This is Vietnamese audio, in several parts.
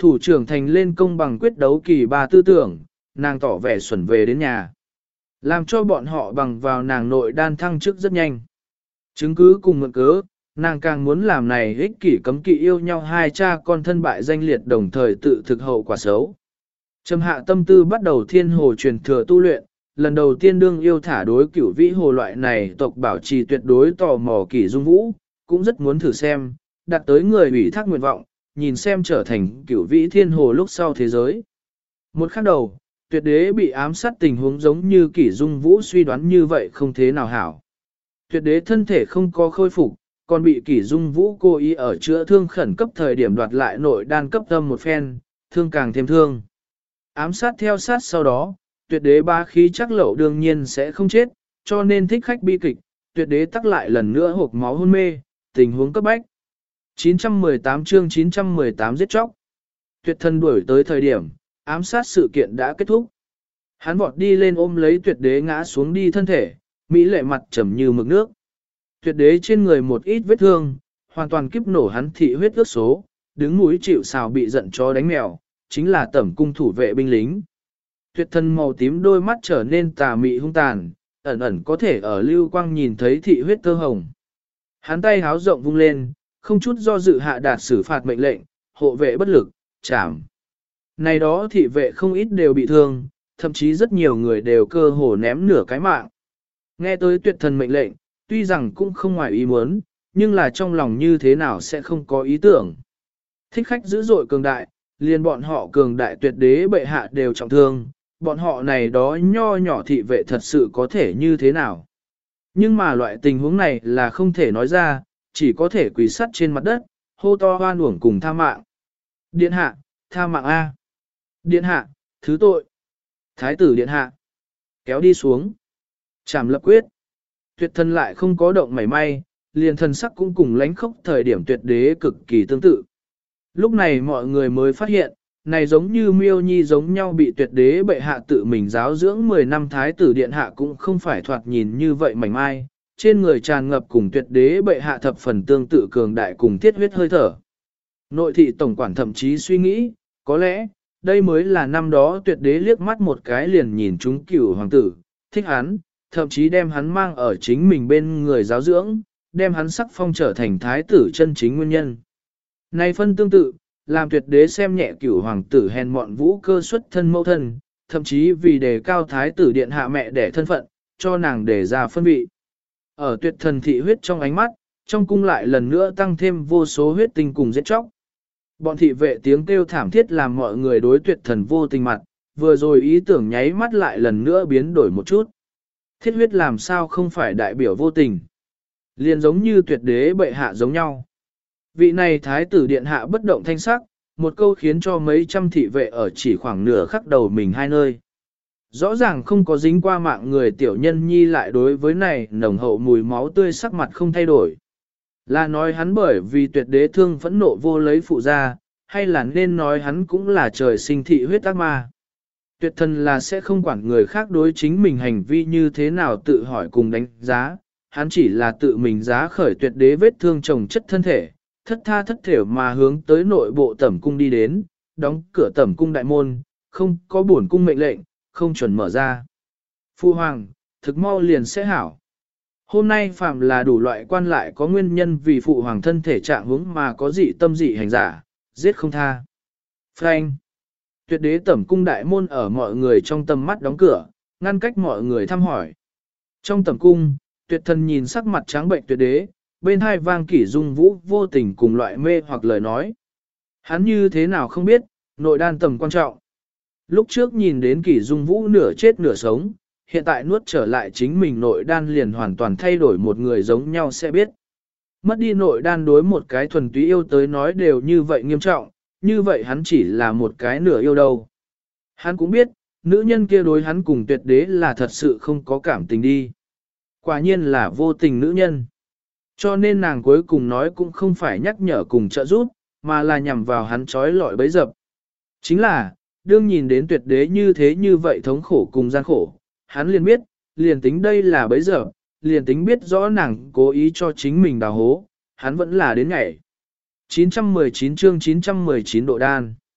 Thủ trưởng thành lên công bằng quyết đấu kỳ ba tư tưởng, nàng tỏ vẻ xuẩn về đến nhà. Làm cho bọn họ bằng vào nàng nội đan thăng chức rất nhanh. Chứng cứ cùng mượn cớ, nàng càng muốn làm này ích kỷ cấm kỵ yêu nhau hai cha con thân bại danh liệt đồng thời tự thực hậu quả xấu. Trầm hạ tâm tư bắt đầu thiên hồ truyền thừa tu luyện, lần đầu tiên đương yêu thả đối cửu vĩ hồ loại này tộc bảo trì tuyệt đối tò mò kỷ dung vũ, cũng rất muốn thử xem, đặt tới người ủy thác nguyện vọng, nhìn xem trở thành cửu vĩ thiên hồ lúc sau thế giới. Một khắc đầu, tuyệt đế bị ám sát tình huống giống như kỷ dung vũ suy đoán như vậy không thế nào hảo. Tuyệt đế thân thể không có khôi phục, còn bị kỷ dung vũ cố ý ở chữa thương khẩn cấp thời điểm đoạt lại nội đan cấp tâm một phen, thương càng thêm thương. Ám sát theo sát sau đó, tuyệt đế ba khí chắc lậu đương nhiên sẽ không chết, cho nên thích khách bi kịch, tuyệt đế tắc lại lần nữa hộp máu hôn mê, tình huống cấp bách. 918 chương 918 giết chóc. Tuyệt thần đuổi tới thời điểm, ám sát sự kiện đã kết thúc. Hắn vọt đi lên ôm lấy tuyệt đế ngã xuống đi thân thể, mỹ lệ mặt trầm như mực nước. Tuyệt đế trên người một ít vết thương, hoàn toàn kiếp nổ hắn thị huyết ước số, đứng mũi chịu sào bị giận chó đánh mèo, chính là tẩm cung thủ vệ binh lính. Tuyệt thần màu tím đôi mắt trở nên tà mị hung tàn, ẩn ẩn có thể ở lưu quang nhìn thấy thị huyết tơ hồng. Hắn tay háo rộng vung lên, không chút do dự hạ đạt xử phạt mệnh lệnh, hộ vệ bất lực, chảm. Này đó thị vệ không ít đều bị thương, thậm chí rất nhiều người đều cơ hồ ném nửa cái mạng. Nghe tới tuyệt thần mệnh lệnh, tuy rằng cũng không ngoài ý muốn, nhưng là trong lòng như thế nào sẽ không có ý tưởng. Thích khách dữ dội cường đại, liền bọn họ cường đại tuyệt đế bệ hạ đều trọng thương, bọn họ này đó nho nhỏ thị vệ thật sự có thể như thế nào. Nhưng mà loại tình huống này là không thể nói ra, chỉ có thể quỳ sắt trên mặt đất, hô to hoan uổng cùng tha mạng. Điện hạ, tha mạng A. Điện hạ, thứ tội. Thái tử điện hạ. Kéo đi xuống. Chảm lập quyết. Tuyệt thần lại không có động mảy may, liền thần sắc cũng cùng lánh khốc thời điểm tuyệt đế cực kỳ tương tự. Lúc này mọi người mới phát hiện, này giống như miêu nhi giống nhau bị tuyệt đế bệ hạ tự mình giáo dưỡng 10 năm thái tử điện hạ cũng không phải thoạt nhìn như vậy mảnh mai, trên người tràn ngập cùng tuyệt đế bệ hạ thập phần tương tự cường đại cùng thiết huyết hơi thở. Nội thị tổng quản thậm chí suy nghĩ, có lẽ, đây mới là năm đó tuyệt đế liếc mắt một cái liền nhìn chúng cửu hoàng tử, thích hắn, thậm chí đem hắn mang ở chính mình bên người giáo dưỡng, đem hắn sắc phong trở thành thái tử chân chính nguyên nhân. Này phân tương tự, làm tuyệt đế xem nhẹ cửu hoàng tử hèn mọn vũ cơ xuất thân mẫu thân, thậm chí vì đề cao thái tử điện hạ mẹ đẻ thân phận, cho nàng đề ra phân vị. Ở tuyệt thần thị huyết trong ánh mắt, trong cung lại lần nữa tăng thêm vô số huyết tinh cùng giết chóc. Bọn thị vệ tiếng kêu thảm thiết làm mọi người đối tuyệt thần vô tình mặt, vừa rồi ý tưởng nháy mắt lại lần nữa biến đổi một chút. Thiết huyết làm sao không phải đại biểu vô tình. Liền giống như tuyệt đế bệ hạ giống nhau. Vị này thái tử điện hạ bất động thanh sắc, một câu khiến cho mấy trăm thị vệ ở chỉ khoảng nửa khắc đầu mình hai nơi. Rõ ràng không có dính qua mạng người tiểu nhân nhi lại đối với này nồng hậu mùi máu tươi sắc mặt không thay đổi. Là nói hắn bởi vì tuyệt đế thương phẫn nộ vô lấy phụ ra, hay là nên nói hắn cũng là trời sinh thị huyết ác ma. Tuyệt thần là sẽ không quản người khác đối chính mình hành vi như thế nào tự hỏi cùng đánh giá, hắn chỉ là tự mình giá khởi tuyệt đế vết thương chồng chất thân thể, thất tha thất thểu mà hướng tới nội bộ tẩm cung đi đến, đóng cửa tẩm cung đại môn, không có bổn cung mệnh lệnh, không chuẩn mở ra. Phu hoàng, thực mau liền sẽ hảo. Hôm nay phạm là đủ loại quan lại có nguyên nhân vì phụ hoàng thân thể trạng hướng mà có dị tâm dị hành giả, giết không tha. Frank. Tuyệt đế tẩm cung đại môn ở mọi người trong tầm mắt đóng cửa, ngăn cách mọi người thăm hỏi. Trong tẩm cung, tuyệt thần nhìn sắc mặt trắng bệnh tuyệt đế, bên hai vang kỷ dung vũ vô tình cùng loại mê hoặc lời nói. Hắn như thế nào không biết, nội đan tầm quan trọng. Lúc trước nhìn đến kỷ dung vũ nửa chết nửa sống, hiện tại nuốt trở lại chính mình nội đan liền hoàn toàn thay đổi một người giống nhau sẽ biết. Mất đi nội đan đối một cái thuần túy yêu tới nói đều như vậy nghiêm trọng, như vậy hắn chỉ là một cái nửa yêu đâu. Hắn cũng biết, nữ nhân kia đối hắn cùng tuyệt đế là thật sự không có cảm tình đi. Quả nhiên là vô tình nữ nhân. Cho nên nàng cuối cùng nói cũng không phải nhắc nhở cùng trợ giúp, mà là nhằm vào hắn trói lọi bấy dập. Chính là, đương nhìn đến tuyệt đế như thế như vậy thống khổ cùng gian khổ, hắn liền biết, liền tính đây là bấy dập, liền tính biết rõ nàng cố ý cho chính mình đào hố, hắn vẫn là đến ngày. 919 chương 919 độ đan.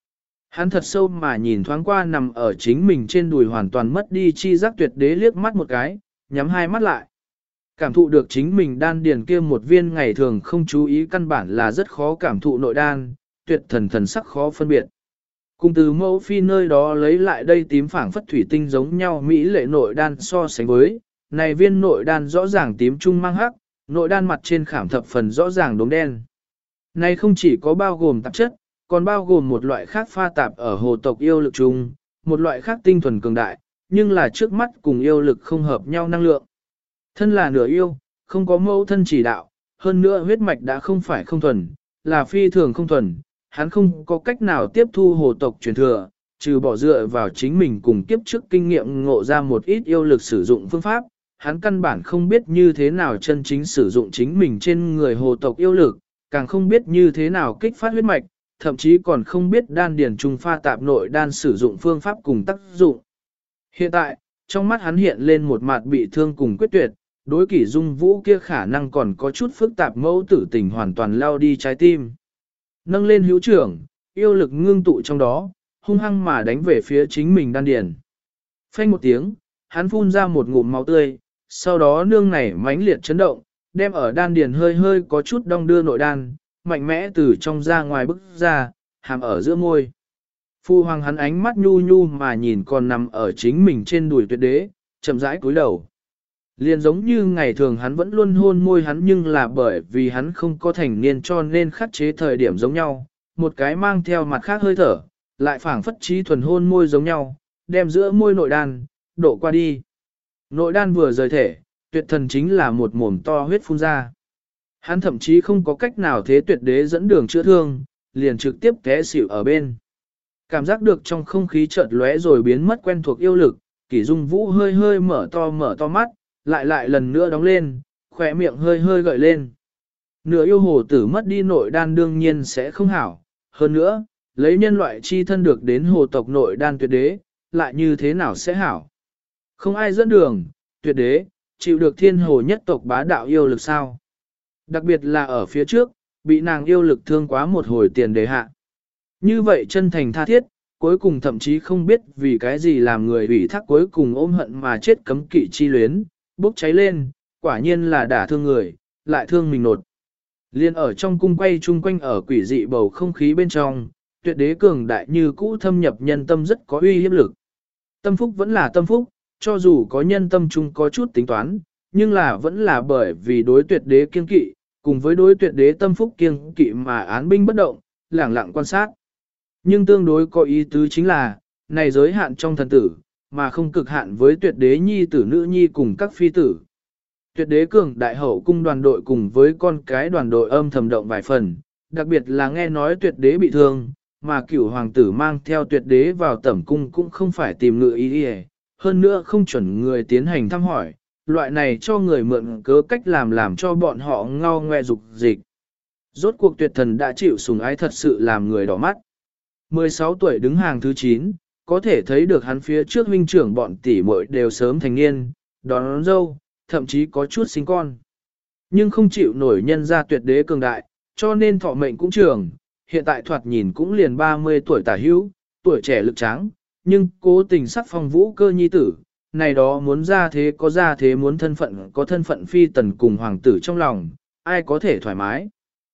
Hắn thật sâu mà nhìn thoáng qua nằm ở chính mình trên đùi hoàn toàn mất đi chi giác tuyệt đế liếc mắt một cái, nhắm hai mắt lại. Cảm thụ được chính mình đan điền kia một viên ngày thường không chú ý căn bản là rất khó cảm thụ nội đan, tuyệt thần thần sắc khó phân biệt. Cùng từ mẫu phi nơi đó lấy lại đây tím phảng phất thủy tinh giống nhau mỹ lệ nội đan so sánh với, này viên nội đan rõ ràng tím trung mang hắc, nội đan mặt trên khảm thập phần rõ ràng đốm đen. Này không chỉ có bao gồm tạp chất, còn bao gồm một loại khác pha tạp ở hồ tộc yêu lực chung, một loại khác tinh thuần cường đại, nhưng là trước mắt cùng yêu lực không hợp nhau năng lượng. Thân là nửa yêu, không có mẫu thân chỉ đạo, hơn nữa huyết mạch đã không phải không thuần, là phi thường không thuần, hắn không có cách nào tiếp thu hồ tộc truyền thừa, trừ bỏ dựa vào chính mình cùng kiếp trước kinh nghiệm ngộ ra một ít yêu lực sử dụng phương pháp, hắn căn bản không biết như thế nào chân chính sử dụng chính mình trên người hồ tộc yêu lực, càng không biết như thế nào kích phát huyết mạch, thậm chí còn không biết đan điền trung pha tạp nội đan sử dụng phương pháp cùng tác dụng. Hiện tại, trong mắt hắn hiện lên một mặt bị thương cùng quyết tuyệt, đối kỷ dung vũ kia khả năng còn có chút phức tạp mẫu tử tình hoàn toàn lao đi trái tim. Nâng lên hữu trưởng, yêu lực ngưng tụ trong đó, hung hăng mà đánh về phía chính mình đan điền. Phanh một tiếng, hắn phun ra một ngụm máu tươi, sau đó nương này mãnh liệt chấn động, đem ở đan điền hơi hơi có chút đong đưa nội đan, mạnh mẽ từ trong ra ngoài bức ra, hàm ở giữa môi. Phu hoàng hắn ánh mắt nhu nhu mà nhìn còn nằm ở chính mình trên đùi tuyệt đế, chậm rãi cúi đầu. Liền giống như ngày thường hắn vẫn luôn hôn môi hắn nhưng là bởi vì hắn không có thành niên cho nên khắc chế thời điểm giống nhau, một cái mang theo mặt khác hơi thở, lại phảng phất trí thuần hôn môi giống nhau, đem giữa môi nội đan, đổ qua đi. Nội đan vừa rời thể, tuyệt thần chính là một mồm to huyết phun ra. Hắn thậm chí không có cách nào thế tuyệt đế dẫn đường chữa thương, liền trực tiếp té xỉu ở bên. Cảm giác được trong không khí chợt lóe rồi biến mất quen thuộc yêu lực, Kỷ Dung Vũ hơi hơi mở to mắt, lại lần nữa đóng lên, khỏe miệng hơi hơi gợi lên. Nửa yêu hồ tử mất đi nội đan đương nhiên sẽ không hảo, hơn nữa, lấy nhân loại chi thân được đến hồ tộc nội đan tuyệt đế, lại như thế nào sẽ hảo. Không ai dẫn đường, tuyệt đế, chịu được thiên hồ nhất tộc bá đạo yêu lực sao. Đặc biệt là ở phía trước, bị nàng yêu lực thương quá một hồi tiền đề hạ. Như vậy chân thành tha thiết, cuối cùng thậm chí không biết vì cái gì làm người ủy thác cuối cùng ôm hận mà chết cấm kỵ chi luyến, bốc cháy lên, quả nhiên là đả thương người, lại thương mình nột. Liên ở trong cung quay chung quanh ở quỷ dị bầu không khí bên trong, tuyệt đế cường đại như cũ thâm nhập nhân tâm rất có uy hiếp lực. Tâm phúc vẫn là tâm phúc, cho dù có nhân tâm chung có chút tính toán, nhưng là vẫn là bởi vì đối tuyệt đế kiên kỵ, cùng với đối tuyệt đế tâm phúc kiên kỵ mà án binh bất động, lẳng lặng quan sát. Nhưng tương đối có ý tứ chính là, này giới hạn trong thần tử, mà không cực hạn với tuyệt đế nhi tử nữ nhi cùng các phi tử. Tuyệt đế cường đại hậu cung đoàn đội cùng với con cái đoàn đội âm thầm động vài phần, đặc biệt là nghe nói tuyệt đế bị thương, mà cửu hoàng tử mang theo tuyệt đế vào tẩm cung cũng không phải tìm ngự ý đi, hơn nữa không chuẩn người tiến hành thăm hỏi, loại này cho người mượn cớ cách làm cho bọn họ ngao ngoe dục dịch. Rốt cuộc tuyệt thần đã chịu sủng ái thật sự làm người đỏ mắt. 16 tuổi đứng hàng thứ 9, có thể thấy được hắn phía trước huynh trưởng bọn tỷ muội đều sớm thành niên, đón dâu, thậm chí có chút sinh con. Nhưng không chịu nổi nhân ra tuyệt đế cường đại, cho nên thọ mệnh cũng trường, hiện tại thoạt nhìn cũng liền 30 tuổi tả hữu, tuổi trẻ lực tráng, nhưng cố tình sắc phong vũ cơ nhi tử, này đó muốn ra thế có ra thế muốn thân phận có thân phận phi tần cùng hoàng tử trong lòng, ai có thể thoải mái.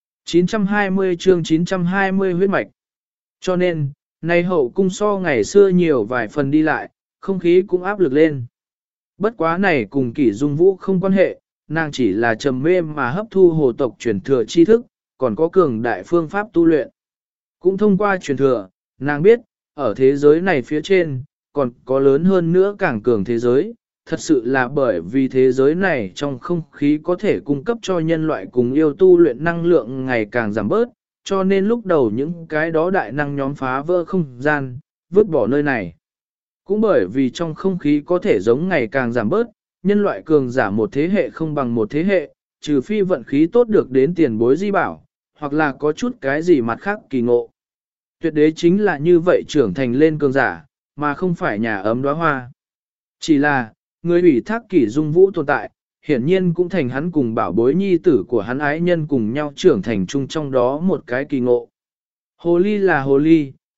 920 chương 920 huyết mạch. Cho nên, nay hậu cung so ngày xưa nhiều vài phần đi lại, không khí cũng áp lực lên. Bất quá này cùng Kỷ Dung Vũ không quan hệ, nàng chỉ là trầm mê mà hấp thu hồ tộc truyền thừa tri thức, còn có cường đại phương pháp tu luyện. Cũng thông qua truyền thừa, nàng biết, ở thế giới này phía trên, còn có lớn hơn nữa càng cường thế giới, thật sự là bởi vì thế giới này trong không khí có thể cung cấp cho nhân loại cùng yêu tu luyện năng lượng ngày càng giảm bớt, cho nên lúc đầu những cái đó đại năng nhóm phá vỡ không gian, vứt bỏ nơi này. Cũng bởi vì trong không khí có thể giống ngày càng giảm bớt, nhân loại cường giả một thế hệ không bằng một thế hệ, trừ phi vận khí tốt được đến tiền bối di bảo, hoặc là có chút cái gì mặt khác kỳ ngộ. Tuyệt đế chính là như vậy trưởng thành lên cường giả, mà không phải nhà ấm đóa hoa. Chỉ là, người ủy thác Kỷ Dung Vũ tồn tại, hiển nhiên cũng thành hắn cùng bảo bối nhi tử của hắn ái nhân cùng nhau trưởng thành chung trong đó một cái kỳ ngộ. Hồ ly là hồ ly,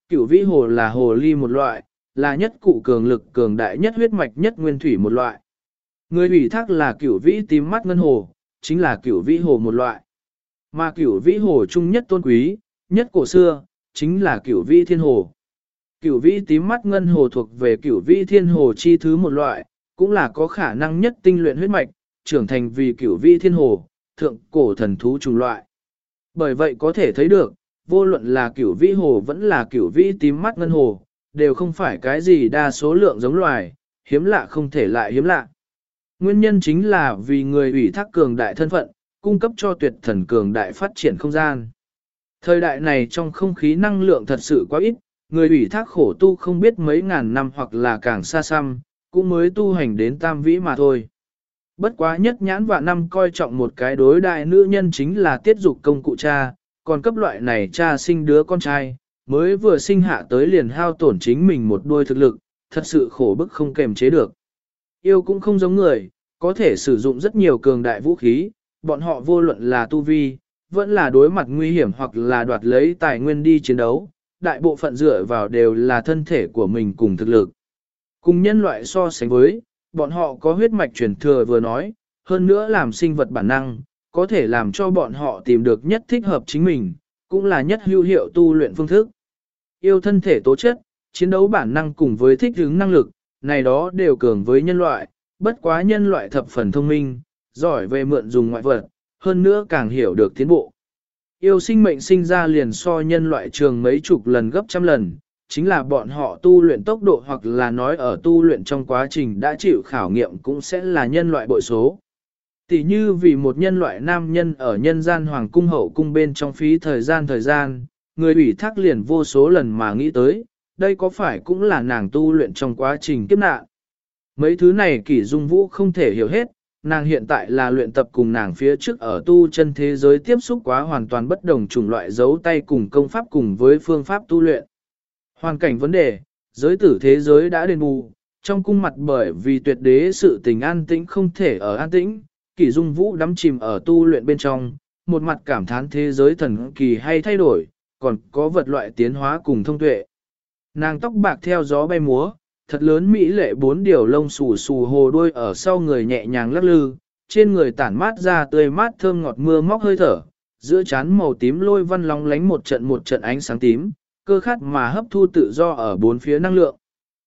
Cửu vĩ hồ là hồ ly một loại, là nhất cụ cường lực cường đại nhất huyết mạch nhất nguyên thủy một loại. Người ủy thác là cửu vĩ tím mắt ngân hồ, chính là cửu vĩ hồ một loại. Mà cửu vĩ hồ trung nhất tôn quý, nhất cổ xưa, chính là cửu vĩ thiên hồ. Cửu vĩ tím mắt ngân hồ thuộc về cửu vĩ thiên hồ chi thứ một loại, cũng là có khả năng nhất tinh luyện huyết mạch, trưởng thành vì cửu vĩ thiên hồ, thượng cổ thần thú trùng loại. Bởi vậy có thể thấy được, vô luận là cửu vĩ hồ vẫn là cửu vĩ tím mắt ngân hồ, đều không phải cái gì đa số lượng giống loài, hiếm lạ không thể lại hiếm lạ. Nguyên nhân chính là vì người ủy thác cường đại thân phận, cung cấp cho tuyệt thần cường đại phát triển không gian. Thời đại này trong không khí năng lượng thật sự quá ít, người ủy thác khổ tu không biết mấy ngàn năm hoặc là càng xa xăm, cũng mới tu hành đến tam vĩ mà thôi. Bất quá nhất nhãn vạn năm coi trọng một cái đối đại nữ nhân chính là tiết dục công cụ cha, còn cấp loại này cha sinh đứa con trai, mới vừa sinh hạ tới liền hao tổn chính mình một đôi thực lực, thật sự khổ bức không kềm chế được. Yêu cũng không giống người, có thể sử dụng rất nhiều cường đại vũ khí, bọn họ vô luận là tu vi, vẫn là đối mặt nguy hiểm hoặc là đoạt lấy tài nguyên đi chiến đấu, đại bộ phận dựa vào đều là thân thể của mình cùng thực lực. Cùng nhân loại so sánh với, bọn họ có huyết mạch truyền thừa vừa nói, hơn nữa làm sinh vật bản năng, có thể làm cho bọn họ tìm được nhất thích hợp chính mình, cũng là nhất hữu hiệu tu luyện phương thức. Yêu thân thể tố chất, chiến đấu bản năng cùng với thích ứng năng lực, này đó đều cường với nhân loại, bất quá nhân loại thập phần thông minh, giỏi về mượn dùng ngoại vật, hơn nữa càng hiểu được tiến bộ. Yêu sinh mệnh sinh ra liền so nhân loại trường mấy chục lần gấp trăm lần, chính là bọn họ tu luyện tốc độ hoặc là nói ở tu luyện trong quá trình đã chịu khảo nghiệm cũng sẽ là nhân loại bội số. Tỷ như vì một nhân loại nam nhân ở nhân gian hoàng cung hậu cung bên trong phí thời gian, người ủy thác liền vô số lần mà nghĩ tới, đây có phải cũng là nàng tu luyện trong quá trình kiếp nạn. Mấy thứ này Kỷ Dung Vũ không thể hiểu hết, nàng hiện tại là luyện tập cùng nàng phía trước ở tu chân thế giới tiếp xúc quá hoàn toàn bất đồng chủng loại dấu tay cùng công pháp cùng với phương pháp tu luyện. Hoàn cảnh vấn đề, giới tử thế giới đã đền bù, trong cung mặt bởi vì tuyệt đế sự tình an tĩnh không thể ở an tĩnh, Kỷ Dung Vũ đắm chìm ở tu luyện bên trong, một mặt cảm thán thế giới thần kỳ hay thay đổi, còn có vật loại tiến hóa cùng thông tuệ. Nàng tóc bạc theo gió bay múa, thật lớn mỹ lệ bốn điều lông xù xù hồ đuôi ở sau người nhẹ nhàng lắc lư, trên người tản mát ra tươi mát thơm ngọt mưa móc hơi thở, giữa trán màu tím lôi văn lóng lánh một trận ánh sáng tím, cơ khát mà hấp thu tự do ở bốn phía năng lượng.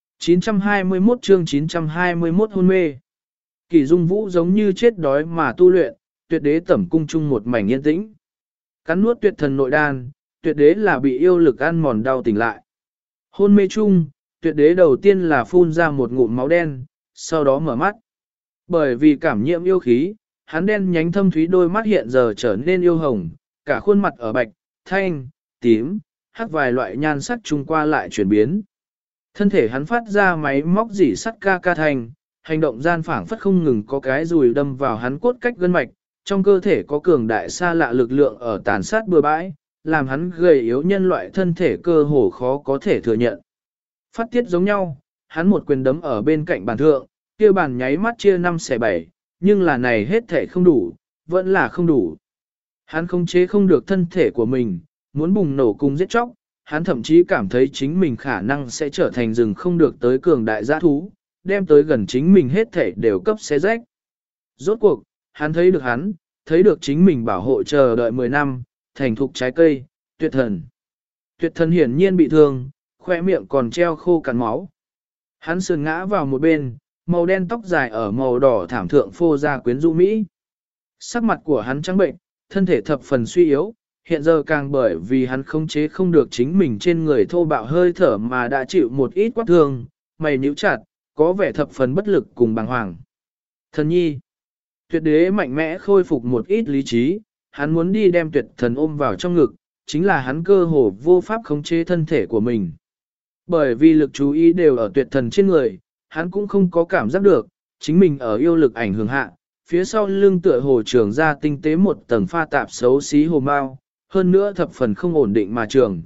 921 chương 921 hôn mê. Kỷ Dung Vũ giống như chết đói mà tu luyện, tuyệt đế tẩm cung chung một mảnh yên tĩnh. Cắn nuốt tuyệt thần nội đan, tuyệt đế là bị yêu lực ăn mòn đau tỉnh lại. Hôn mê chung, tuyệt đế đầu tiên là phun ra một ngụm máu đen, sau đó mở mắt. Bởi vì cảm nhiễm yêu khí, hắn đen nhánh thâm thúy đôi mắt hiện giờ trở nên yêu hồng, cả khuôn mặt ở bạch, thanh, tím, hắc vài loại nhan sắc chung qua lại chuyển biến. Thân thể hắn phát ra máy móc dỉ sắt ca ca thành, hành động gian phảng phất không ngừng có cái dùi đâm vào hắn cốt cách gân mạch, trong cơ thể có cường đại xa lạ lực lượng ở tàn sát bừa bãi, làm hắn gầy yếu nhân loại thân thể cơ hồ khó có thể thừa nhận. Phát tiết giống nhau, hắn một quyền đấm ở bên cạnh bàn thượng, kia bàn nháy mắt chia 5/7, nhưng là này hết thể không đủ, vẫn là không đủ. Hắn không chế không được thân thể của mình, muốn bùng nổ cùng giết chóc, hắn thậm chí cảm thấy chính mình khả năng sẽ trở thành rừng không được tới cường đại giã thú, đem tới gần chính mình hết thể đều cấp xé rách. Rốt cuộc, hắn thấy được chính mình bảo hộ chờ đợi 10 năm, thành thục trái cây, tuyệt thần. Tuyệt thần hiển nhiên bị thương, khoe miệng còn treo khô cắn máu. Hắn sườn ngã vào một bên, màu đen tóc dài ở màu đỏ thảm thượng phô ra quyến rũ mỹ. Sắc mặt của hắn trắng bệnh, thân thể thập phần suy yếu, hiện giờ càng bởi vì hắn không chế không được chính mình trên người thô bạo hơi thở mà đã chịu một ít quát thương, mày nhíu chặt, có vẻ thập phần bất lực cùng bàng hoàng. Thần nhi, tuyệt đế mạnh mẽ khôi phục một ít lý trí, hắn muốn đi đem tuyệt thần ôm vào trong ngực, chính là hắn cơ hồ vô pháp khống chế thân thể của mình. Bởi vì lực chú ý đều ở tuyệt thần trên người, hắn cũng không có cảm giác được, chính mình ở yêu lực ảnh hưởng hạ, phía sau lưng tựa hồ trường ra tinh tế một tầng pha tạp xấu xí hồ mau, hơn nữa thập phần không ổn định mà trường,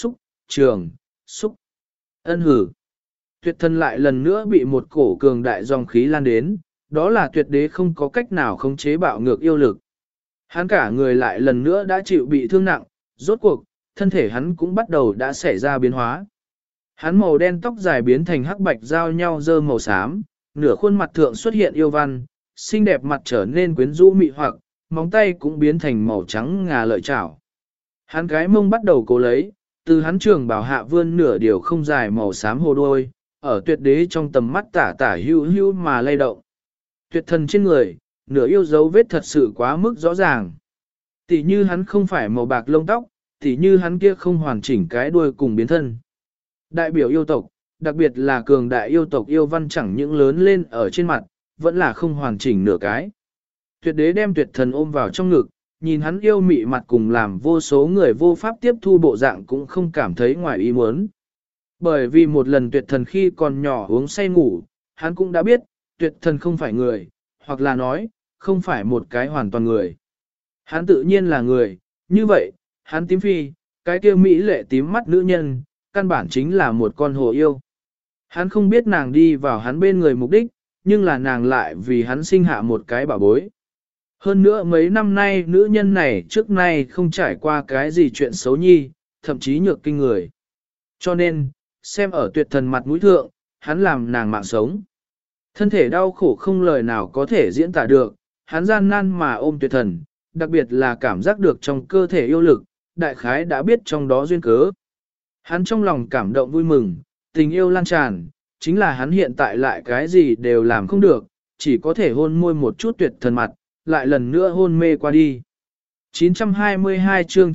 xúc. Ân hử. Tuyệt thần lại lần nữa bị một cổ cường đại dòng khí lan đến, đó là tuyệt đế không có cách nào khống chế bạo ngược yêu lực. Hắn cả người lại lần nữa đã chịu bị thương nặng, rốt cuộc, thân thể hắn cũng bắt đầu đã xảy ra biến hóa. Hắn màu đen tóc dài biến thành hắc bạch giao nhau dơ màu xám, nửa khuôn mặt thượng xuất hiện yêu văn, xinh đẹp mặt trở nên quyến rũ mị hoặc, móng tay cũng biến thành màu trắng ngà lợi chảo. Hắn cái mông bắt đầu cố lấy, từ hắn trường bảo hạ vươn nửa điều không dài màu xám hồ đôi, ở tuyệt đế trong tầm mắt tả tả hưu hưu mà lay động. Tuyệt thần trên người, nửa yêu dấu vết thật sự quá mức rõ ràng. Tỉ như hắn không phải màu bạc lông tóc, tỉ như hắn kia không hoàn chỉnh cái đuôi cùng biến thân. Đại biểu yêu tộc, đặc biệt là cường đại yêu tộc yêu văn chẳng những lớn lên ở trên mặt, vẫn là không hoàn chỉnh nửa cái. Tuyệt đế đem tuyệt thần ôm vào trong ngực, nhìn hắn yêu mị mặt cùng làm vô số người vô pháp tiếp thu bộ dạng cũng không cảm thấy ngoài ý muốn. Bởi vì một lần tuyệt thần khi còn nhỏ uống say ngủ, hắn cũng đã biết, tuyệt thần không phải người, hoặc là nói, không phải một cái hoàn toàn người. Hắn tự nhiên là người, như vậy, hắn tím phi, cái kia mỹ lệ tím mắt nữ nhân, căn bản chính là một con hồ yêu. Hắn không biết nàng đi vào hắn bên người mục đích, nhưng là nàng lại vì hắn sinh hạ một cái bảo bối. Hơn nữa mấy năm nay nữ nhân này trước nay không trải qua cái gì chuyện xấu nhi, thậm chí nhược kinh người. Cho nên, xem ở tuyệt thần mặt mũi thượng, hắn làm nàng mạng sống. Thân thể đau khổ không lời nào có thể diễn tả được, hắn gian nan mà ôm tuyệt thần, đặc biệt là cảm giác được trong cơ thể yêu lực, đại khái đã biết trong đó duyên cớ. Hắn trong lòng cảm động vui mừng, tình yêu lan tràn, chính là hắn hiện tại lại cái gì đều làm không được, chỉ có thể hôn môi một chút tuyệt thần mặt, lại lần nữa hôn mê qua đi. 922 chương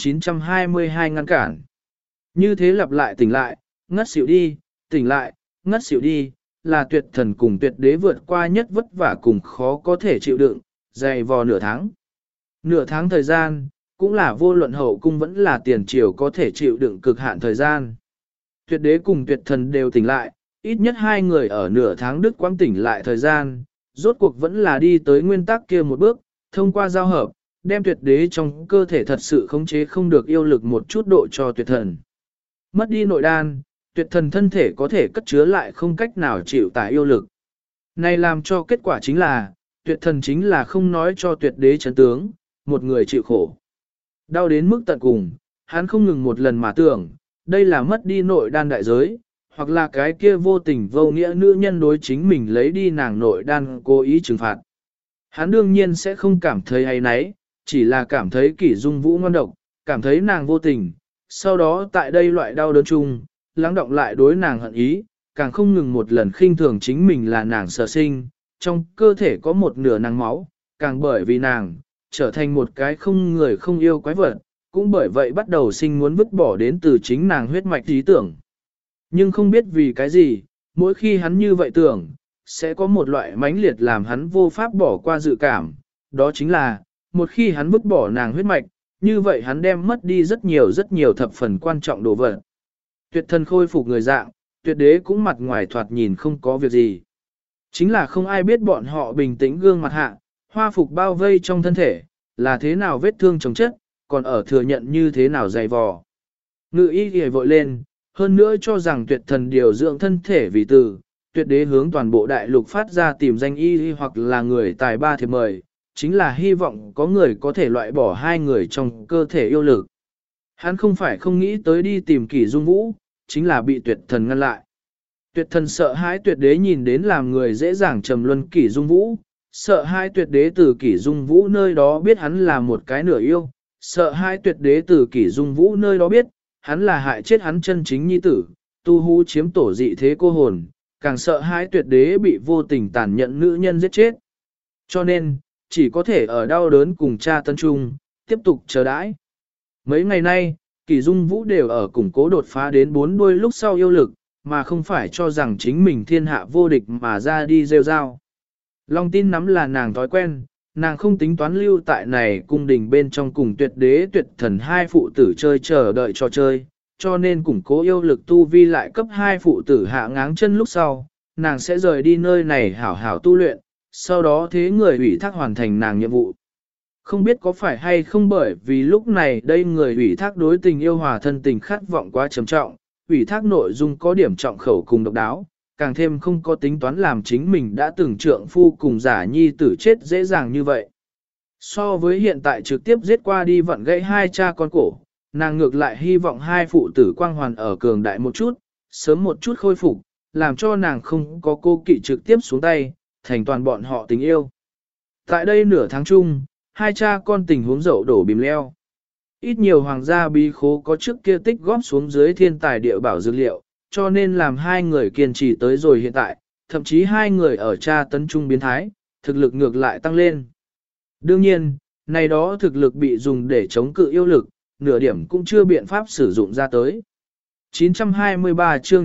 922 ngăn cản. Như thế lặp lại tỉnh lại, ngất xỉu đi, tỉnh lại, ngất xỉu đi, là tuyệt thần cùng tuyệt đế vượt qua nhất vất vả cùng khó có thể chịu đựng, dày vò nửa tháng. Nửa tháng thời gian, cũng là vô luận hậu cung vẫn là tiền triều có thể chịu đựng cực hạn thời gian. Tuyệt đế cùng tuyệt thần đều tỉnh lại, ít nhất hai người ở nửa tháng đức quang tỉnh lại thời gian, rốt cuộc vẫn là đi tới nguyên tắc kia một bước, thông qua giao hợp, đem tuyệt đế trong cơ thể thật sự khống chế không được yêu lực một chút độ cho tuyệt thần. Mất đi nội đan, tuyệt thần thân thể có thể cất chứa lại không cách nào chịu tải yêu lực. Này làm cho kết quả chính là, tuyệt thần chính là không nói cho tuyệt đế chấn tướng, một người chịu khổ. Đau đến mức tận cùng, hắn không ngừng một lần mà tưởng, đây là mất đi nội đan đại giới, hoặc là cái kia vô tình vô nghĩa nữ nhân đối chính mình lấy đi nàng nội đan cố ý trừng phạt. Hắn đương nhiên sẽ không cảm thấy hay nấy, chỉ là cảm thấy kỷ dung vũ ngon độc, cảm thấy nàng vô tình, sau đó tại đây loại đau đớn chung, lắng động lại đối nàng hận ý, càng không ngừng một lần khinh thường chính mình là nàng sở sinh, trong cơ thể có một nửa nàng máu, càng bởi vì nàng, trở thành một cái không người không yêu quái vật, cũng bởi vậy bắt đầu sinh muốn vứt bỏ đến từ chính nàng huyết mạch ý tưởng. Nhưng không biết vì cái gì, mỗi khi hắn như vậy tưởng, sẽ có một loại mãnh liệt làm hắn vô pháp bỏ qua dự cảm, đó chính là, một khi hắn vứt bỏ nàng huyết mạch, như vậy hắn đem mất đi rất nhiều thập phần quan trọng đồ vật. Tuyệt thần khôi phục người dạng, tuyệt đế cũng mặt ngoài thoạt nhìn không có việc gì. Chính là không ai biết bọn họ bình tĩnh gương mặt hạ, hoa phục bao vây trong thân thể, là thế nào vết thương chống chất, còn ở thừa nhận như thế nào dày vò. Ngự y ghề vội lên, hơn nữa cho rằng tuyệt thần điều dưỡng thân thể vì từ, tuyệt đế hướng toàn bộ đại lục phát ra tìm danh y hoặc là người tài ba thiệp mời, chính là hy vọng có người có thể loại bỏ hai người trong cơ thể yêu lực. Hắn không phải không nghĩ tới đi tìm Kỷ Dung Vũ, chính là bị tuyệt thần ngăn lại. Tuyệt thần sợ hãi tuyệt đế nhìn đến làm người dễ dàng trầm luân Kỷ Dung Vũ, sợ hai tuyệt đế từ Kỷ Dung Vũ nơi đó biết hắn là một cái nửa yêu, sợ hai tuyệt đế từ Kỷ Dung Vũ nơi đó biết, hắn là hại chết hắn chân chính nhi tử, tu hú chiếm tổ dị thế cô hồn, càng sợ hai tuyệt đế bị vô tình tàn nhẫn nữ nhân giết chết. Cho nên, chỉ có thể ở đau đớn cùng cha tân trung, tiếp tục chờ đãi. Mấy ngày nay, Kỷ Dung Vũ đều ở củng cố đột phá đến 4 đuôi lúc sau yêu lực, mà không phải cho rằng chính mình thiên hạ vô địch mà ra đi rêu rao. Long tin nắm là nàng thói quen, nàng không tính toán lưu tại này cung đình bên trong cùng tuyệt đế tuyệt thần hai phụ tử chơi chờ đợi trò chơi, cho nên củng cố yêu lực tu vi lại cấp hai phụ tử hạ ngáng chân lúc sau, nàng sẽ rời đi nơi này hảo hảo tu luyện, sau đó thế người ủy thác hoàn thành nàng nhiệm vụ. Không biết có phải hay không bởi vì lúc này đây người ủy thác đối tình yêu hòa thân tình khát vọng quá trầm trọng, ủy thác nội dung có điểm trọng khẩu cùng độc đáo, càng thêm không có tính toán làm chính mình đã từng trượng phu cùng giả nhi tử chết dễ dàng như vậy. So với hiện tại trực tiếp giết qua đi vặn gãy hai cha con cổ, nàng ngược lại hy vọng hai phụ tử quang hoàn ở cường đại một chút, sớm một chút khôi phục, làm cho nàng không có cô kỵ trực tiếp xuống tay, thành toàn bọn họ tình yêu. Tại đây nửa tháng chung, hai cha con tình huống dậu đổ bìm leo. Ít nhiều hoàng gia bí khố có trước kia tích góp xuống dưới thiên tài địa bảo dược liệu, cho nên làm hai người kiên trì tới rồi hiện tại, thậm chí hai người ở cha tấn trung biến thái, thực lực ngược lại tăng lên. Đương nhiên, này đó thực lực bị dùng để chống cự yêu lực, nửa điểm cũng chưa biện pháp sử dụng ra tới. 923 chương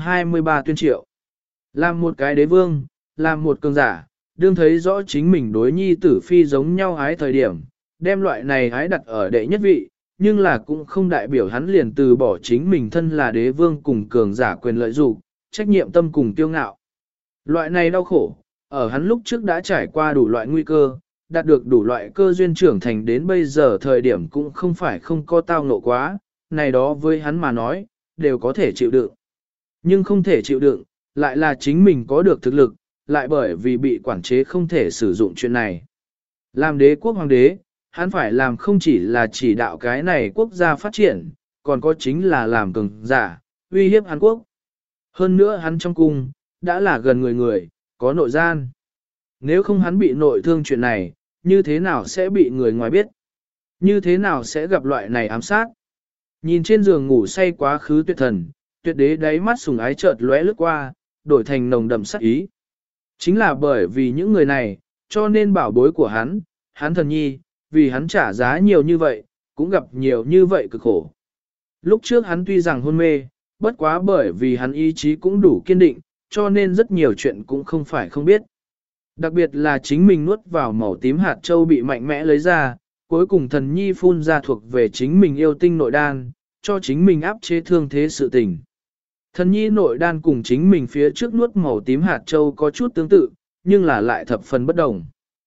923 tuyên triệu. Làm một cái đế vương, làm một cường giả, đương thấy rõ chính mình đối nhi tử phi giống nhau ái thời điểm, đem loại này ái đặt ở đệ nhất vị, nhưng là cũng không đại biểu hắn liền từ bỏ chính mình thân là đế vương cùng cường giả quyền lợi dục, trách nhiệm tâm cùng tiêu ngạo. Loại này đau khổ, ở hắn lúc trước đã trải qua đủ loại nguy cơ, đạt được đủ loại cơ duyên trưởng thành đến bây giờ thời điểm cũng không phải không có tao ngộ quá, này đó với hắn mà nói, đều có thể chịu đựng. Nhưng không thể chịu đựng, lại là chính mình có được thực lực, lại bởi vì bị quản chế không thể sử dụng chuyện này. Làm đế quốc hoàng đế, hắn phải làm không chỉ là chỉ đạo cái này quốc gia phát triển, còn có chính là làm cường giả, uy hiếp Hàn Quốc. Hơn nữa hắn trong cung, đã là gần người, có nội gian. Nếu không hắn bị nội thương chuyện này, như thế nào sẽ bị người ngoài biết? Như thế nào sẽ gặp loại này ám sát? Nhìn trên giường ngủ say quá khứ tuyệt thần, tuyệt đế đáy mắt sùng ái chợt lóe lướt qua, đổi thành nồng đậm sát ý. Chính là bởi vì những người này, cho nên bảo bối của hắn thần nhi, vì hắn trả giá nhiều như vậy, cũng gặp nhiều như vậy cực khổ. Lúc trước hắn tuy rằng hôn mê, bất quá bởi vì hắn ý chí cũng đủ kiên định, cho nên rất nhiều chuyện cũng không phải không biết. Đặc biệt là chính mình nuốt vào màu tím hạt châu bị mạnh mẽ lấy ra, cuối cùng thần nhi phun ra thuộc về chính mình yêu tinh nội đan, cho chính mình áp chế thương thế sự tình. Thần nhi nội đan cùng chính mình phía trước nuốt màu tím hạt châu có chút tương tự, nhưng là lại thập phần bất đồng.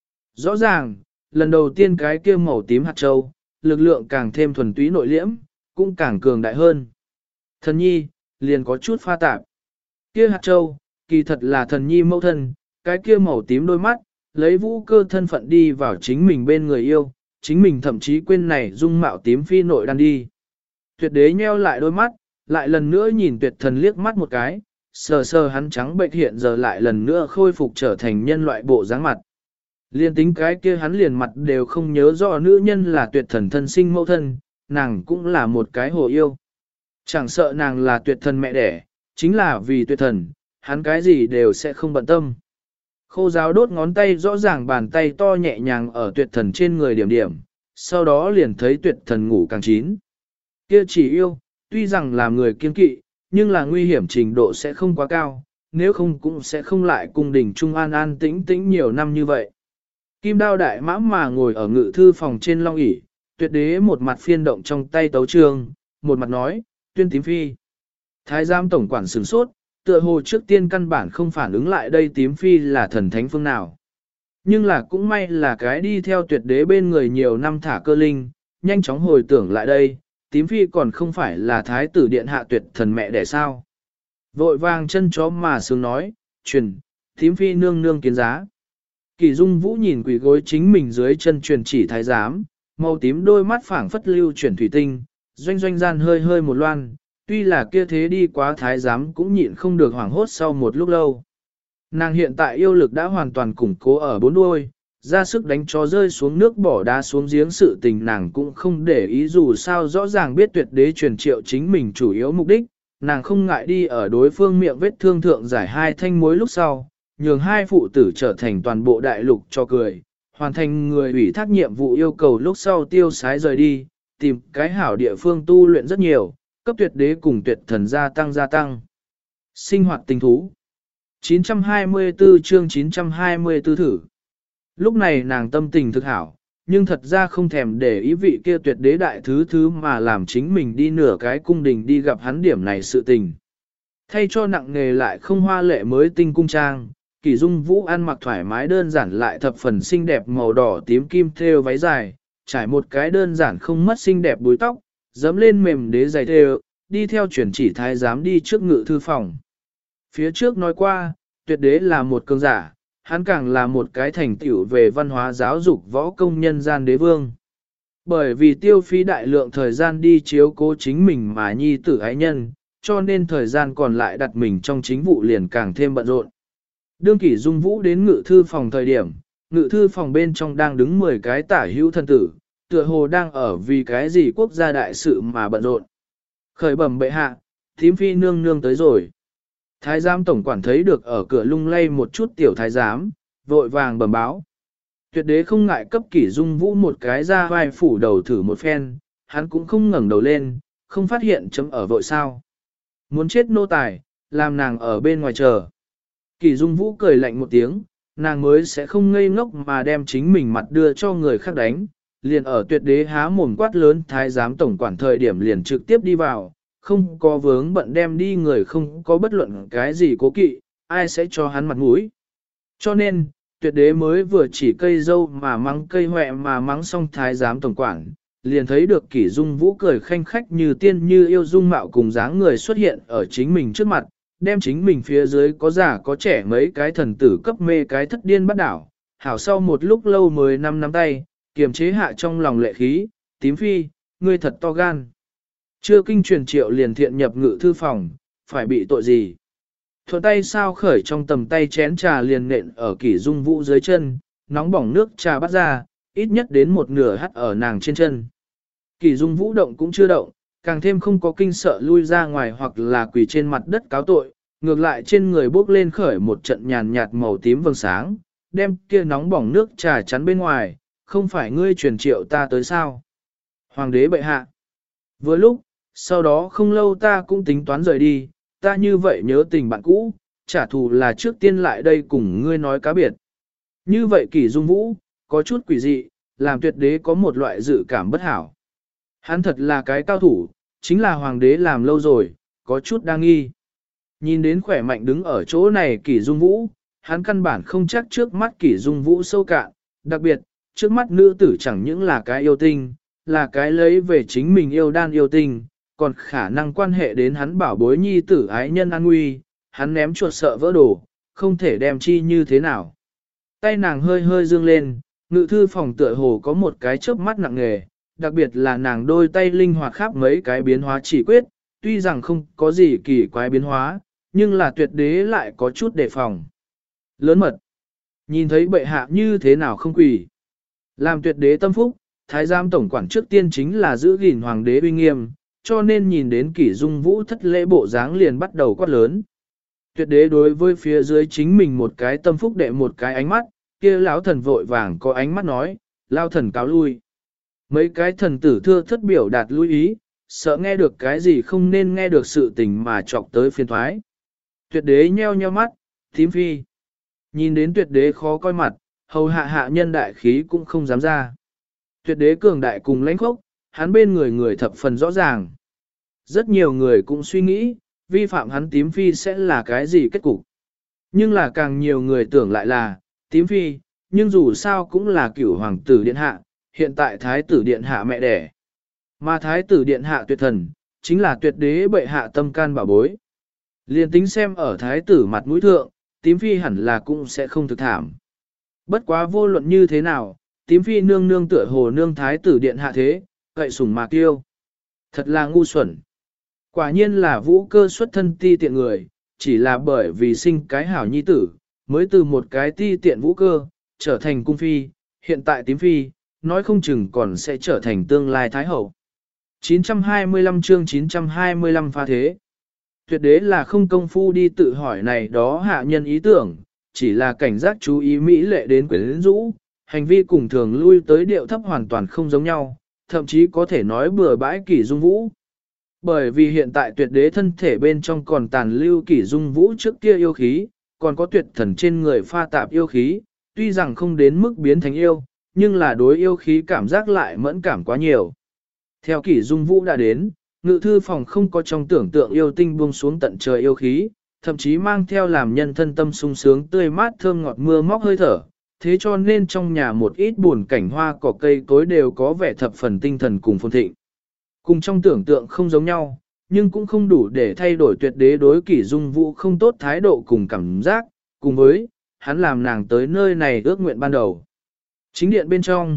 Rõ ràng, lần đầu tiên cái kia màu tím hạt châu, lực lượng càng thêm thuần túy nội liễm, cũng càng cường đại hơn. Thần nhi, liền có chút pha tạp. Kia hạt châu, kỳ thật là thần nhi mẫu thân, cái kia màu tím đôi mắt, lấy vũ cơ thân phận đi vào chính mình bên người yêu, chính mình thậm chí quên này dung mạo tím phi nội đan đi. Tuyệt đế nheo lại đôi mắt, lại lần nữa nhìn tuyệt thần liếc mắt một cái, sờ sờ hắn trắng bệnh hiện giờ lại lần nữa khôi phục trở thành nhân loại bộ dáng mặt. Liên tính cái kia hắn liền mặt đều không nhớ rõ nữ nhân là tuyệt thần thân sinh mẫu thân, nàng cũng là một cái hồ yêu. Chẳng sợ nàng là tuyệt thần mẹ đẻ, chính là vì tuyệt thần, hắn cái gì đều sẽ không bận tâm. Khô giáo đốt ngón tay rõ ràng bàn tay to nhẹ nhàng ở tuyệt thần trên người điểm điểm, sau đó liền thấy tuyệt thần ngủ càng chín. Kia chỉ yêu, tuy rằng là người kiên kỵ, nhưng là nguy hiểm trình độ sẽ không quá cao, nếu không cũng sẽ không lại cung đình trung an an tĩnh tĩnh nhiều năm như vậy. Kim đao đại mã mà ngồi ở ngự thư phòng trên long ỷ, tuyệt đế một mặt phiên động trong tay tấu trương, một mặt nói, tuyên tím phi. Thái giám tổng quản sửng sốt, tựa hồ trước tiên căn bản không phản ứng lại đây tím phi là thần thánh phương nào. Nhưng là cũng may là cái đi theo tuyệt đế bên người nhiều năm thả cơ linh, nhanh chóng hồi tưởng lại đây, tím phi còn không phải là thái tử điện hạ tuyệt thần mẹ đẻ sao. Vội vàng chân chó mà sướng nói, truyền, tím phi nương nương kiến giá. Kỳ Dung Vũ nhìn quỷ gối chính mình dưới chân truyền chỉ thái giám, màu tím đôi mắt phảng phất lưu chuyển thủy tinh, doanh doanh gian hơi hơi một loan, tuy là kia thế đi quá thái giám cũng nhịn không được hoảng hốt sau một lúc lâu. Nàng hiện tại yêu lực đã hoàn toàn củng cố ở bốn đuôi, ra sức đánh chó rơi xuống nước bỏ đá xuống giếng sự tình nàng cũng không để ý dù sao rõ ràng biết tuyệt đế truyền triệu chính mình chủ yếu mục đích, nàng không ngại đi ở đối phương miệng vết thương thượng giải hai thanh mối lúc sau, nhường hai phụ tử trở thành toàn bộ đại lục cho cười, hoàn thành người ủy thác nhiệm vụ yêu cầu lúc sau tiêu sái rời đi, tìm cái hảo địa phương tu luyện rất nhiều, cấp tuyệt đế cùng tuyệt thần gia tăng. Sinh hoạt tình thú 924 chương 924 thử. Lúc này nàng tâm tình thực hảo, nhưng thật ra không thèm để ý vị kia tuyệt đế đại thứ mà làm chính mình đi nửa cái cung đình đi gặp hắn điểm này sự tình. Thay cho nặng nghề lại không hoa lệ mới tinh cung trang, Kỳ Dung Vũ ăn mặc thoải mái đơn giản lại thập phần xinh đẹp màu đỏ tím kim thêu váy dài, trải một cái đơn giản không mất xinh đẹp búi tóc, dẫm lên mềm đế giày thêu, đi theo chuyển chỉ thái giám đi trước ngự thư phòng. Phía trước nói qua, tuyệt đế là một cường giả, hắn càng là một cái thành tựu về văn hóa giáo dục võ công nhân gian đế vương. Bởi vì tiêu phí đại lượng thời gian đi chiếu cố chính mình mà nhi tử ái nhân, cho nên thời gian còn lại đặt mình trong chính vụ liền càng thêm bận rộn. Đương Kỷ Dung Vũ đến ngự thư phòng thời điểm, ngự thư phòng bên trong đang đứng 10 cái tả hữu thân tử, tựa hồ đang ở vì cái gì quốc gia đại sự mà bận rộn. Khởi bẩm bệ hạ, thím phi nương nương tới rồi. Thái giám tổng quản thấy được ở cửa lung lay một chút tiểu thái giám, vội vàng bẩm báo. Tuyệt đế không ngại cấp Kỷ Dung Vũ một cái ra vai phủ đầu thử một phen, hắn cũng không ngẩng đầu lên, không phát hiện chấm ở vội sao. Muốn chết nô tài, làm nàng ở bên ngoài chờ. Kỷ Dung Vũ cười lạnh một tiếng, nàng mới sẽ không ngây ngốc mà đem chính mình mặt đưa cho người khác đánh. Liền ở tuyệt đế há mồm quát lớn thái giám tổng quản thời điểm liền trực tiếp đi vào, không có vướng bận đem đi người không có bất luận cái gì cố kỵ, ai sẽ cho hắn mặt mũi. Cho nên, tuyệt đế mới vừa chỉ cây dâu mà mắng cây hoẹ mà mắng xong thái giám tổng quản, liền thấy được Kỷ Dung Vũ cười khanh khách như tiên như yêu dung mạo cùng dáng người xuất hiện ở chính mình trước mặt, đem chính mình phía dưới có già có trẻ mấy cái thần tử cấp mê cái thất điên bắt đảo. Hảo sau một lúc lâu mới nắm tay, kiềm chế hạ trong lòng lệ khí, tím phi, ngươi thật to gan. Chưa kinh truyền triệu liền thiện nhập ngự thư phòng, phải bị tội gì? Thuận tay sao khởi trong tầm tay chén trà liền nện ở Kỷ Dung Vũ dưới chân, nóng bỏng nước trà bắt ra, ít nhất đến một nửa hắt ở nàng trên chân. Kỷ Dung Vũ động cũng chưa động, càng thêm không có kinh sợ lui ra ngoài hoặc là quỳ trên mặt đất cáo tội, ngược lại trên người bốc lên khởi một trận nhàn nhạt màu tím vầng sáng, đem kia nóng bỏng nước trà chắn bên ngoài, không phải ngươi truyền triệu ta tới sao? Hoàng đế bệ hạ. Vừa lúc, sau đó không lâu ta cũng tính toán rời đi, ta như vậy nhớ tình bạn cũ, trả thù là trước tiên lại đây cùng ngươi nói cá biệt. Như vậy Kỷ Dung Vũ, có chút quỷ dị, làm tuyệt đế có một loại dự cảm bất hảo. Hắn thật là cái cao thủ, chính là hoàng đế làm lâu rồi, có chút đa nghi. Nhìn đến khỏe mạnh đứng ở chỗ này Kỷ Dung Vũ, hắn căn bản không chắc trước mắt Kỷ Dung Vũ sâu cạn, đặc biệt, trước mắt nữ tử chẳng những là cái yêu tinh, là cái lấy về chính mình yêu đan yêu tinh, còn khả năng quan hệ đến hắn bảo bối nhi tử ái nhân an nguy, hắn ném chuột sợ vỡ đồ, không thể đem chi như thế nào. Tay nàng hơi hơi dương lên, ngự thư phòng tựa hồ có một cái chớp mắt nặng nề, đặc biệt là nàng đôi tay linh hoạt khắp mấy cái biến hóa chỉ quyết, tuy rằng không có gì kỳ quái biến hóa, nhưng là tuyệt đế lại có chút đề phòng. Lớn mật, nhìn thấy bệ hạ như thế nào không quỳ. Làm tuyệt đế tâm phúc, thái giám tổng quản trước tiên chính là giữ gìn hoàng đế uy nghiêm, cho nên nhìn đến Kỷ Dung Vũ thất lễ bộ dáng liền bắt đầu quát lớn. Tuyệt đế đối với phía dưới chính mình một cái tâm phúc đệ một cái ánh mắt, kia lão thần vội vàng có ánh mắt nói, lao thần cáo lui. Mấy cái thần tử thưa thất biểu đạt lui ý, sợ nghe được cái gì không nên nghe được sự tình mà chọc tới phiền thoái. Tuyệt đế nheo nheo mắt, thím phi. Nhìn đến tuyệt đế khó coi mặt, hầu hạ hạ nhân đại khí cũng không dám ra. Tuyệt đế cường đại cùng lãnh khốc, hắn bên người người thập phần rõ ràng. Rất nhiều người cũng suy nghĩ, vi phạm hắn tím phi sẽ là cái gì kết cục. Nhưng là càng nhiều người tưởng lại là, tím phi, nhưng dù sao cũng là cửu hoàng tử điện hạ, hiện tại thái tử điện hạ mẹ đẻ. Mà thái tử điện hạ tuyệt thần, chính là tuyệt đế bệ hạ tâm can bảo bối. Liên tính xem ở thái tử mặt mũi thượng, tím phi hẳn là cũng sẽ không thực thảm. Bất quá vô luận như thế nào, tím phi nương nương tựa hồ nương thái tử điện hạ thế, gậy sủng mà kiêu. Thật là ngu xuẩn. Quả nhiên là vũ cơ xuất thân ti tiện người, chỉ là bởi vì sinh cái hảo nhi tử, mới từ một cái ti tiện vũ cơ, trở thành cung phi, hiện tại tím phi, nói không chừng còn sẽ trở thành tương lai thái hậu. 925 chương 925 pha thế. Tuyệt đế là không công phu đi tự hỏi này đó hạ nhân ý tưởng, chỉ là cảnh giác chú ý mỹ lệ đến quyến rũ, hành vi cùng thường lui tới điệu thấp hoàn toàn không giống nhau, thậm chí có thể nói bừa bãi Kỷ Dung Vũ. Bởi vì hiện tại tuyệt đế thân thể bên trong còn tàn lưu Kỷ Dung Vũ trước kia yêu khí, còn có tuyệt thần trên người pha tạp yêu khí, tuy rằng không đến mức biến thành yêu, nhưng là đối yêu khí cảm giác lại mẫn cảm quá nhiều. Theo Kỷ Dung Vũ đã đến, ngự thư phòng không có trong tưởng tượng yêu tinh buông xuống tận trời yêu khí, thậm chí mang theo làm nhân thân tâm sung sướng tươi mát thơm ngọt mưa móc hơi thở, thế cho nên trong nhà một ít buồn cảnh hoa cỏ cây cối đều có vẻ thập phần tinh thần cùng phồn thịnh. Cùng trong tưởng tượng không giống nhau, nhưng cũng không đủ để thay đổi tuyệt đế đối Kỷ Dung Vũ không tốt thái độ cùng cảm giác, cùng với, hắn làm nàng tới nơi này ước nguyện ban đầu. Chính điện bên trong,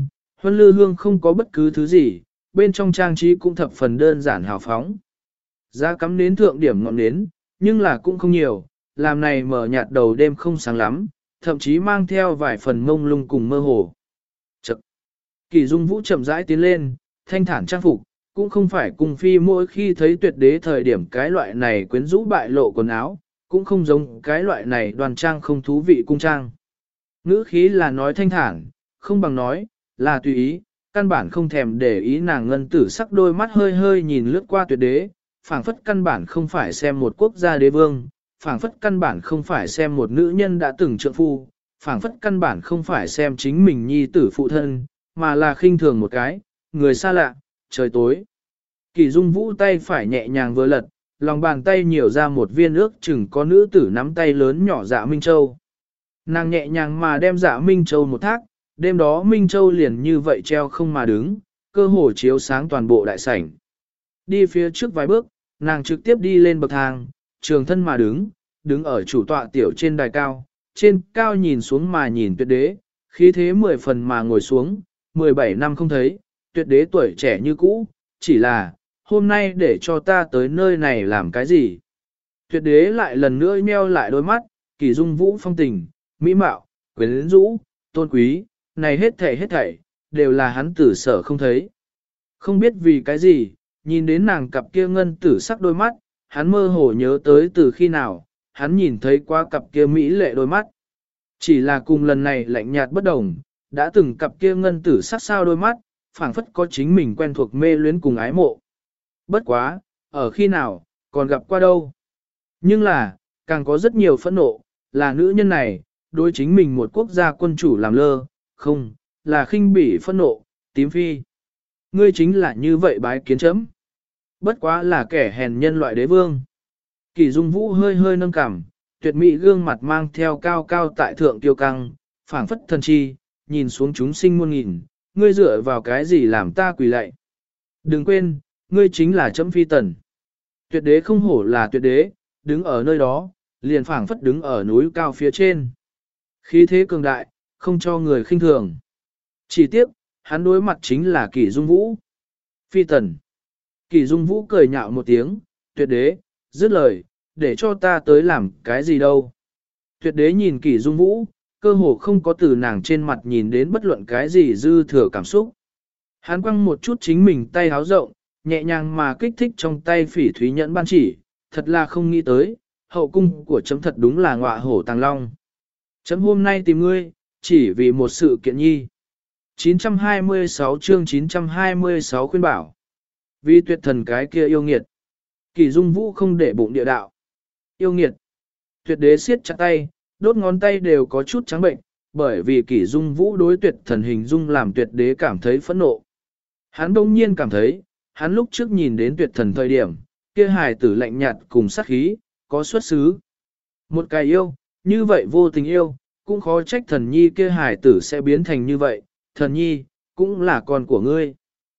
Huân lư hương không có bất cứ thứ gì, bên trong trang trí cũng thập phần đơn giản hào phóng. Giá cắm nến thượng điểm ngọn nến, nhưng là cũng không nhiều, làm này mở nhạt đầu đêm không sáng lắm, thậm chí mang theo vài phần mông lung cùng mơ hồ. Chậc! Kỳ Dung Vũ chậm rãi tiến lên, thanh thản trang phục, cũng không phải cùng phi mỗi khi thấy tuyệt đế thời điểm cái loại này quyến rũ bại lộ quần áo, cũng không giống cái loại này đoàn trang không thú vị cung trang. Ngữ khí là nói thanh thản, không bằng nói, là tùy ý, căn bản không thèm để ý nàng ngân tử sắc đôi mắt hơi hơi nhìn lướt qua tuyệt đế, phảng phất căn bản không phải xem một quốc gia đế vương, phảng phất căn bản không phải xem một nữ nhân đã từng trượng phu, phảng phất căn bản không phải xem chính mình nhi tử phụ thân, mà là khinh thường một cái, người xa lạ, trời tối. Kỳ Dung Vũ tay phải nhẹ nhàng vừa lật, lòng bàn tay nhiều ra một viên ước chừng có nữ tử nắm tay lớn nhỏ Dạ Minh Châu. Nàng nhẹ nhàng mà đem Dạ Minh Châu một thác, đêm đó Minh Châu liền như vậy treo không mà đứng, cơ hồ chiếu sáng toàn bộ đại sảnh. Đi phía trước vài bước, nàng trực tiếp đi lên bậc thang, trường thân mà đứng ở chủ tọa tiểu trên đài cao, trên cao nhìn xuống mà nhìn tuyệt đế, khí thế 10 phần mà ngồi xuống, 17 năm không thấy, tuyệt đế tuổi trẻ như cũ, chỉ là, hôm nay để cho ta tới nơi này làm cái gì? Tuyệt đế lại lần nữa nheo lại đôi mắt, Kỳ Dung Vũ phong tình, mỹ mạo, quyến rũ, tôn quý, này hết thảy, đều là hắn tử sở không thấy. Không biết vì cái gì, nhìn đến nàng cặp kia ngân tử sắc đôi mắt, hắn mơ hồ nhớ tới từ khi nào, hắn nhìn thấy qua cặp kia mỹ lệ đôi mắt. Chỉ là cùng lần này lạnh nhạt bất đồng, đã từng cặp kia ngân tử sắc sao đôi mắt, phảng phất có chính mình quen thuộc mê luyến cùng ái mộ. Bất quá, ở khi nào, còn gặp qua đâu. Nhưng là, càng có rất nhiều phẫn nộ, là nữ nhân này, đối chính mình một quốc gia quân chủ làm lơ, không, là khinh bỉ phẫn nộ, tím phi. Ngươi chính là như vậy bái kiến chấm. Bất quá là kẻ hèn nhân loại đế vương. Kỳ Dung Vũ hơi hơi nâng cằm, tuyệt mỹ gương mặt mang theo cao cao tại thượng tiêu căng, phảng phất thần chi, nhìn xuống chúng sinh muôn nghìn, ngươi dựa vào cái gì làm ta quỳ lạy. Đừng quên, ngươi chính là chấm phi tần. Tuyệt đế không hổ là tuyệt đế, đứng ở nơi đó, liền phảng phất đứng ở núi cao phía trên. Khí thế cường đại, không cho người khinh thường. Chỉ tiếc, hắn đối mặt chính là Kỳ Dung Vũ. Phi tần. Kỳ Dung Vũ cười nhạo một tiếng, tuyệt đế, dứt lời, để cho ta tới làm cái gì đâu. Tuyệt đế nhìn Kỳ Dung Vũ, cơ hồ không có từ nàng trên mặt nhìn đến bất luận cái gì dư thừa cảm xúc. Hắn quăng một chút chính mình tay háo rộng, nhẹ nhàng mà kích thích trong tay phỉ thúy nhẫn ban chỉ, thật là không nghĩ tới, hậu cung của chấm thật đúng là ngọa hổ tàng long. Chấm hôm nay tìm ngươi, chỉ vì một sự kiện nhi. 926 chương 926 khuyên bảo. Vì tuyệt thần cái kia yêu nghiệt. Kỳ Dung Vũ không để bụng địa đạo. Yêu nghiệt. Tuyệt đế siết chặt tay, đốt ngón tay đều có chút trắng bệnh, bởi vì Kỳ Dung Vũ đối tuyệt thần hình dung làm tuyệt đế cảm thấy phẫn nộ. Hắn đông nhiên cảm thấy, hắn lúc trước nhìn đến tuyệt thần thời điểm, kia hài tử lạnh nhạt cùng sát khí, có xuất xứ. Một cái yêu, như vậy vô tình yêu, cũng khó trách thần nhi kia hài tử sẽ biến thành như vậy, thần nhi, cũng là con của ngươi.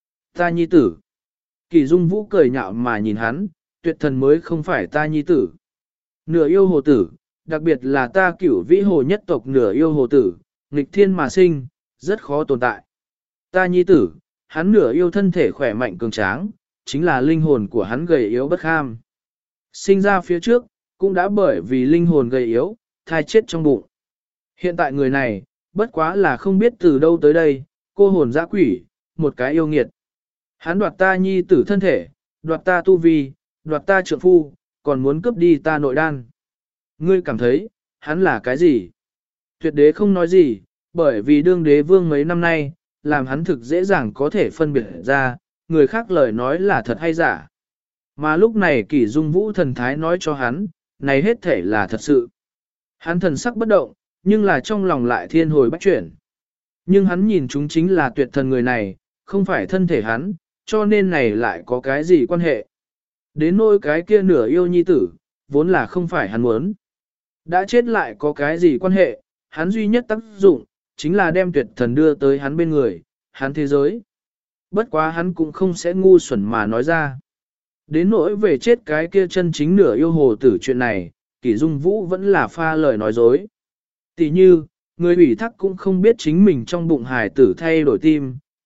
Ta nhi tử. Kỳ Dung Vũ cười nhạo mà nhìn hắn, tuyệt thần mới không phải ta nhi tử. Nửa yêu hồ tử, đặc biệt là ta cửu vĩ hồ nhất tộc nửa yêu hồ tử, nghịch thiên mà sinh, rất khó tồn tại. Ta nhi tử, hắn nửa yêu thân thể khỏe mạnh cường tráng, chính là linh hồn của hắn gầy yếu bất kham. Sinh ra phía trước, cũng đã bởi vì linh hồn gầy yếu, thai chết trong bụng. Hiện tại người này, bất quá là không biết từ đâu tới đây, cô hồn dã quỷ, một cái yêu nghiệt. Hắn đoạt ta nhi tử thân thể, đoạt ta tu vi, đoạt ta trượng phu, còn muốn cướp đi ta nội đan. Ngươi cảm thấy, hắn là cái gì? Tuyệt đế không nói gì, bởi vì đương đế vương mấy năm nay, làm hắn thực dễ dàng có thể phân biệt ra, người khác lời nói là thật hay giả. Mà lúc này Kỳ Dung Vũ thần thái nói cho hắn, này hết thể là thật sự. Hắn thần sắc bất động, nhưng là trong lòng lại thiên hồi bách chuyển. Nhưng hắn nhìn chúng chính là tuyệt thần người này, không phải thân thể hắn, cho nên này lại có cái gì quan hệ. Đến nỗi cái kia nửa yêu nhi tử, vốn là không phải hắn muốn. Đã chết lại có cái gì quan hệ, hắn duy nhất tác dụng, chính là đem tuyệt thần đưa tới hắn bên người, hắn thế giới. Bất quá hắn cũng không sẽ ngu xuẩn mà nói ra. Đến nỗi về chết cái kia chân chính nửa yêu hồ tử chuyện này, Kỳ Dung Vũ vẫn là pha lời nói dối. Tỷ như, người ủy thác cũng không biết chính mình trong bụng hài tử thay đổi tim,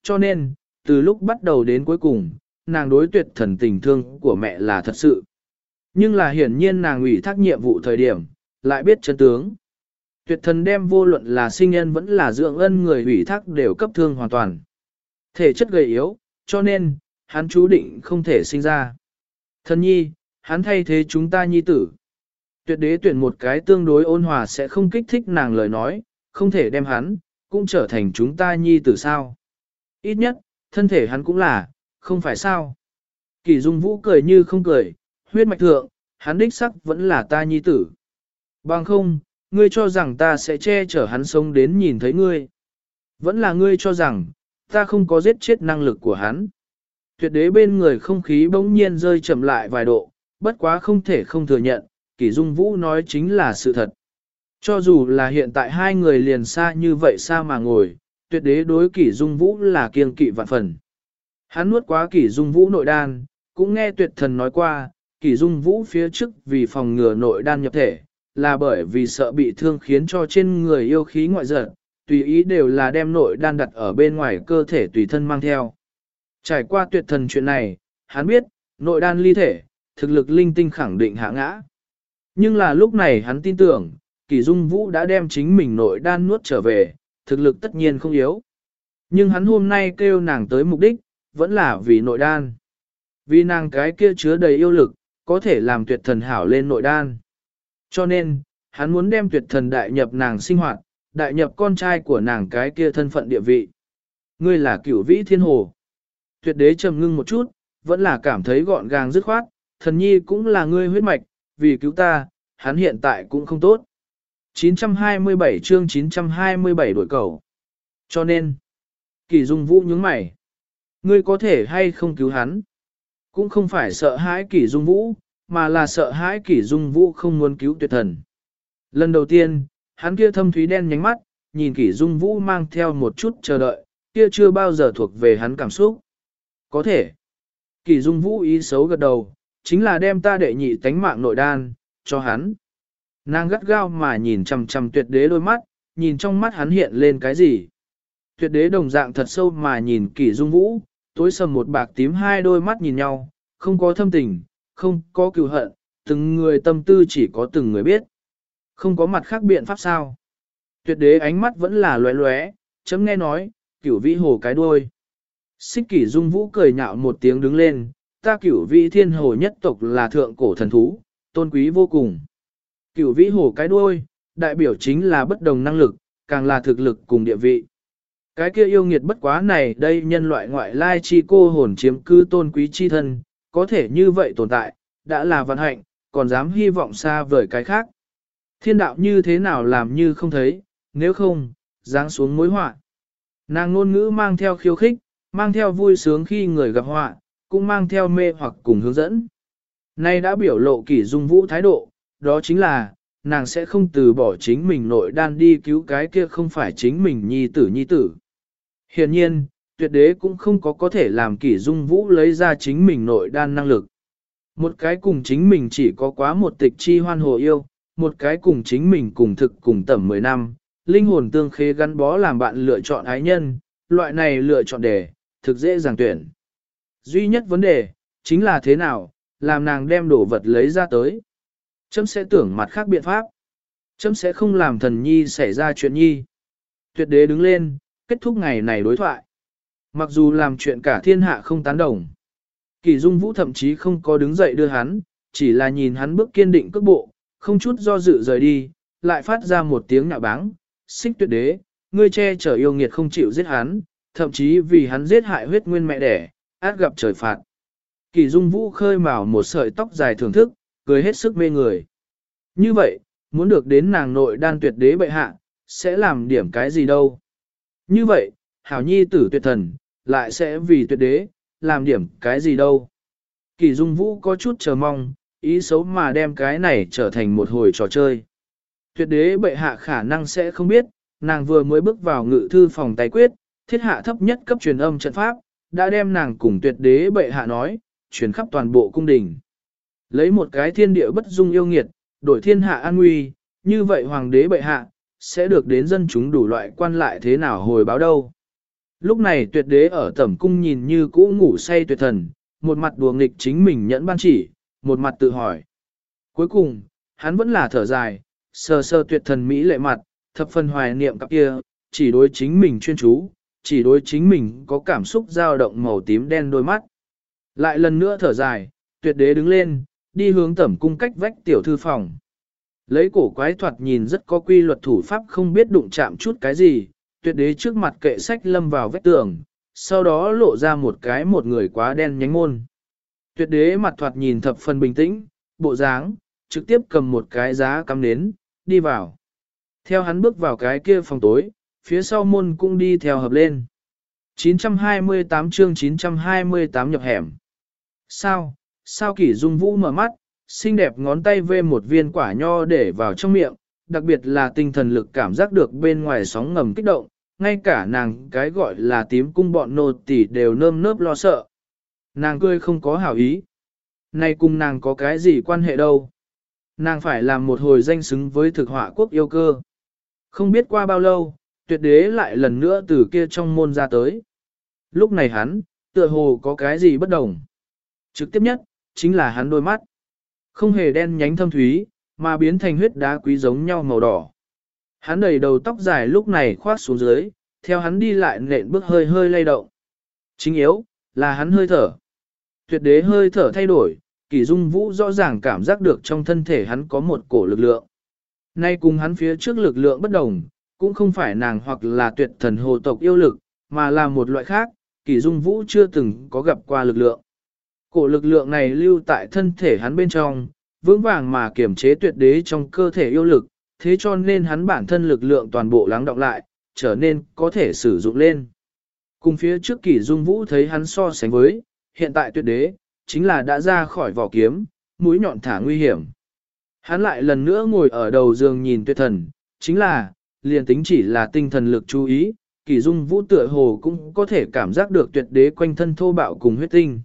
cho nên, từ lúc bắt đầu đến cuối cùng, nàng đối tuyệt thần tình thương của mẹ là thật sự. Nhưng là hiển nhiên nàng ủy thác nhiệm vụ thời điểm, lại biết chân tướng. Tuyệt thần đem vô luận là sinh ân vẫn là dưỡng ân người ủy thác đều cấp thương hoàn toàn. Thể chất gầy yếu, cho nên, hắn chú định không thể sinh ra. Thần nhi, hắn thay thế chúng ta nhi tử. Tuyệt đế tuyển một cái tương đối ôn hòa sẽ không kích thích nàng lời nói, không thể đem hắn, cũng trở thành chúng ta nhi tử sao. Ít nhất, thân thể hắn cũng là, không phải sao. Kỷ Dung Vũ cười như không cười, huyết mạch thượng, hắn đích sắc vẫn là ta nhi tử. Bằng không, ngươi cho rằng ta sẽ che chở hắn sống đến nhìn thấy ngươi. Vẫn là ngươi cho rằng, ta không có giết chết năng lực của hắn. Tuyệt đế bên người không khí bỗng nhiên rơi chậm lại vài độ, bất quá không thể không thừa nhận, Kỷ Dung Vũ nói chính là sự thật. Cho dù là hiện tại hai người liền xa như vậy xa mà ngồi, tuyệt đế đối Kỷ Dung Vũ là kiêng kỵ vạn phần. Hắn nuốt quá Kỷ Dung Vũ nội đan, cũng nghe tuyệt thần nói qua, Kỷ Dung Vũ phía trước vì phòng ngừa nội đan nhập thể, là bởi vì sợ bị thương khiến cho trên người yêu khí ngoại giật, tùy ý đều là đem nội đan đặt ở bên ngoài cơ thể tùy thân mang theo. Trải qua tuyệt thần chuyện này, hắn biết, nội đan ly thể, thực lực linh tinh khẳng định hạ ngã. Nhưng là lúc này hắn tin tưởng, Kỷ Dung Vũ đã đem chính mình nội đan nuốt trở về, thực lực tất nhiên không yếu. Nhưng hắn hôm nay kêu nàng tới mục đích, vẫn là vì nội đan. Vì nàng cái kia chứa đầy yêu lực, có thể làm tuyệt thần hảo lên nội đan. Cho nên, hắn muốn đem tuyệt thần đại nhập nàng sinh hoạt, đại nhập con trai của nàng cái kia thân phận địa vị. Ngươi là Cửu Vĩ Thiên Hồ. Tuyệt đế trầm ngưng một chút, vẫn là cảm thấy gọn gàng dứt khoát, thần nhi cũng là ngươi huyết mạch, vì cứu ta, hắn hiện tại cũng không tốt. 927 chương 927 đổi cầu. Cho nên, Kỷ Dung Vũ nhướng mày. Ngươi có thể hay không cứu hắn? Cũng không phải sợ hãi Kỷ Dung Vũ, mà là sợ hãi Kỷ Dung Vũ không muốn cứu tuyệt thần. Lần đầu tiên, hắn kia thâm thúy đen nhánh mắt, nhìn Kỷ Dung Vũ mang theo một chút chờ đợi, kia chưa bao giờ thuộc về hắn cảm xúc. Có thể. Kỷ Dung Vũ ý xấu gật đầu, chính là đem ta đệ nhị tánh mạng nội đan, cho hắn. Nàng gắt gao mà nhìn chằm chằm tuyệt đế đôi mắt, nhìn trong mắt hắn hiện lên cái gì. Tuyệt đế đồng dạng thật sâu mà nhìn Kỷ Dung Vũ, tối sầm một bạc tím hai đôi mắt nhìn nhau, không có thâm tình, không có cừu hận, từng người tâm tư chỉ có từng người biết. Không có mặt khác biện pháp sao. Tuyệt đế ánh mắt vẫn là lóe lóe, chấm nghe nói, Cửu Vĩ Hồ cái đuôi. Xích Kỷ Dung Vũ cười nhạo một tiếng đứng lên, ta Cửu Vĩ Thiên Hồ nhất tộc là thượng cổ thần thú, tôn quý vô cùng. Cửu Vĩ Hồ cái đuôi, đại biểu chính là bất đồng năng lực, càng là thực lực cùng địa vị. Cái kia yêu nghiệt bất quá này đây nhân loại ngoại lai chi cô hồn chiếm cư tôn quý chi thân, có thể như vậy tồn tại, đã là vận hạnh, còn dám hy vọng xa vời cái khác. Thiên đạo như thế nào làm như không thấy, nếu không, giáng xuống mối họa. Nàng ngôn ngữ mang theo khiêu khích, mang theo vui sướng khi người gặp họa, cũng mang theo mê hoặc cùng hướng dẫn. Nay đã biểu lộ Kỷ Dung Vũ thái độ, đó chính là, nàng sẽ không từ bỏ chính mình nội đan đi cứu cái kia không phải chính mình nhi tử. Hiển nhiên, tuyệt đế cũng không có thể làm Kỷ Dung Vũ lấy ra chính mình nội đan năng lực. Một cái cùng chính mình chỉ có quá một tịch chi hoan hồ yêu, một cái cùng chính mình cùng thực cùng tầm 10 năm, linh hồn tương khế gắn bó làm bạn lựa chọn ái nhân, loại này lựa chọn đề, thực dễ dàng tuyển. Duy nhất vấn đề, chính là thế nào, làm nàng đem đồ vật lấy ra tới. Chấm sẽ tưởng mặt khác biện pháp. Chấm sẽ không làm thần nhi xảy ra chuyện nhi. Tuyệt đế đứng lên, kết thúc ngày này đối thoại. Mặc dù làm chuyện cả thiên hạ không tán đồng. Kỷ Dung Vũ thậm chí không có đứng dậy đưa hắn, chỉ là nhìn hắn bước kiên định cước bộ, không chút do dự rời đi, lại phát ra một tiếng nhạo báng. Xích tuyệt đế, ngươi che chở yêu nghiệt không chịu giết hắn, thậm chí vì hắn giết hại huyết nguyên mẹ đẻ, át gặp trời phạt. Kỷ Dung Vũ khơi mào một sợi tóc dài thưởng thức, cười hết sức mê người. Như vậy, muốn được đến nàng nội đan tuyệt đế bệ hạ, sẽ làm điểm cái gì đâu. Như vậy, hảo nhi tử tuyệt thần, lại sẽ vì tuyệt đế, làm điểm cái gì đâu. Kỷ Dung Vũ có chút chờ mong, ý xấu mà đem cái này trở thành một hồi trò chơi. Tuyệt đế bệ hạ khả năng sẽ không biết, nàng vừa mới bước vào ngự thư phòng tài quyết, thiết hạ thấp nhất cấp truyền âm trận pháp, đã đem nàng cùng tuyệt đế bệ hạ nói, truyền khắp toàn bộ cung đình. Lấy một cái thiên địa bất dung yêu nghiệt, đổi thiên hạ an nguy, như vậy hoàng đế bệ hạ, sẽ được đến dân chúng đủ loại quan lại thế nào hồi báo đâu. Lúc này tuyệt đế ở tẩm cung nhìn như cũ ngủ say tuyệt thần, một mặt đùa nghịch chính mình nhẫn ban chỉ, một mặt tự hỏi. Cuối cùng, hắn vẫn là thở dài, sờ sờ tuyệt thần mỹ lệ mặt, thập phần hoài niệm cặp kia, chỉ đối chính mình chuyên chú, chỉ đối chính mình có cảm xúc dao động màu tím đen đôi mắt. Lại lần nữa thở dài, tuyệt đế đứng lên, đi hướng tẩm cung cách vách tiểu thư phòng. Lấy cổ quái thoạt nhìn rất có quy luật thủ pháp không biết đụng chạm chút cái gì, tuyệt đế trước mặt kệ sách lâm vào vách tường, sau đó lộ ra một người quá đen nhánh môn. Tuyệt đế mặt thoạt nhìn thập phần bình tĩnh, bộ dáng, trực tiếp cầm một cái giá cắm nến, đi vào. Theo hắn bước vào cái kia phòng tối, phía sau môn cũng đi theo hợp lên. 928 chương 928 nhập hẻm. Sao Kỷ Dung Vũ mở mắt, xinh đẹp ngón tay vê một viên quả nho để vào trong miệng, đặc biệt là tinh thần lực cảm giác được bên ngoài sóng ngầm kích động, ngay cả nàng cái gọi là tím cung bọn nô tỳ đều nơm nớp lo sợ. Nàng cười không có hảo ý. Này cùng nàng có cái gì quan hệ đâu. Nàng phải làm một hồi danh xứng với thực họa quốc yêu cơ. Không biết qua bao lâu, tuyệt đế lại lần nữa từ kia trong môn ra tới. Lúc này hắn, tựa hồ có cái gì bất đồng. Trực tiếp nhất, chính là hắn đôi mắt. Không hề đen nhánh thâm thúy, mà biến thành huyết đá quý giống nhau màu đỏ. Hắn đầy đầu tóc dài lúc này khoát xuống dưới, theo hắn đi lại nện bước hơi hơi lay động. Chính yếu, là hắn hơi thở. Tuyệt đế hơi thở thay đổi, Kỷ Dung Vũ rõ ràng cảm giác được trong thân thể hắn có một cổ lực lượng. Nay cùng hắn phía trước lực lượng bất đồng, cũng không phải nàng hoặc là tuyệt thần hồ tộc yêu lực, mà là một loại khác, Kỷ Dung Vũ chưa từng có gặp qua lực lượng. Cổ lực lượng này lưu tại thân thể hắn bên trong, vững vàng mà kiểm chế tuyệt đế trong cơ thể yêu lực, thế cho nên hắn bản thân lực lượng toàn bộ lắng đọng lại, trở nên có thể sử dụng lên. Cùng phía trước Kỷ Dung Vũ thấy hắn so sánh với, hiện tại tuyệt đế, chính là đã ra khỏi vỏ kiếm, mũi nhọn thả nguy hiểm. Hắn lại lần nữa ngồi ở đầu giường nhìn tuyệt thần, chính là, liền tính chỉ là tinh thần lực chú ý, Kỷ Dung Vũ tựa hồ cũng có thể cảm giác được tuyệt đế quanh thân thô bạo cùng huyết tinh.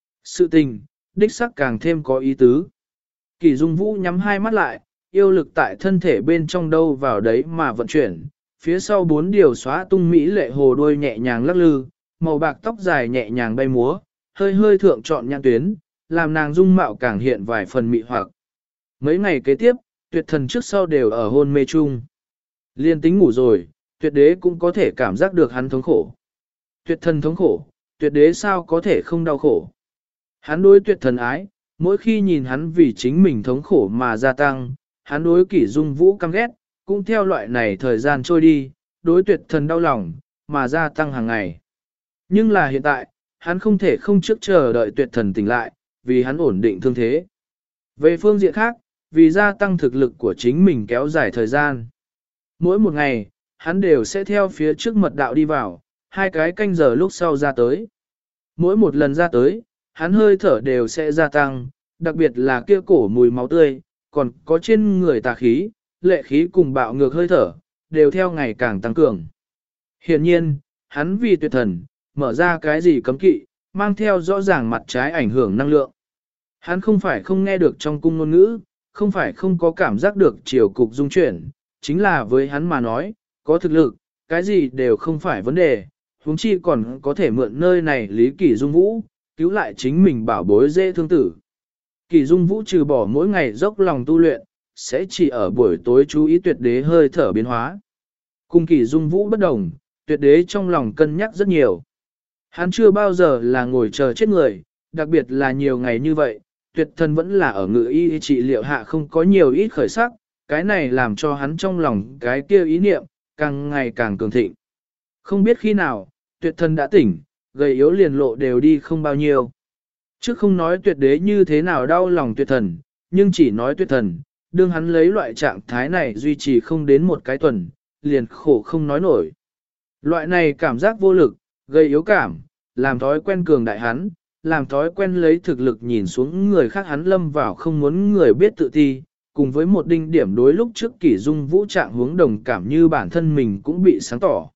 Sự tình, đích sắc càng thêm có ý tứ. Kỷ Dung Vũ nhắm hai mắt lại, yêu lực tại thân thể bên trong đâu vào đấy mà vận chuyển, phía sau bốn điều xóa tung mỹ lệ hồ đuôi nhẹ nhàng lắc lư, màu bạc tóc dài nhẹ nhàng bay múa, hơi hơi thượng trọn nhãn tuyến, làm nàng dung mạo càng hiện vài phần mị hoặc. Mấy ngày kế tiếp, tuyệt thần trước sau đều ở hôn mê chung. Liên tính ngủ rồi, tuyệt đế cũng có thể cảm giác được hắn thống khổ. Tuyệt thần thống khổ, tuyệt đế sao có thể không đau khổ. Hắn đối tuyệt thần ái, mỗi khi nhìn hắn vì chính mình thống khổ mà gia tăng, hắn đối Kỷ Dung Vũ căm ghét, cũng theo loại này thời gian trôi đi, đối tuyệt thần đau lòng, mà gia tăng hàng ngày. Nhưng là hiện tại, hắn không thể không trước chờ đợi tuyệt thần tỉnh lại, vì hắn ổn định thương thế. Về phương diện khác, vì gia tăng thực lực của chính mình kéo dài thời gian. Mỗi một ngày, hắn đều sẽ theo phía trước mật đạo đi vào, 2 cái canh giờ lúc sau ra tới. Mỗi một lần ra tới, hắn hơi thở đều sẽ gia tăng, đặc biệt là kia cổ mùi máu tươi, còn có trên người tà khí, lệ khí cùng bạo ngược hơi thở, đều theo ngày càng tăng cường. Hiện nhiên, hắn vì tuyệt thần, mở ra cái gì cấm kỵ, mang theo rõ ràng mặt trái ảnh hưởng năng lượng. Hắn không phải không nghe được trong cung ngôn ngữ, không phải không có cảm giác được chiều cục dung chuyển, chính là với hắn mà nói, có thực lực, cái gì đều không phải vấn đề, huống chi còn có thể mượn nơi này Lý Kỷ Dung Vũ, cứu lại chính mình bảo bối dễ thương tử. Kỷ Dung Vũ trừ bỏ mỗi ngày dốc lòng tu luyện, sẽ chỉ ở buổi tối chú ý tuyệt đế hơi thở biến hóa. Cùng Kỷ Dung Vũ bất đồng, tuyệt đế trong lòng cân nhắc rất nhiều. Hắn chưa bao giờ là ngồi chờ chết người, đặc biệt là nhiều ngày như vậy, tuyệt thần vẫn là ở ngự y trị liệu hạ không có nhiều ít khởi sắc, cái này làm cho hắn trong lòng cái kia ý niệm, càng ngày càng cường thịnh. Không biết khi nào, tuyệt thần đã tỉnh, gầy yếu liền lộ đều đi không bao nhiêu. Chứ không nói tuyệt đế như thế nào đau lòng tuyệt thần, nhưng chỉ nói tuyệt thần, đương hắn lấy loại trạng thái này duy trì không đến một cái tuần, liền khổ không nói nổi. Loại này cảm giác vô lực, gây yếu cảm, làm thói quen cường đại hắn, làm thói quen lấy thực lực nhìn xuống người khác hắn lâm vào không muốn người biết tự ti, cùng với một đinh điểm đối lúc trước Kỷ Dung Vũ trạng hướng đồng cảm như bản thân mình cũng bị sáng tỏ.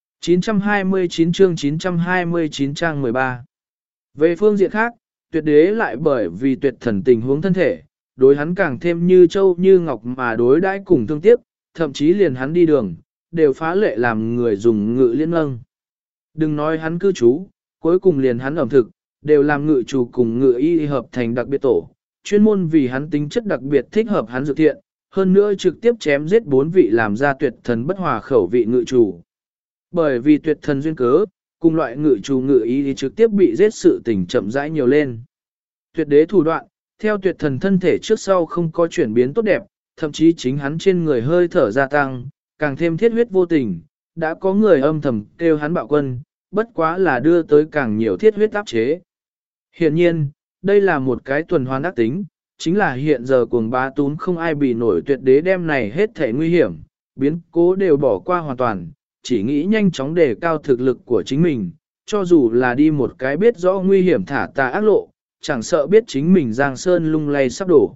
929 chương 929 trang 13. Về phương diện khác, tuyệt đế lại bởi vì tuyệt thần tình huống thân thể, đối hắn càng thêm như châu như ngọc mà đối đãi cùng thương tiếc, thậm chí liền hắn đi đường, đều phá lệ làm người dùng ngự liên âng. Đừng nói hắn cư trú, cuối cùng liền hắn ẩm thực, đều làm ngự chủ cùng ngự y hợp thành đặc biệt tổ, chuyên môn vì hắn tính chất đặc biệt thích hợp hắn dược thiện, hơn nữa trực tiếp chém giết 4 vị làm ra tuyệt thần bất hòa khẩu vị ngự chủ. Bởi vì tuyệt thần duyên cớ, cùng loại ngự chủ ngự y thì trực tiếp bị giết sự tình chậm rãi nhiều lên. Tuyệt đế thủ đoạn, theo tuyệt thần thân thể trước sau không có chuyển biến tốt đẹp, thậm chí chính hắn trên người hơi thở gia tăng, càng thêm thiết huyết vô tình, đã có người âm thầm kêu hắn bạo quân, bất quá là đưa tới càng nhiều thiết huyết áp chế. Hiện nhiên, đây là một cái tuần hoàn ác tính, chính là hiện giờ cuồng bá tún không ai bị nổi tuyệt đế đem này hết thể nguy hiểm, biến cố đều bỏ qua hoàn toàn, chỉ nghĩ nhanh chóng đề cao thực lực của chính mình, cho dù là đi một cái biết rõ nguy hiểm thả tà ác lộ, chẳng sợ biết chính mình giang sơn lung lay sắp đổ.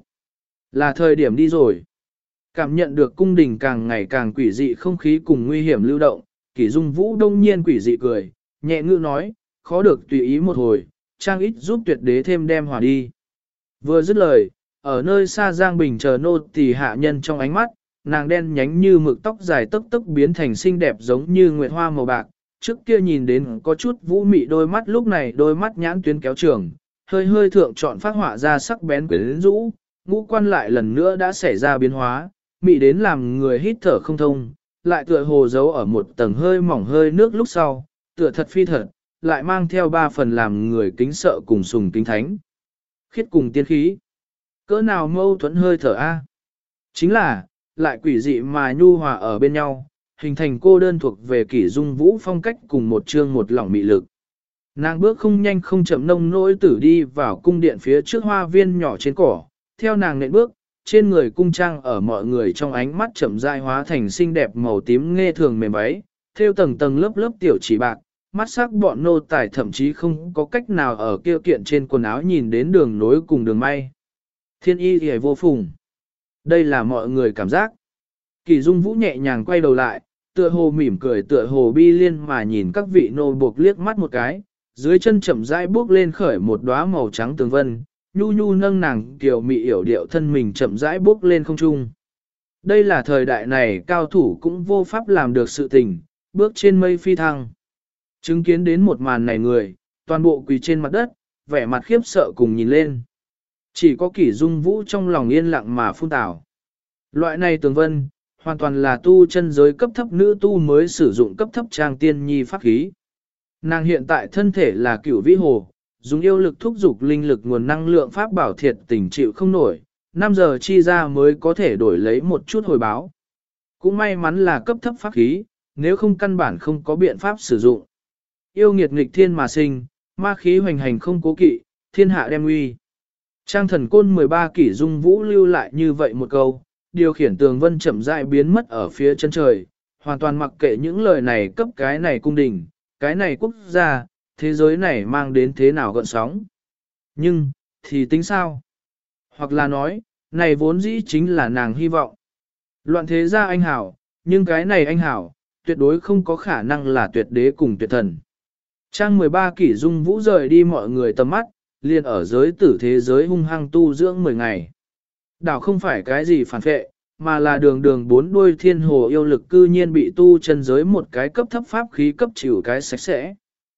Là thời điểm đi rồi. Cảm nhận được cung đình càng ngày càng quỷ dị không khí cùng nguy hiểm lưu động, Kỷ Dung Vũ đông nhiên quỷ dị cười, nhẹ ngữ nói, khó được tùy ý một hồi, trang ít giúp tuyệt đế thêm đem hòa đi. Vừa dứt lời, ở nơi xa Giang Bình chờ nô tỳ hạ nhân trong ánh mắt, nàng đen nhánh như mực tóc dài tấc tấc biến thành xinh đẹp giống như nguyệt hoa màu bạc, trước kia nhìn đến có chút vũ mị đôi mắt lúc này đôi mắt nhãn tuyến kéo trường, hơi hơi thượng chọn phát họa ra sắc bén quyến rũ, ngũ quan lại lần nữa đã xảy ra biến hóa, mị đến làm người hít thở không thông, lại tựa hồ giấu ở một tầng hơi mỏng hơi nước lúc sau, tựa thật phi thật, lại mang theo 3 phần làm người kính sợ cùng sùng kính thánh. Khiết cùng tiên khí. Cỡ nào mâu thuẫn hơi thở a? Chính là, lại quỷ dị mà nhu hòa ở bên nhau, hình thành cô đơn thuộc về Kỷ Dung Vũ phong cách cùng một chương một lỏng mị lực. Nàng bước không nhanh không chậm nông nỗi tử đi vào cung điện phía trước hoa viên nhỏ trên cỏ, theo nàng nện bước, trên người cung trang ở mọi người trong ánh mắt chậm rãi hóa thành xinh đẹp màu tím nghe thường mềm váy, theo tầng tầng lớp lớp tiểu chỉ bạc, mắt sắc bọn nô tài thậm chí không có cách nào ở kia kiện trên quần áo nhìn đến đường nối cùng đường may. Thiên y thì vô phùng. Đây là mọi người cảm giác. Kỳ Dung Vũ nhẹ nhàng quay đầu lại, tựa hồ mỉm cười tựa hồ bi liên mà nhìn các vị nô buộc liếc mắt một cái, dưới chân chậm rãi bước lên khởi một đóa màu trắng tường vân, nhu nhu nâng nàng kiều mị yểu điệu thân mình chậm rãi bước lên không trung. Đây là thời đại này cao thủ cũng vô pháp làm được sự tình, bước trên mây phi thăng. Chứng kiến đến một màn này người, toàn bộ quỳ trên mặt đất, vẻ mặt khiếp sợ cùng nhìn lên. Chỉ có Kỷ Dung Vũ trong lòng yên lặng mà phun tảo. Loại này tường vân, hoàn toàn là tu chân giới cấp thấp nữ tu mới sử dụng cấp thấp trang tiên nhi pháp khí. Nàng hiện tại thân thể là Cửu Vĩ Hồ, dùng yêu lực thúc dục linh lực nguồn năng lượng pháp bảo thiệt tình chịu không nổi, 5 giờ chi ra mới có thể đổi lấy một chút hồi báo. Cũng may mắn là cấp thấp pháp khí, nếu không căn bản không có biện pháp sử dụng. Yêu nghiệt nghịch thiên mà sinh, ma khí hoành hành không cố kỵ, thiên hạ đem uy. Trang thần côn 13 Kỷ Dung Vũ lưu lại như vậy một câu, điều khiển tường vân chậm rãi biến mất ở phía chân trời, hoàn toàn mặc kệ những lời này cấp cái này cung đình, cái này quốc gia, thế giới này mang đến thế nào gợn sóng. Nhưng, thì tính sao? Hoặc là nói, này vốn dĩ chính là nàng hy vọng. Loạn thế gia anh hảo, nhưng cái này anh hảo, tuyệt đối không có khả năng là tuyệt đế cùng tuyệt thần. Trang 13 Kỷ Dung Vũ rời đi mọi người tầm mắt, liền ở giới tử thế giới hung hăng tu dưỡng 10 ngày. Đảo không phải cái gì phản phệ, mà là đường đường 4 đuôi thiên hồ yêu lực cư nhiên bị tu chân giới một cái cấp thấp pháp khí cấp chịu cái sạch sẽ.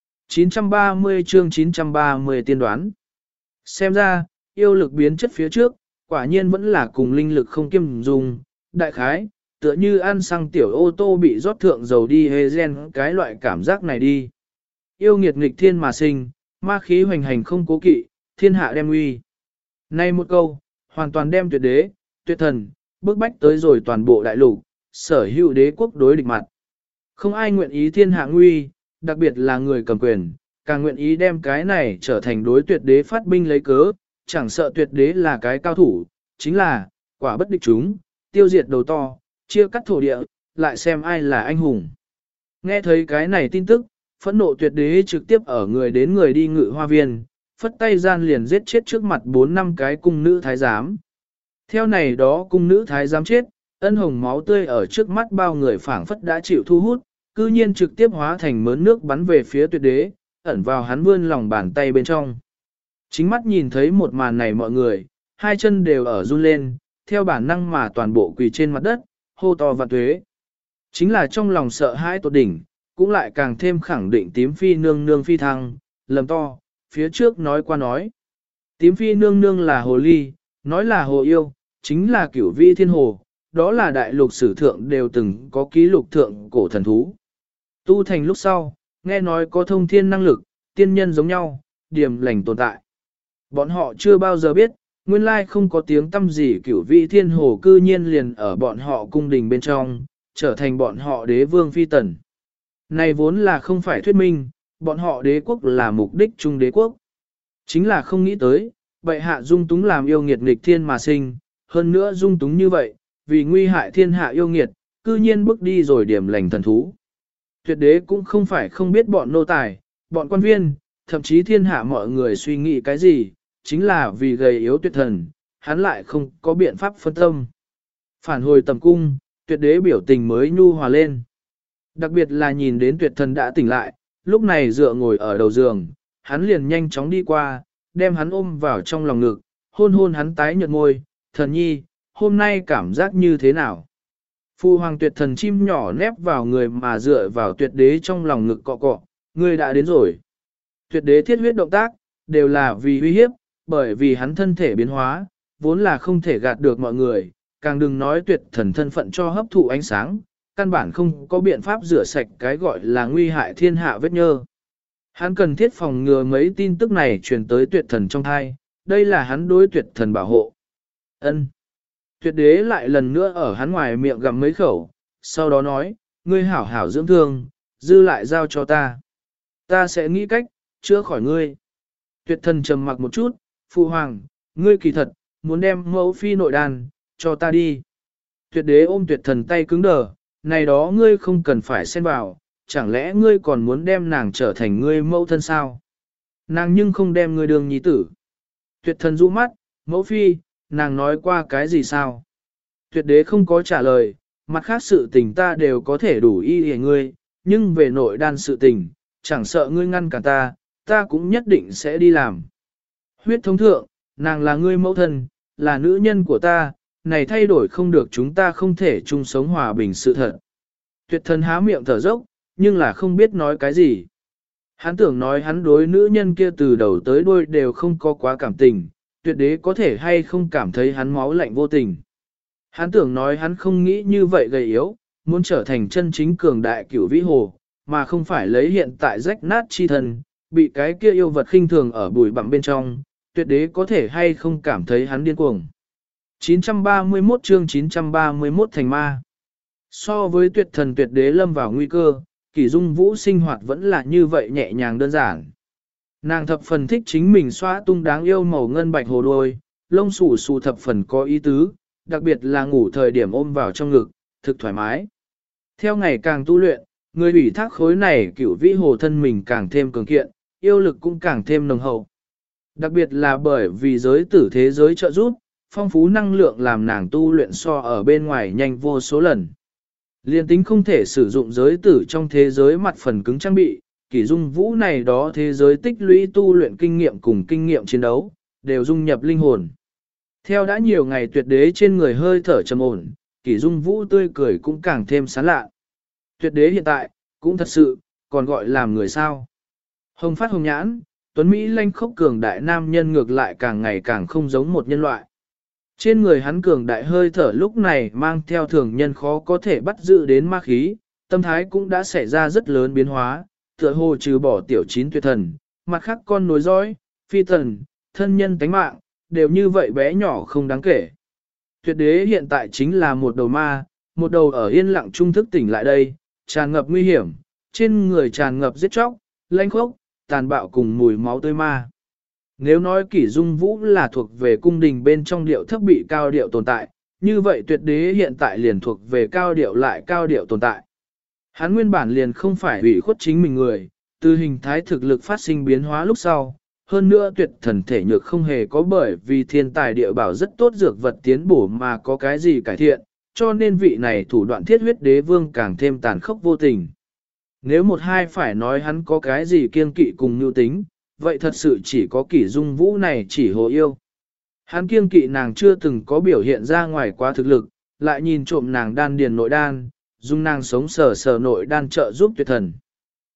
930 chương 930 tiên đoán. Xem ra, yêu lực biến chất phía trước, quả nhiên vẫn là cùng linh lực không kiêm dùng, đại khái, tựa như ăn xăng tiểu ô tô bị rót thượng dầu đi hê gen cái loại cảm giác này đi. Yêu nghiệt nghịch thiên mà sinh, ma khí hoành hành không cố kỵ, thiên hạ đem uy. Nay một câu, hoàn toàn đem tuyệt đế, tuyệt thần, bước bách tới rồi toàn bộ đại lục, sở hữu đế quốc đối địch mặt. Không ai nguyện ý thiên hạ nguy, đặc biệt là người cầm quyền, càng nguyện ý đem cái này trở thành đối tuyệt đế phát binh lấy cớ, chẳng sợ tuyệt đế là cái cao thủ, chính là, quả bất địch chúng, tiêu diệt đầu to, chia cắt thổ địa, lại xem ai là anh hùng. Nghe thấy cái này tin tức, phẫn nộ tuyệt đế trực tiếp ở người đến người đi ngự hoa viên, phất tay gian liền giết chết trước mặt 4 năm cái cung nữ thái giám. Theo này đó cung nữ thái giám chết, ân hồng máu tươi ở trước mắt bao người phảng phất đã chịu thu hút, cư nhiên trực tiếp hóa thành mớn nước bắn về phía tuyệt đế, ẩn vào hắn vươn lòng bàn tay bên trong. Chính mắt nhìn thấy một màn này mọi người, hai chân đều ở run lên, theo bản năng mà toàn bộ quỳ trên mặt đất, hô to vạn tuế. Chính là trong lòng sợ hãi tột đỉnh, cũng lại càng thêm khẳng định tím phi nương nương phi thăng, lầm to, phía trước nói qua nói. Tím phi nương nương là hồ ly, nói là hồ yêu, chính là cửu vi thiên hồ, đó là đại lục sử thượng đều từng có ký lục thượng cổ thần thú. Tu thành lúc sau, nghe nói có thông thiên năng lực, tiên nhân giống nhau, điểm lành tồn tại. Bọn họ chưa bao giờ biết, nguyên lai không có tiếng tâm gì cửu vi thiên hồ cư nhiên liền ở bọn họ cung đình bên trong, trở thành bọn họ đế vương phi tần. Này vốn là không phải thuyết minh, bọn họ đế quốc là mục đích chung đế quốc. Chính là không nghĩ tới, bệ hạ dung túng làm yêu nghiệt nghịch thiên mà sinh, hơn nữa dung túng như vậy, vì nguy hại thiên hạ yêu nghiệt, cư nhiên bước đi rồi điểm lành thần thú. Tuyệt đế cũng không phải không biết bọn nô tài, bọn quan viên, thậm chí thiên hạ mọi người suy nghĩ cái gì, chính là vì gầy yếu tuyệt thần, hắn lại không có biện pháp phân tâm. Phản hồi tầm cung, tuyệt đế biểu tình mới nhu hòa lên. Đặc biệt là nhìn đến tuyệt thần đã tỉnh lại, lúc này dựa ngồi ở đầu giường, hắn liền nhanh chóng đi qua, đem hắn ôm vào trong lòng ngực, hôn hôn hắn tái nhợt môi, thần nhi, hôm nay cảm giác như thế nào? Phu hoàng tuyệt thần chim nhỏ nép vào người mà dựa vào tuyệt đế trong lòng ngực cọ cọ, ngươi đã đến rồi. Tuyệt đế thiết huyết động tác, đều là vì uy hiếp, bởi vì hắn thân thể biến hóa, vốn là không thể gạt được mọi người, càng đừng nói tuyệt thần thân phận cho hấp thụ ánh sáng, căn bản không có biện pháp rửa sạch cái gọi là nguy hại thiên hạ vết nhơ. Hắn cần thiết phòng ngừa mấy tin tức này truyền tới tuyệt thần trong thai, đây là hắn đối tuyệt thần bảo hộ. Ân. Tuyệt đế lại lần nữa ở hắn ngoài miệng gặm mấy khẩu, sau đó nói, ngươi hảo hảo dưỡng thương, dư lại giao cho ta. Ta sẽ nghĩ cách, chữa khỏi ngươi. Tuyệt thần trầm mặc một chút, phụ hoàng, ngươi kỳ thật, muốn đem mẫu phi nội đàn, cho ta đi. Tuyệt đế ôm tuyệt thần tay cứng đờ, này đó ngươi không cần phải xen vào, chẳng lẽ ngươi còn muốn đem nàng trở thành ngươi mẫu thân sao? Nàng nhưng không đem ngươi đường nhi tử. Tuyệt thần rũ mắt, mẫu phi, nàng nói qua cái gì sao? Tuyệt đế không có trả lời, mặt khác sự tình ta đều có thể đủ y hề ngươi, nhưng về nội đan sự tình, chẳng sợ ngươi ngăn cả ta cũng nhất định sẽ đi làm. Huyết thống thượng, nàng là ngươi mẫu thân, là nữ nhân của ta, này thay đổi không được chúng ta không thể chung sống hòa bình sự thật. Tuyệt thần há miệng thở dốc, nhưng là không biết nói cái gì. Hắn tưởng nói hắn đối nữ nhân kia từ đầu tới đuôi đều không có quá cảm tình, tuyệt đế có thể hay không cảm thấy hắn máu lạnh vô tình. Hắn tưởng nói hắn không nghĩ như vậy gầy yếu, muốn trở thành chân chính cường đại cửu vĩ hồ, mà không phải lấy hiện tại rách nát chi thân, bị cái kia yêu vật khinh thường ở bụi bặm bên trong, tuyệt đế có thể hay không cảm thấy hắn điên cuồng. 931 chương 931 thành ma. So với tuyệt thần tuyệt đế lâm vào nguy cơ, Kỷ Dung Vũ sinh hoạt vẫn là như vậy nhẹ nhàng đơn giản. Nàng thập phần thích chính mình xóa tung đáng yêu màu ngân bạch hồ đôi, lông xù xù thập phần có ý tứ, đặc biệt là ngủ thời điểm ôm vào trong ngực, thực thoải mái. Theo ngày càng tu luyện, người ủy thác khối này cửu vĩ hồ thân mình càng thêm cường kiện, yêu lực cũng càng thêm nồng hậu. Đặc biệt là bởi vì giới tử thế giới trợ giúp, phong phú năng lượng làm nàng tu luyện so ở bên ngoài nhanh vô số lần. Liên tính không thể sử dụng giới tử trong thế giới mặt phần cứng trang bị, Kỷ Dung Vũ này đó thế giới tích lũy tu luyện kinh nghiệm cùng kinh nghiệm chiến đấu, đều dung nhập linh hồn. Theo đã nhiều ngày tuyệt đế trên người hơi thở trầm ổn, Kỷ Dung Vũ tươi cười cũng càng thêm sán lạ. Tuyệt đế hiện tại, cũng thật sự, còn gọi làm người sao. Hồng phát hồng nhãn, Tuấn Mỹ lanh khốc cường đại nam nhân ngược lại càng ngày càng không giống một nhân loại. Trên người hắn cường đại hơi thở lúc này mang theo thường nhân khó có thể bắt giữ đến ma khí, tâm thái cũng đã xảy ra rất lớn biến hóa, tựa hồ trừ bỏ tiểu chín tuyệt thần, mặt khác con nối dõi, phi thần, thân nhân tánh mạng, đều như vậy bé nhỏ không đáng kể. Tuyệt đế hiện tại chính là một đầu ma, một đầu ở yên lặng trung thức tỉnh lại đây, tràn ngập nguy hiểm, trên người tràn ngập giết chóc, lanh khốc, tàn bạo cùng mùi máu tươi ma. Nếu nói Kỷ Dung Vũ là thuộc về cung đình bên trong điệu thấp bị cao điệu tồn tại, như vậy tuyệt đế hiện tại liền thuộc về cao điệu lại cao điệu tồn tại. Hắn nguyên bản liền không phải ủy khuất chính mình người, từ hình thái thực lực phát sinh biến hóa lúc sau, hơn nữa tuyệt thần thể nhược không hề có bởi vì thiên tài địa bảo rất tốt dược vật tiến bổ mà có cái gì cải thiện, cho nên vị này thủ đoạn thiết huyết đế vương càng thêm tàn khốc vô tình. Nếu một hai phải nói hắn có cái gì kiêng kỵ cùng nhu tính, vậy thật sự chỉ có Kỷ Dung Vũ này chỉ hồ yêu. Hắn kiêng kỵ nàng chưa từng có biểu hiện ra ngoài quá thực lực, lại nhìn trộm nàng đan điền nội đan, dùng nàng sống sờ sờ nội đan trợ giúp tuyệt thần.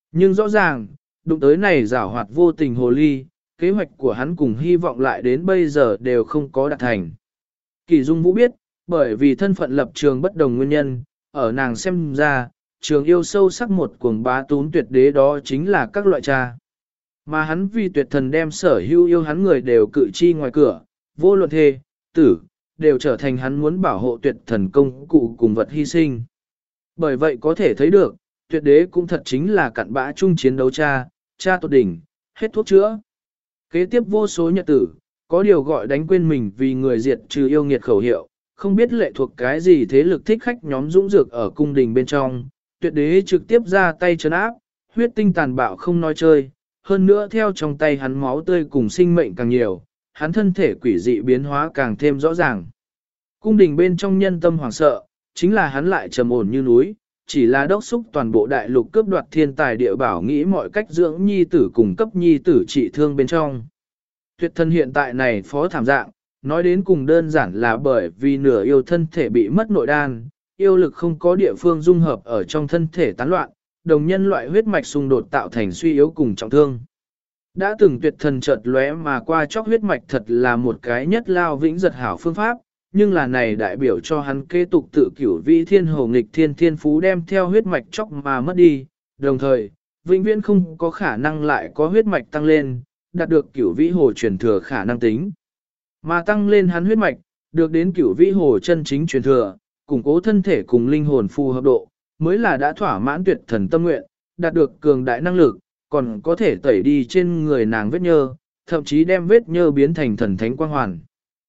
Nhưng rõ ràng, đụng tới này giảo hoạt vô tình hồ ly, kế hoạch của hắn cùng hy vọng lại đến bây giờ đều không có đạt thành. Kỳ Dung Vũ biết, bởi vì thân phận lập trường bất đồng nguyên nhân, ở nàng xem ra, trường yêu sâu sắc một cuồng bá tún tuyệt đế đó chính là các loại cha. Mà hắn vì tuyệt thần đem sở hữu yêu hắn người đều cự chi ngoài cửa, vô luận thê, tử, đều trở thành hắn muốn bảo hộ tuyệt thần công cụ cùng vật hy sinh. Bởi vậy có thể thấy được, tuyệt đế cũng thật chính là cặn bã chung chiến đấu cha tột đỉnh, hết thuốc chữa. Kế tiếp vô số nhật tử, có điều gọi đánh quên mình vì người diệt trừ yêu nghiệt khẩu hiệu, không biết lệ thuộc cái gì thế lực thích khách nhóm dũng dược ở cung đình bên trong, tuyệt đế trực tiếp ra tay trấn áp, huyết tinh tàn bạo không nói chơi, hơn nữa theo trong tay hắn máu tươi cùng sinh mệnh càng nhiều, hắn thân thể quỷ dị biến hóa càng thêm rõ ràng. Cung đình bên trong nhân tâm hoảng sợ, chính là hắn lại trầm ổn như núi, chỉ là đốc xúc toàn bộ đại lục cướp đoạt thiên tài địa bảo nghĩ mọi cách dưỡng nhi tử cùng cấp nhi tử trị thương bên trong. Tuyệt thân hiện tại này phó thảm dạng, nói đến cùng đơn giản là bởi vì nửa yêu thân thể bị mất nội đan, yêu lực không có địa phương dung hợp ở trong thân thể tán loạn, đồng nhân loại huyết mạch xung đột tạo thành suy yếu cùng trọng thương. Đã từng tuyệt thần chợt lóe mà qua chóc huyết mạch thật là một cái nhất lao vĩnh giật hảo phương pháp, nhưng là này đại biểu cho hắn kế tục tự cửu vị thiên hồ nghịch thiên phú đem theo huyết mạch chóc mà mất đi, đồng thời, vĩnh viễn không có khả năng lại có huyết mạch tăng lên, đạt được cửu vĩ hồ truyền thừa khả năng tính. Mà tăng lên hắn huyết mạch, được đến cửu vĩ hồ chân chính truyền thừa, củng cố thân thể cùng linh hồn phù hợp độ, mới là đã thỏa mãn tuyệt thần tâm nguyện, đạt được cường đại năng lực, còn có thể tẩy đi trên người nàng vết nhơ, thậm chí đem vết nhơ biến thành thần thánh quang hoàn.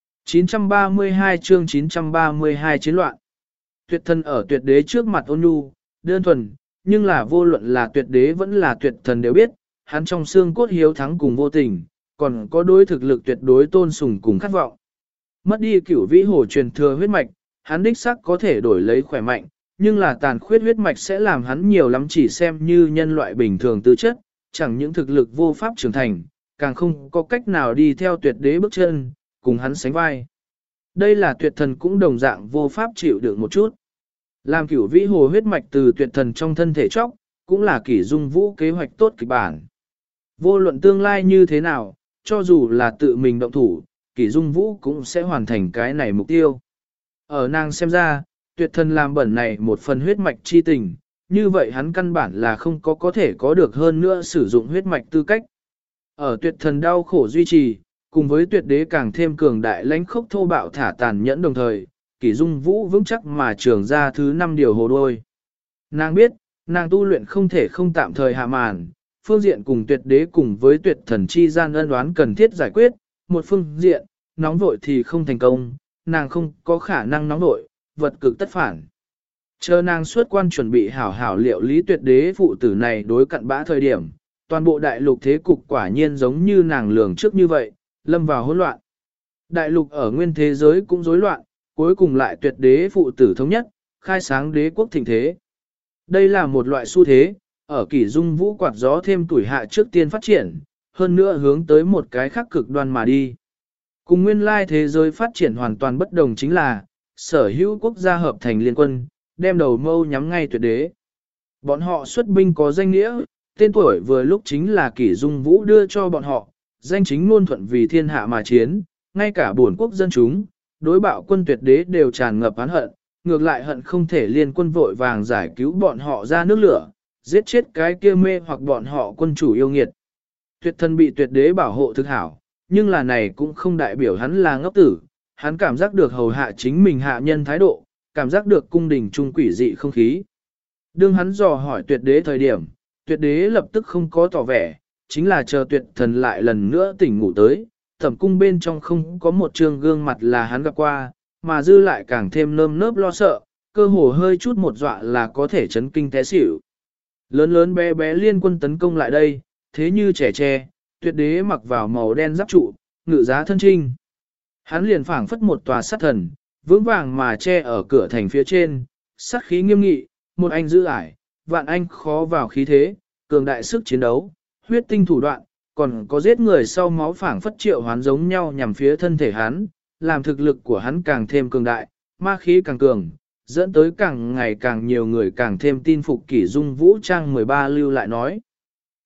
932 chương 932 chiến loạn. Tuyệt thần ở tuyệt đế trước mặt ôn nhu, đơn thuần, nhưng là vô luận là tuyệt đế vẫn là tuyệt thần đều biết, hắn trong xương cốt hiếu thắng cùng vô tình, còn có đối thực lực tuyệt đối tôn sùng cùng khát vọng. Mất đi cửu vĩ hồ truyền thừa huyết mạch, hắn đích xác có thể đổi lấy khỏe mạnh, nhưng là tàn khuyết huyết mạch sẽ làm hắn nhiều lắm chỉ xem như nhân loại bình thường tư chất, chẳng những thực lực vô pháp trưởng thành, càng không có cách nào đi theo tuyệt đế bước chân, cùng hắn sánh vai. Đây là tuyệt thần cũng đồng dạng vô pháp chịu được một chút. Làm cửu vĩ hồ huyết mạch từ tuyệt thần trong thân thể chóc, cũng là Kỷ Dung Vũ kế hoạch tốt kịch bản. Vô luận tương lai như thế nào, cho dù là tự mình động thủ, Kỷ Dung Vũ cũng sẽ hoàn thành cái này mục tiêu. Ở nàng xem ra, tuyệt thần làm bẩn này một phần huyết mạch chi tình, như vậy hắn căn bản là không có thể có được hơn nữa sử dụng huyết mạch tư cách. Ở tuyệt thần đau khổ duy trì, cùng với tuyệt đế càng thêm cường đại lãnh khốc thô bạo thả tàn nhẫn đồng thời, Kỷ Dung Vũ vững chắc mà trường ra thứ 5 điều hồ đôi. Nàng biết, nàng tu luyện không thể không tạm thời hạ màn, phương diện cùng tuyệt đế cùng với tuyệt thần chi gian ân đoán cần thiết giải quyết, một phương diện, nóng vội thì không thành công, nàng không có khả năng nóng vội, vật cực tất phản. Chờ nàng xuất quan chuẩn bị hảo hảo liệu lý tuyệt đế phụ tử này đối cặn bã thời điểm, toàn bộ đại lục thế cục quả nhiên giống như nàng lường trước như vậy, lâm vào hỗn loạn. Đại lục ở nguyên thế giới cũng rối loạn, cuối cùng lại tuyệt đế phụ tử thống nhất, khai sáng đế quốc thịnh thế. Đây là một loại xu thế, ở Kỷ Dung Vũ quạt gió thêm tuổi hạ trước tiên phát triển, hơn nữa hướng tới một cái khác cực đoan mà đi. Cùng nguyên lai thế giới phát triển hoàn toàn bất đồng chính là, sở hữu quốc gia hợp thành liên quân, đem đầu mâu nhắm ngay tuyệt đế. Bọn họ xuất binh có danh nghĩa, tên tuổi vừa lúc chính là Kỷ Dung Vũ đưa cho bọn họ, danh chính ngôn thuận vì thiên hạ mà chiến, ngay cả bổn quốc dân chúng, đối bạo quân tuyệt đế đều tràn ngập oán hận, ngược lại hận không thể liên quân vội vàng giải cứu bọn họ ra nước lửa, giết chết cái kia mê hoặc bọn họ quân chủ yêu nghiệt. Tuyệt thần bị tuyệt đế bảo hộ thực hảo, nhưng là này cũng không đại biểu hắn là ngốc tử, hắn cảm giác được hầu hạ chính mình hạ nhân thái độ, cảm giác được cung đình trung quỷ dị không khí. Đương hắn dò hỏi tuyệt đế thời điểm, tuyệt đế lập tức không có tỏ vẻ, chính là chờ tuyệt thần lại lần nữa tỉnh ngủ tới, thẩm cung bên trong không có một trương gương mặt là hắn gặp qua, mà dư lại càng thêm nơm nớp lo sợ, cơ hồ hơi chút một dọa là có thể chấn kinh té xỉu. Lớn lớn bé bé liên quân tấn công lại đây, thế như trẻ tre, tuyệt đế mặc vào màu đen giáp trụ, ngự giá thân trinh. Hắn liền phảng phất một tòa sát thần, vững vàng mà che ở cửa thành phía trên, sát khí nghiêm nghị, một anh giữ ải, vạn anh khó vào khí thế, cường đại sức chiến đấu, huyết tinh thủ đoạn, còn có giết người sau máu phảng phất triệu hoán giống nhau nhằm phía thân thể hắn, làm thực lực của hắn càng thêm cường đại, ma khí càng cường, dẫn tới càng ngày càng nhiều người càng thêm tin phục Kỷ Dung Vũ trang 13 lưu lại nói.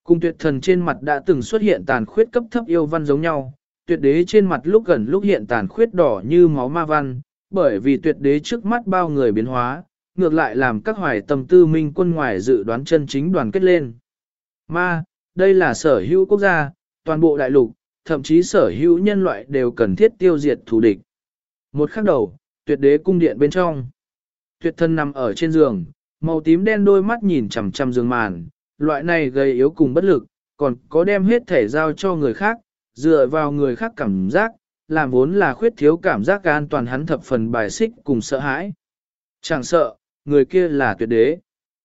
Cùng tuyệt thần trên mặt đã từng xuất hiện tàn khuyết cấp thấp yêu văn giống nhau, tuyệt đế trên mặt lúc gần lúc hiện tàn khuyết đỏ như máu ma văn, bởi vì tuyệt đế trước mắt bao người biến hóa, ngược lại làm các hoài tâm tư minh quân ngoài dự đoán chân chính đoàn kết lên. Ma, đây là sở hữu quốc gia, toàn bộ đại lục, thậm chí sở hữu nhân loại đều cần thiết tiêu diệt thù địch. Một khắc đầu, tuyệt đế cung điện bên trong. Tuyệt thân nằm ở trên giường, màu tím đen đôi mắt nhìn chằm chằm giường màn, loại này gầy yếu cùng bất lực, còn có đem hết thể giao cho người khác, dựa vào người khác cảm giác, làm vốn là khuyết thiếu cảm giác an toàn hắn thập phần bài xích cùng sợ hãi. Chẳng sợ, người kia là tuyệt đế.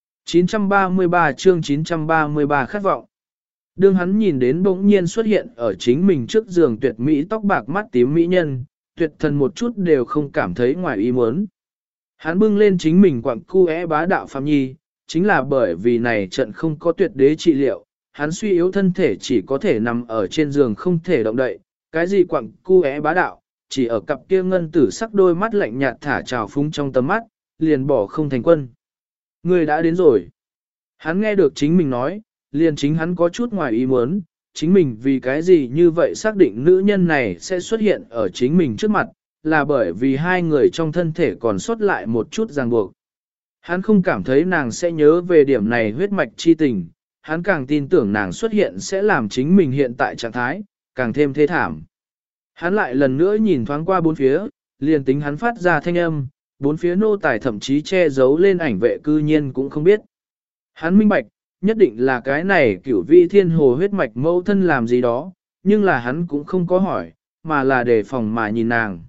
933 chương 933 khát vọng. Đương hắn nhìn đến bỗng nhiên xuất hiện ở chính mình trước giường tuyệt mỹ tóc bạc mắt tím mỹ nhân, tuyệt thần một chút đều không cảm thấy ngoài ý muốn. Hắn bưng lên chính mình quặng cu bá đạo phạm nhi, chính là bởi vì này trận không có tuyệt đế trị liệu, hắn suy yếu thân thể chỉ có thể nằm ở trên giường không thể động đậy, cái gì quặng cu bá đạo, chỉ ở cặp kia ngân tử sắc đôi mắt lạnh nhạt thả trào phúng trong tầm mắt, liền bỏ không thành quân. Người đã đến rồi. Hắn nghe được chính mình nói, liền chính hắn có chút ngoài ý muốn, chính mình vì cái gì như vậy xác định nữ nhân này sẽ xuất hiện ở chính mình trước mặt, là bởi vì hai người trong thân thể còn sót lại một chút ràng buộc. Hắn không cảm thấy nàng sẽ nhớ về điểm này huyết mạch chi tình, hắn càng tin tưởng nàng xuất hiện sẽ làm chính mình hiện tại trạng thái, càng thêm thê thảm. Hắn lại lần nữa nhìn thoáng qua bốn phía, liền tính hắn phát ra thanh âm, bốn phía nô tài thậm chí che giấu lên ảnh vệ cư nhiên cũng không biết. Hắn minh bạch, nhất định là cái này cửu vị thiên hồ huyết mạch mẫu thân làm gì đó, nhưng là hắn cũng không có hỏi, mà là đề phòng mà nhìn nàng.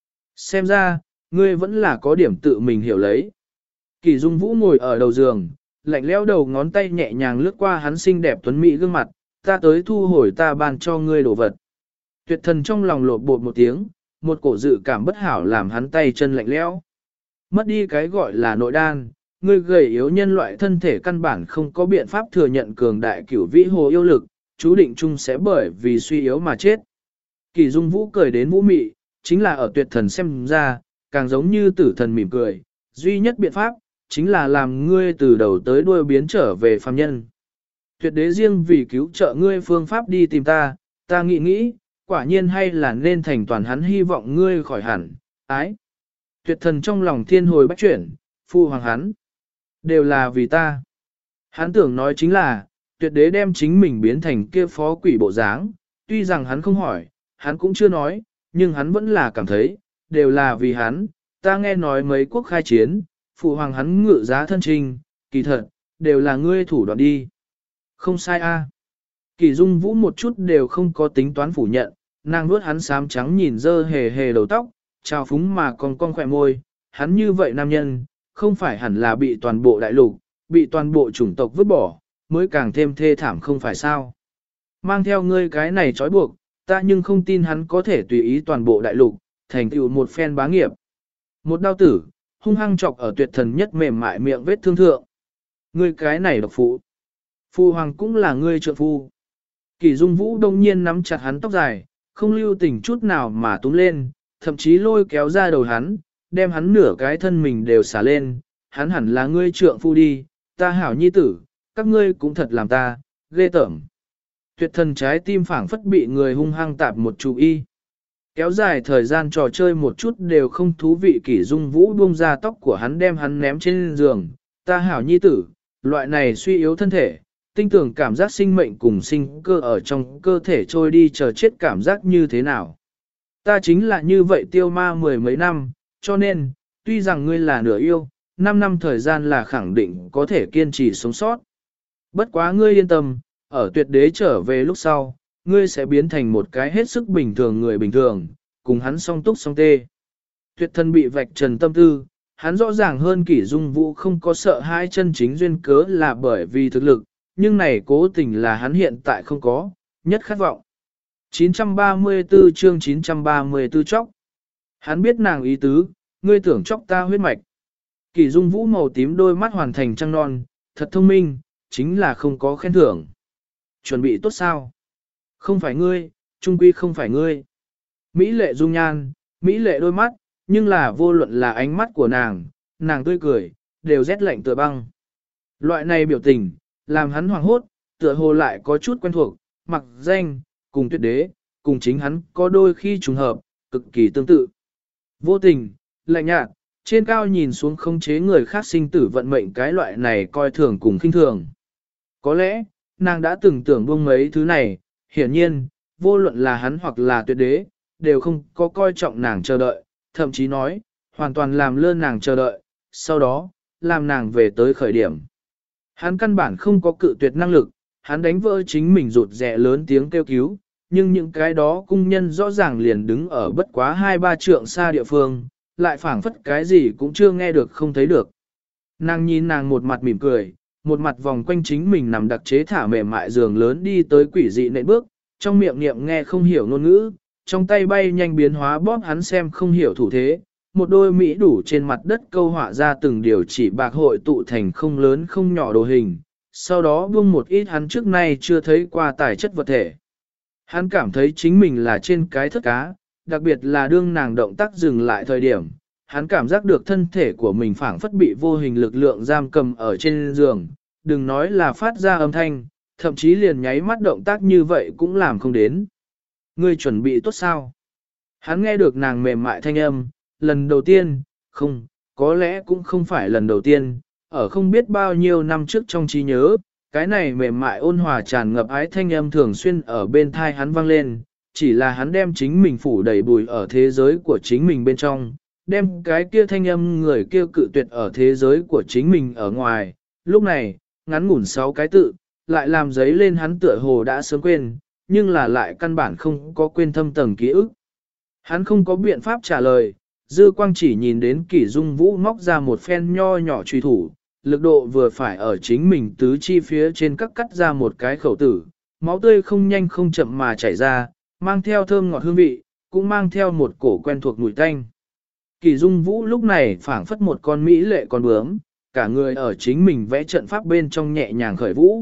Xem ra, ngươi vẫn là có điểm tự mình hiểu lấy. Kỳ Dung Vũ ngồi ở đầu giường, lạnh lẽo đầu ngón tay nhẹ nhàng lướt qua hắn xinh đẹp tuấn mỹ gương mặt, ta tới thu hồi ta ban cho ngươi đồ vật. Tuyệt thần trong lòng lột bột một tiếng, một cổ dự cảm bất hảo làm hắn tay chân lạnh lẽo. Mất đi cái gọi là nội đan, ngươi gầy yếu nhân loại thân thể căn bản không có biện pháp thừa nhận cường đại cửu vĩ hồ yêu lực, chú định chung sẽ bởi vì suy yếu mà chết. Kỳ Dung Vũ cười đến vũ mị, chính là ở tuyệt thần xem ra, càng giống như tử thần mỉm cười, duy nhất biện pháp, chính là làm ngươi từ đầu tới đuôi biến trở về phàm nhân. Tuyệt đế riêng vì cứu trợ ngươi phương pháp đi tìm ta, ta nghĩ, quả nhiên hay là nên thành toàn hắn hy vọng ngươi khỏi hẳn, ái. Tuyệt thần trong lòng thiên hồi bách chuyển, phu hoàng hắn, đều là vì ta. Hắn tưởng nói chính là, tuyệt đế đem chính mình biến thành kia phó quỷ bộ dáng, tuy rằng hắn không hỏi, hắn cũng chưa nói, nhưng hắn vẫn là cảm thấy, đều là vì hắn, ta nghe nói mấy quốc khai chiến, phụ hoàng hắn ngự giá thân trình, kỳ thật, đều là ngươi thủ đoạn đi. Không sai a. Kỳ Dung Vũ một chút đều không có tính toán phủ nhận, nàng nuốt hắn xám trắng nhìn dơ hề hề đầu tóc, trao phúng mà còn con khỏe môi, hắn như vậy nam nhân, không phải hẳn là bị toàn bộ đại lục, bị toàn bộ chủng tộc vứt bỏ, mới càng thêm thê thảm không phải sao. Mang theo ngươi cái này trói buộc, ta nhưng không tin hắn có thể tùy ý toàn bộ đại lục, thành tựu một phen bá nghiệp. Một đao tử, hung hăng chọc ở tuyệt thần nhất mềm mại miệng vết thương thượng. Ngươi cái này độc phụ. Phu hoàng cũng là ngươi trượng phu. Kỳ Dung Vũ đông nhiên nắm chặt hắn tóc dài, không lưu tình chút nào mà túm lên, thậm chí lôi kéo ra đầu hắn, đem hắn nửa cái thân mình đều xả lên. Hắn hẳn là ngươi trượng phu đi, ta hảo nhi tử, các ngươi cũng thật làm ta, ghê tởm. Tuyệt thần trái tim phảng phất bị người hung hăng tạp một chú y. Kéo dài thời gian trò chơi một chút đều không thú vị. Kỷ Dung Vũ buông ra tóc của hắn đem hắn ném trên giường. Ta hảo nhi tử, loại này suy yếu thân thể, tinh tưởng cảm giác sinh mệnh cùng sinh cơ ở trong cơ thể trôi đi chờ chết cảm giác như thế nào. Ta chính là như vậy tiêu ma mười mấy năm, cho nên, tuy rằng ngươi là nửa yêu, 5 năm thời gian là khẳng định có thể kiên trì sống sót. Bất quá ngươi yên tâm, ở tuyệt đế trở về lúc sau, ngươi sẽ biến thành một cái hết sức bình thường người bình thường, cùng hắn song túc song tê. Tuyệt thân bị vạch trần tâm tư, hắn rõ ràng hơn Kỷ Dung Vũ không có sợ hai chân chính duyên cớ là bởi vì thực lực, nhưng này cố tình là hắn hiện tại không có, nhất khát vọng. 934 chương 934 chóc. Hắn biết nàng ý tứ, ngươi tưởng chóc ta huyết mạch. Kỷ Dung Vũ màu tím đôi mắt hoàn thành trăng non, thật thông minh, chính là không có khen thưởng. Chuẩn bị tốt sao? Không phải ngươi, trung quy không phải ngươi. Mỹ lệ dung nhan, Mỹ lệ đôi mắt, nhưng là vô luận là ánh mắt của nàng tươi cười, đều rét lạnh tựa băng. Loại này biểu tình, làm hắn hoảng hốt, tựa hồ lại có chút quen thuộc, mặc danh, cùng tuyệt đế, cùng chính hắn có đôi khi trùng hợp, cực kỳ tương tự. Vô tình, lạnh nhạt, trên cao nhìn xuống không chế người khác sinh tử vận mệnh cái loại này coi thường cùng khinh thường. Có lẽ, nàng đã từng tưởng buông mấy thứ này, hiển nhiên, vô luận là hắn hoặc là tuyệt đế, đều không có coi trọng nàng chờ đợi, thậm chí nói, hoàn toàn làm lơ nàng chờ đợi, sau đó, làm nàng về tới khởi điểm. Hắn căn bản không có cự tuyệt năng lực, hắn đánh vỡ chính mình rụt rè lớn tiếng kêu cứu, nhưng những cái đó cung nhân rõ ràng liền đứng ở bất quá 2-3 trượng xa địa phương, lại phảng phất cái gì cũng chưa nghe được không thấy được. Nàng nhìn nàng một mặt mỉm cười, một mặt vòng quanh chính mình nằm đặc chế thả mềm mại giường lớn đi tới quỷ dị nện bước, trong miệng niệm nghe không hiểu ngôn ngữ, trong tay bay nhanh biến hóa bóp hắn xem không hiểu thủ thế, một đôi mỹ đủ trên mặt đất câu họa ra từng điều chỉ bạc hội tụ thành không lớn không nhỏ đồ hình, sau đó buông một ít hắn trước nay chưa thấy qua tài chất vật thể. Hắn cảm thấy chính mình là trên cái thất cá, đặc biệt là đương nàng động tác dừng lại thời điểm, hắn cảm giác được thân thể của mình phảng phất bị vô hình lực lượng giam cầm ở trên giường, đừng nói là phát ra âm thanh, thậm chí liền nháy mắt động tác như vậy cũng làm không đến. Ngươi chuẩn bị tốt sao? Hắn nghe được nàng mềm mại thanh âm, lần đầu tiên, không, có lẽ cũng không phải lần đầu tiên, ở không biết bao nhiêu năm trước trong trí nhớ, cái này mềm mại ôn hòa tràn ngập ái thanh âm thường xuyên ở bên thai hắn vang lên, chỉ là hắn đem chính mình phủ đầy bùi ở thế giới của chính mình bên trong, đem cái kia thanh âm người kia cự tuyệt ở thế giới của chính mình ở ngoài. Lúc này, ngắn ngủn 6 cái tự, lại làm giấy lên hắn tựa hồ đã sớm quên, nhưng là lại căn bản không có quên thâm tầng ký ức. Hắn không có biện pháp trả lời, dư quang chỉ nhìn đến Kỷ Dung Vũ móc ra một phen nho nhỏ truy thủ, lực độ vừa phải ở chính mình tứ chi phía trên cắt ra một cái khẩu tử, máu tươi không nhanh không chậm mà chảy ra, mang theo thơm ngọt hương vị, cũng mang theo một cổ quen thuộc mùi tanh. Kỷ Dung Vũ lúc này phảng phất một con mỹ lệ con bướm, cả người ở chính mình vẽ trận pháp bên trong nhẹ nhàng khởi vũ.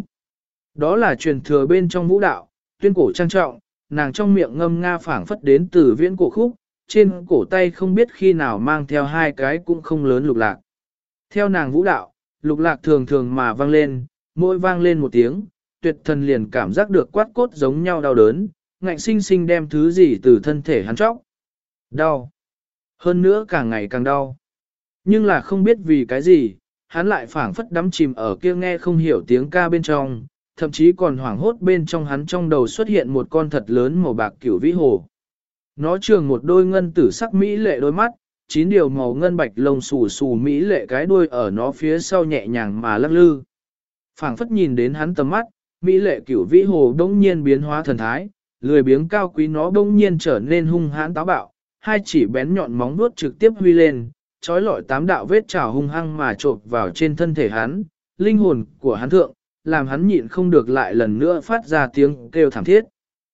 Đó là truyền thừa bên trong vũ đạo, tuyên cổ trang trọng, nàng trong miệng ngâm nga phảng phất đến từ viễn cổ khúc, trên cổ tay không biết khi nào mang theo 2 cái cũng không lớn lục lạc. Theo nàng vũ đạo, lục lạc thường thường mà vang lên, mỗi vang lên một tiếng, tuyệt thần liền cảm giác được quát cốt giống nhau đau đớn, ngạnh sinh sinh đem thứ gì từ thân thể hắn chóc. Đau. Hơn nữa càng ngày càng đau. Nhưng là không biết vì cái gì, hắn lại phảng phất đắm chìm ở kia nghe không hiểu tiếng ca bên trong, thậm chí còn hoảng hốt bên trong hắn trong đầu xuất hiện một con thật lớn màu bạc cửu vĩ hồ. Nó trường một đôi ngân tử sắc mỹ lệ đôi mắt, 9 điều màu ngân bạch lông xù xù mỹ lệ cái đuôi ở nó phía sau nhẹ nhàng mà lắc lư. Phảng phất nhìn đến hắn tầm mắt, mỹ lệ cửu vĩ hồ đống nhiên biến hóa thần thái, lười biếng cao quý nó đống nhiên trở nên hung hãn táo bạo, 2 chỉ bén nhọn móng vuốt trực tiếp huy lên, trói lọi 8 đạo vết chảo hung hăng mà chộp vào trên thân thể hắn, linh hồn của hắn thượng, làm hắn nhịn không được lại lần nữa phát ra tiếng kêu thảm thiết.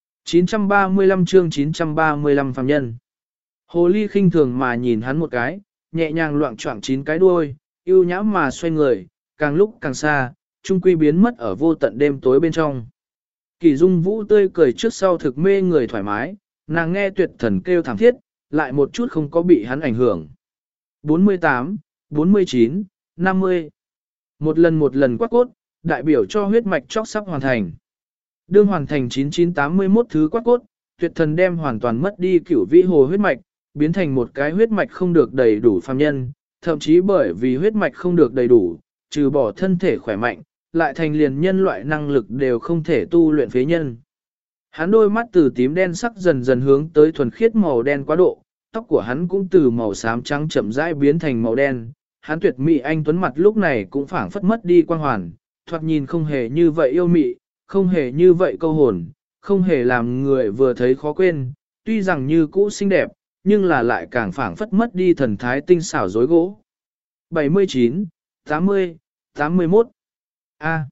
935 chương 935 phàm nhân. Hồ ly khinh thường mà nhìn hắn một cái, nhẹ nhàng loạng choạng 9 cái đuôi, yêu nhã mà xoay người, càng lúc càng xa, trung quy biến mất ở vô tận đêm tối bên trong. Kỷ Dung Vũ tươi cười trước sau thực mê người thoải mái, nàng nghe tuyệt thần kêu thảm thiết, lại một chút không có bị hắn ảnh hưởng. 48, 49, 50. Một lần quát cốt, đại biểu cho huyết mạch chóc sắp hoàn thành. Đương hoàn thành 9981 thứ quát cốt, tuyệt thần đem hoàn toàn mất đi cửu vĩ hồ huyết mạch, biến thành một cái huyết mạch không được đầy đủ phàm nhân, thậm chí bởi vì huyết mạch không được đầy đủ, trừ bỏ thân thể khỏe mạnh, lại thành liền nhân loại năng lực đều không thể tu luyện phế nhân. Hắn đôi mắt từ tím đen sắc dần dần hướng tới thuần khiết màu đen quá độ, tóc của hắn cũng từ màu xám trắng chậm rãi biến thành màu đen. Hắn tuyệt mỹ anh tuấn mặt lúc này cũng phảng phất mất đi quang hoàn, thoạt nhìn không hề như vậy yêu mị, không hề như vậy câu hồn, không hề làm người vừa thấy khó quên, tuy rằng như cũ xinh đẹp, nhưng là lại càng phảng phất mất đi thần thái tinh xảo dối gỗ. 79, 80, 81. A.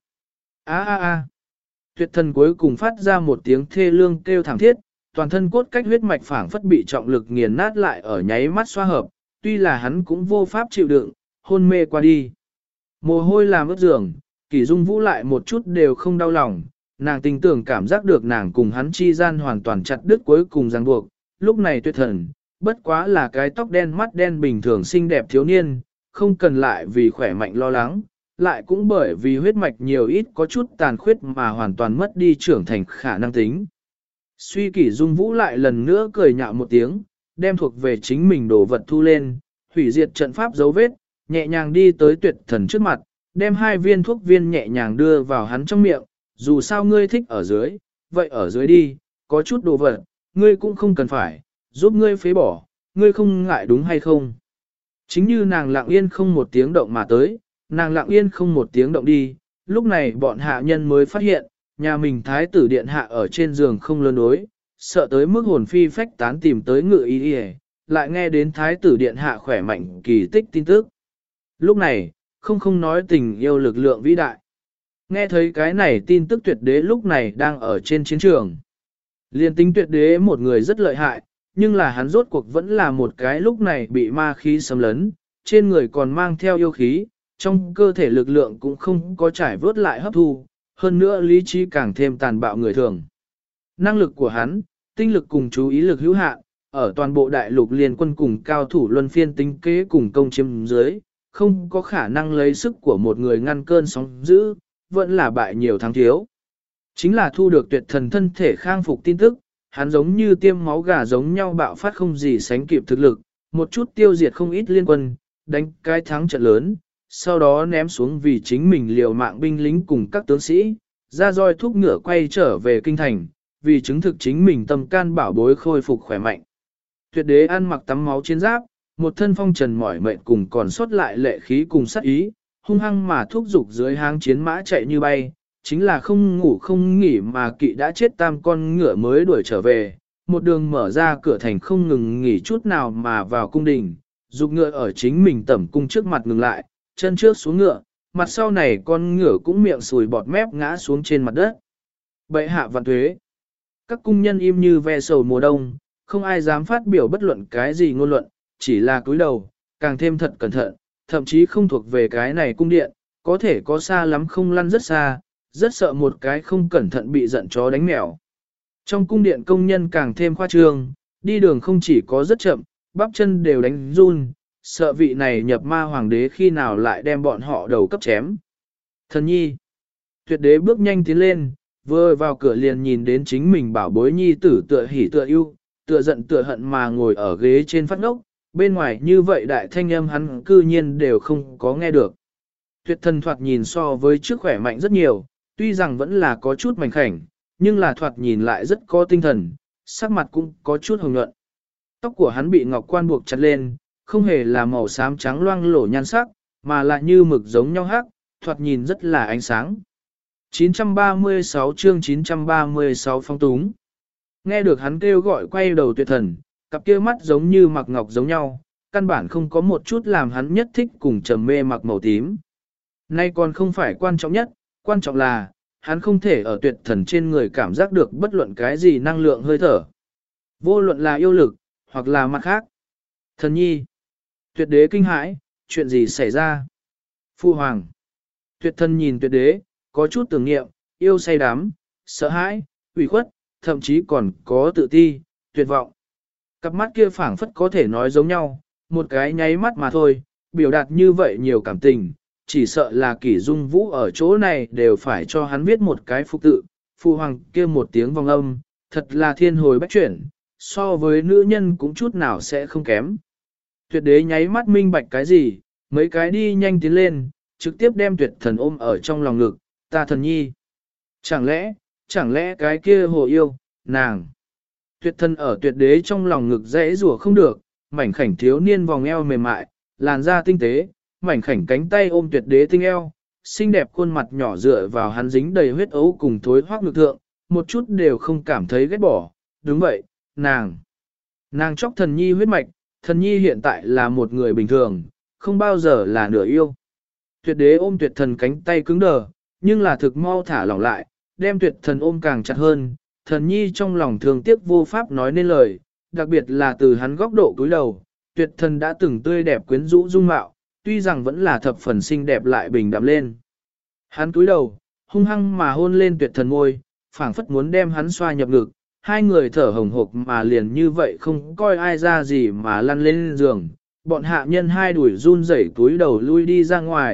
Tuyệt thần cuối cùng phát ra một tiếng thê lương kêu thảm thiết, toàn thân cốt cách huyết mạch phảng phất bị trọng lực nghiền nát lại ở nháy mắt xoa hợp, tuy là hắn cũng vô pháp chịu đựng, hôn mê qua đi. Mồ hôi làm ướt giường, Kỷ Dung Vũ lại một chút đều không đau lòng, nàng tình tưởng cảm giác được nàng cùng hắn chi gian hoàn toàn chặt đứt cuối cùng ràng buộc, lúc này tuyệt thần, bất quá là cái tóc đen mắt đen bình thường xinh đẹp thiếu niên, không cần lại vì khỏe mạnh lo lắng, lại cũng bởi vì huyết mạch nhiều ít có chút tàn khuyết mà hoàn toàn mất đi trưởng thành khả năng tính. Suy kỷ dung vũ lại lần nữa cười nhạo một tiếng, đem thuộc về chính mình đồ vật thu lên, hủy diệt trận pháp dấu vết, nhẹ nhàng đi tới tuyệt thần trước mặt, đem 2 viên thuốc viên nhẹ nhàng đưa vào hắn trong miệng, dù sao ngươi thích ở dưới, vậy ở dưới đi, có chút đồ vật, ngươi cũng không cần phải, giúp ngươi phế bỏ, ngươi không ngại đúng hay không. Chính như nàng lặng yên không một tiếng động mà tới, nàng lặng yên không một tiếng động đi, lúc này bọn hạ nhân mới phát hiện, nhà mình thái tử điện hạ ở trên giường không lơn đối, sợ tới mức hồn phi phách tán tìm tới ngự y y, lại nghe đến thái tử điện hạ khỏe mạnh kỳ tích tin tức. Lúc này, không nói tình yêu lực lượng vĩ đại. Nghe thấy cái này tin tức tuyệt đế lúc này đang ở trên chiến trường. Liên tính tuyệt đế một người rất lợi hại, nhưng là hắn rốt cuộc vẫn là một cái lúc này bị ma khí xâm lấn, trên người còn mang theo yêu khí, trong cơ thể lực lượng cũng không có trải vớt lại hấp thu, hơn nữa lý trí càng thêm tàn bạo người thường. Năng lực của hắn, tinh lực cùng chú ý lực hữu hạn, ở toàn bộ đại lục liên quân cùng cao thủ luân phiên tính kế cùng công chiếm dưới, không có khả năng lấy sức của một người ngăn cơn sóng dữ, vẫn là bại nhiều thắng thiếu. Chính là thu được tuyệt thần thân thể khang phục tin tức, hắn giống như tiêm máu gà giống nhau bạo phát không gì sánh kịp thực lực, một chút tiêu diệt không ít liên quân, đánh cái thắng trận lớn, sau đó ném xuống vì chính mình liều mạng binh lính cùng các tướng sĩ, ra roi thúc ngựa quay trở về kinh thành, vì chứng thực chính mình tâm can bảo bối khôi phục khỏe mạnh. Tuyệt đế ăn mặc tắm máu chiến giáp, một thân phong trần mỏi mệt cùng còn sót lại lệ khí cùng sát ý, hung hăng mà thúc dục dưới háng chiến mã chạy như bay, chính là không ngủ không nghỉ mà kỵ đã chết tam con ngựa mới đuổi trở về, một đường mở ra cửa thành không ngừng nghỉ chút nào mà vào cung đình, dục ngựa ở chính mình tẩm cung trước mặt ngừng lại, chân trước xuống ngựa, mặt sau này con ngựa cũng miệng sùi bọt mép ngã xuống trên mặt đất. Bệ hạ vạn tuế. Các cung nhân im như ve sầu mùa đông, không ai dám phát biểu bất luận cái gì ngôn luận, chỉ là cúi đầu, càng thêm thật cẩn thận, thậm chí không thuộc về cái này cung điện, có thể có xa lắm không lăn rất xa, rất sợ một cái không cẩn thận bị giận chó đánh mèo. Trong cung điện công nhân càng thêm khoa trương, đi đường không chỉ có rất chậm, bắp chân đều đánh run, sợ vị này nhập ma hoàng đế khi nào lại đem bọn họ đầu cấp chém. Thần nhi, tuyệt đế bước nhanh tiến lên, vừa vào cửa liền nhìn đến chính mình bảo bối nhi tử tựa hỉ tựa yêu, tựa giận tựa hận mà ngồi ở ghế trên phát ngốc, bên ngoài như vậy đại thanh âm hắn cư nhiên đều không có nghe được. Tuyệt thần thoạt nhìn so với trước khỏe mạnh rất nhiều, tuy rằng vẫn là có chút mảnh khảnh, nhưng là thoạt nhìn lại rất có tinh thần, sắc mặt cũng có chút hồng nhuận. Tóc của hắn bị ngọc quan buộc chặt lên, không hề là màu xám trắng loang lổ nhan sắc, mà lại như mực giống nhau hắc, thoạt nhìn rất là ánh sáng. 936 chương 936 phong túng. Nghe được hắn kêu gọi quay đầu tuyệt thần, cặp kia mắt giống như mặc ngọc giống nhau, căn bản không có một chút làm hắn nhất thích cùng trầm mê mặc màu tím. Nay còn không phải quan trọng nhất, quan trọng là, hắn không thể ở tuyệt thần trên người cảm giác được bất luận cái gì năng lượng hơi thở. Vô luận là yêu lực, hoặc là mặt khác. Thần nhi. Tuyệt đế kinh hãi, chuyện gì xảy ra? Phu hoàng. Tuyệt thần nhìn tuyệt đế, có chút tưởng niệm, yêu say đắm, sợ hãi, ủy khuất, thậm chí còn có tự ti, tuyệt vọng. Cặp mắt kia phảng phất có thể nói giống nhau, một cái nháy mắt mà thôi, biểu đạt như vậy nhiều cảm tình, chỉ sợ là Kỷ Dung Vũ ở chỗ này đều phải cho hắn viết một cái phục tự, phu hoàng kia một tiếng vong âm, thật là thiên hồi bách chuyển, so với nữ nhân cũng chút nào sẽ không kém. Tuyệt đế nháy mắt minh bạch cái gì, mấy cái đi nhanh tiến lên, trực tiếp đem tuyệt thần ôm ở trong lòng ngực, ta thần nhi. Chẳng lẽ cái kia hồ yêu, nàng. Tuyệt thần ở tuyệt đế trong lòng ngực dễ rủa không được, mảnh khảnh thiếu niên vòng eo mềm mại, làn da tinh tế, mảnh khảnh cánh tay ôm tuyệt đế tinh eo, xinh đẹp khuôn mặt nhỏ dựa vào hắn dính đầy huyết ấu cùng thối hoác ngực thượng, một chút đều không cảm thấy ghét bỏ. Đúng vậy, nàng chóc thần nhi huyết mạch, thần nhi hiện tại là một người bình thường, không bao giờ là nửa yêu. Tuyệt đế ôm tuyệt thần cánh tay cứng đờ, nhưng là thực mau thả lỏng lại, đem tuyệt thần ôm càng chặt hơn, thần nhi trong lòng thường tiếc vô pháp nói nên lời, đặc biệt là từ hắn góc độ cúi đầu, tuyệt thần đã từng tươi đẹp quyến rũ dung mạo, tuy rằng vẫn là thập phần xinh đẹp lại bình đạm lên. Hắn cúi đầu, hung hăng mà hôn lên tuyệt thần môi, phảng phất muốn đem hắn xoa nhập ngực, hai người thở hồng hộc mà liền như vậy không coi ai ra gì mà lăn lên giường, bọn hạ nhân hai đuổi run rẩy túi đầu lui đi ra ngoài,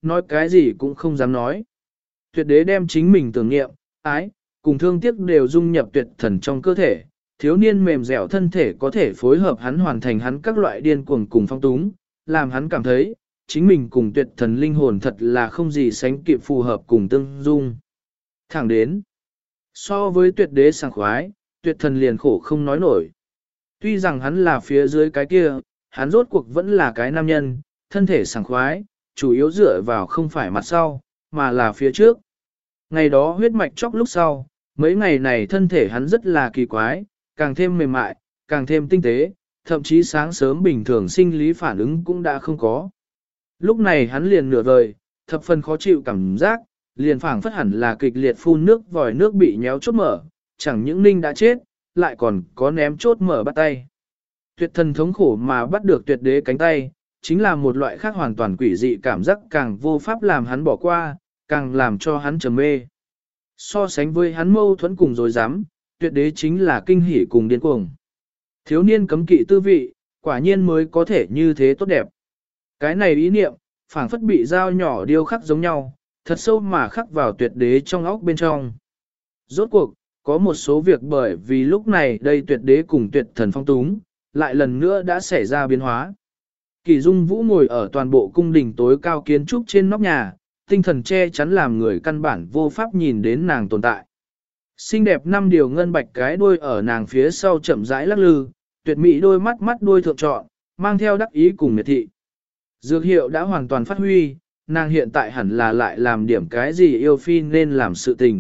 nói cái gì cũng không dám nói. Tuyệt đế đem chính mình tưởng nghiệm, ái, cùng thương tiếc đều dung nhập tuyệt thần trong cơ thể, thiếu niên mềm dẻo thân thể có thể phối hợp hắn hoàn thành hắn các loại điên cuồng cùng phong túng, làm hắn cảm thấy, chính mình cùng tuyệt thần linh hồn thật là không gì sánh kịp phù hợp cùng tương dung. Thẳng đến, so với tuyệt đế sảng khoái, tuyệt thần liền khổ không nói nổi. Tuy rằng hắn là phía dưới cái kia, hắn rốt cuộc vẫn là cái nam nhân, thân thể sảng khoái, chủ yếu dựa vào không phải mặt sau, mà là phía trước. Ngày đó huyết mạch chóc lúc sau, mấy ngày này thân thể hắn rất là kỳ quái, càng thêm mềm mại, càng thêm tinh tế, thậm chí sáng sớm bình thường sinh lý phản ứng cũng đã không có. Lúc này hắn liền nửa vời, thập phần khó chịu cảm giác, liền phảng phất hẳn là kịch liệt phun nước vòi nước bị nhéo chốt mở, chẳng những ninh đã chết, lại còn có ném chốt mở bắt tay. Tuyệt thần thống khổ mà bắt được tuyệt đế cánh tay, chính là một loại khác hoàn toàn quỷ dị cảm giác càng vô pháp làm hắn bỏ qua, càng làm cho hắn trầm mê. So sánh với hắn mâu thuẫn cùng dối dám, tuyệt đế chính là kinh hỉ cùng điên cuồng. Thiếu niên cấm kỵ tư vị, quả nhiên mới có thể như thế tốt đẹp. Cái này ý niệm, phảng phất bị dao nhỏ điêu khắc giống nhau, thật sâu mà khắc vào tuyệt đế trong óc bên trong. Rốt cuộc, có một số việc bởi vì lúc này đây tuyệt đế cùng tuyệt thần phong túng, lại lần nữa đã xảy ra biến hóa. Kỳ Dung Vũ ngồi ở toàn bộ cung đình tối cao kiến trúc trên nóc nhà, tinh thần che chắn làm người căn bản vô pháp nhìn đến nàng tồn tại. Xinh đẹp năm điều ngân bạch cái đuôi ở nàng phía sau chậm rãi lắc lư, tuyệt mỹ đôi mắt mắt đuôi thượng trọn, mang theo đắc ý cùng miệt thị. Dược hiệu đã hoàn toàn phát huy, nàng hiện tại hẳn là lại làm điểm cái gì yêu phi nên làm sự tình.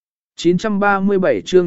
937 chương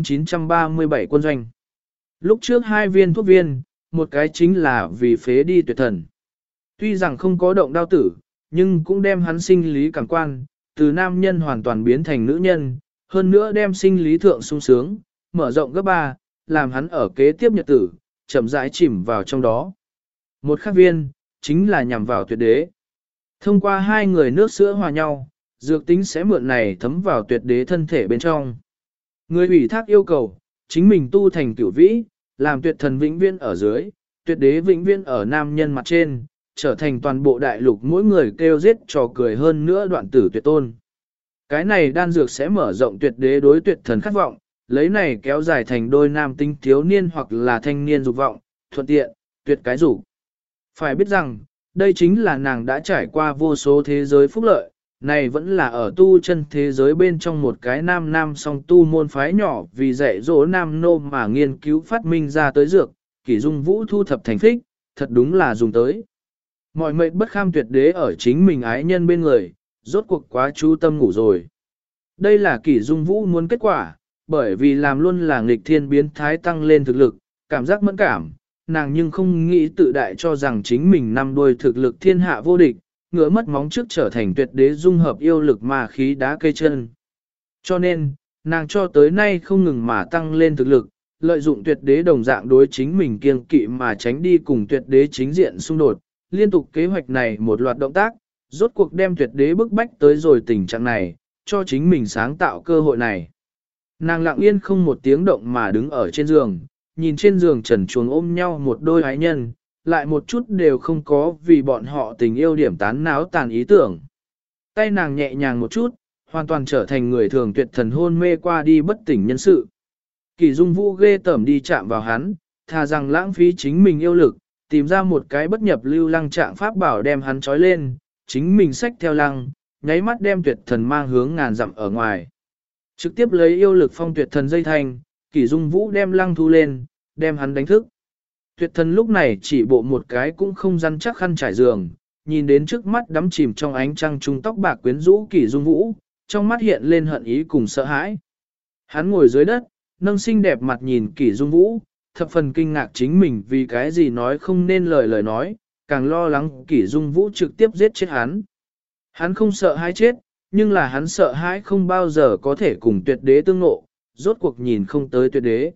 937 quân doanh. Lúc trước 2 viên thuốc viên, một cái chính là vì phế đi tuyệt thần. Tuy rằng không có động đao tử, nhưng cũng đem hắn sinh lý cảm quan, từ nam nhân hoàn toàn biến thành nữ nhân, hơn nữa đem sinh lý thượng sung sướng, mở rộng gấp 3, làm hắn ở kế tiếp nhật tử, chậm rãi chìm vào trong đó. Một khác viên, chính là nhằm vào tuyệt đế. Thông qua 2 người nước sữa hòa nhau, dược tính sẽ mượn này thấm vào tuyệt đế thân thể bên trong. Người ủy thác yêu cầu, chính mình tu thành cửu vĩ, làm tuyệt thần vĩnh viễn ở dưới, tuyệt đế vĩnh viễn ở nam nhân mặt trên, trở thành toàn bộ đại lục mỗi người kêu giết trò cười hơn nữa đoạn tử tuyệt tôn. Cái này đan dược sẽ mở rộng tuyệt đế đối tuyệt thần khát vọng, lấy này kéo dài thành đôi nam tinh thiếu niên hoặc là thanh niên dục vọng, thuận tiện, tuyệt cái dục. Phải biết rằng, đây chính là nàng đã trải qua vô số thế giới phúc lợi, này vẫn là ở tu chân thế giới bên trong một cái nam song tu môn phái nhỏ vì dạy dỗ nam nô mà nghiên cứu phát minh ra tới dược, Kỷ Dung Vũ thu thập thành phích, thật đúng là dùng tới. Mọi mệnh bất kham tuyệt đế ở chính mình ái nhân bên người, rốt cuộc quá chú tâm ngủ rồi. Đây là Kỷ Dung Vũ muốn kết quả, bởi vì làm luôn là nghịch thiên biến thái tăng lên thực lực, cảm giác mẫn cảm, nàng nhưng không nghĩ tự đại cho rằng chính mình năm đuôi thực lực thiên hạ vô địch, ngựa mất móng trước trở thành tuyệt đế dung hợp yêu lực mà khí đá cây chân. Cho nên, nàng cho tới nay không ngừng mà tăng lên thực lực, lợi dụng tuyệt đế đồng dạng đối chính mình kiêng kỵ mà tránh đi cùng tuyệt đế chính diện xung đột, liên tục kế hoạch này một loạt động tác, rốt cuộc đem tuyệt đế bức bách tới rồi tình trạng này, cho chính mình sáng tạo cơ hội này. Nàng lặng yên không một tiếng động mà đứng ở trên giường, nhìn trên giường trần chuồng ôm nhau một đôi ái nhân, lại một chút đều không có vì bọn họ tình yêu điểm tán náo tàn ý tưởng. Tay nàng nhẹ nhàng một chút, hoàn toàn trở thành người thường tuyệt thần hôn mê qua đi bất tỉnh nhân sự. Kỳ Dung Vũ ghê tởm đi chạm vào hắn, thà rằng lãng phí chính mình yêu lực, tìm ra một cái bất nhập lưu lăng trạng pháp bảo đem hắn trói lên, chính mình xách theo lăng, nháy mắt đem tuyệt thần mang hướng ngàn dặm ở ngoài. Trực tiếp lấy yêu lực phong tuyệt thần dây thành, Kỷ Dung Vũ đem lăng thu lên, đem hắn đánh thức. Tuyệt thần lúc này chỉ bộ một cái cũng không rắn chắc khăn trải giường, nhìn đến trước mắt đắm chìm trong ánh trăng trung tóc bạc quyến rũ Kỷ Dung Vũ, trong mắt hiện lên hận ý cùng sợ hãi. Hắn ngồi dưới đất, nâng xinh đẹp mặt nhìn Kỷ Dung Vũ, thập phần kinh ngạc chính mình vì cái gì nói không nên lời nói, càng lo lắng Kỷ Dung Vũ trực tiếp giết chết hắn. Hắn không sợ hãi chết, nhưng là hắn sợ hãi không bao giờ có thể cùng tuyệt đế tương ngộ, rốt cuộc nhìn không tới tuyệt đế.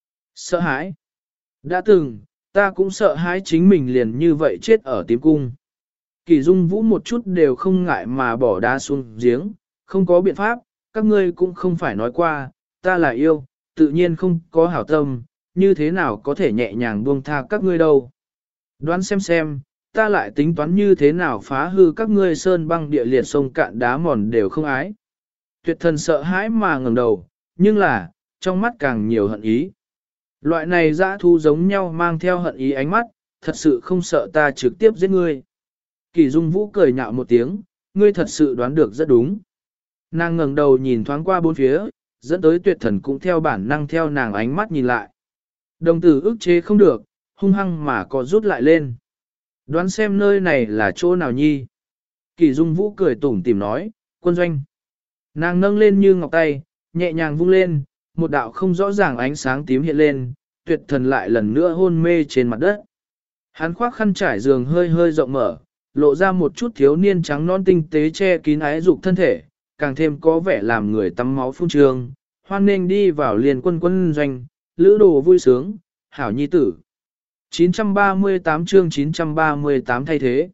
Sợ hãi. Đã từng, ta cũng sợ hãi chính mình liền như vậy chết ở tím cung. Kỷ Dung Vũ một chút đều không ngại mà bỏ đá xuống giếng, không có biện pháp, các ngươi cũng không phải nói qua, ta là yêu, tự nhiên không có hảo tâm, như thế nào có thể nhẹ nhàng buông tha các ngươi đâu. Đoán xem, ta lại tính toán như thế nào phá hư các ngươi sơn băng địa liệt sông cạn đá mòn đều không ái. Tuyệt thần sợ hãi mà ngẩng đầu, nhưng là, trong mắt càng nhiều hận ý. Loại này dã thu giống nhau mang theo hận ý ánh mắt, thật sự không sợ ta trực tiếp giết ngươi. Kỳ Dung Vũ cười nhạo một tiếng, ngươi thật sự đoán được rất đúng. Nàng ngẩng đầu nhìn thoáng qua bốn phía, dẫn tới tuyệt thần cũng theo bản năng theo nàng ánh mắt nhìn lại. Đồng tử ức chế không được, hung hăng mà có rút lại lên. Đoán xem nơi này là chỗ nào nhi. Kỳ Dung Vũ cười tủm tỉm nói, quân doanh. Nàng nâng lên như ngọc tay, nhẹ nhàng vung lên, một đạo không rõ ràng ánh sáng tím hiện lên, tuyệt thần lại lần nữa hôn mê trên mặt đất. Hắn khoác khăn trải giường hơi hơi rộng mở, lộ ra một chút thiếu niên trắng non tinh tế che kín ái dục thân thể, càng thêm có vẻ làm người tắm máu phun trương, hoan nên đi vào liền quân quân doanh, lữ đồ vui sướng, hảo nhi tử. 938 chương 938 thay thế.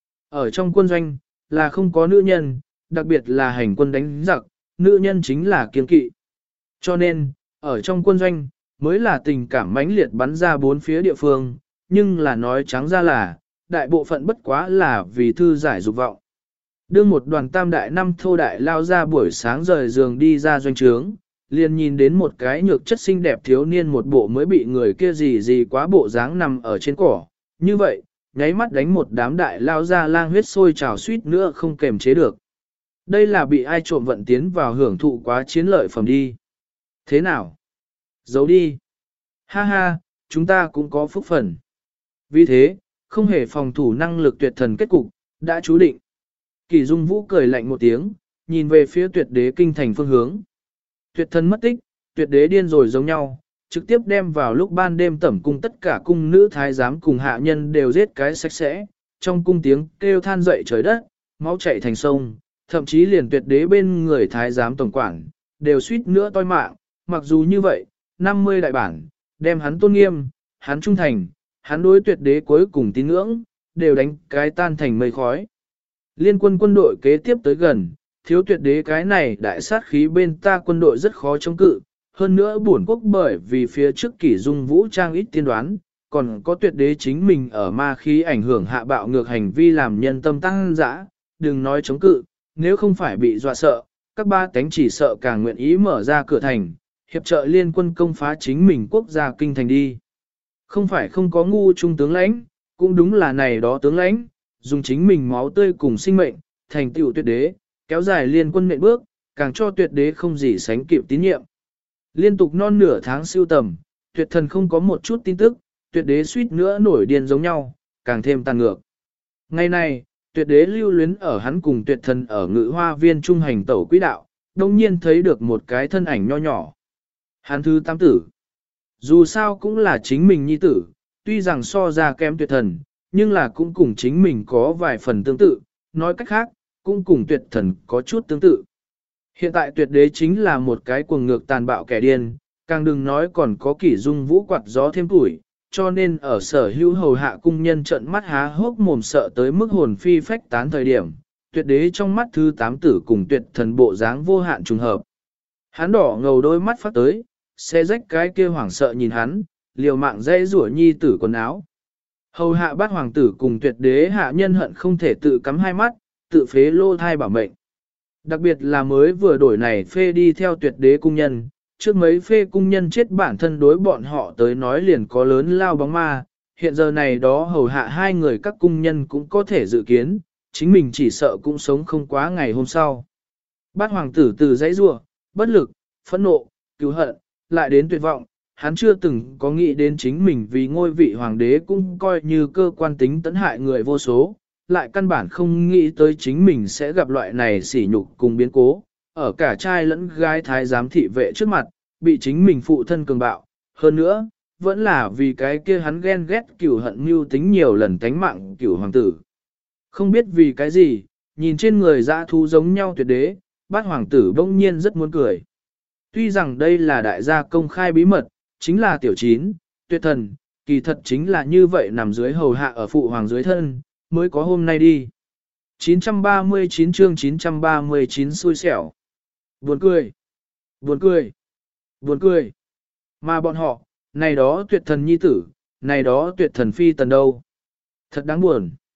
Ở trong quân doanh, là không có nữ nhân, đặc biệt là hành quân đánh giặc, nữ nhân chính là kiên kỵ. Cho nên, ở trong quân doanh, mới là tình cảm mãnh liệt bắn ra bốn phía địa phương, nhưng là nói trắng ra là, đại bộ phận bất quá là vì thư giải dục vọng. Đưa một đoàn tam đại năm thô đại lao ra buổi sáng rời giường đi ra doanh trướng, liền nhìn đến một cái nhược chất xinh đẹp thiếu niên một bộ mới bị người kia gì quá bộ dáng nằm ở trên cỏ. Như vậy, nháy mắt đánh một đám đại lao ra lang huyết sôi trào suýt nữa không kềm chế được. Đây là bị ai trộm vận tiến vào hưởng thụ quá chiến lợi phẩm đi. Thế nào? Giấu đi. Ha ha, chúng ta cũng có phúc phần. Vì thế, không hề phòng thủ năng lực tuyệt thần kết cục, đã chú định. Kỳ Dung Vũ cười lạnh một tiếng, nhìn về phía tuyệt đế kinh thành phương hướng. Tuyệt thần mất tích, tuyệt đế điên rồi giống nhau, trực tiếp đem vào lúc ban đêm tẩm cung tất cả cung nữ thái giám cùng hạ nhân đều giết cái sạch sẽ, trong cung tiếng kêu than dậy trời đất, máu chảy thành sông, thậm chí liền tuyệt đế bên người thái giám tổng quản, đều suýt nữa toi mạng, mặc dù như vậy, 50 đại bản, đem hắn tôn nghiêm, hắn trung thành, hắn đối tuyệt đế cuối cùng tín ngưỡng, đều đánh cái tan thành mây khói. Liên quân quân đội kế tiếp tới gần, thiếu tuyệt đế cái này đại sát khí bên ta quân đội rất khó chống cự, hơn nữa buồn quốc bởi vì phía trước kỷ dung vũ trang ít tiên đoán, còn có tuyệt đế chính mình ở ma khí ảnh hưởng hạ bạo ngược hành vi làm nhân tâm tăng dã, đừng nói chống cự, nếu không phải bị dọa sợ, các ba tánh chỉ sợ càng nguyện ý mở ra cửa thành, hiệp trợ liên quân công phá chính mình quốc gia kinh thành đi. Không phải không có ngu trung tướng lãnh, cũng đúng là này đó tướng lãnh, dùng chính mình máu tươi cùng sinh mệnh, thành tựu tuyệt đế, kéo dài liên quân nện bước, càng cho tuyệt đế không gì sánh kịp tín nhiệm. Liên tục non nửa tháng siêu tầm, tuyệt thần không có một chút tin tức, tuyệt đế suýt nữa nổi điên giống nhau, càng thêm tàn ngược. Ngày này, tuyệt đế lưu luyến ở hắn cùng tuyệt thần ở ngự hoa viên trung hành tẩu quỹ đạo, đồng nhiên thấy được một cái thân ảnh nho nhỏ. Hắn thứ tam tử. Dù sao cũng là chính mình nhi tử, tuy rằng so ra kém tuyệt thần, nhưng là cũng cùng chính mình có vài phần tương tự, nói cách khác, cũng cùng tuyệt thần có chút tương tự. Hiện tại tuyệt đế chính là một cái cuồng ngược tàn bạo kẻ điên, càng đừng nói còn có kỷ dung vũ quạt gió thêm tuổi, cho nên ở sở hữu hầu hạ cung nhân trận mắt há hốc mồm sợ tới mức hồn phi phách tán thời điểm, tuyệt đế trong mắt thứ tám tử cùng tuyệt thần bộ dáng vô hạn trùng hợp. Hắn đỏ ngầu đôi mắt phát tới, xe rách cái kia hoảng sợ nhìn hắn, liều mạng dây rủa nhi tử quần áo. Hầu hạ bát hoàng tử cùng tuyệt đế hạ nhân hận không thể tự cắm hai mắt, tự phế lô thai bảo mệnh. Đặc biệt là mới vừa đổi này phê đi theo tuyệt đế cung nhân, trước mấy phê cung nhân chết bản thân đối bọn họ tới nói liền có lớn lao bóng ma, hiện giờ này đó hầu hạ hai người các cung nhân cũng có thể dự kiến, chính mình chỉ sợ cũng sống không quá ngày hôm sau. Bát hoàng tử từ dãy rủa, bất lực, phẫn nộ, cứu hận, lại đến tuyệt vọng, hắn chưa từng có nghĩ đến chính mình vì ngôi vị hoàng đế cũng coi như cơ quan tính tấn hại người vô số, lại căn bản không nghĩ tới chính mình sẽ gặp loại này sỉ nhục cùng biến cố, ở cả trai lẫn gái thái giám thị vệ trước mặt, bị chính mình phụ thân cường bạo, hơn nữa, vẫn là vì cái kia hắn ghen ghét cửu hận mưu tính nhiều lần tánh mạng cửu hoàng tử. Không biết vì cái gì, nhìn trên người dã thú giống nhau tuyệt đế, bát hoàng tử bỗng nhiên rất muốn cười. Tuy rằng đây là đại gia công khai bí mật, chính là tiểu chín, tuyệt thần, kỳ thật chính là như vậy nằm dưới hầu hạ ở phụ hoàng dưới thân, mới có hôm nay đi. 939 chương 939 xui xẻo. Buồn cười, buồn cười, buồn cười. Mà bọn họ, này đó tuyệt thần nhi tử, này đó tuyệt thần phi tần đâu. Thật đáng buồn.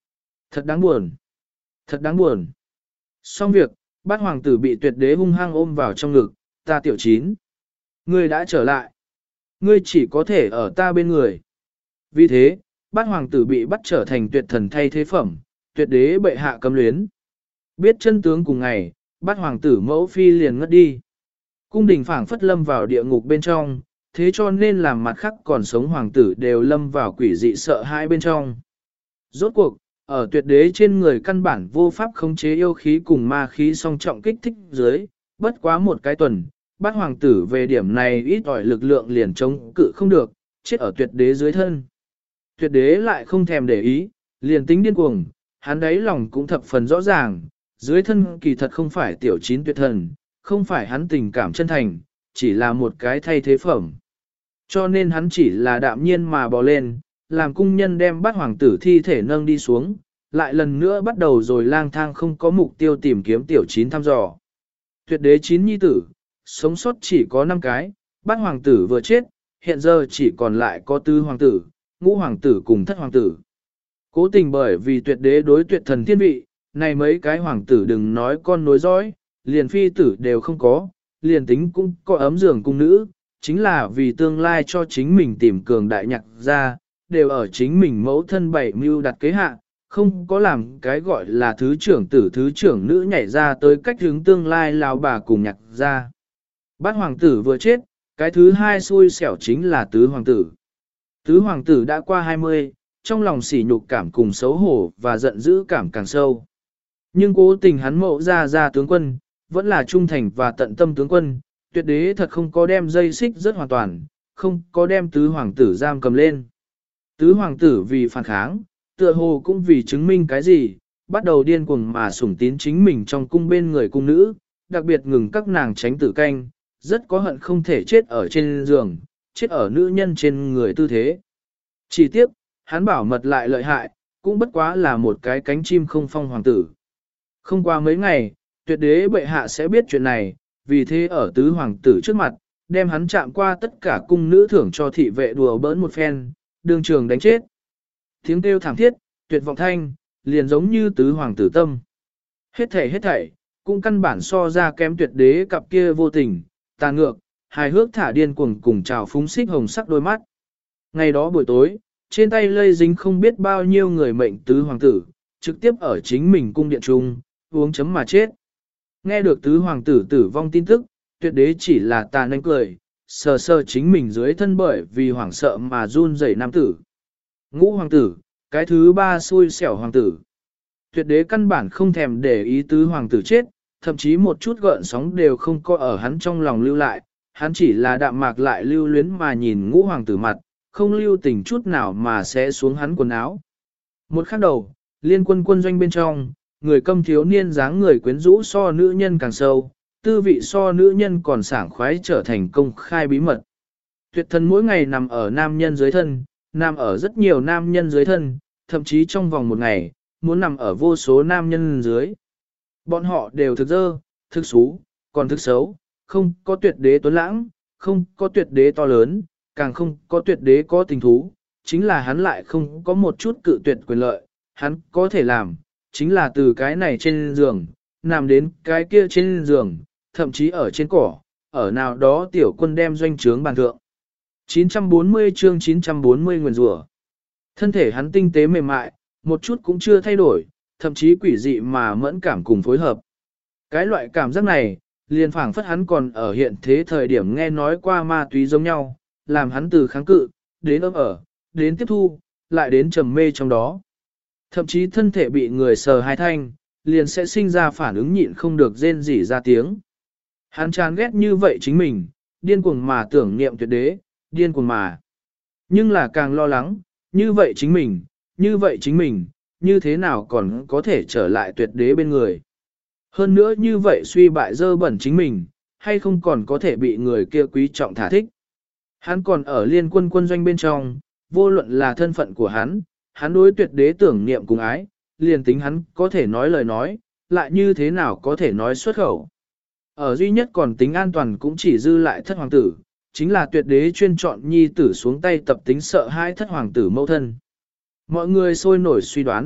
Thật đáng buồn. Thật đáng buồn. Xong việc, bát hoàng tử bị tuyệt đế hung hăng ôm vào trong ngực, ta tiểu chín. Ngươi đã trở lại. Ngươi chỉ có thể ở ta bên người. Vì thế, bát hoàng tử bị bắt trở thành tuyệt thần thay thế phẩm, tuyệt đế bệ hạ cấm luyến. Biết chân tướng cùng ngày, bát hoàng tử mẫu phi liền ngất đi. Cung đình phảng phất lâm vào địa ngục bên trong, thế cho nên làm mặt khác còn sống hoàng tử đều lâm vào quỷ dị sợ hãi bên trong. Rốt cuộc, ở tuyệt đế trên người căn bản vô pháp khống chế yêu khí cùng ma khí song trọng kích thích dưới, bất quá một cái tuần, bát hoàng tử về điểm này ít ỏi lực lượng liền chống cự không được, chết ở tuyệt đế dưới thân. Tuyệt đế lại không thèm để ý, liền tính điên cuồng, hắn đấy lòng cũng thập phần rõ ràng, dưới thân kỳ thật không phải tiểu chín tuyệt thần, không phải hắn tình cảm chân thành, chỉ là một cái thay thế phẩm. Cho nên hắn chỉ là đạm nhiên mà bò lên, làm cung nhân đem bát hoàng tử thi thể nâng đi xuống, lại lần nữa bắt đầu rồi lang thang không có mục tiêu tìm kiếm tiểu chín thăm dò. Tuyệt đế chín nhi tử, sống sót chỉ có 5 cái, bát hoàng tử vừa chết, hiện giờ chỉ còn lại có tứ hoàng tử, ngũ hoàng tử cùng thất hoàng tử. Cố tình bởi vì tuyệt đế đối tuyệt thần thiên vị, này mấy cái hoàng tử đừng nói con nối dõi, liền phi tử đều không có, liền tính cũng có ấm giường cung nữ, chính là vì tương lai cho chính mình tìm cường đại nhạc ra, đều ở chính mình mẫu thân bảy mưu đặt kế hạ, không có làm cái gọi là thứ trưởng tử thứ trưởng nữ nhảy ra tới cách hướng tương lai lao bà cùng nhạc ra. Bát hoàng tử vừa chết, cái thứ hai xui xẻo chính là tứ hoàng tử. Tứ hoàng tử đã qua 20, trong lòng sỉ nhục cảm cùng xấu hổ và giận dữ cảm càng sâu. Nhưng cố tình hắn mộ ra tướng quân, vẫn là trung thành và tận tâm tướng quân, tuyệt đế thật không có đem dây xích rất hoàn toàn, không có đem tứ hoàng tử giam cầm lên. Tứ hoàng tử vì phản kháng, tựa hồ cũng vì chứng minh cái gì, bắt đầu điên cuồng mà sủng tín chính mình trong cung bên người cung nữ, đặc biệt ngừng các nàng tránh tử canh, rất có hận không thể chết ở trên giường, chết ở nữ nhân trên người tư thế. Chỉ tiếc, hắn bảo mật lại lợi hại, cũng bất quá là một cái cánh chim không phong hoàng tử. Không qua mấy ngày, tuyệt đế bệ hạ sẽ biết chuyện này, vì thế ở tứ hoàng tử trước mặt, đem hắn chạm qua tất cả cung nữ thưởng cho thị vệ đùa bỡn một phen, đường trường đánh chết. Tiếng kêu thảm thiết, tuyệt vọng thanh, liền giống như tứ hoàng tử tâm. Hết thảy, cũng căn bản so ra kém tuyệt đế cặp kia vô tình, tàn ngược, hài hước thả điên cuồng cùng trào phúng xích hồng sắc đôi mắt. Ngày đó buổi tối, trên tay lây dính không biết bao nhiêu người mệnh tứ hoàng tử, trực tiếp ở chính mình cung điện trung, uống chấm mà chết. Nghe được tứ hoàng tử tử vong tin tức, tuyệt đế chỉ là tà nanh cười, sờ sờ chính mình dưới thân bởi vì hoảng sợ mà run rẩy nam tử. Ngũ hoàng tử, cái thứ ba xui xẻo hoàng tử. Tuyệt đế căn bản không thèm để ý tứ hoàng tử chết, thậm chí một chút gợn sóng đều không có ở hắn trong lòng lưu lại, hắn chỉ là đạm mạc lại lưu luyến mà nhìn ngũ hoàng tử mặt, không lưu tình chút nào mà sẽ xuống hắn quần áo. Một khắc đầu, liên quân quân doanh bên trong, người câm thiếu niên dáng người quyến rũ so nữ nhân càng sâu, tư vị so nữ nhân còn sảng khoái trở thành công khai bí mật. Tuyệt thần mỗi ngày nằm ở nam nhân dưới thân, nằm ở rất nhiều nam nhân dưới thân, thậm chí trong vòng một ngày, muốn nằm ở vô số nam nhân dưới. Bọn họ đều thực dơ, thực xú, còn thực xấu, không có tuyệt đế tuấn lãng, không có tuyệt đế to lớn, càng không có tuyệt đế có tình thú, chính là hắn lại không có một chút cự tuyệt quyền lợi, hắn có thể làm, chính là từ cái này trên giường, nằm đến cái kia trên giường, thậm chí ở trên cỏ, ở nào đó tiểu quân đem doanh trướng bàn thượng. 940 chương 940 nguyền rủa. Thân thể hắn tinh tế mềm mại, một chút cũng chưa thay đổi, thậm chí quỷ dị mà mẫn cảm cùng phối hợp. Cái loại cảm giác này, liền phảng phất hắn còn ở hiện thế thời điểm nghe nói qua ma túy giống nhau, làm hắn từ kháng cự, đến ấm ở, đến tiếp thu, lại đến trầm mê trong đó. Thậm chí thân thể bị người sờ hai thanh, liền sẽ sinh ra phản ứng nhịn không được rên rỉ ra tiếng. Hắn chán ghét như vậy chính mình, điên cuồng mà tưởng niệm tuyệt đế, điên cuồng mà. Nhưng là càng lo lắng, như vậy chính mình, như thế nào còn có thể trở lại tuyệt đế bên người. Hơn nữa như vậy suy bại dơ bẩn chính mình, hay không còn có thể bị người kia quý trọng thả thích. Hắn còn ở liên quân quân doanh bên trong, vô luận là thân phận của hắn đối tuyệt đế tưởng niệm cùng ái, liền tính hắn có thể nói lời nói, lại như thế nào có thể nói xuất khẩu. Ở duy nhất còn tính an toàn cũng chỉ dư lại thất hoàng tử, chính là tuyệt đế chuyên chọn nhi tử xuống tay tập tính sợ hai thất hoàng tử mẫu thân. Mọi người sôi nổi suy đoán,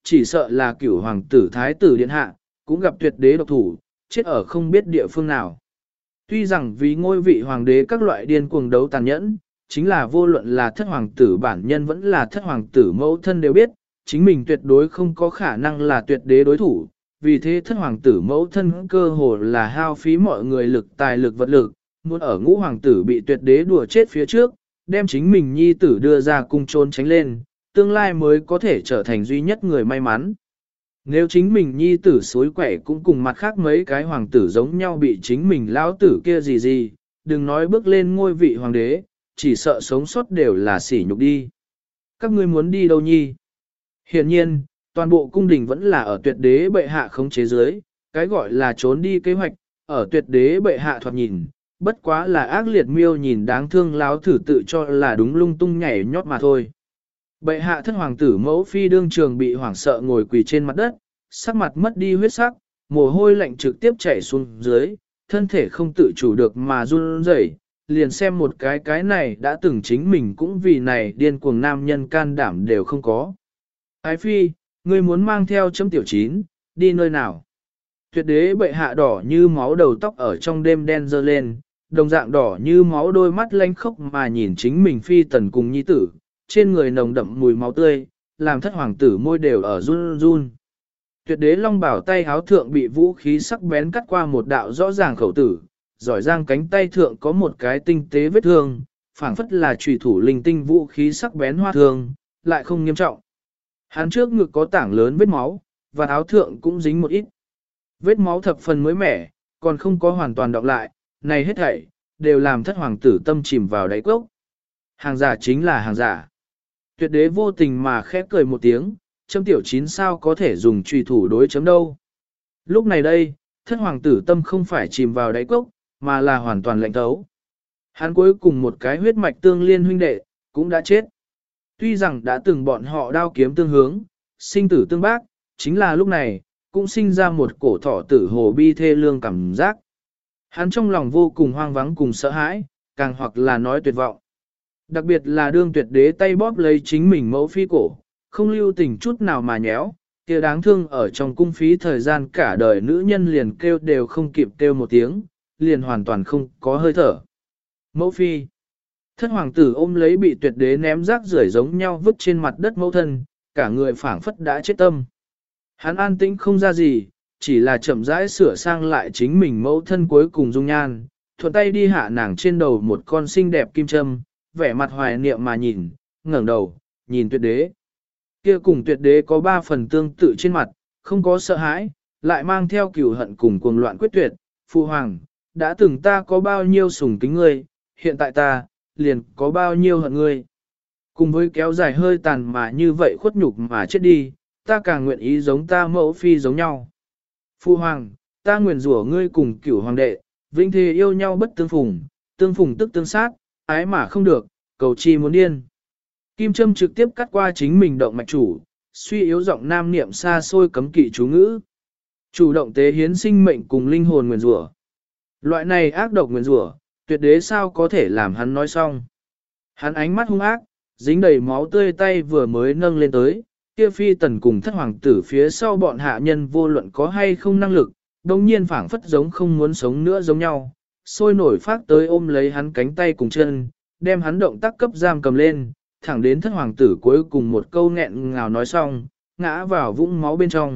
chỉ sợ là cửu hoàng tử thái tử điện hạ, cũng gặp tuyệt đế độc thủ, chết ở không biết địa phương nào. Tuy rằng vì ngôi vị hoàng đế các loại điên cuồng đấu tàn nhẫn, chính là vô luận là thất hoàng tử bản nhân vẫn là thất hoàng tử mẫu thân đều biết, chính mình tuyệt đối không có khả năng là tuyệt đế đối thủ, vì thế thất hoàng tử mẫu thân cơ hồ là hao phí mọi người lực tài lực vật lực, muốn ở ngũ hoàng tử bị tuyệt đế đùa chết phía trước, đem chính mình nhi tử đưa ra cung trốn tránh lên, tương lai mới có thể trở thành duy nhất người may mắn. Nếu chính mình nhi tử xối quẻ cũng cùng mặt khác mấy cái hoàng tử giống nhau bị chính mình lão tử kia gì, đừng nói bước lên ngôi vị hoàng đế, chỉ sợ sống sót đều là sỉ nhục đi. Các ngươi muốn đi đâu nhi? Hiện nhiên, toàn bộ cung đình vẫn là ở tuyệt đế bệ hạ khống chế dưới, cái gọi là trốn đi kế hoạch, ở tuyệt đế bệ hạ thoạt nhìn, bất quá là ác liệt miêu nhìn đáng thương láo thử tự cho là đúng lung tung nhảy nhót mà thôi. Bệ hạ thất hoàng tử mẫu phi đương trường bị hoảng sợ ngồi quỳ trên mặt đất, sắc mặt mất đi huyết sắc, mồ hôi lạnh trực tiếp chảy xuống dưới, thân thể không tự chủ được mà run rẩy, liền xem một cái này đã từng chính mình cũng vì này điên cuồng nam nhân can đảm đều không có. Ái phi, ngươi muốn mang theo chấm tiểu chín, đi nơi nào? Tuyệt đế bệ hạ đỏ như máu đầu tóc ở trong đêm đen dơ lên, đồng dạng đỏ như máu đôi mắt lanh khốc mà nhìn chính mình phi tần cùng nhi tử, trên người nồng đậm mùi máu tươi, làm thất hoàng tử môi đều ở run run. Tuyệt đế long bảo tay háo thượng bị vũ khí sắc bén cắt qua một đạo rõ ràng khẩu tử, giỏi giang cánh tay thượng có một cái tinh tế vết thương, phảng phất là trùy thủ linh tinh vũ khí sắc bén hoa thương, lại không nghiêm trọng. Hắn trước ngực có tảng lớn vết máu, và áo thượng cũng dính một ít. Vết máu thập phần mới mẻ, còn không có hoàn toàn đọng lại, này hết thảy, đều làm thất hoàng tử tâm chìm vào đáy cốc. Hàng giả chính là hàng giả. Tuyệt đế vô tình mà khép cười một tiếng, chấm tiểu chín sao có thể dùng truy thủ đối chấm đâu. Lúc này đây, thất hoàng tử tâm không phải chìm vào đáy cốc, mà là hoàn toàn lạnh thấu. Hắn cuối cùng một cái huyết mạch tương liên huynh đệ, cũng đã chết. Tuy rằng đã từng bọn họ đao kiếm tương hướng, sinh tử tương bác, chính là lúc này, cũng sinh ra một cổ thọ tử hồ bi thê lương cảm giác. Hắn trong lòng vô cùng hoang vắng cùng sợ hãi, càng hoặc là nói tuyệt vọng. Đặc biệt là đương tuyệt đế tay bóp lấy chính mình mẫu phi cổ, không lưu tình chút nào mà nhéo, kia đáng thương ở trong cung phí thời gian cả đời nữ nhân liền kêu đều không kịp kêu một tiếng, liền hoàn toàn không có hơi thở. Mẫu phi, thất hoàng tử ôm lấy bị tuyệt đế ném rác rưởi giống nhau vứt trên mặt đất mẫu thân, cả người phảng phất đã chết tâm. Hắn an tĩnh không ra gì, chỉ là chậm rãi sửa sang lại chính mình mẫu thân cuối cùng dung nhan, thuận tay đi hạ nàng trên đầu một con xinh đẹp kim châm, vẻ mặt hoài niệm mà nhìn, ngẩng đầu, nhìn tuyệt đế. Kia cùng tuyệt đế có 3 phần tương tự trên mặt, không có sợ hãi, lại mang theo cửu hận cùng cuồng loạn quyết tuyệt. Phu hoàng, đã từng ta có bao nhiêu sủng kính ngươi, hiện tại ta, liền có bao nhiêu hận ngươi. Cùng với kéo dài hơi tàn mà như vậy khuất nhục mà chết đi, ta càng nguyện ý giống ta mẫu phi giống nhau. Phu hoàng, ta nguyện rủa ngươi cùng cửu hoàng đệ, vĩnh thề yêu nhau bất tương phùng tức tương sát, ái mà không được, cầu chi muốn điên. Kim châm trực tiếp cắt qua chính mình động mạch chủ, suy yếu giọng nam niệm xa xôi cấm kỵ chú ngữ. Chủ động tế hiến sinh mệnh cùng linh hồn nguyền rủa. Loại này ác độc nguyền rủa, tuyệt đế sao có thể làm hắn nói xong. Hắn ánh mắt hung ác, dính đầy máu tươi tay vừa mới nâng lên tới, kia phi tần cùng thất hoàng tử phía sau bọn hạ nhân vô luận có hay không năng lực, đồng nhiên phảng phất giống không muốn sống nữa giống nhau, sôi nổi phát tới ôm lấy hắn cánh tay cùng chân, đem hắn động tác cấp giam cầm lên, thẳng đến thất hoàng tử cuối cùng một câu nghẹn ngào nói xong, ngã vào vũng máu bên trong.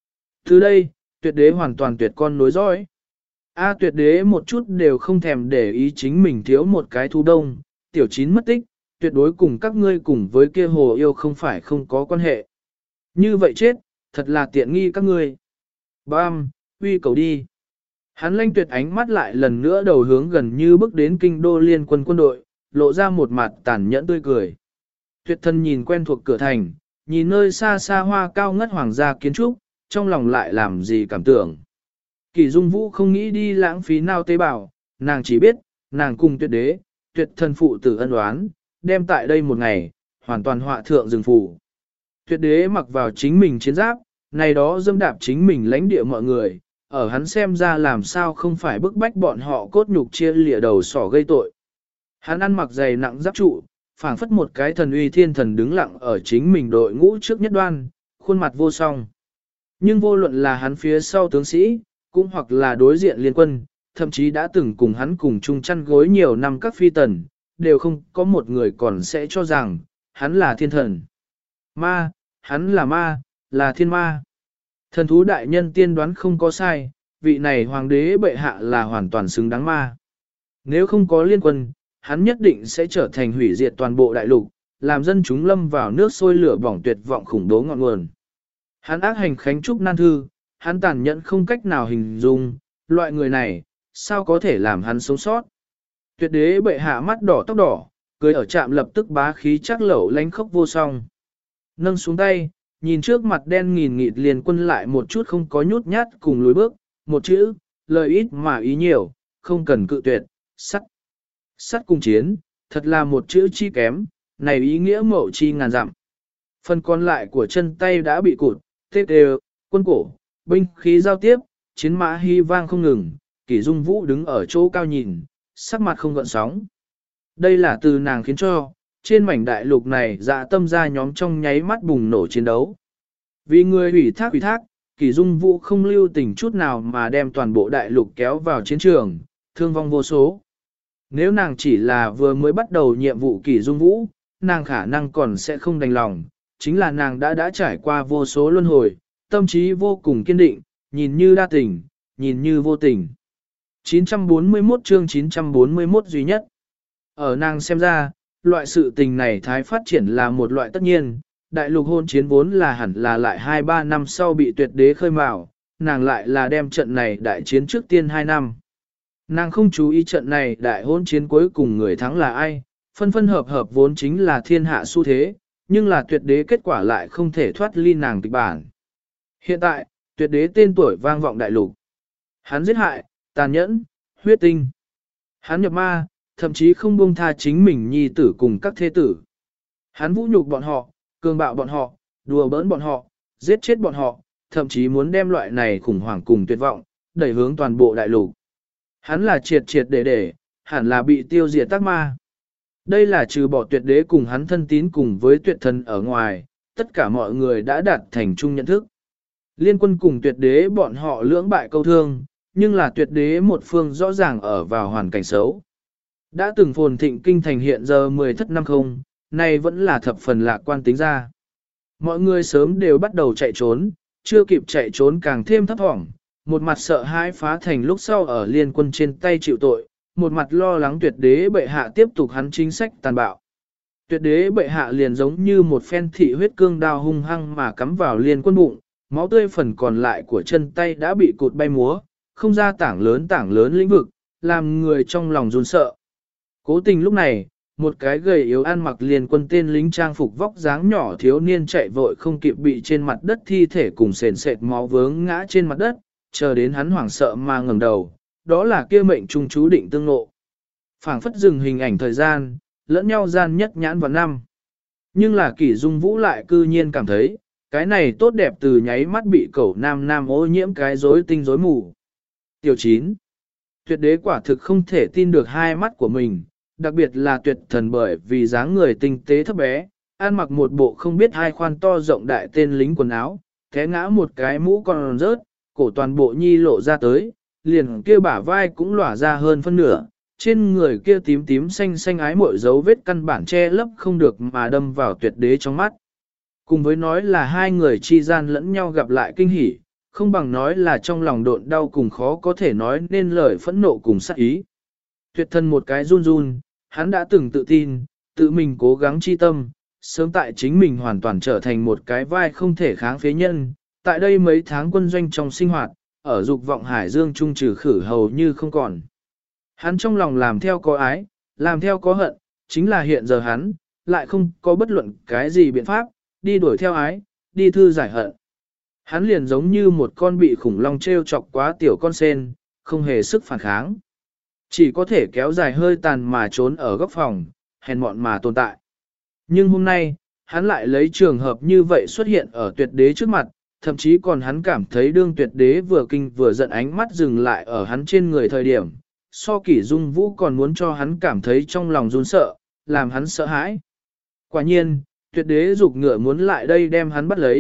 Từ đây, tuyệt đế hoàn toàn tuyệt con nối dõi. Tuyệt đế một chút đều không thèm để ý chính mình thiếu một cái thu đông, tiểu chín mất tích, tuyệt đối cùng các ngươi cùng với kia hồ yêu không phải không có quan hệ. Như vậy chết, thật là tiện nghi các ngươi. Bam, uy cầu đi. Hắn lanh tuyệt ánh mắt lại lần nữa đầu hướng gần như bước đến kinh đô liên quân quân đội, lộ ra một mặt tàn nhẫn tươi cười. Tuyệt thân nhìn quen thuộc cửa thành, nhìn nơi xa xa hoa cao ngất hoàng gia kiến trúc, trong lòng lại làm gì cảm tưởng. Kỳ Dung Vũ không nghĩ đi lãng phí nào tế bào, nàng chỉ biết, nàng cùng tuyệt đế, tuyệt thân phụ tử ân oán, đem tại đây một ngày, hoàn toàn họa thượng rừng phủ. Tuyệt đế mặc vào chính mình chiến giáp, này đó dâm đạp chính mình lãnh địa mọi người, ở hắn xem ra làm sao không phải bức bách bọn họ cốt nhục chia lìa đầu sỏ gây tội. Hắn ăn mặc dày nặng giáp trụ, phảng phất một cái thần uy thiên thần đứng lặng ở chính mình đội ngũ trước nhất đoan, khuôn mặt vô song. Nhưng vô luận là hắn phía sau tướng sĩ, cũng hoặc là đối diện liên quân, thậm chí đã từng cùng hắn cùng chung chăn gối nhiều năm các phi tần, đều không có một người còn sẽ cho rằng, hắn là thiên thần. Ma, hắn là ma, là thiên ma. Thần thú đại nhân tiên đoán không có sai, vị này hoàng đế bệ hạ là hoàn toàn xứng đáng ma. Nếu không có liên quân, hắn nhất định sẽ trở thành hủy diệt toàn bộ đại lục, làm dân chúng lâm vào nước sôi lửa bỏng tuyệt vọng khủng bố ngọn nguồn. Hắn ác hành khánh trúc nan thư, hắn tàn nhẫn không cách nào hình dung, loại người này, sao có thể làm hắn sống sót. Tuyệt đế bệ hạ mắt đỏ tóc đỏ, cười ở trạm lập tức bá khí chắc lẩu lánh khốc vô song. Nâng xuống tay, nhìn trước mặt đen nghìn nghịt liền quân lại một chút không có nhút nhát cùng lùi bước, một chữ, lời ít mà ý nhiều, không cần cự tuyệt, sắt. Sắt cùng chiến, thật là một chữ chi kém, này ý nghĩa mậu chi ngàn dặm. Phần còn lại của chân tay đã bị cụt, tê đều, quân cổ, binh khí giao tiếp, chiến mã hy vang không ngừng, Kỷ Dung Vũ đứng ở chỗ cao nhìn, sắc mặt không gợn sóng. Đây là từ nàng khiến cho, trên mảnh đại lục này dạ tâm ra nhóm trong nháy mắt bùng nổ chiến đấu. Vì người ủy thác, Kỷ Dung Vũ không lưu tình chút nào mà đem toàn bộ đại lục kéo vào chiến trường, thương vong vô số. Nếu nàng chỉ là vừa mới bắt đầu nhiệm vụ Kỷ Dung Vũ, nàng khả năng còn sẽ không đành lòng, chính là nàng đã trải qua vô số luân hồi, tâm trí vô cùng kiên định, nhìn như đa tình, nhìn như vô tình. 941 chương 941 duy nhất. Ở nàng xem ra, loại sự tình này thái phát triển là một loại tất nhiên, đại lục hôn chiến vốn là hẳn là lại 2-3 năm sau bị tuyệt đế khơi mào, nàng lại là đem trận này đại chiến trước tiên 2 năm. Nàng không chú ý trận này đại hôn chiến cuối cùng người thắng là ai, phân phân hợp hợp vốn chính là thiên hạ xu thế, nhưng là tuyệt đế kết quả lại không thể thoát ly nàng kịch bản. Hiện tại, tuyệt đế tên tuổi vang vọng đại lục. Hắn giết hại, tàn nhẫn, huyết tinh. Hắn nhập ma, thậm chí không buông tha chính mình nhi tử cùng các thế tử. Hắn vũ nhục bọn họ, cường bạo bọn họ, đùa bỡn bọn họ, giết chết bọn họ, thậm chí muốn đem loại này khủng hoảng cùng tuyệt vọng, đẩy hướng toàn bộ đại lục. Hắn là triệt để, hẳn là bị tiêu diệt tác ma. Đây là trừ bỏ tuyệt đế cùng hắn thân tín cùng với tuyệt thần ở ngoài, tất cả mọi người đã đạt thành chung nhận thức. Liên quân cùng tuyệt đế bọn họ lưỡng bại câu thương, nhưng là tuyệt đế một phương rõ ràng ở vào hoàn cảnh xấu. Đã từng phồn thịnh kinh thành hiện giờ 10 thất năm không, nay vẫn là thập phần lạc quan tính ra. Mọi người sớm đều bắt đầu chạy trốn, chưa kịp chạy trốn càng thêm thấp thỏm, một mặt sợ hãi phá thành lúc sau ở liên quân trên tay chịu tội, một mặt lo lắng tuyệt đế bệ hạ tiếp tục hắn chính sách tàn bạo. Tuyệt đế bệ hạ liền giống như một phen thị huyết cương đao hung hăng mà cắm vào liên quân bụng, máu tươi phần còn lại của chân tay đã bị cụt bay múa, không ra tảng lớn lĩnh vực, làm người trong lòng run sợ. Cố tình lúc này, một cái gầy yếu ăn mặc liền quân tên lính trang phục vóc dáng nhỏ thiếu niên chạy vội không kịp bị trên mặt đất thi thể cùng sền sệt máu vướng ngã trên mặt đất, chờ đến hắn hoảng sợ mà ngẩng đầu, đó là kia mệnh trung chú định tương ngộ. Phảng phất dừng hình ảnh thời gian, lẫn nhau gian nhất nhãn vào năm. Nhưng là Kỷ Dung Vũ lại cư nhiên cảm thấy, cái này tốt đẹp từ nháy mắt bị cẩu nam ô nhiễm cái rối tinh rối mù. Tiểu 9. Tuyệt đế quả thực không thể tin được hai mắt của mình, đặc biệt là tuyệt thần bởi vì dáng người tinh tế thấp bé, ăn mặc một bộ không biết hai khoan to rộng đại tên lính quần áo, té ngã một cái mũ còn rớt, cổ toàn bộ nhi lộ ra tới, liền kia bả vai cũng lỏa ra hơn phân nửa, trên người kia tím tím xanh xanh ái mội dấu vết căn bản che lấp không được mà đâm vào tuyệt đế trong mắt. Cùng với nói là hai người chi gian lẫn nhau gặp lại kinh hỉ, không bằng nói là trong lòng độn đau cùng khó có thể nói nên lời phẫn nộ cùng sát ý. Tuyệt thân một cái run run, hắn đã từng tự tin, tự mình cố gắng chi tâm, sớm tại chính mình hoàn toàn trở thành một cái vai không thể kháng phế nhân. Tại đây mấy tháng quân doanh trong sinh hoạt, ở dục vọng hải dương trung trừ khử hầu như không còn. Hắn trong lòng làm theo có ái, làm theo có hận, chính là hiện giờ hắn, lại không có bất luận cái gì biện pháp, đi đuổi theo ái, đi thư giải hận. Hắn liền giống như một con bị khủng long treo chọc quá tiểu con sen, không hề sức phản kháng. Chỉ có thể kéo dài hơi tàn mà trốn ở góc phòng, hèn mọn mà tồn tại. Nhưng hôm nay, hắn lại lấy trường hợp như vậy xuất hiện ở tuyệt đế trước mặt, thậm chí còn hắn cảm thấy đương tuyệt đế vừa kinh vừa giận ánh mắt dừng lại ở hắn trên người thời điểm. So Kỷ Dung Vũ còn muốn cho hắn cảm thấy trong lòng run sợ, làm hắn sợ hãi. Quả nhiên, tuyệt đế dục ngựa muốn lại đây đem hắn bắt lấy,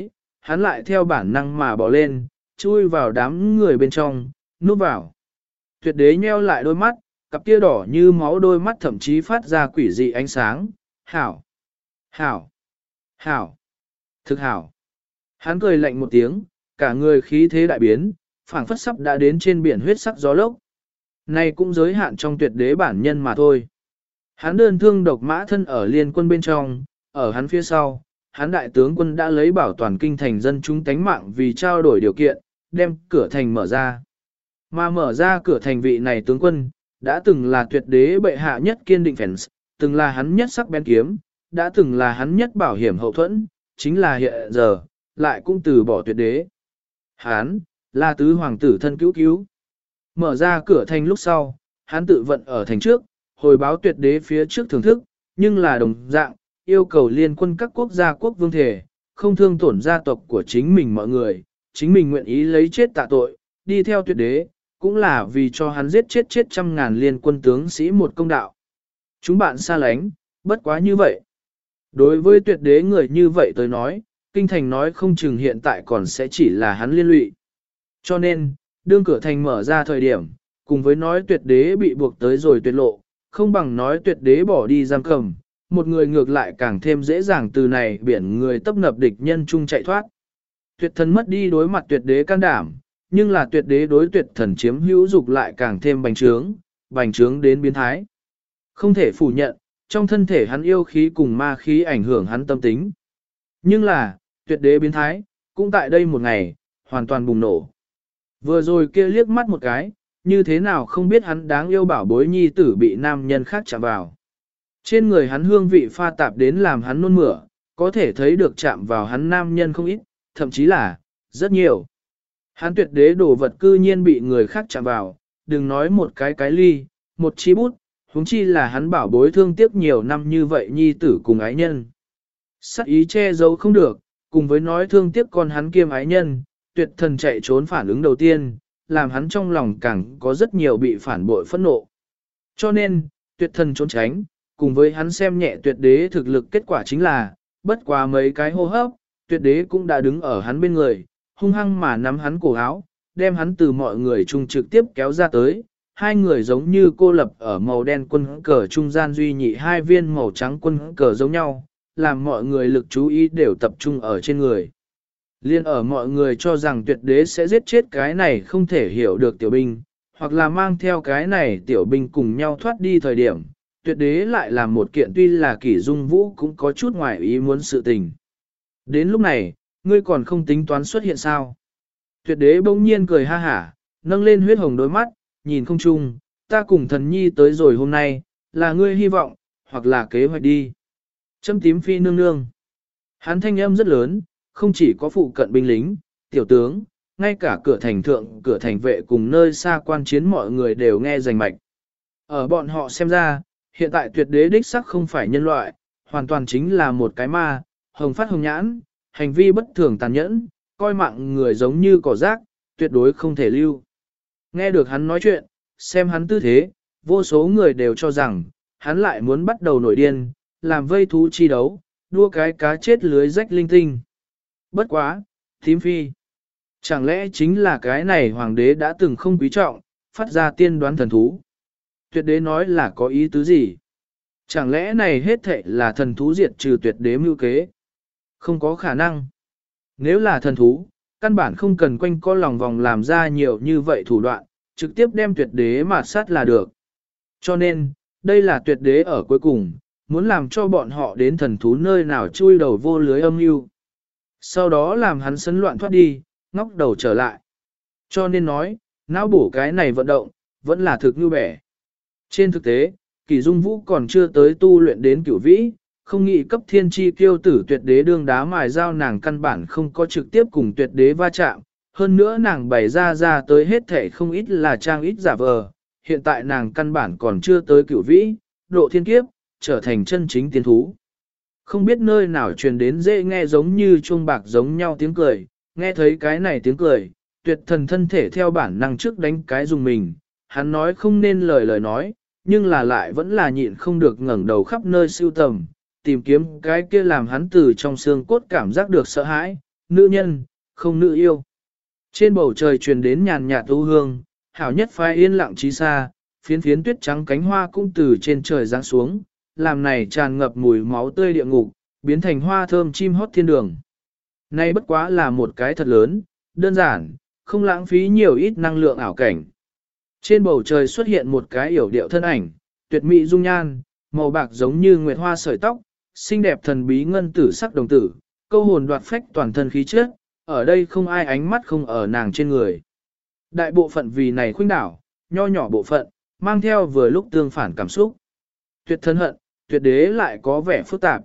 hắn lại theo bản năng mà bỏ lên, chui vào đám người bên trong, núp vào. Tuyệt đế nheo lại đôi mắt, cặp kia đỏ như máu đôi mắt thậm chí phát ra quỷ dị ánh sáng. Hảo! Hảo! Hảo! Thực hảo! Hắn cười lạnh một tiếng, cả người khí thế đại biến, phảng phất sắp đã đến trên biển huyết sắc gió lốc. Này cũng giới hạn trong tuyệt đế bản nhân mà thôi. Hắn đơn thương độc mã thân ở liên quân bên trong, ở hắn phía sau, hắn đại tướng quân đã lấy bảo toàn kinh thành dân chúng tánh mạng vì trao đổi điều kiện, đem cửa thành mở ra. Mà mở ra cửa thành vị này tướng quân, đã từng là tuyệt đế bệ hạ nhất kiên định fans, từng là hắn nhất sắc bén kiếm, đã từng là hắn nhất bảo hiểm hậu thuẫn, chính là hiện giờ, lại cũng từ bỏ tuyệt đế. Hắn, là tứ hoàng tử thân cứu cứu. Mở ra cửa thành lúc sau, hắn tự vận ở thành trước, hồi báo tuyệt đế phía trước thưởng thức, nhưng là đồng dạng, yêu cầu liên quân các quốc gia quốc vương thể, không thương tổn gia tộc của chính mình mọi người, chính mình nguyện ý lấy chết tạ tội, đi theo tuyệt đế, cũng là vì cho hắn giết chết trăm ngàn liên quân tướng sĩ một công đạo. Chúng bạn xa lánh, bất quá như vậy. Đối với tuyệt đế người như vậy tới nói, kinh thành nói không chừng hiện tại còn sẽ chỉ là hắn liên lụy. Cho nên, đương cửa thành mở ra thời điểm, cùng với nói tuyệt đế bị buộc tới rồi tuyệt lộ, không bằng nói tuyệt đế bỏ đi giam cầm, một người ngược lại càng thêm dễ dàng từ này biển người tấp nập địch nhân chung chạy thoát. Tuyệt thần mất đi đối mặt tuyệt đế can đảm, nhưng là tuyệt đế đối tuyệt thần chiếm hữu dục lại càng thêm bành trướng đến biến thái. Không thể phủ nhận, trong thân thể hắn yêu khí cùng ma khí ảnh hưởng hắn tâm tính. Nhưng là, tuyệt đế biến thái, cũng tại đây một ngày, hoàn toàn bùng nổ. Vừa rồi kia liếc mắt một cái, như thế nào không biết hắn đáng yêu bảo bối nhi tử bị nam nhân khác chạm vào. Trên người hắn hương vị pha tạp đến làm hắn nôn mửa, có thể thấy được chạm vào hắn nam nhân không ít, thậm chí là, rất nhiều. Hắn tuyệt đế đồ vật cư nhiên bị người khác chạm vào, đừng nói một cái ly, một chi bút, huống chi là hắn bảo bối thương tiếc nhiều năm như vậy nhi tử cùng ái nhân. Sắc ý che giấu không được, cùng với nói thương tiếc con hắn kiêm ái nhân, tuyệt thần chạy trốn phản ứng đầu tiên, làm hắn trong lòng càng có rất nhiều bị phản bội phẫn nộ. Cho nên, tuyệt thần trốn tránh, cùng với hắn xem nhẹ tuyệt đế thực lực kết quả chính là, bất quá mấy cái hô hấp, tuyệt đế cũng đã đứng ở hắn bên người, hung hăng mà nắm hắn cổ áo, đem hắn từ mọi người chung trực tiếp kéo ra tới. Hai người giống như cô lập ở màu đen quân cờ trung gian duy nhị hai viên màu trắng quân cờ giống nhau, làm mọi người lực chú ý đều tập trung ở trên người. Liên ở mọi người cho rằng tuyệt đế sẽ giết chết cái này không thể hiểu được tiểu binh, hoặc là mang theo cái này tiểu binh cùng nhau thoát đi thời điểm, tuyệt đế lại làm một kiện tuy là kỷ dung vũ cũng có chút ngoài ý muốn sự tình. Đến lúc này, ngươi còn không tính toán xuất hiện sao? Tuyệt đế bỗng nhiên cười ha hả, nâng lên huyết hồng đôi mắt, nhìn không chung, ta cùng thần nhi tới rồi hôm nay, là ngươi hy vọng, hoặc là kế hoạch đi. Châm tím phi nương nương. Hắn thanh âm rất lớn, không chỉ có phụ cận binh lính, tiểu tướng, ngay cả cửa thành thượng, cửa thành vệ cùng nơi xa quan chiến mọi người đều nghe rành mạch. Ở bọn họ xem ra, hiện tại tuyệt đế đích sắc không phải nhân loại, hoàn toàn chính là một cái ma, hồng phát hồng nhãn, hành vi bất thường tàn nhẫn, coi mạng người giống như cỏ rác, tuyệt đối không thể lưu. Nghe được hắn nói chuyện, xem hắn tư thế, vô số người đều cho rằng, hắn lại muốn bắt đầu nổi điên, làm vây thú chi đấu, đua cái cá chết lưới rách linh tinh. Bất quá, thím phi. Chẳng lẽ chính là cái này hoàng đế đã từng không quý trọng, phát ra tiên đoán thần thú. Tuyệt đế nói là có ý tứ gì? Chẳng lẽ này hết thệ là thần thú diệt trừ tuyệt đế mưu kế? Không có khả năng. Nếu là thần thú, căn bản không cần quanh co lòng vòng làm ra nhiều như vậy thủ đoạn, trực tiếp đem tuyệt đế mà sát là được. Cho nên, đây là tuyệt đế ở cuối cùng, muốn làm cho bọn họ đến thần thú nơi nào chui đầu vô lưới âm mưu. Sau đó làm hắn sấn loạn thoát đi, ngóc đầu trở lại. Cho nên nói, não bổ cái này vận động, vẫn là thực như bẻ. Trên thực tế, Kỷ Dung Vũ còn chưa tới tu luyện đến cửu vĩ, không nghĩ cấp thiên chi kiêu tử tuyệt đế đương đá mài dao nàng căn bản không có trực tiếp cùng tuyệt đế va chạm. Hơn nữa nàng bày ra tới hết thể không ít là trang ít giả vờ, hiện tại nàng căn bản còn chưa tới cửu vĩ, độ thiên kiếp, trở thành chân chính tiến thú. Không biết nơi nào truyền đến dễ nghe giống như chuông bạc giống nhau tiếng cười, nghe thấy cái này tiếng cười, tuyệt thần thân thể theo bản năng trước đánh cái dùng mình, hắn nói không nên lời nói, nhưng là lại vẫn là nhịn không được ngẩng đầu khắp nơi siêu tầm, tìm kiếm cái kia làm hắn từ trong xương cốt cảm giác được sợ hãi, nữ nhân, không nữ yêu. Trên bầu trời truyền đến nhàn nhạt u hương, hảo nhất phai yên lặng trí xa, phiến phiến tuyết trắng cánh hoa cũng từ trên trời giáng xuống, làm này tràn ngập mùi máu tươi địa ngục, biến thành hoa thơm chim hót thiên đường. Nay bất quá là một cái thật lớn, đơn giản, không lãng phí nhiều ít năng lượng ảo cảnh. Trên bầu trời xuất hiện một cái yểu điệu thân ảnh, tuyệt mỹ dung nhan, màu bạc giống như nguyệt hoa sợi tóc, xinh đẹp thần bí ngân tử sắc đồng tử, câu hồn đoạt phách toàn thân khí chất, ở đây không ai ánh mắt không ở nàng trên người. Đại bộ phận vì này khuynh đảo, nho nhỏ bộ phận, mang theo vừa lúc tương phản cảm xúc. Tuyệt thân hận, tuyệt đế lại có vẻ phức tạp.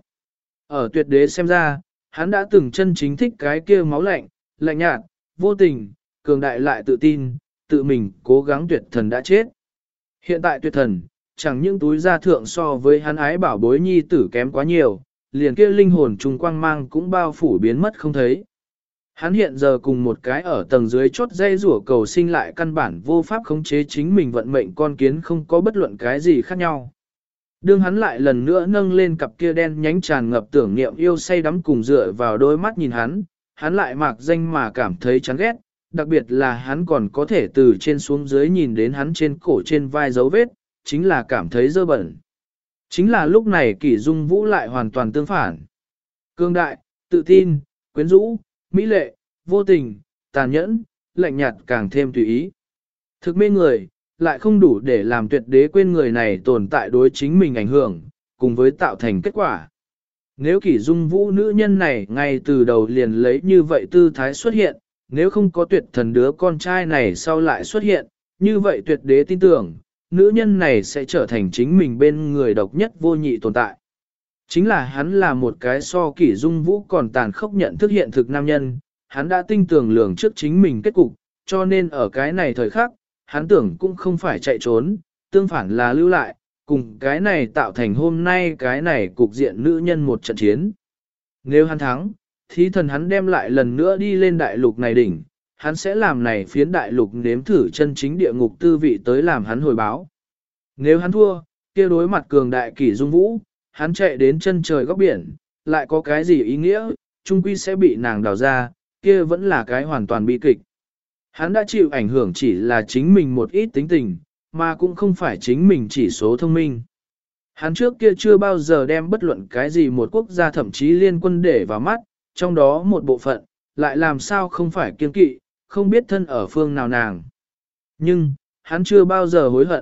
Ở tuyệt đế xem ra, hắn đã từng chân chính thích cái kia máu lạnh, lạnh nhạt, vô tình, cường đại lại tự tin, tự mình cố gắng tuyệt thần đã chết. Hiện tại tuyệt thần, chẳng những túi gia thượng so với hắn ái bảo bối nhi tử kém quá nhiều, liền kia linh hồn trùng quang mang cũng bao phủ biến mất không thấy. Hắn hiện giờ cùng một cái ở tầng dưới chốt dây rủa cầu sinh lại căn bản vô pháp khống chế chính mình vận mệnh con kiến không có bất luận cái gì khác nhau. Đương hắn lại lần nữa nâng lên cặp kia đen nhánh tràn ngập tưởng niệm yêu say đắm cùng dựa vào đôi mắt nhìn hắn lại mạc danh mà cảm thấy chán ghét, đặc biệt là hắn còn có thể từ trên xuống dưới nhìn đến hắn trên cổ trên vai dấu vết, chính là cảm thấy dơ bẩn. Chính là lúc này Kỷ Dung Vũ lại hoàn toàn tương phản. Cương đại, tự tin, quyến rũ, mỹ lệ, vô tình, tàn nhẫn, lạnh nhạt càng thêm tùy ý. Thực mê người, lại không đủ để làm tuyệt đế quên người này tồn tại đối chính mình ảnh hưởng, cùng với tạo thành kết quả. Nếu Kỷ Dung Vũ nữ nhân này ngay từ đầu liền lấy như vậy tư thái xuất hiện, nếu không có tuyệt thần đứa con trai này sau lại xuất hiện, như vậy tuyệt đế tin tưởng, nữ nhân này sẽ trở thành chính mình bên người độc nhất vô nhị tồn tại. Chính là hắn là một cái so Kỷ Dung Vũ còn tàn khốc nhận thức hiện thực nam nhân, hắn đã tinh tường lường trước chính mình kết cục, cho nên ở cái này thời khắc, hắn tưởng cũng không phải chạy trốn, tương phản là lưu lại, cùng cái này tạo thành hôm nay cái này cục diện nữ nhân một trận chiến. Nếu hắn thắng, thí thần hắn đem lại lần nữa đi lên đại lục này đỉnh, hắn sẽ làm này phiến đại lục nếm thử chân chính địa ngục tư vị tới làm hắn hồi báo. Nếu hắn thua, kia đối mặt cường đại Kỷ Dung Vũ, hắn chạy đến chân trời góc biển, lại có cái gì ý nghĩa, chung quy sẽ bị nàng đào ra, kia vẫn là cái hoàn toàn bi kịch. Hắn đã chịu ảnh hưởng chỉ là chính mình một ít tính tình, mà cũng không phải chính mình chỉ số thông minh. Hắn trước kia chưa bao giờ đem bất luận cái gì một quốc gia thậm chí liên quân để vào mắt, trong đó một bộ phận, lại làm sao không phải kiên kỵ, không biết thân ở phương nào nàng. Nhưng, hắn chưa bao giờ hối hận.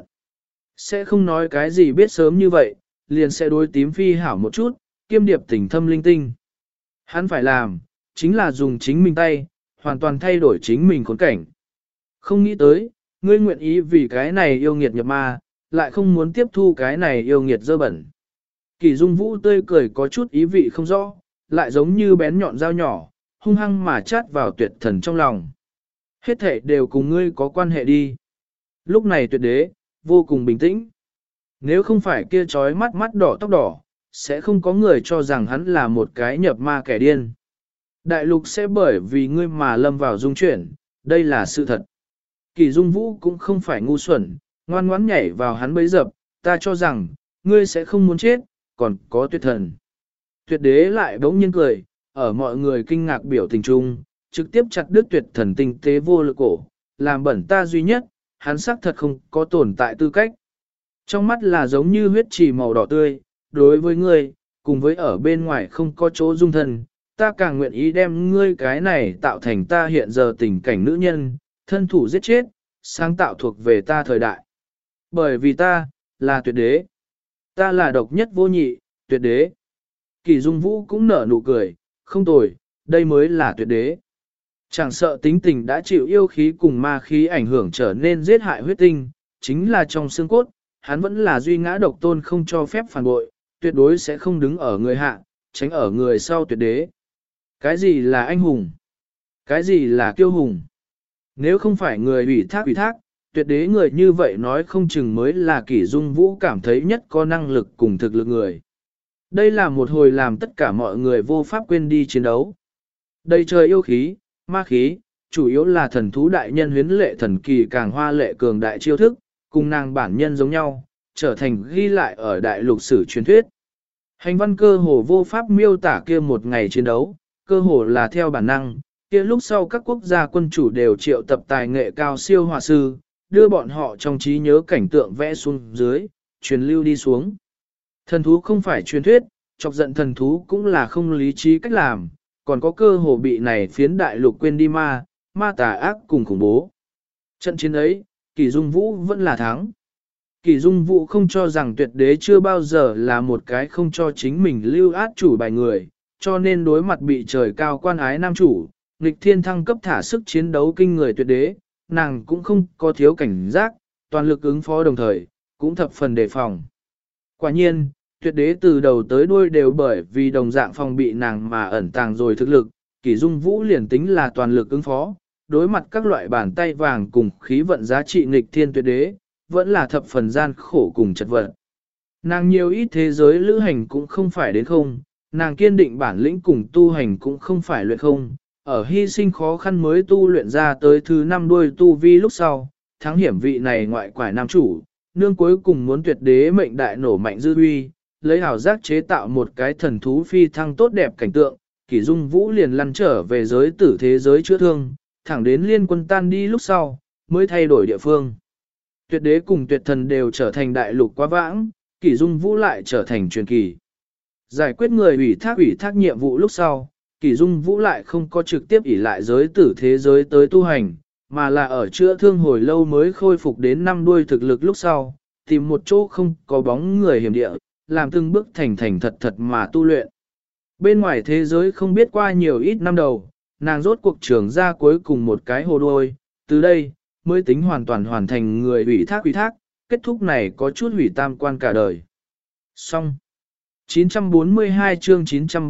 Sẽ không nói cái gì biết sớm như vậy, liền sẽ đối tím phi hảo một chút, kiêm điệp tình thâm linh tinh. Hắn phải làm, chính là dùng chính mình tay, hoàn toàn thay đổi chính mình khốn cảnh. Không nghĩ tới, ngươi nguyện ý vì cái này yêu nghiệt nhập ma, lại không muốn tiếp thu cái này yêu nghiệt dơ bẩn. Kỷ Dung Vũ tươi cười có chút ý vị không rõ, lại giống như bén nhọn dao nhỏ, hung hăng mà chát vào tuyệt thần trong lòng. Hết thể đều cùng ngươi có quan hệ đi. Lúc này tuyệt đế, vô cùng bình tĩnh. Nếu không phải kia trói mắt mắt đỏ tóc đỏ, sẽ không có người cho rằng hắn là một cái nhập ma kẻ điên. Đại lục sẽ bởi vì ngươi mà lâm vào dung chuyển, đây là sự thật. Kỷ Dung Vũ cũng không phải ngu xuẩn, ngoan ngoãn nhảy vào hắn bấy dập, ta cho rằng, ngươi sẽ không muốn chết, còn có tuyệt thần. Tuyệt đế lại bỗng nhiên cười, ở mọi người kinh ngạc biểu tình chung, trực tiếp chặt đứt tuyệt thần tinh tế vô lực cổ, làm bẩn ta duy nhất, hắn xác thật không có tồn tại tư cách. Trong mắt là giống như huyết trì màu đỏ tươi, đối với ngươi, cùng với ở bên ngoài không có chỗ dung thân, ta càng nguyện ý đem ngươi cái này tạo thành ta hiện giờ tình cảnh nữ nhân, thân thủ giết chết, sáng tạo thuộc về ta thời đại. Bởi vì ta, là tuyệt đế. Ta là độc nhất vô nhị, tuyệt đế. Kỷ Dung Vũ cũng nở nụ cười, không tồi, đây mới là tuyệt đế. Chẳng sợ tính tình đã chịu yêu khí cùng ma khí ảnh hưởng trở nên giết hại huyết tinh, chính là trong xương cốt, hắn vẫn là duy ngã độc tôn không cho phép phản bội, tuyệt đối sẽ không đứng ở người hạ, tránh ở người sau tuyệt đế. Cái gì là anh hùng? Cái gì là kiêu hùng? Nếu không phải người ủy thác, tuyệt đế người như vậy nói không chừng mới là Kỷ Dung Vũ cảm thấy nhất có năng lực cùng thực lực người. Đây là một hồi làm tất cả mọi người vô pháp quên đi chiến đấu. Đây trời yêu khí, ma khí, chủ yếu là thần thú đại nhân huyến lệ thần kỳ càng hoa lệ cường đại chiêu thức, cùng nàng bản nhân giống nhau, trở thành ghi lại ở đại lục sử truyền thuyết. Hành văn cơ hồ vô pháp miêu tả kia một ngày chiến đấu, cơ hồ là theo bản năng, kia lúc sau các quốc gia quân chủ đều triệu tập tài nghệ cao siêu họa sư, đưa bọn họ trong trí nhớ cảnh tượng vẽ xuống dưới, truyền lưu đi xuống. Thần thú không phải truyền thuyết, chọc giận thần thú cũng là không lý trí cách làm, còn có cơ hồ bị này phiến đại lục quên đi ma tà ác cùng khủng bố. Trận chiến ấy, Kỷ Dung Vũ vẫn là thắng. Kỷ Dung Vũ không cho rằng tuyệt đế chưa bao giờ là một cái không cho chính mình lưu át chủ bài người, cho nên đối mặt bị trời cao quan ái nam chủ, nghịch thiên thăng cấp thả sức chiến đấu kinh người tuyệt đế, nàng cũng không có thiếu cảnh giác, toàn lực ứng phó đồng thời, cũng thập phần đề phòng. Quả nhiên, tuyệt đế từ đầu tới đuôi đều bởi vì đồng dạng phòng bị nàng mà ẩn tàng rồi thực lực, Kỷ Dung Vũ liền tính là toàn lực ứng phó, đối mặt các loại bàn tay vàng cùng khí vận giá trị nghịch thiên tuyệt đế, vẫn là thập phần gian khổ cùng chật vật. Nàng nhiều ít thế giới lữ hành cũng không phải đến không, nàng kiên định bản lĩnh cùng tu hành cũng không phải luyện không, ở hy sinh khó khăn mới tu luyện ra tới thứ 5 đuôi tu vi lúc sau, thắng hiểm vị này ngoại quải nam chủ, nương cuối cùng muốn tuyệt đế mệnh đại nổ mạnh dư uy, lấy hảo giác chế tạo một cái thần thú phi thăng tốt đẹp cảnh tượng, Kỷ Dung Vũ liền lăn trở về giới tử thế giới chữa thương, thẳng đến liên quân tan đi lúc sau, mới thay đổi địa phương. Tuyệt đế cùng tuyệt thần đều trở thành đại lục quá vãng, Kỷ Dung Vũ lại trở thành truyền kỳ. Giải quyết người ủy thác nhiệm vụ lúc sau, Kỷ Dung Vũ lại không có trực tiếp ỷ lại giới tử thế giới tới tu hành, mà là ở chữa thương hồi lâu mới khôi phục đến 5 đuôi thực lực lúc sau, tìm một chỗ không có bóng người hiểm địa, làm từng bước thành thật mà tu luyện. Bên ngoài thế giới không biết qua nhiều ít năm đầu, nàng rốt cuộc trưởng ra cuối cùng một cái hồ đuôi, từ đây, mới tính hoàn toàn hoàn thành người ủy thác, kết thúc này có chút hủy tam quan cả đời. Xong. 942 chương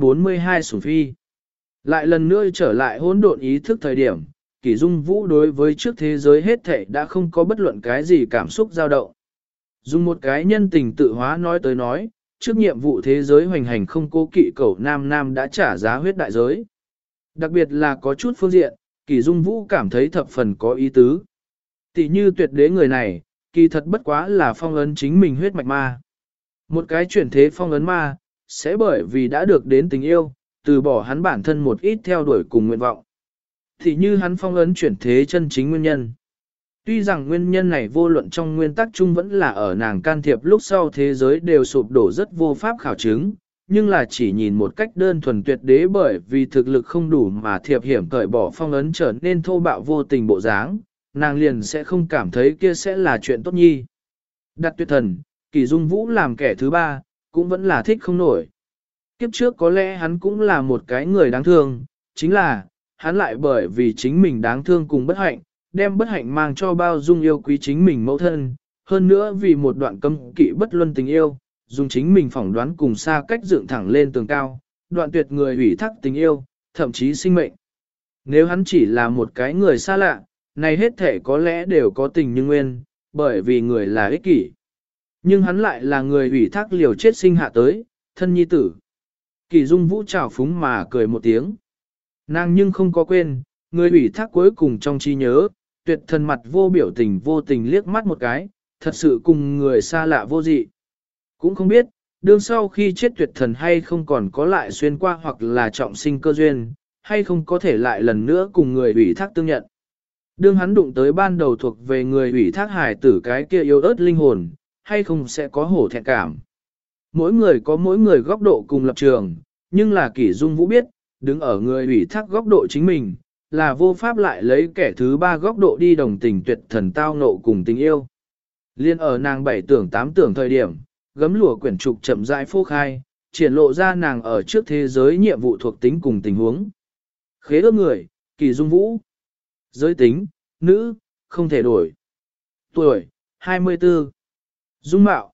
942 Sủng Phi. Lại lần nữa trở lại hỗn độn ý thức thời điểm, Kỷ Dung Vũ đối với trước thế giới hết thảy đã không có bất luận cái gì cảm xúc dao động. Dùng một cái nhân tình tự hóa nói tới nói, trước nhiệm vụ thế giới hoành hành không cố kỵ cẩu nam đã trả giá huyết đại giới. Đặc biệt là có chút phương diện, Kỷ Dung Vũ cảm thấy thập phần có ý tứ. Tỷ như tuyệt đế người này, kỳ thật bất quá là phong ấn chính mình huyết mạch ma. Một cái chuyển thế phong ấn ma, sẽ bởi vì đã được đến tình yêu, từ bỏ hắn bản thân một ít theo đuổi cùng nguyện vọng. Thì như hắn phong ấn chuyển thế chân chính nguyên nhân. Tuy rằng nguyên nhân này vô luận trong nguyên tắc chung vẫn là ở nàng can thiệp lúc sau thế giới đều sụp đổ rất vô pháp khảo chứng, nhưng là chỉ nhìn một cách đơn thuần tuyệt đế bởi vì thực lực không đủ mà thiệp hiểm cởi bỏ phong ấn trở nên thô bạo vô tình bộ dáng, nàng liền sẽ không cảm thấy kia sẽ là chuyện tốt nhi. Đặt tuyệt thần, Kỷ Dung Vũ làm kẻ thứ ba, cũng vẫn là thích không nổi. Kiếp trước có lẽ hắn cũng là một cái người đáng thương, chính là, hắn lại bởi vì chính mình đáng thương cùng bất hạnh, đem bất hạnh mang cho bao dung yêu quý chính mình mẫu thân, hơn nữa vì một đoạn cấm kỵ bất luân tình yêu, dùng chính mình phỏng đoán cùng xa cách dựng thẳng lên tường cao, đoạn tuyệt người ủy thác tình yêu, thậm chí sinh mệnh. Nếu hắn chỉ là một cái người xa lạ, này hết thể có lẽ đều có tình như nguyên, bởi vì người là ích kỷ. Nhưng hắn lại là người ủy thác liều chết sinh hạ tới, thân nhi tử. Kỷ Dung Vũ trào phúng mà cười một tiếng. Nàng nhưng không có quên, người ủy thác cuối cùng trong trí nhớ, tuyệt thần mặt vô biểu tình vô tình liếc mắt một cái, thật sự cùng người xa lạ vô dị. Cũng không biết, đương sau khi chết tuyệt thần hay không còn có lại xuyên qua hoặc là trọng sinh cơ duyên, hay không có thể lại lần nữa cùng người ủy thác tương nhận. Đương hắn đụng tới ban đầu thuộc về người ủy thác hải tử cái kia yếu ớt linh hồn, hay không sẽ có hổ thẹn cảm. Mỗi người có mỗi người góc độ cùng lập trường, nhưng là Kỷ Dung Vũ biết, đứng ở người ủy thác góc độ chính mình, là vô pháp lại lấy kẻ thứ ba góc độ đi đồng tình tuyệt thần tao nộ cùng tình yêu. Liên ở nàng 7 tưởng 8 tưởng thời điểm, gấm lụa quyển trục chậm rãi phô khai, triển lộ ra nàng ở trước thế giới nhiệm vụ thuộc tính cùng tình huống. Khế ước người, Kỷ Dung Vũ. Giới tính, nữ, không thể đổi. Tuổi, 24. Dung mạo,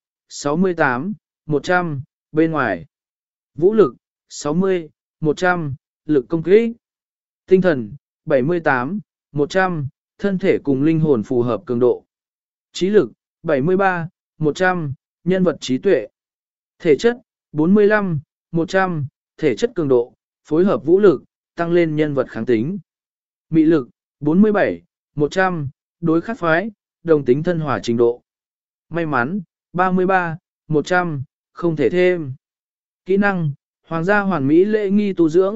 68, 100, bên ngoài. Vũ lực, 60, 100, lực công kích. Tinh thần, 78, 100, thân thể cùng linh hồn phù hợp cường độ. Trí lực, 73, 100, nhân vật trí tuệ. Thể chất, 45, 100, thể chất cường độ, phối hợp vũ lực, tăng lên nhân vật kháng tính. Mị lực, 47, 100, đối khắc phái, đồng tính thân hòa trình độ. May mắn, 33, 100, không thể thêm. Kỹ năng, hoàng gia hoàn mỹ lễ nghi tu dưỡng,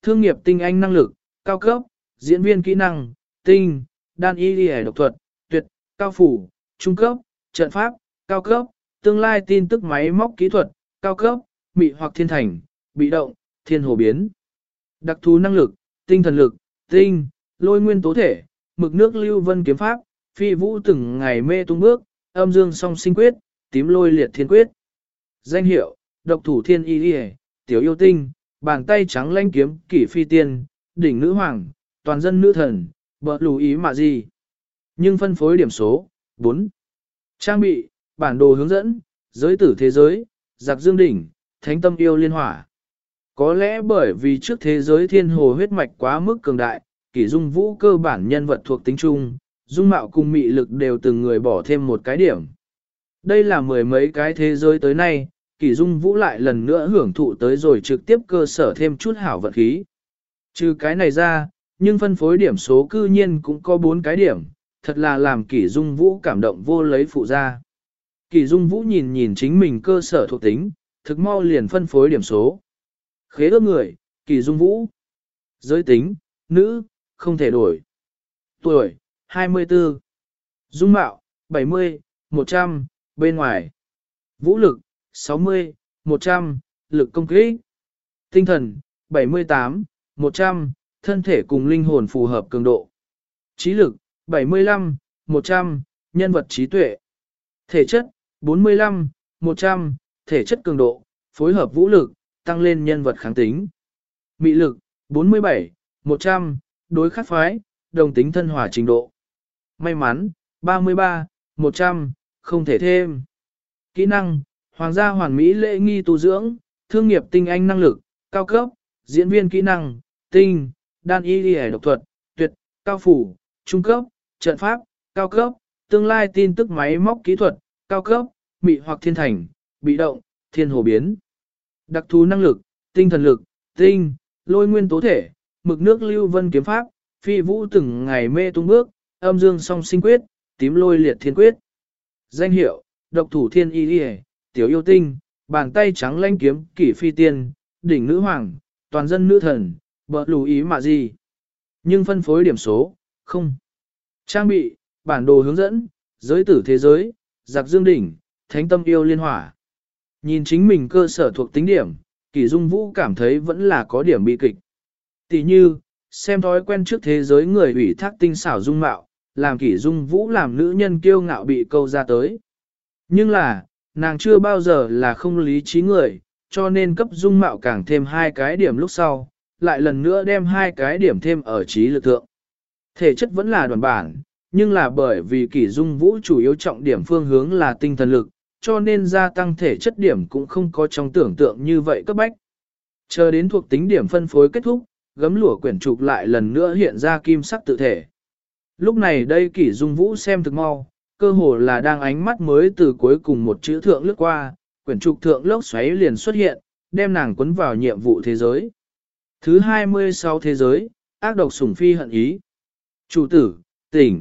thương nghiệp tinh anh năng lực, cao cấp, diễn viên kỹ năng, tinh, đan y y độc thuật, tuyệt, cao phủ, trung cấp, trận pháp, cao cấp, tương lai tin tức máy móc kỹ thuật, cao cấp, mị hoặc thiên thành, bị động, thiên hồ biến. Đặc thù năng lực, tinh thần lực, tinh, lôi nguyên tố thể, mực nước lưu vân kiếm pháp, phi vũ từng ngày mê tung bước, âm dương song sinh quyết, tím lôi liệt thiên quyết. Danh hiệu, độc thủ thiên y y, tiểu yêu tinh, bàn tay trắng lanh kiếm, kỷ phi tiên, đỉnh nữ hoàng, toàn dân nữ thần, bờ lù ý mà gì. Nhưng phân phối điểm số, 4. Trang bị, bản đồ hướng dẫn, giới tử thế giới, giặc dương đỉnh, thánh tâm yêu liên hỏa. Có lẽ bởi vì trước thế giới thiên hồ huyết mạch quá mức cường đại, Kỷ Dung Vũ cơ bản nhân vật thuộc tính chung, dung mạo cùng mị lực đều từng người bỏ thêm một cái điểm. Đây là mười mấy cái thế giới tới nay, Kỷ Dung Vũ lại lần nữa hưởng thụ tới rồi trực tiếp cơ sở thêm chút hảo vận khí. Trừ cái này ra, nhưng phân phối điểm số cư nhiên cũng có 4 cái điểm, thật là làm Kỷ Dung Vũ cảm động vô lấy phụ ra. Kỷ Dung Vũ nhìn nhìn chính mình cơ sở thuộc tính, thực mau liền phân phối điểm số. Khế ước người, Kỷ Dung Vũ. Giới tính, nữ, không thể đổi. Tuổi, 24. Dung mạo, 70, 100, bên ngoài. Vũ lực, 60, 100, lực công kích. Tinh thần, 78, 100, thân thể cùng linh hồn phù hợp cường độ. Trí lực, 75, 100, nhân vật trí tuệ. Thể chất, 45, 100, thể chất cường độ, phối hợp vũ lực, tăng lên nhân vật kháng tính. Mị lực, 47, 100, đối khắc phái, đồng tính thân hòa trình độ. May mắn, 33, 100, không thể thêm. Kỹ năng, hoàng gia hoàn mỹ lễ nghi tu dưỡng, thương nghiệp tinh anh năng lực, cao cấp, diễn viên kỹ năng, tinh, đan y y độc thuật, tuyệt, cao phủ, trung cấp, trận pháp, cao cấp, tương lai tin tức máy móc kỹ thuật, cao cấp, mị hoặc thiên thành, bị động, thiên hồ biến. Đặc thù năng lực, tinh thần lực, tinh, lôi nguyên tố thể, mực nước lưu vân kiếm pháp, phi vũ từng ngày mê tung bước, âm dương song sinh quyết, tím lôi liệt thiên quyết. Danh hiệu, độc thủ thiên y y, tiểu yêu tinh, bàn tay trắng lanh kiếm, kỷ phi tiên, đỉnh nữ hoàng, toàn dân nữ thần, bờ lù ý mà gì. Nhưng phân phối điểm số, không. Trang bị, bản đồ hướng dẫn, giới tử thế giới, giặc dương đỉnh, thánh tâm yêu liên hỏa. Nhìn chính mình cơ sở thuộc tính điểm, Kỷ Dung Vũ cảm thấy vẫn là có điểm bị kịch. Tỷ như, xem thói quen trước thế giới người ủy thác tinh xảo dung mạo, làm Kỷ Dung Vũ làm nữ nhân kiêu ngạo bị câu ra tới. Nhưng là, nàng chưa bao giờ là không lý trí người, cho nên cấp dung mạo càng thêm 2 cái điểm lúc sau, lại lần nữa đem 2 cái điểm thêm ở trí lực thượng. Thể chất vẫn là đoàn bản, nhưng là bởi vì Kỷ Dung Vũ chủ yếu trọng điểm phương hướng là tinh thần lực, cho nên gia tăng thể chất điểm cũng không có trong tưởng tượng như vậy cấp bách. Chờ đến thuộc tính điểm phân phối kết thúc, gấm lụa quyển trục lại lần nữa hiện ra kim sắc tự thể. Lúc này đây Kỷ Dung Vũ xem thực mau, cơ hồ là đang ánh mắt mới từ cuối cùng một chữ thượng lướt qua, quyển trục thượng lốc xoáy liền xuất hiện, đem nàng cuốn vào nhiệm vụ thế giới. Thứ 26 thế giới, ác độc sủng phi hận ý. Chủ tử, tỉnh.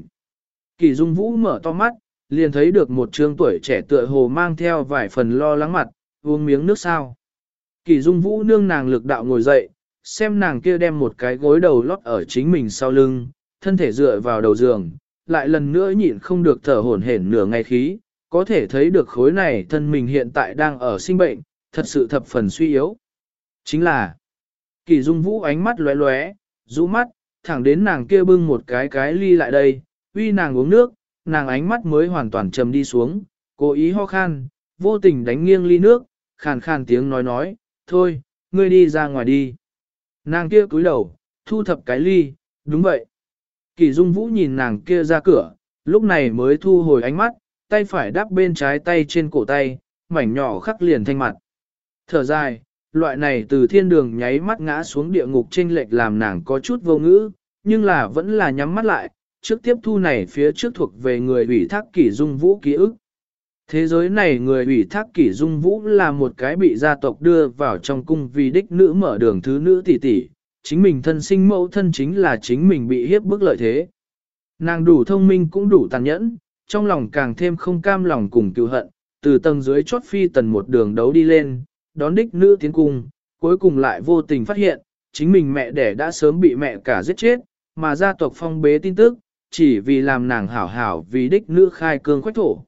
Kỷ Dung Vũ mở to mắt, liền thấy được một trương tuổi trẻ tựa hồ mang theo vài phần lo lắng mặt, uống miếng nước sao. Kỷ Dung Vũ nương nàng lực đạo ngồi dậy, xem nàng kia đem một cái gối đầu lót ở chính mình sau lưng, thân thể dựa vào đầu giường, lại lần nữa nhịn không được thở hổn hển nửa ngày khí, có thể thấy được khối này thân mình hiện tại đang ở sinh bệnh, thật sự thập phần suy yếu. Chính là, Kỷ Dung Vũ ánh mắt lóe lóe, rũ mắt, thẳng đến nàng kia bưng một cái ly lại đây, uy nàng uống nước, nàng ánh mắt mới hoàn toàn trầm đi xuống, cố ý ho khan, vô tình đánh nghiêng ly nước, khàn khàn tiếng nói, thôi, ngươi đi ra ngoài đi. Nàng kia cúi đầu, thu thập cái ly, đúng vậy. Kỷ Dung Vũ nhìn nàng kia ra cửa, lúc này mới thu hồi ánh mắt, tay phải đắp bên trái tay trên cổ tay, mảnh nhỏ khắc liền thanh mặt. Thở dài, loại này từ thiên đường nháy mắt ngã xuống địa ngục chênh lệch làm nàng có chút vô ngữ, nhưng là vẫn là nhắm mắt lại, trước tiếp thu này phía trước thuộc về người ủy thác Kỷ Dung Vũ ký ức. Thế giới này người ủy thác Kỷ Dung Vũ là một cái bị gia tộc đưa vào trong cung vì đích nữ mở đường thứ nữ tỷ tỷ, chính mình thân sinh mẫu thân chính là chính mình bị hiếp bức lợi thế. Nàng đủ thông minh cũng đủ tàn nhẫn, trong lòng càng thêm không cam lòng cùng cựu hận, từ tầng dưới chốt phi tần một đường đấu đi lên, đón đích nữ tiến cung, cuối cùng lại vô tình phát hiện, chính mình mẹ đẻ đã sớm bị mẹ cả giết chết, mà gia tộc phong bế tin tức, chỉ vì làm nàng hảo hảo vì đích nữ khai cương khoách thổ.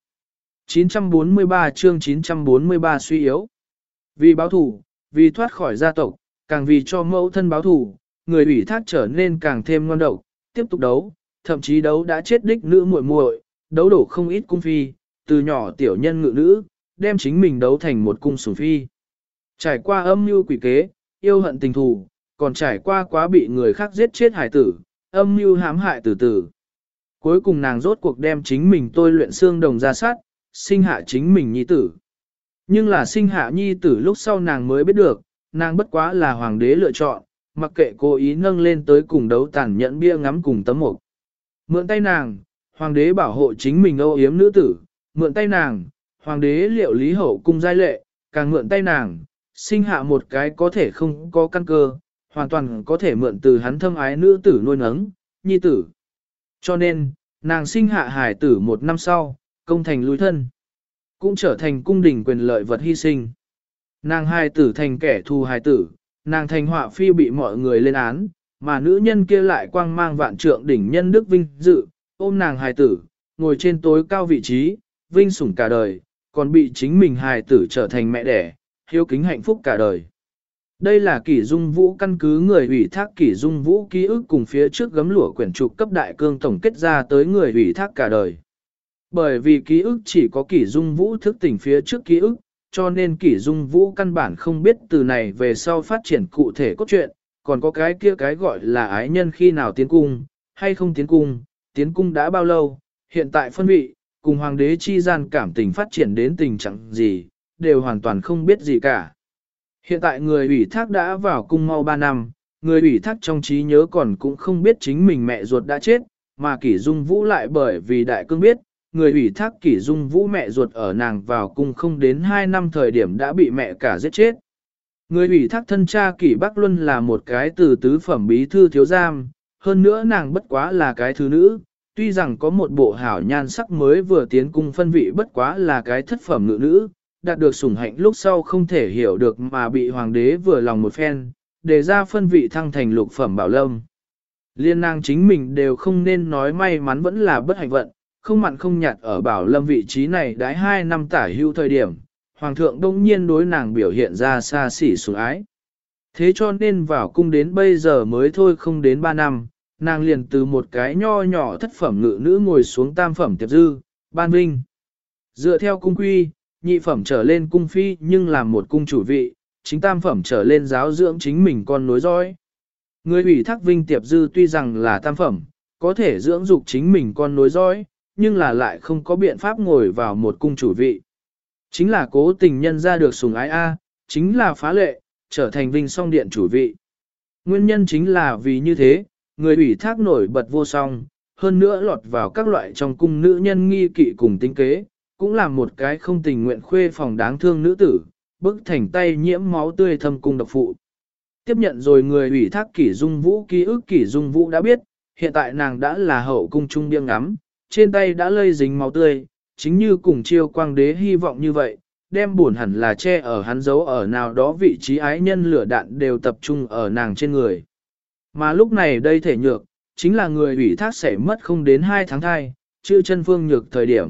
943 chương 943 suy yếu. Vì báo thù, vì thoát khỏi gia tộc, càng vì cho mẫu thân báo thù, người ủy thác trở nên càng thêm ngon độc, tiếp tục đấu, thậm chí đấu đã chết đích nữ muội muội, đấu đổ không ít cung phi, từ nhỏ tiểu nhân ngự nữ, đem chính mình đấu thành một cung sủng phi. Trải qua âm mưu quỷ kế, yêu hận tình thù, còn trải qua quá bị người khác giết chết hải tử, âm mưu hãm hại tử tử. Cuối cùng nàng rốt cuộc đem chính mình tôi luyện xương đồng ra sát, sinh hạ chính mình nhi tử. Nhưng là sinh hạ nhi tử lúc sau nàng mới biết được, nàng bất quá là hoàng đế lựa chọn, mặc kệ cố ý nâng lên tới cùng đấu tàn nhẫn bia ngắm cùng tấm mục. Mượn tay nàng, hoàng đế bảo hộ chính mình âu yếm nữ tử, mượn tay nàng, hoàng đế liệu lý hậu cung giai lệ, càng mượn tay nàng, sinh hạ một cái có thể không có căn cơ, hoàn toàn có thể mượn từ hắn thâm ái nữ tử nuôi nấng, nhi tử. Cho nên, nàng sinh hạ hải tử một năm sau, công thành lui thân, cũng trở thành cung đình quyền lợi vật hy sinh. Nàng hài tử thành kẻ thù hài tử, nàng thành họa phi bị mọi người lên án, mà nữ nhân kia lại quang mang vạn trượng đỉnh nhân đức vinh dự, ôm nàng hài tử, ngồi trên tối cao vị trí, vinh sủng cả đời, còn bị chính mình hài tử trở thành mẹ đẻ, hiếu kính hạnh phúc cả đời. Đây là Kỷ Dung Vũ căn cứ người ủy thác Kỷ Dung Vũ ký ức cùng phía trước gấm lụa quyển trục cấp đại cương tổng kết ra tới người ủy thác cả đời. Bởi vì ký ức chỉ có Kỷ Dung Vũ thức tỉnh phía trước ký ức, cho nên Kỷ Dung Vũ căn bản không biết từ này về sau phát triển cụ thể cốt truyện, còn có cái kia cái gọi là ái nhân khi nào tiến cung, hay không tiến cung đã bao lâu, hiện tại phân vị, cùng hoàng đế chi gian cảm tình phát triển đến tình trạng gì, đều hoàn toàn không biết gì cả. Hiện tại người ủy thác đã vào cung mau 3 năm, người ủy thác trong trí nhớ còn cũng không biết chính mình mẹ ruột đã chết, mà Kỷ Dung Vũ lại bởi vì đại cương biết, người ủy thác Kỷ Dung Vũ mẹ ruột ở nàng vào cung không đến 2 năm thời điểm đã bị mẹ cả giết chết. Người ủy thác thân cha Kỷ Bắc Luân là một cái từ tứ phẩm bí thư thiếu giam, hơn nữa nàng bất quá là cái thứ nữ, tuy rằng có một bộ hảo nhan sắc mới vừa tiến cung phân vị bất quá là cái thất phẩm ngự nữ, đạt được sủng hạnh lúc sau không thể hiểu được mà bị hoàng đế vừa lòng một phen, để ra phân vị thăng thành lục phẩm bảo lâm. Liên nàng chính mình đều không nên nói may mắn vẫn là bất hạnh vận, không mặn không nhạt ở bảo lâm vị trí này đãi 2 năm tả hưu thời điểm, hoàng thượng đông nhiên đối nàng biểu hiện ra xa xỉ sủng ái. Thế cho nên vào cung đến bây giờ mới thôi không đến 3 năm, nàng liền từ một cái nho nhỏ thất phẩm ngự nữ ngồi xuống tam phẩm tiệp dư, ban vinh. Dựa theo cung quy, nhị phẩm trở lên cung phi nhưng làm một cung chủ vị, chính tam phẩm trở lên giáo dưỡng chính mình con nối dõi. Người ủy thác vinh tiệp dư tuy rằng là tam phẩm, có thể dưỡng dục chính mình con nối dõi, nhưng là lại không có biện pháp ngồi vào một cung chủ vị. Chính là cố tình nhân ra được sủng ái A, chính là phá lệ, trở thành vinh song điện chủ vị. Nguyên nhân chính là vì như thế, người ủy thác nổi bật vô song, hơn nữa lọt vào các loại trong cung nữ nhân nghi kỵ cùng tính kế, cũng là một cái không tình nguyện khuê phòng đáng thương nữ tử, bức thành tay nhiễm máu tươi thâm cung độc phụ. Tiếp nhận rồi người ủy thác Kỷ Dung Vũ ký ức Kỷ Dung Vũ đã biết, hiện tại nàng đã là hậu cung trung biêng ngắm, trên tay đã lây dính máu tươi, chính như cùng chiêu quang đế hy vọng như vậy, đem buồn hẳn là che ở hắn giấu ở nào đó vị trí ái nhân lửa đạn đều tập trung ở nàng trên người. Mà lúc này đây thể nhược, chính là người ủy thác sẽ mất không đến 2 tháng thai, chữ chân phương nhược thời điểm.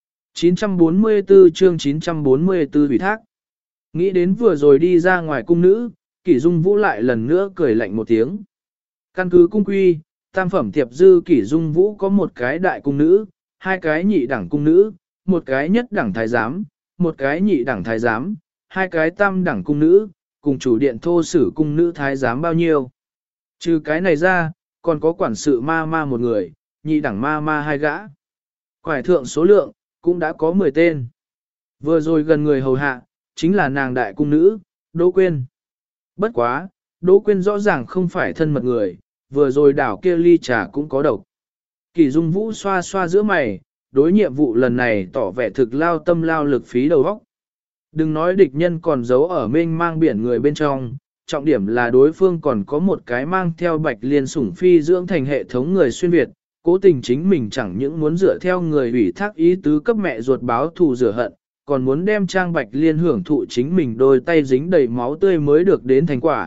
944 chương 944 ủy thác. Nghĩ đến vừa rồi đi ra ngoài cung nữ, Kỷ Dung Vũ lại lần nữa cười lạnh một tiếng. Căn cứ cung quy, tam phẩm tiệp dư Kỷ Dung Vũ có một cái đại cung nữ, 2 cái nhị đẳng cung nữ, một cái nhất đẳng thái giám, một cái nhị đẳng thái giám, 2 cái tam đẳng cung nữ, cùng chủ điện thô sử cung nữ thái giám bao nhiêu. Trừ cái này ra, còn có quản sự ma ma một người, nhị đẳng ma ma 2 gã. Quải thượng số lượng, cũng đã có 10 tên. Vừa rồi gần người hầu hạ, chính là nàng đại cung nữ, Đỗ Quyên. Bất quá, Đỗ Quyên rõ ràng không phải thân mật người, vừa rồi đảo kia ly trà cũng có độc. Kỷ Dung Vũ xoa xoa giữa mày, đối nhiệm vụ lần này tỏ vẻ thực lao tâm lao lực phí đầu óc. Đừng nói địch nhân còn giấu ở mênh mang biển người bên trong, trọng điểm là đối phương còn có một cái mang theo Bạch Liên sủng phi dưỡng thành hệ thống người xuyên Việt, cố tình chính mình chẳng những muốn dựa theo người ủy thác ý tứ cấp mẹ ruột báo thù rửa hận, còn muốn đem Trang Bạch Liên hưởng thụ chính mình đôi tay dính đầy máu tươi mới được đến thành quả,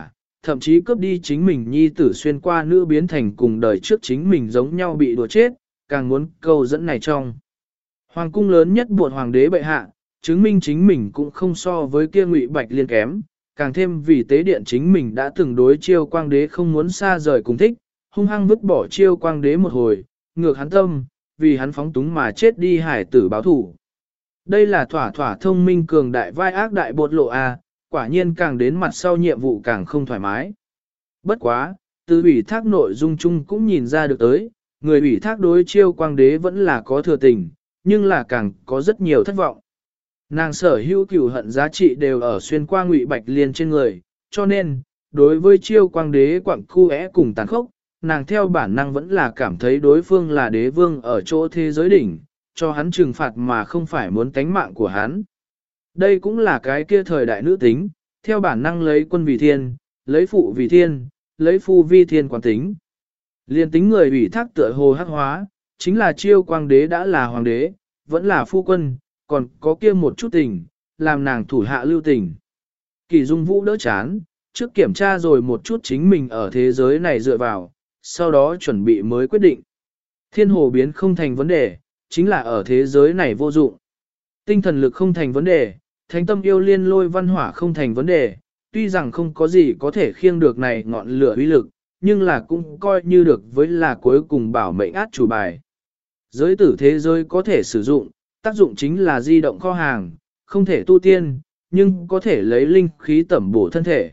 thậm chí cướp đi chính mình nhi tử xuyên qua nữ biến thành cùng đời trước chính mình giống nhau bị đùa chết, càng muốn câu dẫn này trong. Hoàng cung lớn nhất buộc hoàng đế bệ hạ, chứng minh chính mình cũng không so với kia Ngụy Bạch Liên kém, càng thêm vì tế điện chính mình đã từng đối Chiêu Quang đế không muốn xa rời cùng thích, hung hăng vứt bỏ Chiêu Quang đế một hồi, ngược hắn tâm, vì hắn phóng túng mà chết đi hải tử báo thủ. Đây là thỏa thỏa thông minh cường đại vai ác đại bột lộ a, quả nhiên càng đến mặt sau nhiệm vụ càng không thoải mái. Bất quá, từ ủy thác nội dung chung cũng nhìn ra được tới, người ủy thác đối Chiêu Quang đế vẫn là có thừa tình, nhưng là càng có rất nhiều thất vọng. Nàng sở hữu cửu hận giá trị đều ở xuyên qua Ngụy Bạch Liên trên người, cho nên, đối với Chiêu Quang đế quặng khu cùng tàn khốc, nàng theo bản năng vẫn là cảm thấy đối phương là đế vương ở chỗ thế giới đỉnh, cho hắn trừng phạt mà không phải muốn tánh mạng của hắn. Đây cũng là cái kia thời đại nữ tính, theo bản năng lấy quân vì thiên, lấy phụ vì thiên, lấy phu vi thiên quán tính. Liên tính người ủy thác tựa hồ hắc hóa, chính là Chiêu Quang đế đã là hoàng đế, vẫn là phu quân, còn có kia một chút tình, làm nàng thủ hạ lưu tình. Kỳ Dung Vũ đỡ chán, trước kiểm tra rồi một chút chính mình ở thế giới này dựa vào, sau đó chuẩn bị mới quyết định. Thiên hồ biến không thành vấn đề, chính là ở thế giới này vô dụng. Tinh thần lực không thành vấn đề, thánh tâm yêu liên lôi văn hỏa không thành vấn đề, tuy rằng không có gì có thể khiêng được này ngọn lửa uy lực, nhưng là cũng coi như được với là cuối cùng bảo mệnh át chủ bài. Giới tử thế giới có thể sử dụng, tác dụng chính là di động kho hàng, không thể tu tiên, nhưng có thể lấy linh khí tẩm bổ thân thể.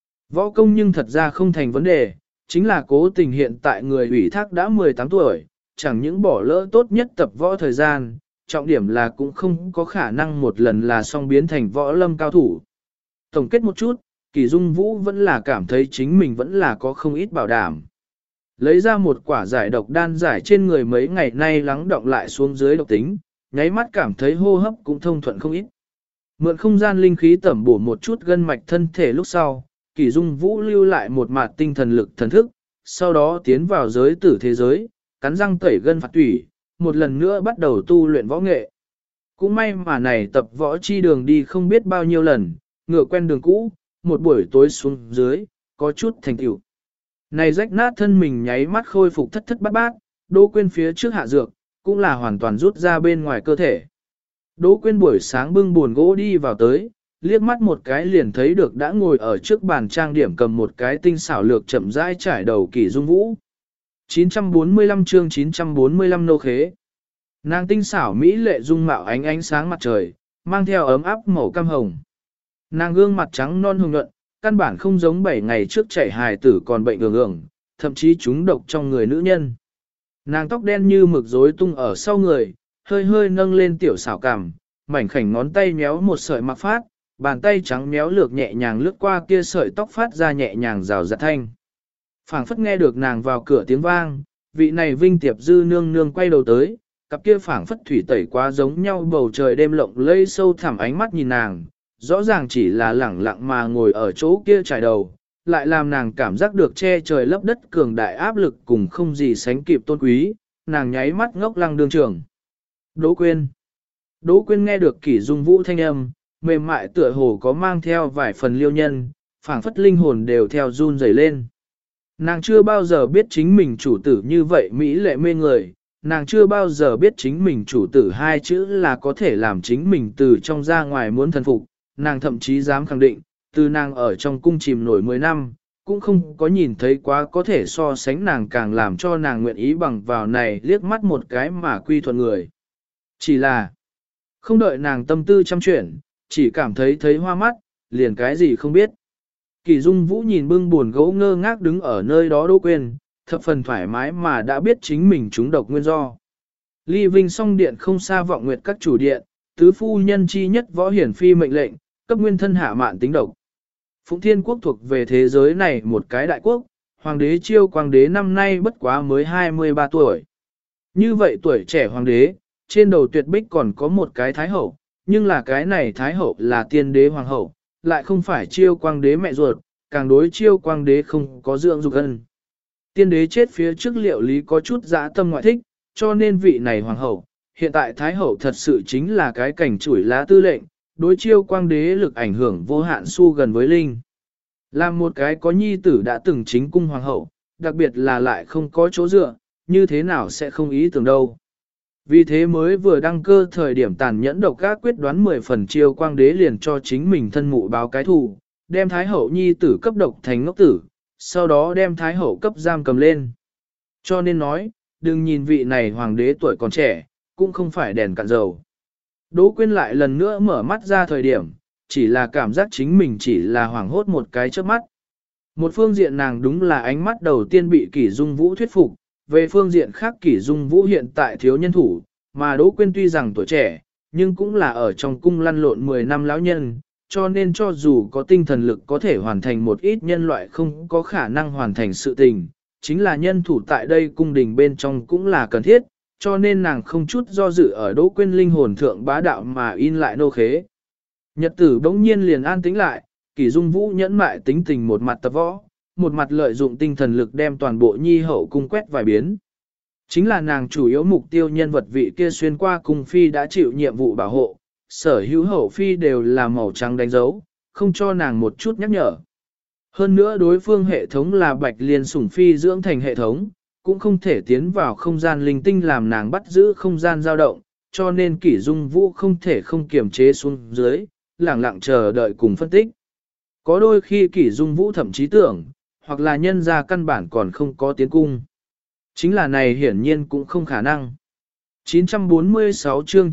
Võ công nhưng thật ra không thành vấn đề, chính là cố tình hiện tại người ủy thác đã 18 tuổi, chẳng những bỏ lỡ tốt nhất tập võ thời gian, trọng điểm là cũng không có khả năng một lần là xong biến thành võ lâm cao thủ. Tổng kết một chút, Kỳ Dung Vũ vẫn là cảm thấy chính mình vẫn là có không ít bảo đảm. Lấy ra một quả giải độc đan giải trên người mấy ngày nay lắng động lại xuống dưới độc tính, nháy mắt cảm thấy hô hấp cũng thông thuận không ít. Mượn không gian linh khí tẩm bổ một chút gân mạch thân thể lúc sau, Kỳ Dung Vũ lưu lại một mạt tinh thần lực thần thức, sau đó tiến vào giới tử thế giới, cắn răng tẩy gân phạt tủy, một lần nữa bắt đầu tu luyện võ nghệ. Cũng may mà này tập võ chi đường đi không biết bao nhiêu lần, ngựa quen đường cũ, một buổi tối xuống dưới, có chút thành tựu. Này rách nát thân mình nháy mắt khôi phục thất thất bát bát, Đỗ Quyên phía trước hạ dược, cũng là hoàn toàn rút ra bên ngoài cơ thể. Đỗ Quyên buổi sáng bưng buồn gỗ đi vào tới, liếc mắt một cái liền thấy được đã ngồi ở trước bàn trang điểm cầm một cái tinh xảo lược chậm rãi trải đầu Kỳ Dung Vũ. 945 chương 945 nô khế. Nàng tinh xảo mỹ lệ dung mạo ánh sáng mặt trời, mang theo ấm áp màu cam hồng. Nàng gương mặt trắng non hồng nhuận, căn bản không giống 7 ngày trước chảy hài tử còn bệnh ương, thậm chí trúng độc trong người nữ nhân. Nàng tóc đen như mực rối tung ở sau người, hơi hơi nâng lên tiểu xảo cằm, mảnh khảnh ngón tay méo một sợi mặc phát, bàn tay trắng méo lược nhẹ nhàng lướt qua kia sợi tóc phát ra nhẹ nhàng rào rạt thanh. Phảng phất nghe được nàng vào cửa tiếng vang, vị này Vinh Tiệp Dư nương nương quay đầu tới, cặp kia phảng phất thủy tẩy quá giống nhau bầu trời đêm lộng lây sâu thẳm ánh mắt nhìn nàng, rõ ràng chỉ là lẳng lặng mà ngồi ở chỗ kia trải đầu, lại làm nàng cảm giác được che trời lấp đất cường đại áp lực cùng không gì sánh kịp tôn quý, nàng nháy mắt ngốc lăng đương trường. Đỗ Quyên. Đỗ Quyên nghe được Kỷ Dung Vũ thanh âm, mềm mại tựa hồ có mang theo vài phần liêu nhân, phảng phất linh hồn đều theo run rẩy lên. Nàng chưa bao giờ biết chính mình chủ tử như vậy mỹ lệ mê người, nàng chưa bao giờ biết chính mình chủ tử hai chữ là có thể làm chính mình từ trong ra ngoài muốn thần phục, nàng thậm chí dám khẳng định, từ nàng ở trong cung chìm nổi 10 năm, cũng không có nhìn thấy quá có thể so sánh nàng càng làm cho nàng nguyện ý bằng vào này liếc mắt một cái mà quy thuận người. Chỉ là, không đợi nàng tâm tư chăm chuyển, chỉ cảm thấy hoa mắt, liền cái gì không biết. Kỳ Dung Vũ nhìn bưng buồn gỗ ngơ ngác đứng ở nơi đó Đỗ Quyên, thập phần thoải mái mà đã biết chính mình trúng độc nguyên do. Ly Vinh song điện không xa vọng nguyệt các chủ điện, tứ phu nhân chi nhất võ hiển phi mệnh lệnh, cấp nguyên thân hạ mạn tính độc. Phụng Thiên Quốc thuộc về thế giới này một cái đại quốc, hoàng đế Chiêu Quang đế năm nay bất quá mới 23 tuổi. Như vậy tuổi trẻ hoàng đế, trên đầu tuyệt bích còn có một cái thái hậu, nhưng là cái này thái hậu là tiên đế hoàng hậu, lại không phải Chiêu Quang đế mẹ ruột, càng đối Chiêu Quang đế không có dưỡng dục ân. Tiên đế chết phía trước liệu lý có chút dã tâm ngoại thích, cho nên vị này hoàng hậu, hiện tại thái hậu thật sự chính là cái cảnh chủi lá tư lệnh, đối Chiêu Quang đế lực ảnh hưởng vô hạn su gần với linh. Làm một cái có nhi tử đã từng chính cung hoàng hậu, đặc biệt là lại không có chỗ dựa, như thế nào sẽ không ý tưởng đâu. Vì thế mới vừa đăng cơ thời điểm tàn nhẫn độc ác quyết đoán 10 phần chiêu quang đế liền cho chính mình thân mụ báo cái thù, đem thái hậu nhi tử cấp độc thành ngốc tử, sau đó đem thái hậu cấp giam cầm lên. Cho nên nói, đừng nhìn vị này hoàng đế tuổi còn trẻ, cũng không phải đèn cạn dầu. Đỗ Quyên lại lần nữa mở mắt ra thời điểm, chỉ là cảm giác chính mình chỉ là hoảng hốt một cái trước mắt. Một phương diện nàng đúng là ánh mắt đầu tiên bị Kỷ Dung Vũ thuyết phục, về phương diện khác Kỷ Dung Vũ hiện tại thiếu nhân thủ, mà Đỗ Quyên tuy rằng tuổi trẻ, nhưng cũng là ở trong cung lăn lộn 10 năm lão nhân, cho nên cho dù có tinh thần lực có thể hoàn thành một ít nhân loại không có khả năng hoàn thành sự tình, chính là nhân thủ tại đây cung đình bên trong cũng là cần thiết, cho nên nàng không chút do dự ở Đỗ Quyên linh hồn thượng bá đạo mà in lại nô khế. Nhật tử bỗng nhiên liền an tĩnh lại, Kỷ Dung Vũ nhẫn mại tính tình một mặt tập võ, một mặt lợi dụng tinh thần lực đem toàn bộ nhi hậu cung quét vài biến. Chính là nàng chủ yếu mục tiêu nhân vật vị kia xuyên qua cung phi đã chịu nhiệm vụ bảo hộ, sở hữu hậu phi đều là màu trắng đánh dấu, không cho nàng một chút nhắc nhở. Hơn nữa đối phương hệ thống là Bạch Liên Sủng Phi dưỡng thành hệ thống, cũng không thể tiến vào không gian linh tinh làm nàng bắt giữ không gian dao động, cho nên Kỷ Dung Vũ không thể không kiềm chế xuống dưới, lẳng lặng chờ đợi cùng phân tích. Có đôi khi Kỷ Dung Vũ thậm chí tưởng, hoặc là nhân ra căn bản còn không có tiến cung. Chính là này hiển nhiên cũng không khả năng. 946 chương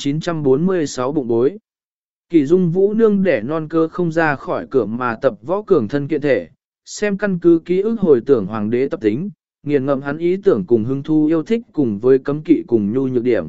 946 bụng bối. Kỷ Dung Vũ nương đẻ non cơ không ra khỏi cửa mà tập võ cường thân kiện thể, xem căn cứ ký ức hồi tưởng hoàng đế tập tính, nghiền ngẫm hắn ý tưởng cùng hứng thu yêu thích cùng với cấm kỵ cùng nhu nhược điểm.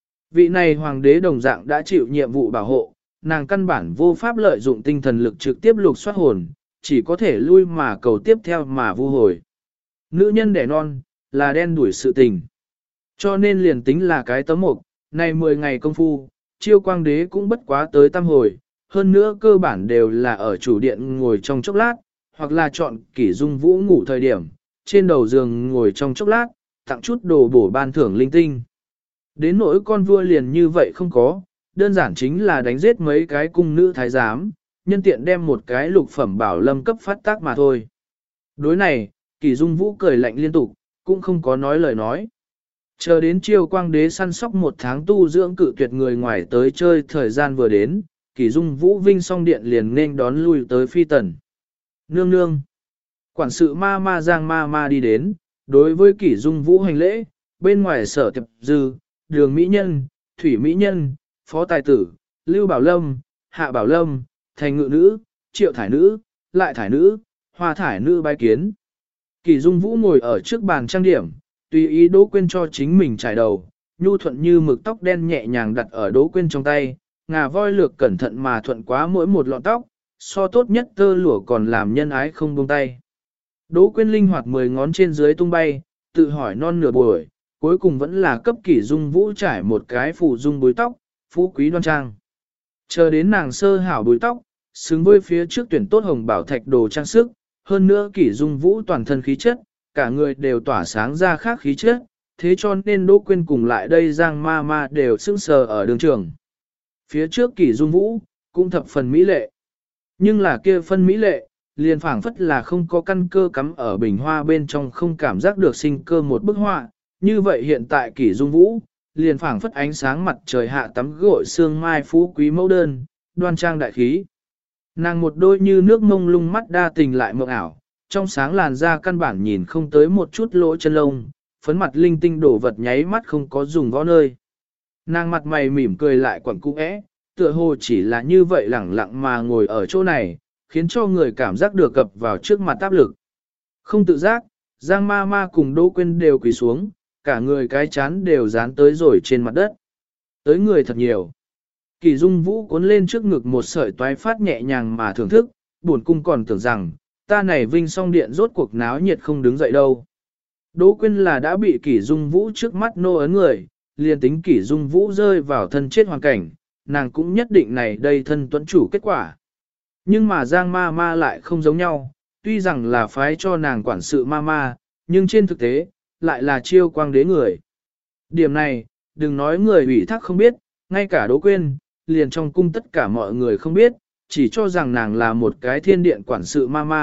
Vị này hoàng đế đồng dạng đã chịu nhiệm vụ bảo hộ, nàng căn bản vô pháp lợi dụng tinh thần lực trực tiếp lục soát hồn, chỉ có thể lui mà cầu tiếp theo mà vu hồi. Nữ nhân đẻ non, là đen đuổi sự tình. Cho nên liền tính là cái tấm mục, này 10 ngày công phu, chiêu quang đế cũng bất quá tới tam hồi, hơn nữa cơ bản đều là ở chủ điện ngồi trong chốc lát, hoặc là chọn Kỷ Dung Vũ ngủ thời điểm, trên đầu giường ngồi trong chốc lát, tặng chút đồ bổ ban thưởng linh tinh. Đến nỗi con vua liền như vậy không có, đơn giản chính là đánh giết mấy cái cung nữ thái giám, nhân tiện đem một cái lục phẩm bảo lâm cấp phát tác mà thôi. Đối này, Kỷ Dung Vũ cười lạnh liên tục, cũng không có nói lời nói. Chờ đến chiêu quang đế săn sóc 1 tháng tu dưỡng cự tuyệt người ngoài tới chơi thời gian vừa đến, Kỷ Dung Vũ vinh song điện liền nên đón lui tới phi tần. Nương nương. Quản sự ma ma Giang ma ma đi đến, đối với Kỷ Dung Vũ hành lễ, bên ngoài sở tiệp dư, đường mỹ nhân, thủy mỹ nhân, phó tài tử, lưu bảo lâm, hạ bảo lâm, thành ngự nữ, triệu thải nữ, lại thải nữ, hoa thải nữ bái kiến. Kỷ Dung Vũ ngồi ở trước bàn trang điểm, tùy ý Đỗ Quyên cho chính mình trải đầu, nhu thuận như mực tóc đen nhẹ nhàng đặt ở Đỗ Quyên trong tay, ngà voi lược cẩn thận mà thuận quá mỗi một lọn tóc, so tốt nhất tơ lụa còn làm nhân ái không buông tay. Đỗ Quyên linh hoạt 10 ngón trên dưới tung bay, tự hỏi non nửa buổi, cuối cùng vẫn là cấp Kỷ Dung Vũ trải một cái phủ dung búi tóc, phú quý đoan trang. Chờ đến nàng sơ hảo búi tóc, xứng với phía trước tuyển tốt hồng bảo thạch đồ trang sức, hơn nữa Kỷ Dung Vũ toàn thân khí chất, cả người đều tỏa sáng ra khác khí chất, thế cho nên Đỗ Quyên cùng lại đây Giang ma ma đều sững sờ ở đường trường. Phía trước Kỷ Dung Vũ, cũng thập phần mỹ lệ. Nhưng là kia phân mỹ lệ, liền phảng phất là không có căn cơ cắm ở bình hoa bên trong không cảm giác được sinh cơ một bức họa. Như vậy hiện tại Kỷ Dung Vũ, liền phảng phất ánh sáng mặt trời hạ tắm gội sương mai phú quý mẫu đơn, đoan trang đại khí. Nàng một đôi như nước mông lung mắt đa tình lại mộng ảo, trong sáng làn da căn bản nhìn không tới một chút lỗ chân lông, phấn mặt linh tinh đổ vật nháy mắt không có dùng võ nơi. Nàng mặt mày mỉm cười lại quẩn cung ẽ, tựa hồ chỉ là như vậy lẳng lặng mà ngồi ở chỗ này, khiến cho người cảm giác được cập vào trước mặt áp lực. Không tự giác, Giang ma ma cùng Đỗ Quyên đều quỳ xuống, cả người cái chán đều dán tới rồi trên mặt đất. Tới người thật nhiều. Kỷ Dung Vũ cuốn lên trước ngực một sợi toái phát nhẹ nhàng mà thưởng thức, buồn cung còn tưởng rằng, ta này vinh song điện rốt cuộc náo nhiệt không đứng dậy đâu. Đỗ Quyên là đã bị Kỷ Dung Vũ trước mắt nô ấn người, liền tính Kỷ Dung Vũ rơi vào thân chết hoàn cảnh, nàng cũng nhất định này đây thân tuẫn chủ kết quả. Nhưng mà Giang ma ma lại không giống nhau, tuy rằng là phái cho nàng quản sự ma ma, nhưng trên thực tế, lại là chiêu quang đế người. Điểm này, đừng nói người ủy thác không biết, ngay cả Đỗ Quyên, liền trong cung tất cả mọi người không biết, chỉ cho rằng nàng là một cái thiên điện quản sự ma ma,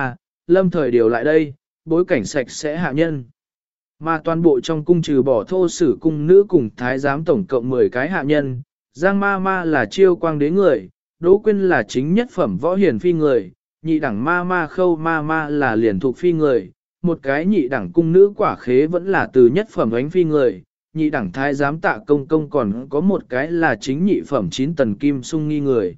lâm thời điều lại đây, bối cảnh sạch sẽ hạ nhân. Mà toàn bộ trong cung trừ bỏ thô sử cung nữ cùng thái giám tổng cộng 10 cái hạ nhân, Giang ma ma là chiêu quang đế người, Đỗ Quyên là chính nhất phẩm võ hiển phi người, nhị đẳng ma ma khâu ma ma là liền thuộc phi người, một cái nhị đẳng cung nữ quả khế vẫn là từ nhất phẩm ánh phi người, nhị đẳng thái giám Tạ Công Công còn có một cái là chính nhị phẩm 9 tần kim sung nghi người.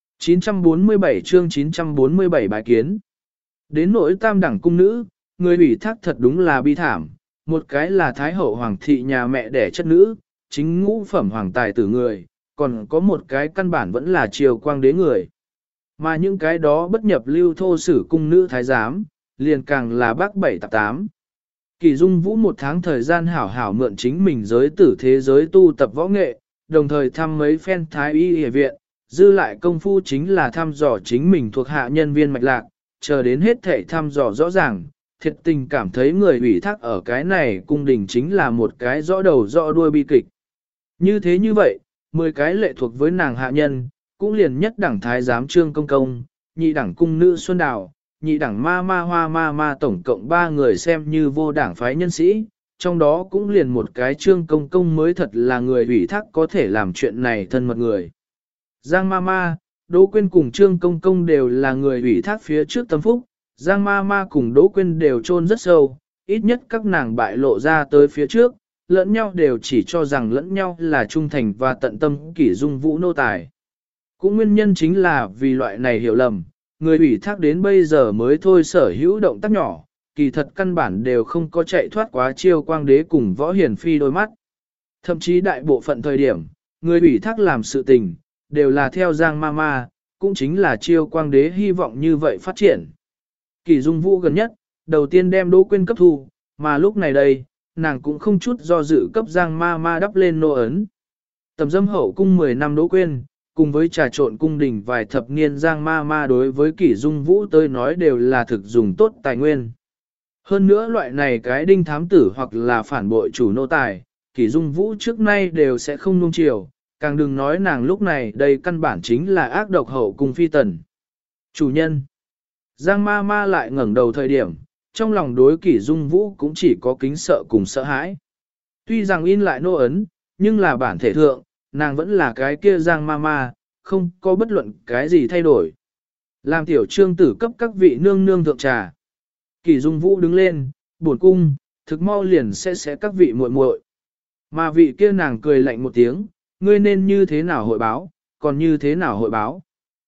947 chương 947 bài kiến. Đến nỗi tam đẳng cung nữ, người ủy thác thật đúng là bi thảm, một cái là thái hậu hoàng thị nhà mẹ đẻ chất nữ, chính ngũ phẩm hoàng tài tử người, còn có một cái căn bản vẫn là triều quang đế người. Mà những cái đó bất nhập lưu thô sử cung nữ thái giám, liền càng là bác 7-8. Kỳ Dung Vũ một tháng thời gian hảo hảo mượn chính mình giới tử thế giới tu tập võ nghệ, đồng thời thăm mấy phen thái y y viện, dư lại công phu chính là thăm dò chính mình thuộc hạ nhân viên mạch lạc, chờ đến hết thể thăm dò rõ ràng, thiệt tình cảm thấy người ủy thác ở cái này cung đình chính là một cái rõ đầu rõ đuôi bi kịch. Như thế như vậy, 10 cái lệ thuộc với nàng hạ nhân, cũng liền nhất đẳng thái giám Trương Công Công, nhị đẳng cung nữ Xuân Đào, nhị đẳng ma ma hoa ma ma tổng cộng 3 người xem như vô đảng phái nhân sĩ, trong đó cũng liền một cái Trương Công Công mới thật là người ủy thác có thể làm chuyện này thân mật người. Giang ma ma, Đỗ Quyên cùng Trương Công Công đều là người ủy thác phía trước tâm phúc, Giang ma ma cùng Đỗ Quyên đều chôn rất sâu, ít nhất các nàng bại lộ ra tới phía trước, lẫn nhau đều chỉ cho rằng lẫn nhau là trung thành và tận tâm Kỷ Dung Vũ nô tài. Cũng nguyên nhân chính là vì loại này hiểu lầm, người ủy thác đến bây giờ mới thôi sở hữu động tác nhỏ, kỳ thật căn bản đều không có chạy thoát quá chiêu quang đế cùng võ hiển phi đôi mắt. Thậm chí đại bộ phận thời điểm, người ủy thác làm sự tình, đều là theo Giang ma ma, cũng chính là chiêu quang đế hy vọng như vậy phát triển. Kỷ Dung Vũ gần nhất, đầu tiên đem Đỗ Quyên cấp thu, mà lúc này đây, nàng cũng không chút do dự cấp Giang ma ma đắp lên nô ấn. Tầm dâm hậu cung 10 năm Đỗ Quyên, cùng với trà trộn cung đình vài thập niên Giang ma ma đối với Kỷ Dung Vũ tới nói đều là thực dùng tốt tài nguyên. Hơn nữa loại này cái đinh thám tử hoặc là phản bội chủ nô tài, Kỷ Dung Vũ trước nay đều sẽ không nuông chiều, càng đừng nói nàng lúc này đây căn bản chính là ác độc hậu cung phi tần. Chủ nhân. Giang ma ma lại ngẩng đầu thời điểm, trong lòng đối Kỷ Dung Vũ cũng chỉ có kính sợ cùng sợ hãi. Tuy rằng in lại nô ấn, nhưng là bản thể thượng, nàng vẫn là cái kia Giang ma ma, không có bất luận cái gì thay đổi. Làm tiểu trương tử cấp các vị nương nương thượng trà. Kỷ Dung Vũ đứng lên, buồn cung, thực mau liền sẽ các vị muội muội. Mà vị kia nàng cười lạnh một tiếng, ngươi nên như thế nào hội báo, còn như thế nào hội báo.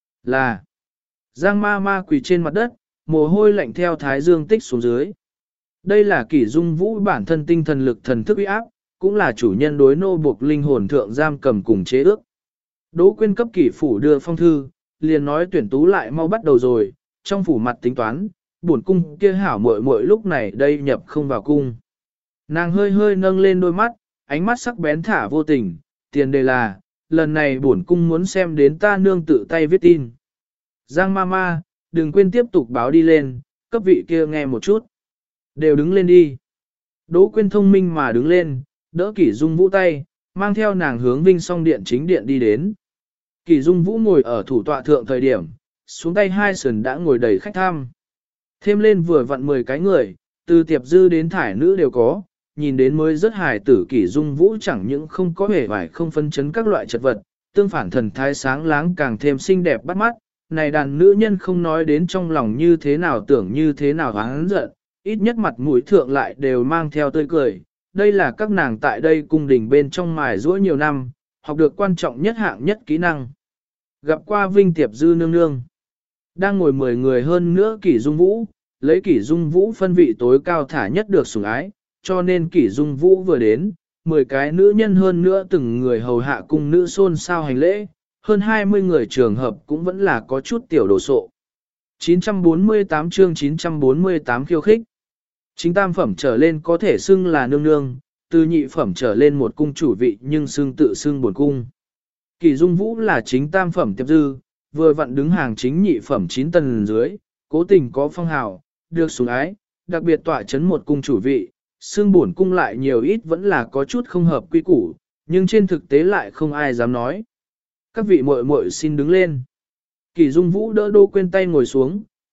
Là, Giang ma ma quỳ trên mặt đất, mồ hôi lạnh theo thái dương tích xuống dưới. Đây là Kỷ Dung Vũ bản thân tinh thần lực thần thức uy áp, cũng là chủ nhân đối nô buộc linh hồn thượng giam cầm cùng chế ước. Đỗ Quyên cấp Kỷ phủ đưa phong thư, liền nói tuyển tú lại mau bắt đầu rồi, trong phủ mặt tính toán, buồn cung kia hảo muội muội lúc này đây nhập không vào cung. Nàng hơi hơi nâng lên đôi mắt, ánh mắt sắc bén thả vô tình, tiền đề là, lần này bổn cung muốn xem đến ta nương tự tay viết tin. Giang ma ma, đừng quên tiếp tục báo đi lên, cấp vị kia nghe một chút. Đều đứng lên đi. Đỗ Quyên thông minh mà đứng lên, đỡ Kỷ Dung Vũ tay, mang theo nàng hướng Vinh Song Điện chính điện đi đến. Kỷ Dung Vũ ngồi ở thủ tọa thượng thời điểm, xuống tay hai sườn đã ngồi đầy khách tham. Thêm lên vừa vặn 10 cái người, từ tiệp dư đến thải nữ đều có, nhìn đến mới rất hài tử Kỷ Dung Vũ chẳng những không có vẻ vải không phân chấn các loại chất vật, tương phản thần thái sáng láng càng thêm xinh đẹp bắt mắt. Này đàn nữ nhân không nói đến trong lòng như thế nào tưởng như thế nào hắn giận, ít nhất mặt mũi thượng lại đều mang theo tươi cười. Đây là các nàng tại đây cung đình bên trong mài giũa nhiều năm, học được quan trọng nhất hạng nhất kỹ năng. Gặp qua Vinh Tiệp Dư nương nương. Đang ngồi 10 người hơn nữa Kỷ Dung Vũ, lấy Kỷ Dung Vũ phân vị tối cao thả nhất được sủng ái, cho nên Kỷ Dung Vũ vừa đến, 10 cái nữ nhân hơn nữa từng người hầu hạ cung nữ xôn xao hành lễ, hơn 20 người trường hợp cũng vẫn là có chút tiểu đồ sộ. 948 chương 948 khiêu khích. Chính tam phẩm trở lên có thể xưng là nương nương, từ nhị phẩm trở lên một cung chủ vị nhưng xưng tự xưng bổn cung. Kỷ Dung Vũ là chính tam phẩm tiệp dư, vừa vặn đứng hàng chính nhị phẩm 9 tầng dưới, cố tình có phong hào, được sủng ái, đặc biệt tọa chấn một cung chủ vị, xưng bổn cung lại nhiều ít vẫn là có chút không hợp quy củ, nhưng trên thực tế lại không ai dám nói. Các vị muội muội xin đứng lên. Kỷ Dung Vũ đỡ Đỗ Quyên tay ngồi xuống,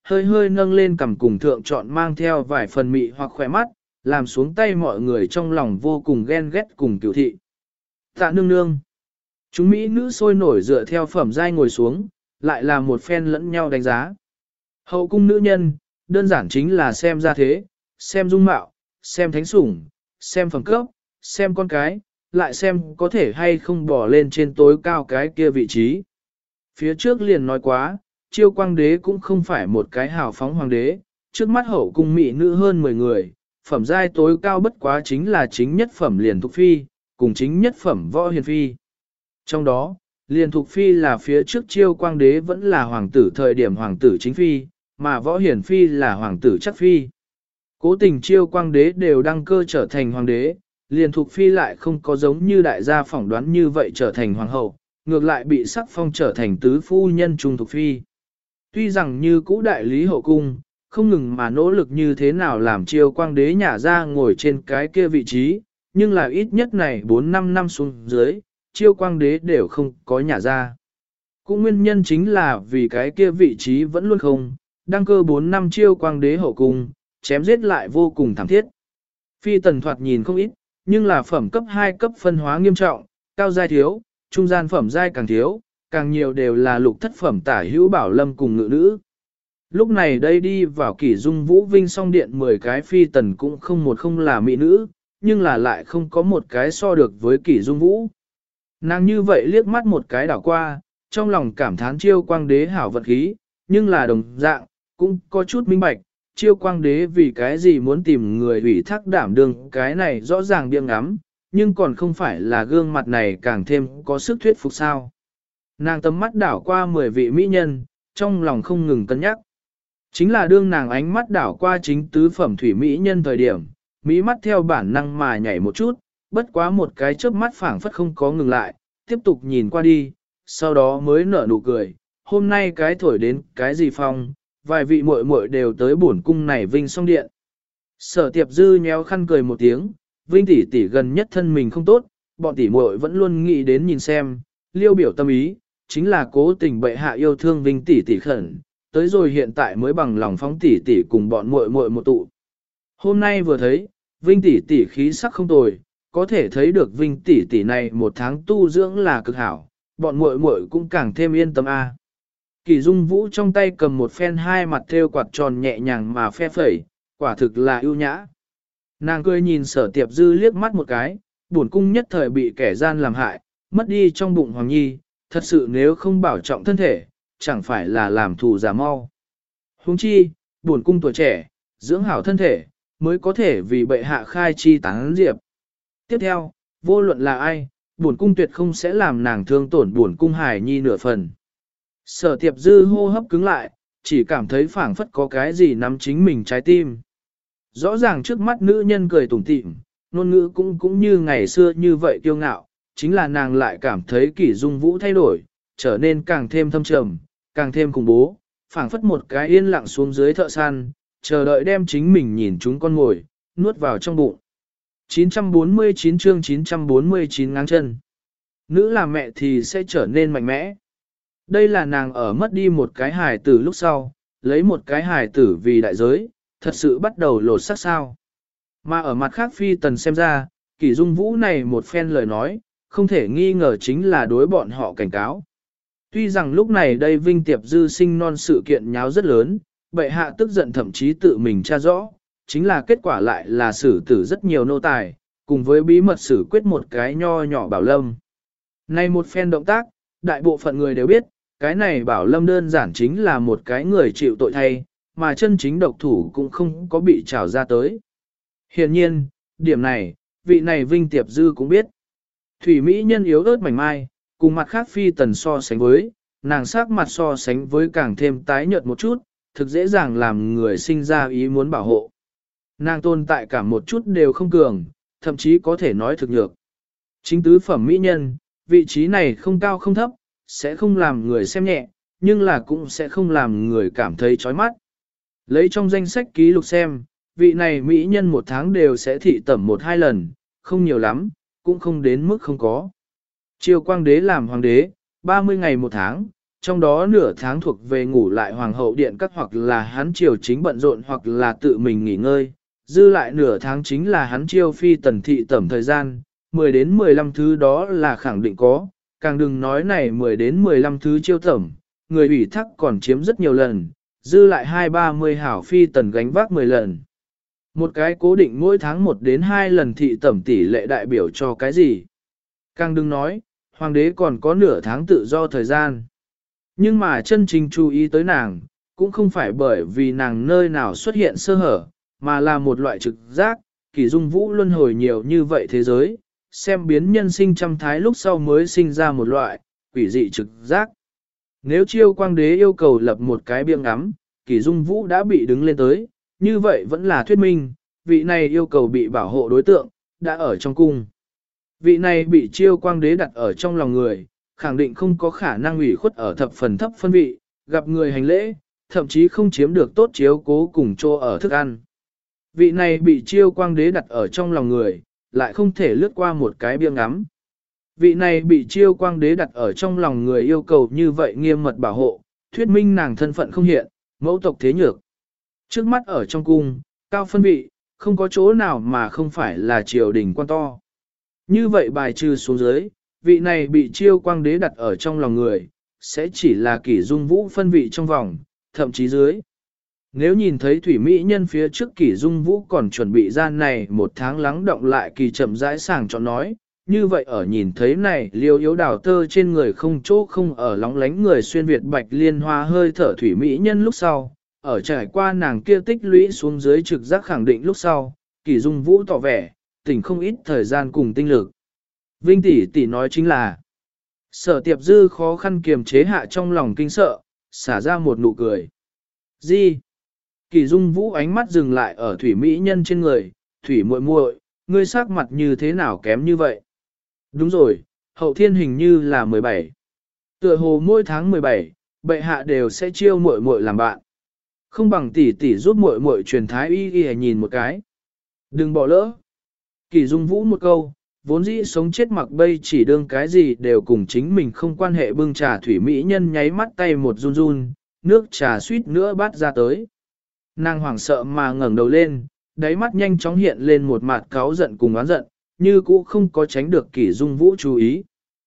hơi hơi nâng lên cằm cùng thượng chọn mang theo vài phần mị hoặc khỏe mắt, làm xuống tay mọi người trong lòng vô cùng ghen ghét cùng cửu thị. Tạ nương nương. Chúng Mỹ nữ sôi nổi dựa theo phẩm giai ngồi xuống, lại là một phen lẫn nhau đánh giá. Hậu cung nữ nhân, đơn giản chính là xem gia thế, xem dung mạo, xem thánh sủng, xem phẩm cấp, xem con cái, lại xem có thể hay không bỏ lên trên tối cao cái kia vị trí. Phía trước liền nói quá, Chiêu Quang đế cũng không phải một cái hào phóng hoàng đế, trước mắt hậu cung mỹ nữ hơn 10 người, phẩm giai tối cao bất quá chính là chính nhất phẩm liền thục phi, cùng chính nhất phẩm võ hiền phi. Trong đó, liền thục phi là phía trước Chiêu Quang đế vẫn là hoàng tử thời điểm hoàng tử chính phi, mà võ hiền phi là hoàng tử chắc phi. Cố tình Chiêu Quang đế đều đăng cơ trở thành hoàng đế, liền thục phi lại không có giống như đại gia phỏng đoán như vậy trở thành hoàng hậu, ngược lại bị sắc phong trở thành tứ phu nhân trung thục phi. Tuy rằng như cũ đại lý hậu cung, không ngừng mà nỗ lực như thế nào làm Chiêu Quang đế nhả ra ngồi trên cái kia vị trí, nhưng là ít nhất này 4-5 năm xuống dưới, Chiêu Quang đế đều không có nhả ra. Cũng nguyên nhân chính là vì cái kia vị trí vẫn luôn không, đăng cơ 4 năm Chiêu Quang đế hậu cung, chém giết lại vô cùng thảm thiết. Phi tần thoạt nhìn không ít, nhưng là phẩm cấp 2 cấp phân hóa nghiêm trọng, cao giai thiếu, trung gian phẩm giai càng thiếu, càng nhiều đều là lục thất phẩm tả hữu bảo lâm cùng ngự nữ. Lúc này đây đi vào kỷ dung vũ vinh song điện 10 cái phi tần cũng không là mỹ nữ, nhưng là lại không có một cái so được với kỷ dung vũ. Nàng như vậy liếc mắt một cái đảo qua, trong lòng cảm thán Chiêu Quang đế hảo vận khí, nhưng là đồng dạng, cũng có chút minh bạch, Chiêu Quang đế vì cái gì muốn tìm người ủy thác đảm đương cái này rõ ràng biếng ngắm, nhưng còn không phải là gương mặt này càng thêm có sức thuyết phục sao. Nàng tầm mắt đảo qua 10 vị mỹ nhân, trong lòng không ngừng cân nhắc. Chính là đương nàng ánh mắt đảo qua chính tứ phẩm thủy mỹ nhân thời điểm, mỹ mắt theo bản năng mà nhảy một chút, bất quá một cái chớp mắt phảng phất không có ngừng lại, tiếp tục nhìn qua đi, sau đó mới nở nụ cười, hôm nay cái thổi đến cái gì phong, vài vị muội muội đều tới bổn cung này vinh song điện. Sở Tiệp Dư nhéo khăn cười một tiếng, Vinh tỷ tỷ gần nhất thân mình không tốt, bọn tỷ muội vẫn luôn nghĩ đến nhìn xem, liêu biểu tâm ý, chính là cố tình bệ hạ yêu thương Vinh tỷ tỷ khẩn, tới rồi hiện tại mới bằng lòng phóng tỷ tỷ cùng bọn muội muội một tụ. Hôm nay vừa thấy, Vinh tỷ tỷ khí sắc không tồi, có thể thấy được Vinh tỷ tỷ này một tháng tu dưỡng là cực hảo, bọn muội muội cũng càng thêm yên tâm a. Kỳ Dung Vũ trong tay cầm một phen hai mặt thêu quạt tròn nhẹ nhàng mà phe phẩy, quả thực là ưu nhã. Nàng cười nhìn Sở Tiệp Dư liếc mắt một cái, bổn cung nhất thời bị kẻ gian làm hại, mất đi trong bụng Hoàng Nhi, thật sự nếu không bảo trọng thân thể, chẳng phải là làm thù giả mau. Huống chi, bổn cung tuổi trẻ, dưỡng hảo thân thể, mới có thể vì bệ hạ khai chi tán diệp. Tiếp theo, vô luận là ai, bổn cung tuyệt không sẽ làm nàng thương tổn bổn cung Hải Nhi nửa phần. Sở Tiệp Dư hô hấp cứng lại, chỉ cảm thấy phảng phất có cái gì nắm chính mình trái tim. Rõ ràng trước mắt nữ nhân cười tủm tỉm, ngôn ngữ cũng như ngày xưa như vậy kiêu ngạo, chính là nàng lại cảm thấy Kỷ Dung Vũ thay đổi, trở nên càng thêm thâm trầm, càng thêm khủng bố, phảng phất một cái yên lặng xuống dưới thợ săn, chờ đợi đem chính mình nhìn chúng con ngồi, nuốt vào trong bụng. 949 chương 949 ngáng chân. Nữ làm mẹ thì sẽ trở nên mạnh mẽ. Đây là nàng ở mất đi một cái hài tử lúc sau, lấy một cái hài tử vì đại giới, thật sự bắt đầu lột xác sao. Mà ở mặt khác phi tần xem ra, Kỷ Dung Vũ này một phen lời nói, không thể nghi ngờ chính là đối bọn họ cảnh cáo. Tuy rằng lúc này đây Vinh Tiệp Dư sinh non sự kiện nháo rất lớn, bệ hạ tức giận thậm chí tự mình tra rõ, chính là kết quả lại là xử tử rất nhiều nô tài, cùng với bí mật xử quyết một cái nho nhỏ Bảo Lâm. Này một phen động tác, đại bộ phận người đều biết, cái này Bảo Lâm đơn giản chính là một cái người chịu tội thay, mà chân chính độc thủ cũng không có bị trào ra tới. Hiện nhiên, điểm này, vị này Vinh Tiệp Dư cũng biết. Thủy Mỹ nhân yếu ớt mảnh mai, cùng mặt khác phi tần so sánh với, nàng sắc mặt so sánh với càng thêm tái nhợt một chút, thực dễ dàng làm người sinh ra ý muốn bảo hộ. Nàng tồn tại cả một chút đều không cường, thậm chí có thể nói thực nhược. Chính tứ phẩm mỹ nhân, vị trí này không cao không thấp, sẽ không làm người xem nhẹ, nhưng là cũng sẽ không làm người cảm thấy chói mắt. Lấy trong danh sách ký lục xem, vị này mỹ nhân một tháng đều sẽ thị tẩm 1-2 lần, không nhiều lắm, cũng không đến mức không có. Triều Quang đế làm hoàng đế, 30 ngày một tháng, trong đó nửa tháng thuộc về ngủ lại hoàng hậu điện các hoặc là hắn triều chính bận rộn hoặc là tự mình nghỉ ngơi, dư lại nửa tháng chính là hắn chiêu phi tần thị tẩm thời gian, 10 đến 15 thứ đó là khẳng định có, càng đừng nói này 10 đến 15 thứ chiêu tẩm, người ủy thác còn chiếm rất nhiều lần, dư lại 2-30 hảo phi tần gánh vác 10 lần. Một cái cố định mỗi tháng 1 đến 2 lần thị tẩm tỷ lệ đại biểu cho cái gì? Càng đừng nói, hoàng đế còn có nửa tháng tự do thời gian. Nhưng mà chân chính chú ý tới nàng, cũng không phải bởi vì nàng nơi nào xuất hiện sơ hở, mà là một loại trực giác, Kỷ Dung Vũ luân hồi nhiều như vậy thế giới, xem biến nhân sinh trăm thái lúc sau mới sinh ra một loại, quỷ dị trực giác. Nếu Chiêu Quang Đế yêu cầu lập một cái biếng ngắm, Kỷ Dung Vũ đã bị đứng lên tới, như vậy vẫn là thuyết minh, vị này yêu cầu bị bảo hộ đối tượng, đã ở trong cung. Vị này bị Chiêu Quang Đế đặt ở trong lòng người, khẳng định không có khả năng ủy khuất ở thập phần thấp phân vị, gặp người hành lễ, thậm chí không chiếm được tốt chiếu cố cùng chô ở thức ăn. Vị này bị Chiêu Quang Đế đặt ở trong lòng người, lại không thể lướt qua một cái biếng ngắm. Vị này bị Chiêu Quang Đế đặt ở trong lòng người yêu cầu như vậy nghiêm mật bảo hộ, thuyết minh nàng thân phận không hiện, mẫu tộc thế nhược. Trước mắt ở trong cung, cao phân vị, không có chỗ nào mà không phải là triều đình quan to. Như vậy bài trừ xuống dưới, vị này bị Chiêu Quang Đế đặt ở trong lòng người, sẽ chỉ là Kỷ Dung Vũ phân vị trong vòng, thậm chí dưới. Nếu nhìn thấy thủy mỹ nhân phía trước Kỷ Dung Vũ còn chuẩn bị ra này một tháng lắng động lại kỳ chậm rãi sàng chọn nói, như vậy ở nhìn thấy này liêu yếu đào tơ trên người không chỗ không ở lóng lánh người xuyên Việt bạch liên hoa hơi thở thủy mỹ nhân lúc sau, ở trải qua nàng kia tích lũy xuống dưới trực giác khẳng định lúc sau, Kỷ Dung Vũ tỏ vẻ, tỉnh không ít thời gian cùng tinh lực. Vinh tỷ tỷ nói chính là, Sở Tiệp Dư khó khăn kiềm chế hạ trong lòng kinh sợ, xả ra một nụ cười. Gì? Kỷ Dung Vũ ánh mắt dừng lại ở thủy mỹ nhân trên người, thủy muội muội, ngươi sắc mặt như thế nào kém như vậy? Đúng rồi, hậu thiên hình như là 17. Tựa hồ mỗi tháng 17, bệ hạ đều sẽ chiêu muội muội làm bạn. Không bằng tỷ tỷ giúp muội muội truyền thái y y nhìn một cái. Đừng bỏ lỡ. Kỷ Dung Vũ một câu, vốn dĩ sống chết mặc bây chỉ đương cái gì đều cùng chính mình không quan hệ bưng trà thủy mỹ nhân nháy mắt tay một run run, nước trà suýt nữa bát ra tới. Nàng hoảng sợ mà ngẩng đầu lên, đáy mắt nhanh chóng hiện lên một mặt cáu giận cùng oán giận, như cũ không có tránh được Kỷ Dung Vũ chú ý.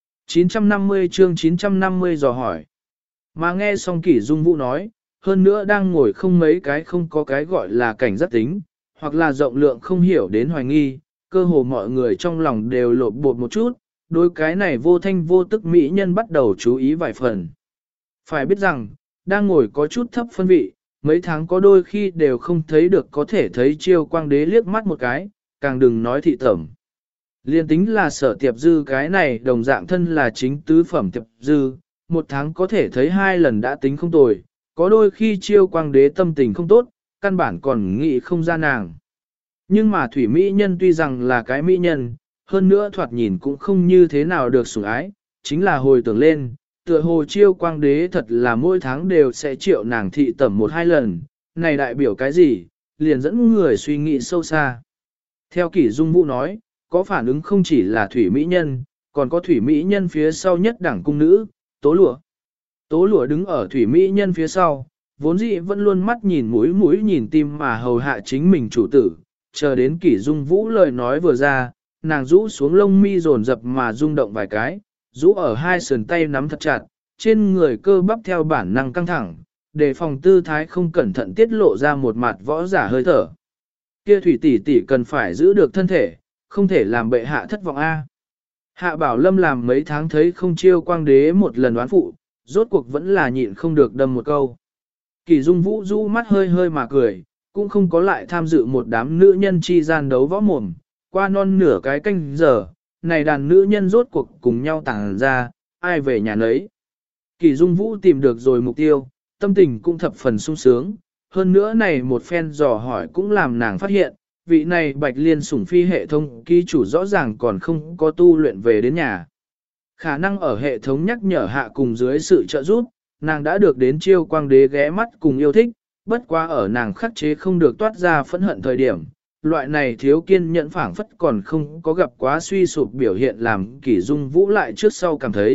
950 chương 950 dò hỏi. Mà nghe xong Kỷ Dung Vũ nói, hơn nữa đang ngồi không mấy cái không có cái gọi là cảnh giác tính, hoặc là rộng lượng không hiểu đến hoài nghi, cơ hồ mọi người trong lòng đều lột bột một chút, đối cái này vô thanh vô tức mỹ nhân bắt đầu chú ý vài phần. Phải biết rằng, đang ngồi có chút thấp phân vị, mấy tháng có đôi khi đều không thấy được có thể thấy Chiêu Quang Đế liếc mắt một cái, càng đừng nói thị tẩm. Liên tính là Sở Tiệp Dư cái này đồng dạng thân là chính tứ phẩm Tiệp Dư, một tháng có thể thấy 2 lần đã tính không tồi, có đôi khi Chiêu Quang Đế tâm tình không tốt, căn bản còn nghĩ không ra nàng. Nhưng mà thủy mỹ nhân tuy rằng là cái mỹ nhân, hơn nữa thoạt nhìn cũng không như thế nào được sủng ái, chính là hồi tưởng lên, tựa hồ Chiêu Quang Đế thật là mỗi tháng đều sẽ triệu nàng thị tẩm 1-2 lần, này đại biểu cái gì, liền dẫn người suy nghĩ sâu xa. Theo Kỷ Dung Vũ nói, có phản ứng không chỉ là thủy mỹ nhân, còn có thủy mỹ nhân phía sau nhất đẳng cung nữ, Tố Lụa. Tố Lụa đứng ở thủy mỹ nhân phía sau, vốn dĩ vẫn luôn mắt nhìn mũi nhìn tim mà hầu hạ chính mình chủ tử, chờ đến Kỷ Dung Vũ lời nói vừa ra, nàng rũ xuống lông mi dồn dập mà rung động vài cái, rũ ở hai sườn tay nắm thật chặt, trên người cơ bắp theo bản năng căng thẳng, đề phòng tư thái không cẩn thận tiết lộ ra một mặt võ giả hơi thở. Kia thủy tỷ tỷ cần phải giữ được thân thể, không thể làm bệ hạ thất vọng a. Hạ Bảo Lâm làm mấy tháng thấy không Chiêu Quang Đế một lần đoán phụ, rốt cuộc vẫn là nhịn không được đâm một câu. Kỷ Dung Vũ rũ mắt hơi hơi mà cười, cũng không có lại tham dự một đám nữ nhân chi gian đấu võ mồm, qua non nửa cái canh giờ, này đàn nữ nhân rốt cuộc cùng nhau tàng ra, ai về nhà nấy. Kỷ Dung Vũ tìm được rồi mục tiêu, tâm tình cũng thập phần sung sướng, hơn nữa này một phen dò hỏi cũng làm nàng phát hiện, vị này Bạch Liên sủng phi hệ thống ký chủ rõ ràng còn không có tu luyện về đến nhà. Khả năng ở hệ thống nhắc nhở hạ cùng dưới sự trợ giúp, nàng đã được đến Chiêu Quang Đế ghé mắt cùng yêu thích, bất quá ở nàng khắc chế không được toát ra phẫn hận thời điểm. Loại này thiếu kiên nhẫn phảng phất còn không có gặp quá suy sụp biểu hiện làm Kỷ Dung Vũ lại trước sau cảm thấy,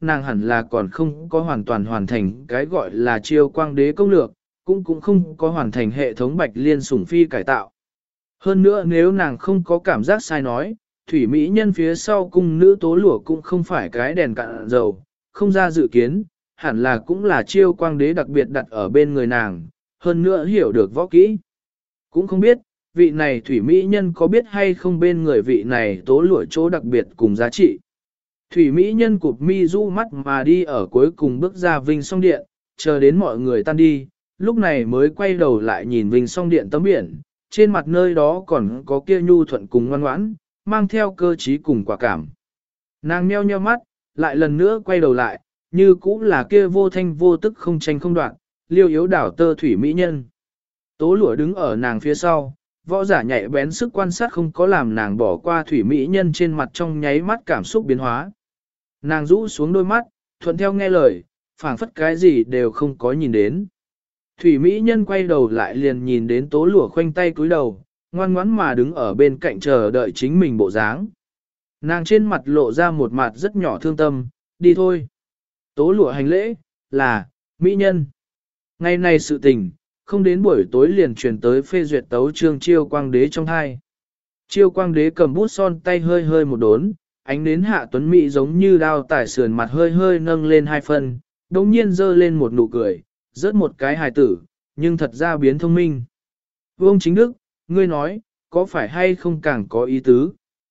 nàng hẳn là còn không có hoàn toàn hoàn thành cái gọi là chiêu quang đế công lược, cũng không có hoàn thành hệ thống bạch liên sủng phi cải tạo. Hơn nữa nếu nàng không có cảm giác sai nói, thủy mỹ nhân phía sau cung nữ tố lụa cũng không phải cái đèn cạn dầu, không ra dự kiến, hẳn là cũng là chiêu quang đế đặc biệt đặt ở bên người nàng, hơn nữa hiểu được võ kỹ. Cũng không biết, vị này thủy mỹ nhân có biết hay không bên người vị này tố lụa chỗ đặc biệt cùng giá trị. Thủy mỹ nhân cụp mi du mắt mà đi ở cuối cùng bước ra Vinh Song Điện, chờ đến mọi người tan đi, lúc này mới quay đầu lại nhìn Vinh Song Điện tấm biển, trên mặt nơi đó còn có kia nhu thuận cùng ngoan ngoãn, mang theo cơ trí cùng quả cảm. Nàng nheo nheo mắt, lại lần nữa quay đầu lại, như cũng là kia vô thanh vô tức không tranh không đoạn, liêu yếu đảo tơ thủy mỹ nhân. Tố lụa đứng ở nàng phía sau, võ giả nhạy bén sức quan sát không có làm nàng bỏ qua thủy mỹ nhân trên mặt trong nháy mắt cảm xúc biến hóa. Nàng rũ xuống đôi mắt, thuận theo nghe lời, phảng phất cái gì đều không có nhìn đến. Thủy mỹ nhân quay đầu lại liền nhìn đến tố lụa khoanh tay cúi đầu, ngoan ngoãn mà đứng ở bên cạnh chờ đợi chính mình bộ dáng. Nàng trên mặt lộ ra một mặt rất nhỏ thương tâm, đi thôi. Tố lụa hành lễ, là, mỹ nhân. Ngày nay sự tình, không đến buổi tối liền truyền tới phê duyệt tấu trương chiêu quang đế trong hai. Chiêu quang đế cầm bút son tay hơi hơi một đốn, ánh nến hạ tuấn mỹ giống như đao tải sườn mặt hơi hơi nâng lên hai phân, đồng nhiên dơ lên một nụ cười, rớt một cái hài tử, nhưng thật ra biến thông minh. Vương Chính Đức, ngươi nói, có phải hay không càng có ý tứ?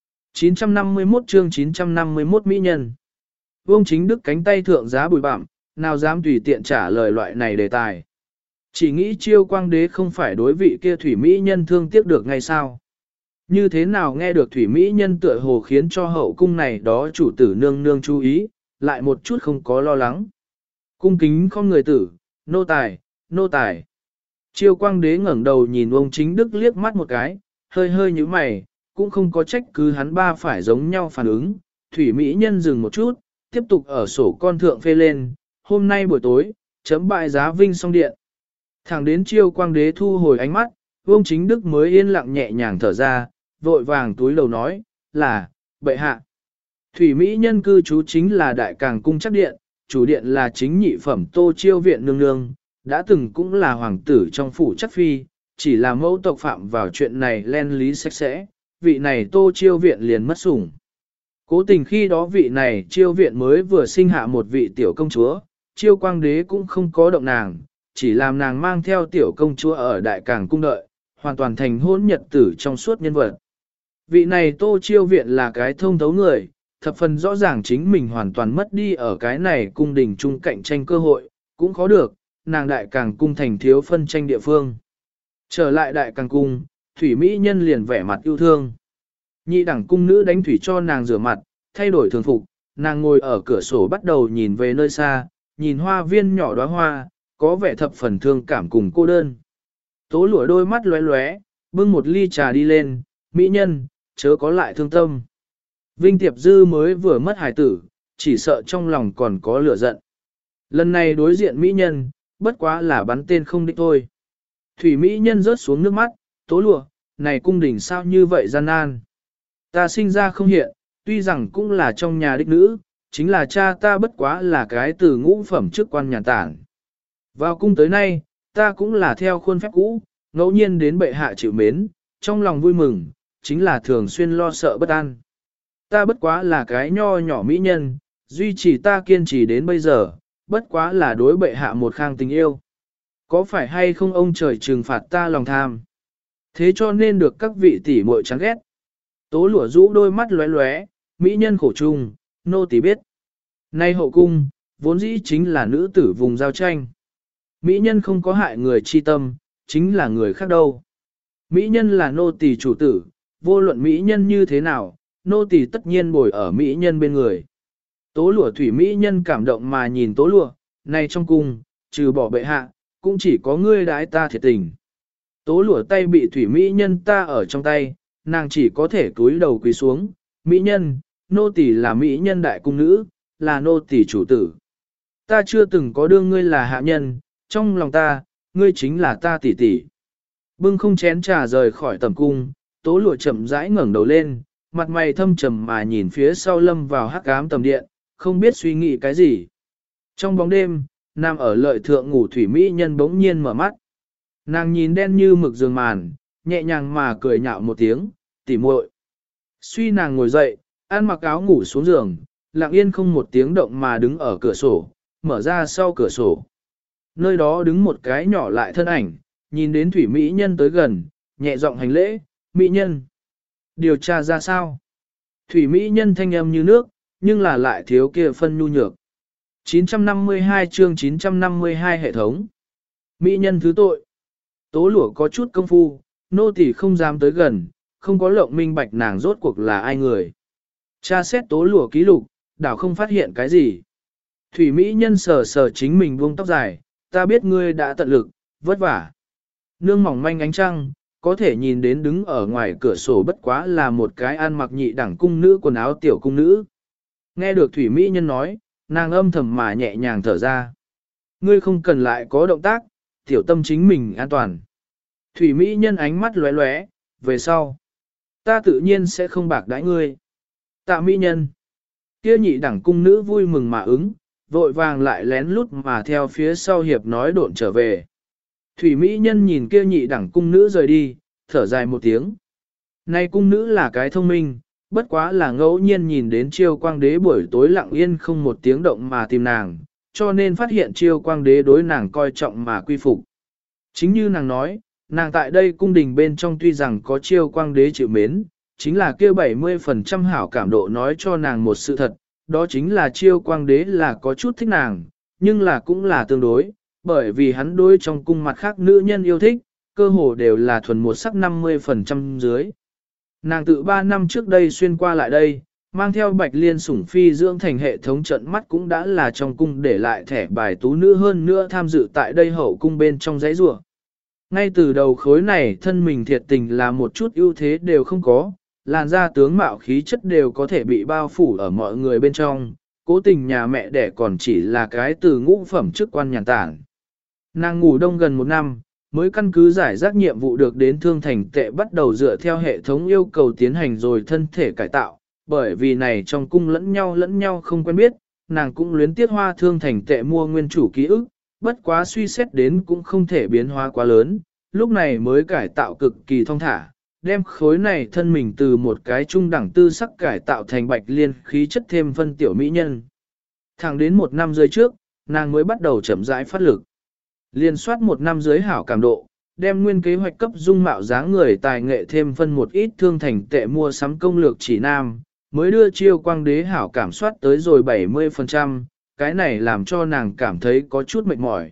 951 chương 951 mỹ nhân. Vương Chính Đức cánh tay thượng giá bùi bặm, nào dám tùy tiện trả lời loại này đề tài. Chỉ nghĩ chiêu quang đế không phải đối vị kia thủy mỹ nhân thương tiếc được ngay sao. Như thế nào nghe được thủy mỹ nhân tựa hồ khiến cho hậu cung này đó chủ tử nương nương chú ý, lại một chút không có lo lắng. Cung kính không người tử, nô tài, nô tài. Chiêu quang đế ngẩng đầu nhìn ông Chính Đức liếc mắt một cái, hơi hơi như mày, cũng không có trách cứ hắn ba phải giống nhau phản ứng. Thủy mỹ nhân dừng một chút, tiếp tục ở sổ con thượng phê lên, hôm nay buổi tối, chấm bại giá Vinh Song Điện. Thẳng đến chiêu quang đế thu hồi ánh mắt, Vương Chính Đức mới yên lặng nhẹ nhàng thở ra, vội vàng túi lầu nói, là, bệ hạ. Thủy Mỹ nhân cư trú chính là đại càng cung chắc điện, chủ điện là chính nhị phẩm Tô Chiêu viện nương nương, đã từng cũng là hoàng tử trong phủ chắc phi, chỉ là mẫu tộc phạm vào chuyện này len lý sạch sẽ, vị này Tô Chiêu viện liền mất sủng. Cố tình khi đó vị này Chiêu viện mới vừa sinh hạ một vị tiểu công chúa, Chiêu quang đế cũng không có động nàng, chỉ làm nàng mang theo tiểu công chúa ở đại càng cung đợi, hoàn toàn thành hôn nhật tử trong suốt nhân vật. Vị này Tô Chiêu viện là cái thông thấu người, thập phần rõ ràng chính mình hoàn toàn mất đi ở cái này cung đình chung cạnh tranh cơ hội, cũng khó được, nàng đại càng cung thành thiếu phân tranh địa phương. Trở lại đại càng cung, thủy mỹ nhân liền vẻ mặt yêu thương. Nhị đẳng cung nữ đánh thủy cho nàng rửa mặt, thay đổi thường phục, nàng ngồi ở cửa sổ bắt đầu nhìn về nơi xa, nhìn hoa viên nhỏ đóa hoa, có vẻ thập phần thương cảm cùng cô đơn. Tố lụa đôi mắt lóe lóe, bưng một ly trà đi lên, mỹ nhân, chớ có lại thương tâm. Vinh Tiệp Dư mới vừa mất hài tử, chỉ sợ trong lòng còn có lửa giận. Lần này đối diện mỹ nhân, bất quá là bắn tên không đích thôi. Thủy mỹ nhân rớt xuống nước mắt, tố lụa, này cung đình sao như vậy gian nan. Ta sinh ra không hiện, tuy rằng cũng là trong nhà đích nữ, chính là cha ta bất quá là cái từ ngũ phẩm chức quan nhà tản. Vào cung tới nay, ta cũng là theo khuôn phép cũ, ngẫu nhiên đến bệ hạ chịu mến, trong lòng vui mừng, chính là thường xuyên lo sợ bất an. Ta bất quá là cái nho nhỏ mỹ nhân, duy trì ta kiên trì đến bây giờ, bất quá là đối bệ hạ một khang tình yêu. Có phải hay không ông trời trừng phạt ta lòng tham? Thế cho nên được các vị tỷ muội chán ghét. Tố lụa rũ đôi mắt lóe lóe, mỹ nhân khổ chung, nô tỳ biết. Nay hậu cung, vốn dĩ chính là nữ tử vùng giao tranh. Mỹ nhân không có hại người chi tâm, chính là người khác đâu. Mỹ nhân là nô tỳ chủ tử, vô luận mỹ nhân như thế nào, nô tỳ tất nhiên bồi ở mỹ nhân bên người. Tố lụa thủy mỹ nhân cảm động mà nhìn tố lụa, này trong cung, trừ bỏ bệ hạ, cũng chỉ có ngươi đãi ta thiệt tình. Tố lụa tay bị thủy mỹ nhân ta ở trong tay, nàng chỉ có thể cúi đầu quỳ xuống. Mỹ nhân, nô tỳ là mỹ nhân đại cung nữ, là nô tỳ chủ tử. Ta chưa từng có đương ngươi là hạ nhân, trong lòng ta, ngươi chính là ta tỷ tỷ. Bưng không chén trà rời khỏi tầm cung, tố lụa chậm rãi ngẩng đầu lên, mặt mày thâm trầm mà nhìn phía sau lâm vào hắc ám tầm điện, không biết suy nghĩ cái gì. Trong bóng đêm, nằm ở lợi thượng ngủ thủy mỹ nhân bỗng nhiên mở mắt. Nàng nhìn đen như mực giường màn, nhẹ nhàng mà cười nhạo một tiếng, tỉ muội. Suy nàng ngồi dậy, ăn mặc áo ngủ xuống giường, lặng yên không một tiếng động mà đứng ở cửa sổ, mở ra sau cửa sổ. Nơi đó đứng một cái nhỏ lại thân ảnh, nhìn đến thủy mỹ nhân tới gần, nhẹ giọng hành lễ, mỹ nhân. Điều tra ra sao? Thủy mỹ nhân thanh âm như nước, nhưng là lại thiếu kia phân nhu nhược. 952 chương 952 hệ thống. Mỹ nhân thứ tội. Tố lụa có chút công phu, nô tỳ không dám tới gần, không có lộng minh bạch nàng rốt cuộc là ai người. Tra xét tố lụa ký lục, đảo không phát hiện cái gì. Thủy Mỹ nhân sờ sờ chính mình buông tóc dài, ta biết ngươi đã tận lực, vất vả. Nương mỏng manh ánh trăng, có thể nhìn đến đứng ở ngoài cửa sổ bất quá là một cái ăn mặc nhị đẳng cung nữ quần áo tiểu cung nữ. Nghe được Thủy Mỹ nhân nói, nàng âm thầm mà nhẹ nhàng thở ra. Ngươi không cần lại có động tác, tiểu tâm chính mình an toàn. Thủy Mỹ nhân ánh mắt lóe lóe, về sau. Ta tự nhiên sẽ không bạc đãi ngươi. Tạ Mỹ nhân. Kia nhị đẳng cung nữ vui mừng mà ứng, vội vàng lại lén lút mà theo phía sau hiệp nói độn trở về. Thủy Mỹ nhân nhìn kia nhị đẳng cung nữ rời đi, thở dài một tiếng. Này cung nữ là cái thông minh, bất quá là ngẫu nhiên nhìn đến Chiêu Quang Đế buổi tối lặng yên không một tiếng động mà tìm nàng, cho nên phát hiện Chiêu Quang Đế đối nàng coi trọng mà quy phục. Chính như nàng nói, nàng tại đây cung đình bên trong tuy rằng có Chiêu Quang Đế chịu mến, chính là kia 70% hảo cảm độ nói cho nàng một sự thật, đó chính là Chiêu Quang Đế là có chút thích nàng, nhưng là cũng là tương đối, bởi vì hắn đối trong cung mặt khác nữ nhân yêu thích, cơ hồ đều là thuần một sắc 50% dưới. Nàng tự 3 năm trước đây xuyên qua lại đây, mang theo Bạch Liên sủng phi dưỡng thành hệ thống trận mắt cũng đã là trong cung để lại thẻ bài tú nữ hơn nữa tham dự tại đây hậu cung bên trong giấy rùa. Ngay từ đầu khối này thân mình thiệt tình là một chút ưu thế đều không có, làn da tướng mạo khí chất đều có thể bị bao phủ ở mọi người bên trong, cố tình nhà mẹ đẻ còn chỉ là cái từ ngũ phẩm chức quan nhàn tản. Nàng ngủ đông gần 1 năm, mới căn cứ giải rác nhiệm vụ được đến Thương Thành Tệ bắt đầu dựa theo hệ thống yêu cầu tiến hành rồi thân thể cải tạo, bởi vì này trong cung lẫn nhau không quen biết, nàng cũng luyến tiếc hoa Thương Thành Tệ mua nguyên chủ ký ức, bất quá suy xét đến cũng không thể biến hóa quá lớn, lúc này mới cải tạo cực kỳ thong thả, đem khối này thân mình từ một cái trung đẳng tư sắc cải tạo thành Bạch Liên khí chất thêm phân tiểu mỹ nhân. Thẳng đến 1 năm rưỡi trước, nàng mới bắt đầu chậm rãi phát lực. Liên soát 1 năm dưới hảo cảm độ, đem nguyên kế hoạch cấp dung mạo dáng người tài nghệ thêm phân một ít Thương Thành Tệ mua sắm công lược chỉ nam, mới đưa Chiêu Quang Đế hảo cảm soát tới rồi 70%, cái này làm cho nàng cảm thấy có chút mệt mỏi.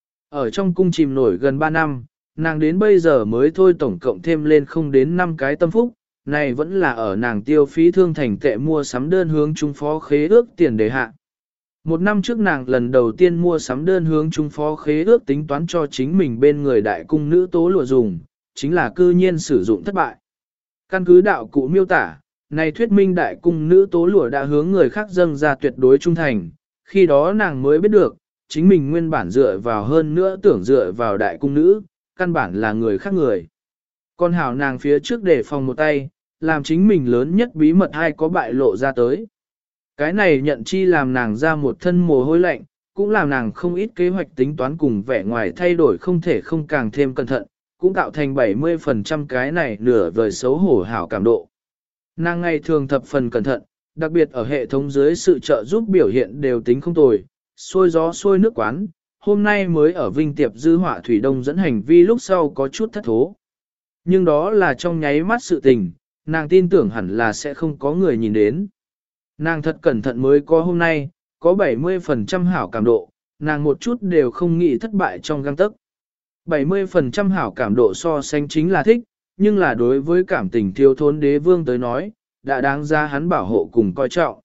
Ở trong cung chìm nổi gần 3 năm, nàng đến bây giờ mới thôi tổng cộng thêm lên không đến 5 cái tâm phúc, này vẫn là ở nàng tiêu phí Thương Thành Tệ mua sắm đơn hướng trung phó khế ước tiền đề hạ. 1 năm trước nàng lần đầu tiên mua sắm đơn hướng trung phó khế ước tính toán cho chính mình bên người đại cung nữ Tố Lụa dùng, chính là cư nhiên sử dụng thất bại. Căn cứ đạo cụ miêu tả, này thuyết minh đại cung nữ Tố Lụa đã hướng người khác dâng ra tuyệt đối trung thành, khi đó nàng mới biết được, chính mình nguyên bản dựa vào hơn nữa tưởng dựa vào đại cung nữ, căn bản là người khác người. Còn hảo nàng phía trước để phòng một tay, làm chính mình lớn nhất bí mật hay có bại lộ ra tới. Cái này nhận chi làm nàng ra một thân mồ hôi lạnh, cũng làm nàng không ít kế hoạch tính toán cùng vẻ ngoài thay đổi không thể không càng thêm cẩn thận, cũng tạo thành 70% cái này nửa vời xấu hổ hảo cảm độ. Nàng ngày thường thập phần cẩn thận, đặc biệt ở hệ thống dưới sự trợ giúp biểu hiện đều tính không tồi, xôi gió xôi nước quán, hôm nay mới ở Vinh Tiệp Dư Họa Thủy Đông dẫn hành vi lúc sau có chút thất thố. Nhưng đó là trong nháy mắt sự tình, nàng tin tưởng hẳn là sẽ không có người nhìn đến. Nàng thật cẩn thận mới có hôm nay, có 70% hảo cảm độ, nàng một chút đều không nghĩ thất bại trong gang tấc. 70% hảo cảm độ so sánh chính là thích, nhưng là đối với cảm tình thiếu thốn đế vương tới nói, đã đáng ra hắn bảo hộ cùng coi trọng.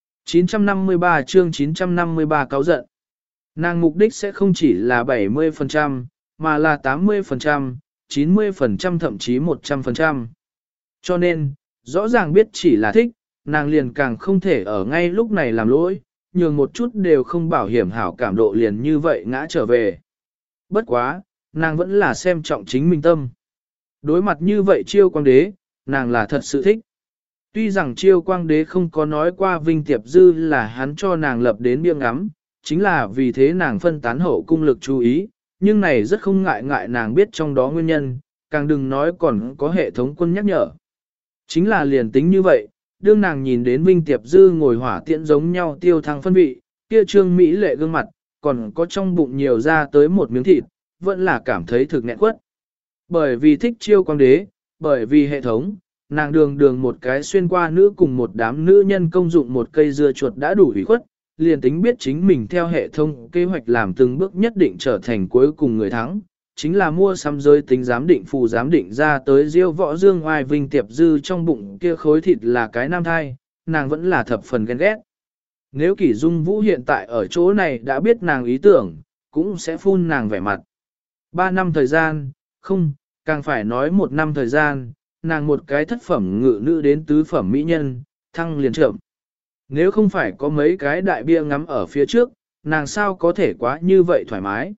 953 chương 953 cáu giận. Nàng mục đích sẽ không chỉ là 70%, mà là 80%, 90% thậm chí 100%. Cho nên, rõ ràng biết chỉ là thích, nàng liền càng không thể ở ngay lúc này làm lỗi, nhường một chút đều không bảo hiểm hảo cảm độ liền như vậy ngã trở về. Bất quá, nàng vẫn là xem trọng chính mình tâm. Đối mặt như vậy Chiêu Quang Đế, nàng là thật sự thích. Tuy rằng Chiêu Quang Đế không có nói qua Vinh Tiệp Dư là hắn cho nàng lập đến bia ngắm, chính là vì thế nàng phân tán hậu cung lực chú ý, nhưng này rất không ngại nàng biết trong đó nguyên nhân, càng đừng nói còn có hệ thống quân nhắc nhở. Chính là liền tính như vậy, đương nàng nhìn đến Vinh Tiệp Dư ngồi hỏa tiễn giống nhau tiêu thăng phân vị, kia trương mỹ lệ gương mặt, còn có trong bụng nhiều ra tới một miếng thịt, vẫn là cảm thấy thực nghẹn quất. Bởi vì thích Chiêu Quang Đế, bởi vì hệ thống, nàng đường một cái xuyên qua nữ cùng một đám nữ nhân công dụng một cây dưa chuột đã đủ ủy khuất, liền tính biết chính mình theo hệ thống kế hoạch làm từng bước nhất định trở thành cuối cùng người thắng, chính là mua sắm giới tính giám định phù giám định ra tới Diêu Võ Dương Oai Vinh Tiệp Dư trong bụng kia khối thịt là cái nam thai, nàng vẫn là thập phần ghen ghét. Nếu Kỷ Dung Vũ hiện tại ở chỗ này đã biết nàng ý tưởng, cũng sẽ phun nàng vẻ mặt. 3 năm thời gian, không, càng phải nói 1 năm thời gian, nàng một cái thất phẩm ngự nữ đến tứ phẩm mỹ nhân, thăng liền trộm. Nếu không phải có mấy cái đại bia ngắm ở phía trước, nàng sao có thể quá như vậy thoải mái.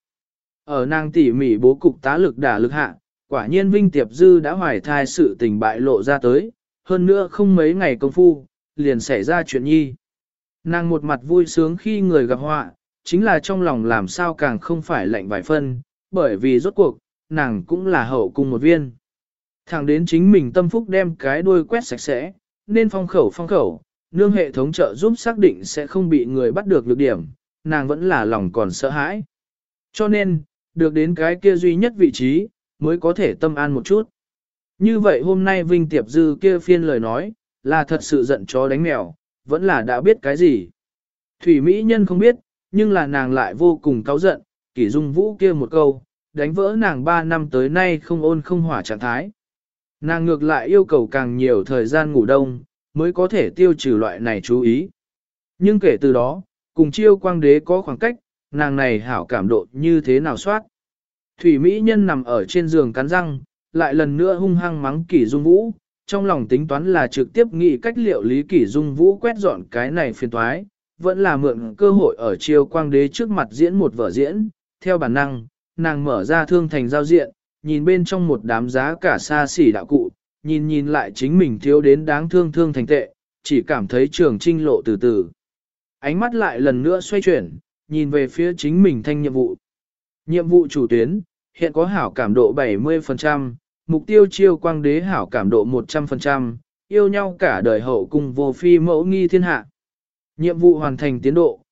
Ở nàng tỉ mỉ bố cục tá lực đả lực hạ, quả nhiên Vinh Tiệp Dư đã hoài thai sự tình bại lộ ra tới, hơn nữa không mấy ngày công phu, liền xảy ra chuyện nhi. Nàng một mặt vui sướng khi người gặp họa, chính là trong lòng làm sao càng không phải lạnh vài phân, bởi vì rốt cuộc, nàng cũng là hậu cung một viên. Thẳng đến chính mình tâm phúc đem cái đuôi quét sạch sẽ, nên phong khẩu, nương hệ thống trợ giúp xác định sẽ không bị người bắt được nhược điểm, nàng vẫn là lòng còn sợ hãi. Cho nên, được đến cái kia duy nhất vị trí, mới có thể tâm an một chút. Như vậy hôm nay Vinh Tiệp Dư kia phiên lời nói, là thật sự giận chó đánh mèo, vẫn là đã biết cái gì. Thủy Mỹ Nhân không biết, nhưng là nàng lại vô cùng cáu giận, Kỷ Dung Vũ kia một câu, đánh vỡ nàng 3 năm tới nay không ôn không hỏa trạng thái. Nàng ngược lại yêu cầu càng nhiều thời gian ngủ đông, mới có thể tiêu trừ loại này chú ý. Nhưng kể từ đó, cùng Chiêu Quang Đế có khoảng cách, nàng này hảo cảm độ như thế nào soát. Thủy Mỹ Nhân nằm ở trên giường cắn răng, lại lần nữa hung hăng mắng Kỷ Dung Vũ, trong lòng tính toán là trực tiếp nghĩ cách liệu lý Kỷ Dung Vũ quét dọn cái này phiền toái, vẫn là mượn cơ hội ở Chiêu Quang Đế trước mặt diễn một vở diễn, theo bản năng, nàng mở ra thương thành giao diện, nhìn bên trong một đám giá cả xa xỉ đạo cụ, nhìn lại chính mình thiếu đến đáng thương thương thành tệ, chỉ cảm thấy trường trinh lộ từ từ. Ánh mắt lại lần nữa xoay chuyển, nhìn về phía chính mình thanh nhiệm vụ. Nhiệm vụ chủ tuyến, hiện có hảo cảm độ 70%, mục tiêu Chiêu Quang Đế hảo cảm độ 100%, yêu nhau cả đời hậu cung vô phi mẫu nghi thiên hạ. Nhiệm vụ hoàn thành tiến độ,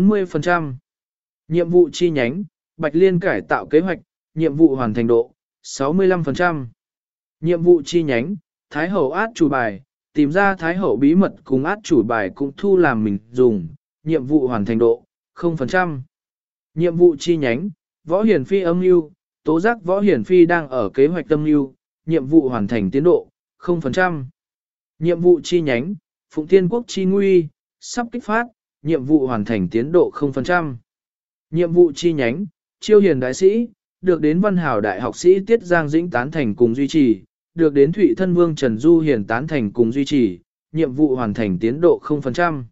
40%. Nhiệm vụ chi nhánh, Bạch Liên cải tạo kế hoạch, nhiệm vụ hoàn thành độ, 65%. Nhiệm vụ chi nhánh, Thái Hậu át chủ bài, tìm ra Thái Hậu bí mật cùng át chủ bài cũng thu làm mình dùng, nhiệm vụ hoàn thành độ, 0%. Nhiệm vụ chi nhánh, Võ Hiển Phi âm mưu, tố giác Võ Hiển Phi đang ở kế hoạch âm mưu, nhiệm vụ hoàn thành tiến độ, 0%. Nhiệm vụ chi nhánh, Phụng Thiên Quốc chi nguy, sắp kích phát, nhiệm vụ hoàn thành tiến độ 0%. Nhiệm vụ chi nhánh, Chiêu Hiền Đại Sĩ, được đến Văn Hảo Đại học sĩ Tiết Giang Dĩnh tán thành cùng duy trì, được đến Thụy Thân Vương Trần Du Hiền tán thành cùng duy trì, nhiệm vụ hoàn thành tiến độ 0%.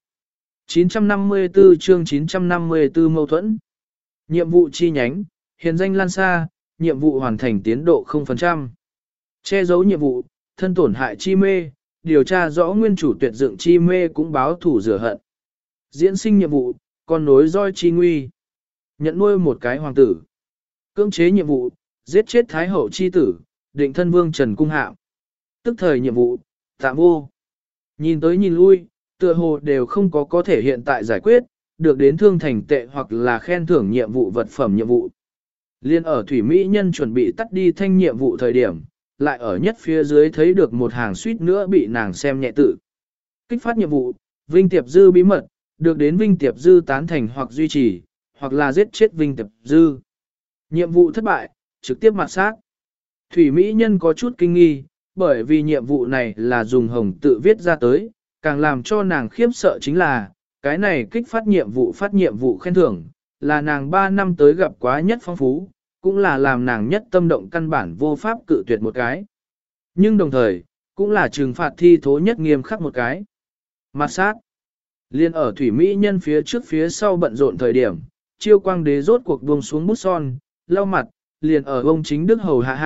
954 chương 954 mâu thuẫn. Nhiệm vụ chi nhánh, Hiền danh lan xa, nhiệm vụ hoàn thành tiến độ 0%. Che giấu nhiệm vụ, thân tổn hại chi mê, điều tra rõ nguyên chủ tuyệt dựng chi mê cũng báo thủ rửa hận. Diễn sinh nhiệm vụ, con nối roi chi nguy. Nhận nuôi một cái hoàng tử. Cưỡng chế nhiệm vụ, giết chết Thái Hậu chi tử, định thân vương Trần Cung Hạo. Tức thời nhiệm vụ, tạm vô. Nhìn tới nhìn lui, tựa hồ đều không có thể hiện tại giải quyết, được đến thương thành tệ hoặc là khen thưởng nhiệm vụ vật phẩm nhiệm vụ. Liên ở Thủy Mỹ Nhân chuẩn bị tắt đi thanh nhiệm vụ thời điểm, lại ở nhất phía dưới thấy được một hàng suýt nữa bị nàng xem nhẹ tự. Kích phát nhiệm vụ, Vinh Tiệp Dư bí mật, được đến Vinh Tiệp Dư tán thành hoặc duy trì, hoặc là giết chết Vinh Tiệp Dư. Nhiệm vụ thất bại, trực tiếp mặt sát. Thủy Mỹ Nhân có chút kinh nghi, bởi vì nhiệm vụ này là dùng hồng tự viết ra tới, càng làm cho nàng khiếp sợ chính là, cái này kích phát nhiệm vụ khen thưởng, là nàng 3 năm tới gặp quá nhất phong phú, cũng là làm nàng nhất tâm động căn bản vô pháp cự tuyệt một cái. Nhưng đồng thời, cũng là trừng phạt thi thố nhất nghiêm khắc một cái. Mặt sát. Liên ở Thủy Mỹ Nhân phía trước phía sau bận rộn thời điểm, Chiêu Quang Đế rốt cuộc buông xuống bút son, lau mặt, liền ở ông chính Đức Hầu hạ,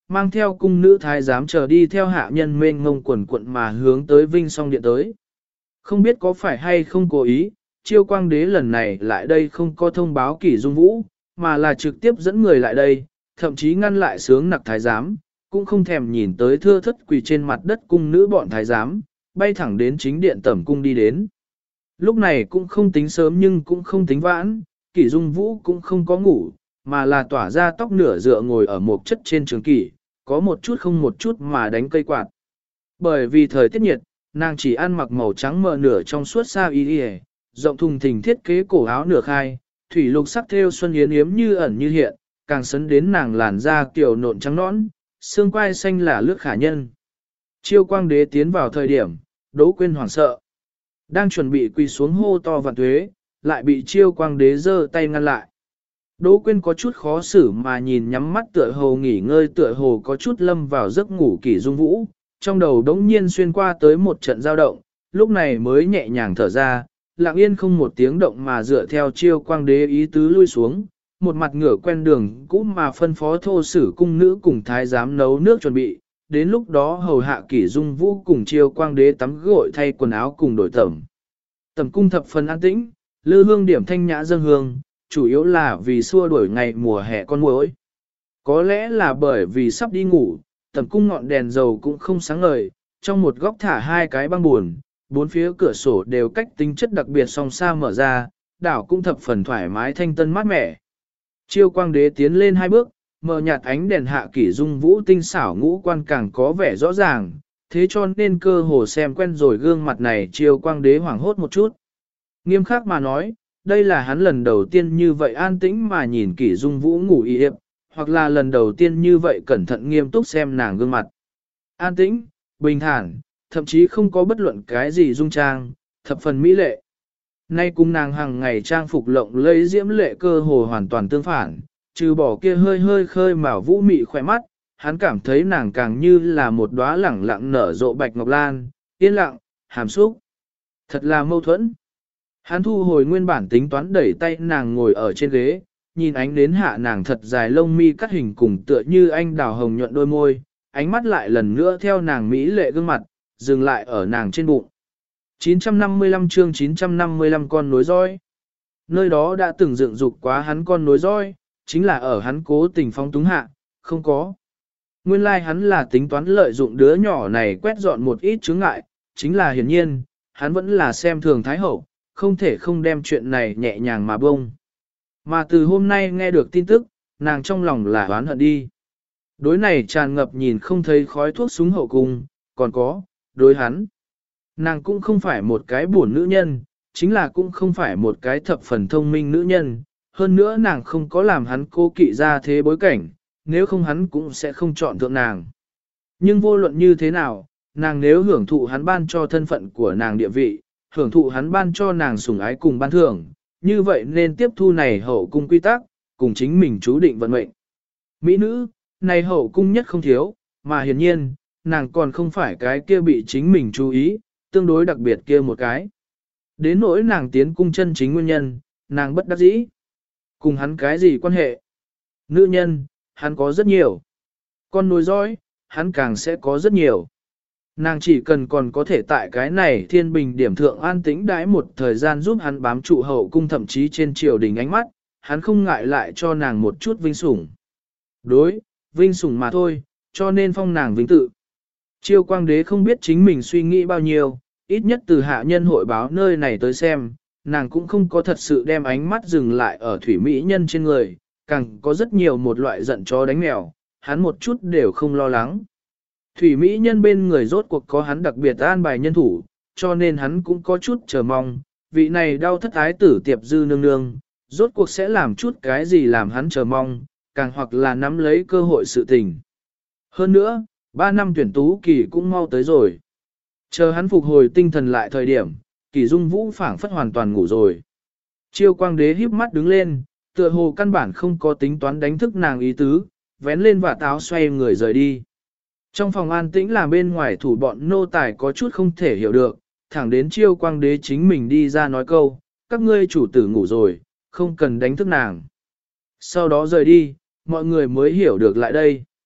mang theo cung nữ thái giám chờ đi theo hạ nhân mênh ngông quần quận mà hướng tới Vinh Song Điện tới. Không biết có phải hay không cố ý, Chiêu Quang Đế lần này lại đây không có thông báo Kỷ Dung Vũ, mà là trực tiếp dẫn người lại đây, thậm chí ngăn lại sướng nặc thái giám, cũng không thèm nhìn tới thưa thất quỳ trên mặt đất cung nữ bọn thái giám, bay thẳng đến chính điện tẩm cung đi đến. Lúc này cũng không tính sớm nhưng cũng không tính vãn, Kỷ Dung Vũ cũng không có ngủ, mà là tỏa ra tóc nửa dựa ngồi ở một chất trên trường kỷ, có một chút không một chút mà đánh cây quạt. Bởi vì thời tiết nhiệt, nàng chỉ ăn mặc màu trắng mờ nửa trong suốt sa y y, rộng thùng thình thiết kế cổ áo nửa khai, thủy lục sắc thêu xuân yến yếm như ẩn như hiện, càng sấn đến nàng làn da kiểu nộn trắng nõn, xương quai xanh là lướt khả nhân. Chiêu Quang Đế tiến vào thời điểm, Đỗ Quyên hoảng sợ. Đang chuẩn bị quỳ xuống hô to vạn tuế, lại bị Chiêu Quang Đế giơ tay ngăn lại. Đỗ Quyên có chút khó xử mà nhìn nhắm mắt tựa hồ nghỉ ngơi tựa hồ có chút lâm vào giấc ngủ Kỷ Dung Vũ, trong đầu đống nhiên xuyên qua tới một trận dao động, lúc này mới nhẹ nhàng thở ra, lặng yên không một tiếng động mà dựa theo Chiêu Quang Đế ý tứ lui xuống, một mặt ngửa quen đường cũ mà phân phó thô sử cung nữ cùng thái giám nấu nước chuẩn bị, đến lúc đó hầu hạ Kỷ Dung Vũ cùng Chiêu Quang Đế tắm gội thay quần áo cùng đổi tẩm. Tẩm cung thập phần an tĩnh, lư hương điểm thanh nhã dâng hương, chủ yếu là vì xua đuổi ngày mùa hè con muỗi. Có lẽ là bởi vì sắp đi ngủ, tẩm cung ngọn đèn dầu cũng không sáng ngời, trong một góc thả hai cái băng buồn, bốn phía cửa sổ đều cách tính chất đặc biệt song xa mở ra, đảo cũng thập phần thoải mái thanh tân mát mẻ. Chiêu Quang Đế tiến lên hai bước, mờ nhạt ánh đèn hạ Kỷ Dung Vũ tinh xảo ngũ quan càng có vẻ rõ ràng, thế cho nên cơ hồ xem quen rồi gương mặt này Chiêu Quang Đế hoảng hốt một chút. Nghiêm khắc mà nói, đây là hắn lần đầu tiên như vậy an tĩnh mà nhìn Kỷ Dung Vũ ngủ y ệp, hoặc là lần đầu tiên như vậy cẩn thận nghiêm túc xem nàng gương mặt. An tĩnh, bình thản, thậm chí không có bất luận cái gì dung trang, thập phần mỹ lệ. Nay cùng nàng hàng ngày trang phục lộng lẫy diễm lệ cơ hồ hoàn toàn tương phản, trừ bỏ kia hơi hơi khơi mào vũ mị khỏe mắt, hắn cảm thấy nàng càng như là một đóa lẳng lặng nở rộ bạch ngọc lan, yên lặng, hàm xúc. Thật là mâu thuẫn. Hắn thu hồi nguyên bản tính toán đẩy tay nàng ngồi ở trên ghế, nhìn ánh đến hạ nàng thật dài lông mi cắt hình cùng tựa như anh đào hồng nhuận đôi môi, ánh mắt lại lần nữa theo nàng mỹ lệ gương mặt, dừng lại ở nàng trên bụng. 955 chương 955 con nối roi. Nơi đó đã từng dựng dục quá hắn con nối roi, chính là ở hắn cố tình phóng túng hạ, không có. Nguyên lai hắn là tính toán lợi dụng đứa nhỏ này quét dọn một ít chướng ngại, chính là hiển nhiên, hắn vẫn là xem thường Thái Hậu, không thể không đem chuyện này nhẹ nhàng mà bông. Mà từ hôm nay nghe được tin tức, nàng trong lòng là oán hận đi. Đối này tràn ngập nhìn không thấy khói thuốc súng hậu cung, còn có, đối hắn. Nàng cũng không phải một cái buồn nữ nhân, chính là cũng không phải một cái thập phần thông minh nữ nhân, hơn nữa nàng không có làm hắn cố kỵ ra thế bối cảnh, nếu không hắn cũng sẽ không chọn thượng nàng. Nhưng vô luận như thế nào, nàng nếu hưởng thụ hắn ban cho thân phận của nàng địa vị, hưởng thụ hắn ban cho nàng sủng ái cùng ban thưởng, như vậy nên tiếp thu này hậu cung quy tắc, cùng chính mình chú định vận mệnh. Mỹ nữ, này hậu cung nhất không thiếu, mà hiển nhiên, nàng còn không phải cái kia bị chính mình chú ý, tương đối đặc biệt kia một cái. Đến nỗi nàng tiến cung chân chính nguyên nhân, nàng bất đắc dĩ. Cùng hắn cái gì quan hệ? Nữ nhân, hắn có rất nhiều. Con nối dõi, hắn càng sẽ có rất nhiều. Nàng chỉ cần còn có thể tại cái này thiên bình điểm thượng an tĩnh đãi một thời gian giúp hắn bám trụ hậu cung thậm chí trên triều đình ánh mắt, hắn không ngại lại cho nàng một chút vinh sủng. Đối, vinh sủng mà thôi, cho nên phong nàng vinh tự. Chiêu Quang Đế không biết chính mình suy nghĩ bao nhiêu, ít nhất từ hạ nhân hội báo nơi này tới xem, nàng cũng không có thật sự đem ánh mắt dừng lại ở thủy mỹ nhân trên người, càng có rất nhiều một loại giận chó đánh mèo, hắn một chút đều không lo lắng. Thủy mỹ nhân bên người rốt cuộc có hắn đặc biệt an bài nhân thủ, cho nên hắn cũng có chút chờ mong, vị này đau thất ái tử tiệp dư nương nương, rốt cuộc sẽ làm chút cái gì làm hắn chờ mong, càng hoặc là nắm lấy cơ hội sự tình. Hơn nữa, 3 năm tuyển tú kỳ cũng mau tới rồi. Chờ hắn phục hồi tinh thần lại thời điểm, Kỷ Dung Vũ phảng phất hoàn toàn ngủ rồi. Chiêu Quang Đế híp mắt đứng lên, tựa hồ căn bản không có tính toán đánh thức nàng ý tứ, vén lên vạt áo xoay người rời đi. Trong phòng an tĩnh là bên ngoài thủ bọn nô tài có chút không thể hiểu được, thẳng đến Chiêu Quang Đế chính mình đi ra nói câu, các ngươi chủ tử ngủ rồi, không cần đánh thức nàng. Sau đó rời đi, mọi người mới hiểu được lại đây.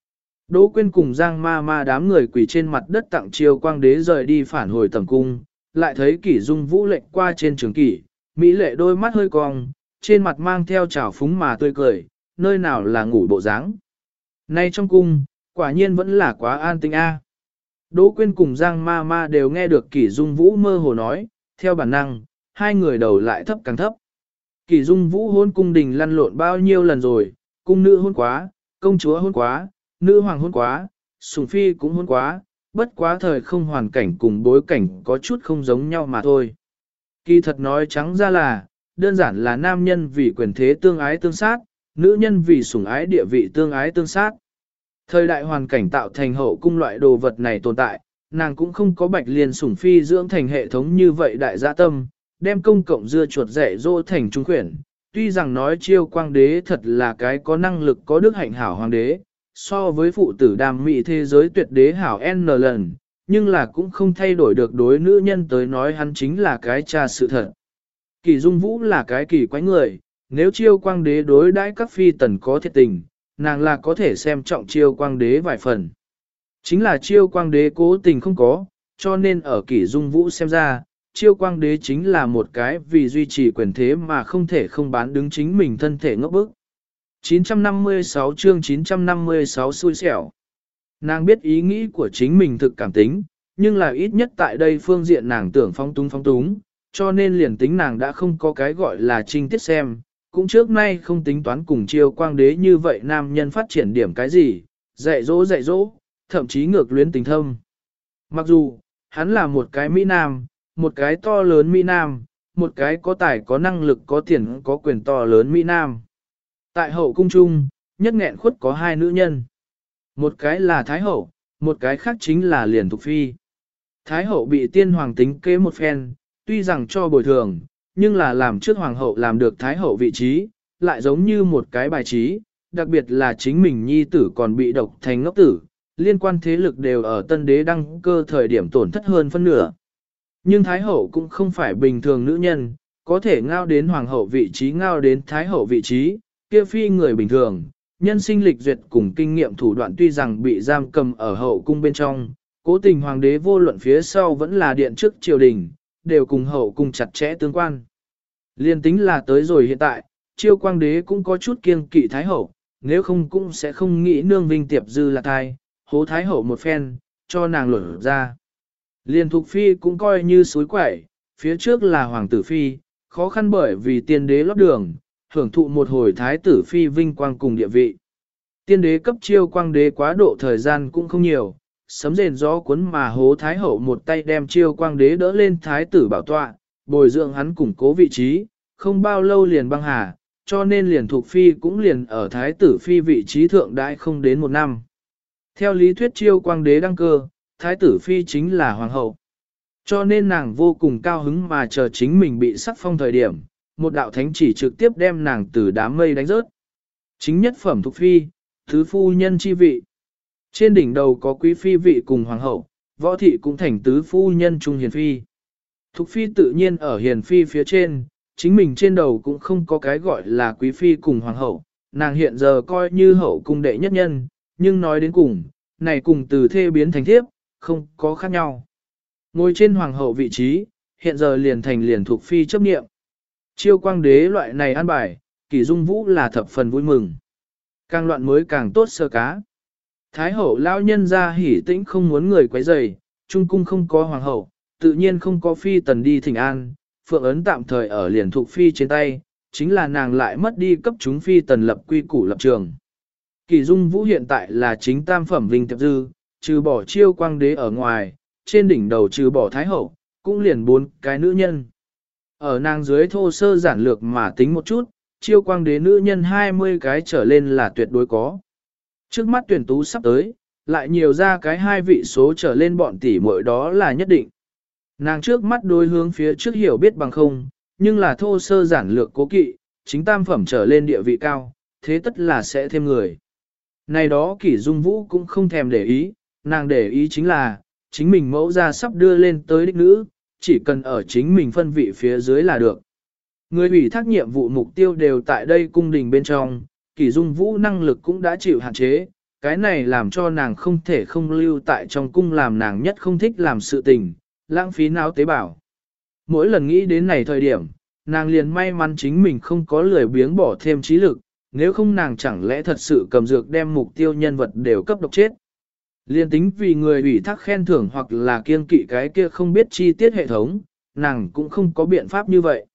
Đỗ Quyên cùng Giang ma ma đám người quỳ trên mặt đất tặng Chiêu Quang Đế rời đi phản hồi tầm cung, lại thấy Kỷ Dung Vũ lệnh qua trên trường kỷ, mỹ lệ đôi mắt hơi cong, trên mặt mang theo trào phúng mà tươi cười, nơi nào là ngủ bộ dáng. Nay trong cung, quả nhiên vẫn là quá an tĩnh a. Đỗ Quyên cùng Giang ma ma đều nghe được Kỷ Dung Vũ mơ hồ nói, theo bản năng, hai người đầu lại thấp càng thấp. Kỷ Dung Vũ hôn cung đình lăn lộn bao nhiêu lần rồi, cung nữ hôn quá, công chúa hôn quá, nữ hoàng hôn quá, sủng phi cũng hôn quá, bất quá thời không hoàn cảnh cùng bối cảnh có chút không giống nhau mà thôi. Kỳ thật nói trắng ra là, đơn giản là nam nhân vì quyền thế tương ái tương sát, nữ nhân vì sủng ái địa vị tương ái tương sát. Thời đại hoàn cảnh tạo thành hậu cung loại đồ vật này tồn tại, nàng cũng không có bạch liên sủng phi dưỡng thành hệ thống như vậy đại gia tâm, đem công cộng dưa chuột dạy dỗ thành trung quyển. Tuy rằng nói Chiêu Quang Đế thật là cái có năng lực có đức hạnh hảo hoàng đế, so với phụ tử đàm mỹ thế giới tuyệt đế hảo N lần, nhưng là cũng không thay đổi được đối nữ nhân tới nói hắn chính là cái cha sự thật. Kỷ Dung Vũ là cái kỳ quái người, nếu Chiêu Quang Đế đối đãi các phi tần có thiệt tình, nàng là có thể xem trọng Chiêu Quang Đế vài phần. Chính là Chiêu Quang Đế cố tình không có, cho nên ở Kỷ Dung Vũ xem ra, Chiêu Quang Đế chính là một cái vì duy trì quyền thế mà không thể không bán đứng chính mình thân thể ngốc bức. 956 chương 956 xui xẻo. Nàng biết ý nghĩ của chính mình thực cảm tính, nhưng là ít nhất tại đây phương diện nàng tưởng phong túng, cho nên liền tính nàng đã không có cái gọi là trinh tiết xem, cũng trước nay không tính toán cùng Chiêu Quang Đế như vậy nam nhân phát triển điểm cái gì, dạy dỗ, thậm chí ngược luyến tình thâm. Mặc dù, hắn là một cái Mỹ Nam, một cái to lớn Mỹ Nam, một cái có tài có năng lực có tiền có quyền to lớn Mỹ Nam. Tại hậu cung chung, nhất nghẹn khuất có hai nữ nhân. Một cái là Thái Hậu, một cái khác chính là Liền Thục Phi. Thái Hậu bị tiên hoàng tính kế một phen, tuy rằng cho bồi thường, nhưng là làm trước hoàng hậu làm được Thái Hậu vị trí, lại giống như một cái bài trí, đặc biệt là chính mình nhi tử còn bị độc thành ngốc tử, liên quan thế lực đều ở tân đế đăng cơ thời điểm tổn thất hơn phân nửa. Nhưng Thái Hậu cũng không phải bình thường nữ nhân, có thể ngao đến hoàng hậu vị trí ngao đến Thái Hậu vị trí, kia phi người bình thường, nhân sinh lịch duyệt cùng kinh nghiệm thủ đoạn tuy rằng bị giam cầm ở hậu cung bên trong, cố tình hoàng đế vô luận phía sau vẫn là điện trước triều đình, đều cùng hậu cung chặt chẽ tương quan. Liên tính là tới rồi hiện tại, Chiêu Quang Đế cũng có chút kiêng kỵ Thái Hậu, nếu không cũng sẽ không nghĩ nương vinh tiệp dư là thai, hố Thái Hậu một phen, cho nàng luẩn ra. Liên Thục Phi cũng coi như suối quẩy, phía trước là Hoàng tử Phi, khó khăn bởi vì tiên đế lót đường, hưởng thụ một hồi Thái tử Phi vinh quang cùng địa vị. Tiên đế cấp Chiêu Quang Đế quá độ thời gian cũng không nhiều, sấm rền gió cuốn mà hố Thái Hậu một tay đem Chiêu Quang Đế đỡ lên Thái tử bảo tọa, bồi dưỡng hắn củng cố vị trí, không bao lâu liền băng hà, cho nên liền Thục Phi cũng liền ở Thái tử Phi vị trí thượng đại không đến một năm. Theo lý thuyết Chiêu Quang Đế đăng cơ, Thái tử Phi chính là Hoàng hậu. Cho nên nàng vô cùng cao hứng mà chờ chính mình bị sắc phong thời điểm, một đạo thánh chỉ trực tiếp đem nàng từ đám mây đánh rớt. Chính nhất phẩm Thục Phi, thứ phu nhân chi vị. Trên đỉnh đầu có quý phi vị cùng hoàng hậu, võ thị cũng thành tứ phu nhân trung hiền phi. Thục Phi tự nhiên ở hiền phi phía trên, chính mình trên đầu cũng không có cái gọi là quý phi cùng hoàng hậu, nàng hiện giờ coi như hậu cung đệ nhất nhân, nhưng nói đến cùng, này cùng từ thê biến thành thiếp, không có khác nhau. Ngồi trên hoàng hậu vị trí, hiện giờ liền thành liền Thục Phi chấp niệm. Chiêu Quang Đế loại này an bài, Kỷ Dung Vũ là thập phần vui mừng. Càng loạn mới càng tốt sơ cá. Thái hậu lão nhân ra hỉ tĩnh không muốn người quấy rầy, trung cung không có hoàng hậu, tự nhiên không có phi tần đi thỉnh an, phượng ấn tạm thời ở liền Thục Phi trên tay, chính là nàng lại mất đi cấp chúng phi tần lập quy củ lập trường. Kỷ Dung Vũ hiện tại là chính tam phẩm vinh tiệp dư, trừ bỏ Chiêu Quang Đế ở ngoài, trên đỉnh đầu trừ bỏ Thái hậu, cũng liền 4 cái nữ nhân. Ở nàng dưới thô sơ giản lược mà tính một chút, Chiêu Quang Đế nữ nhân 20 cái trở lên là tuyệt đối có. Trước mắt tuyển tú sắp tới, lại nhiều ra cái 2 vị số trở lên bọn tỷ muội đó là nhất định. Nàng trước mắt đối hướng phía trước hiểu biết bằng không, nhưng là thô sơ giản lược cố kỵ, chính tam phẩm trở lên địa vị cao, thế tất là sẽ thêm người. Này đó Kỷ Dung Vũ cũng không thèm để ý, nàng để ý chính là, chính mình mẫu ra sắp đưa lên tới đích nữ, chỉ cần ở chính mình phân vị phía dưới là được. Người ủy thác nhiệm vụ mục tiêu đều tại đây cung đình bên trong, Kỷ Dung Vũ năng lực cũng đã chịu hạn chế, cái này làm cho nàng không thể không lưu tại trong cung làm nàng nhất không thích làm sự tình, lãng phí não tế bào. Mỗi lần nghĩ đến này thời điểm, nàng liền may mắn chính mình không có lười biếng bỏ thêm trí lực, nếu không nàng chẳng lẽ thật sự cầm dược đem mục tiêu nhân vật đều cấp độc chết. Liên tính vì người ủy thác khen thưởng hoặc là kiêng kỵ cái kia không biết chi tiết hệ thống, nàng cũng không có biện pháp như vậy.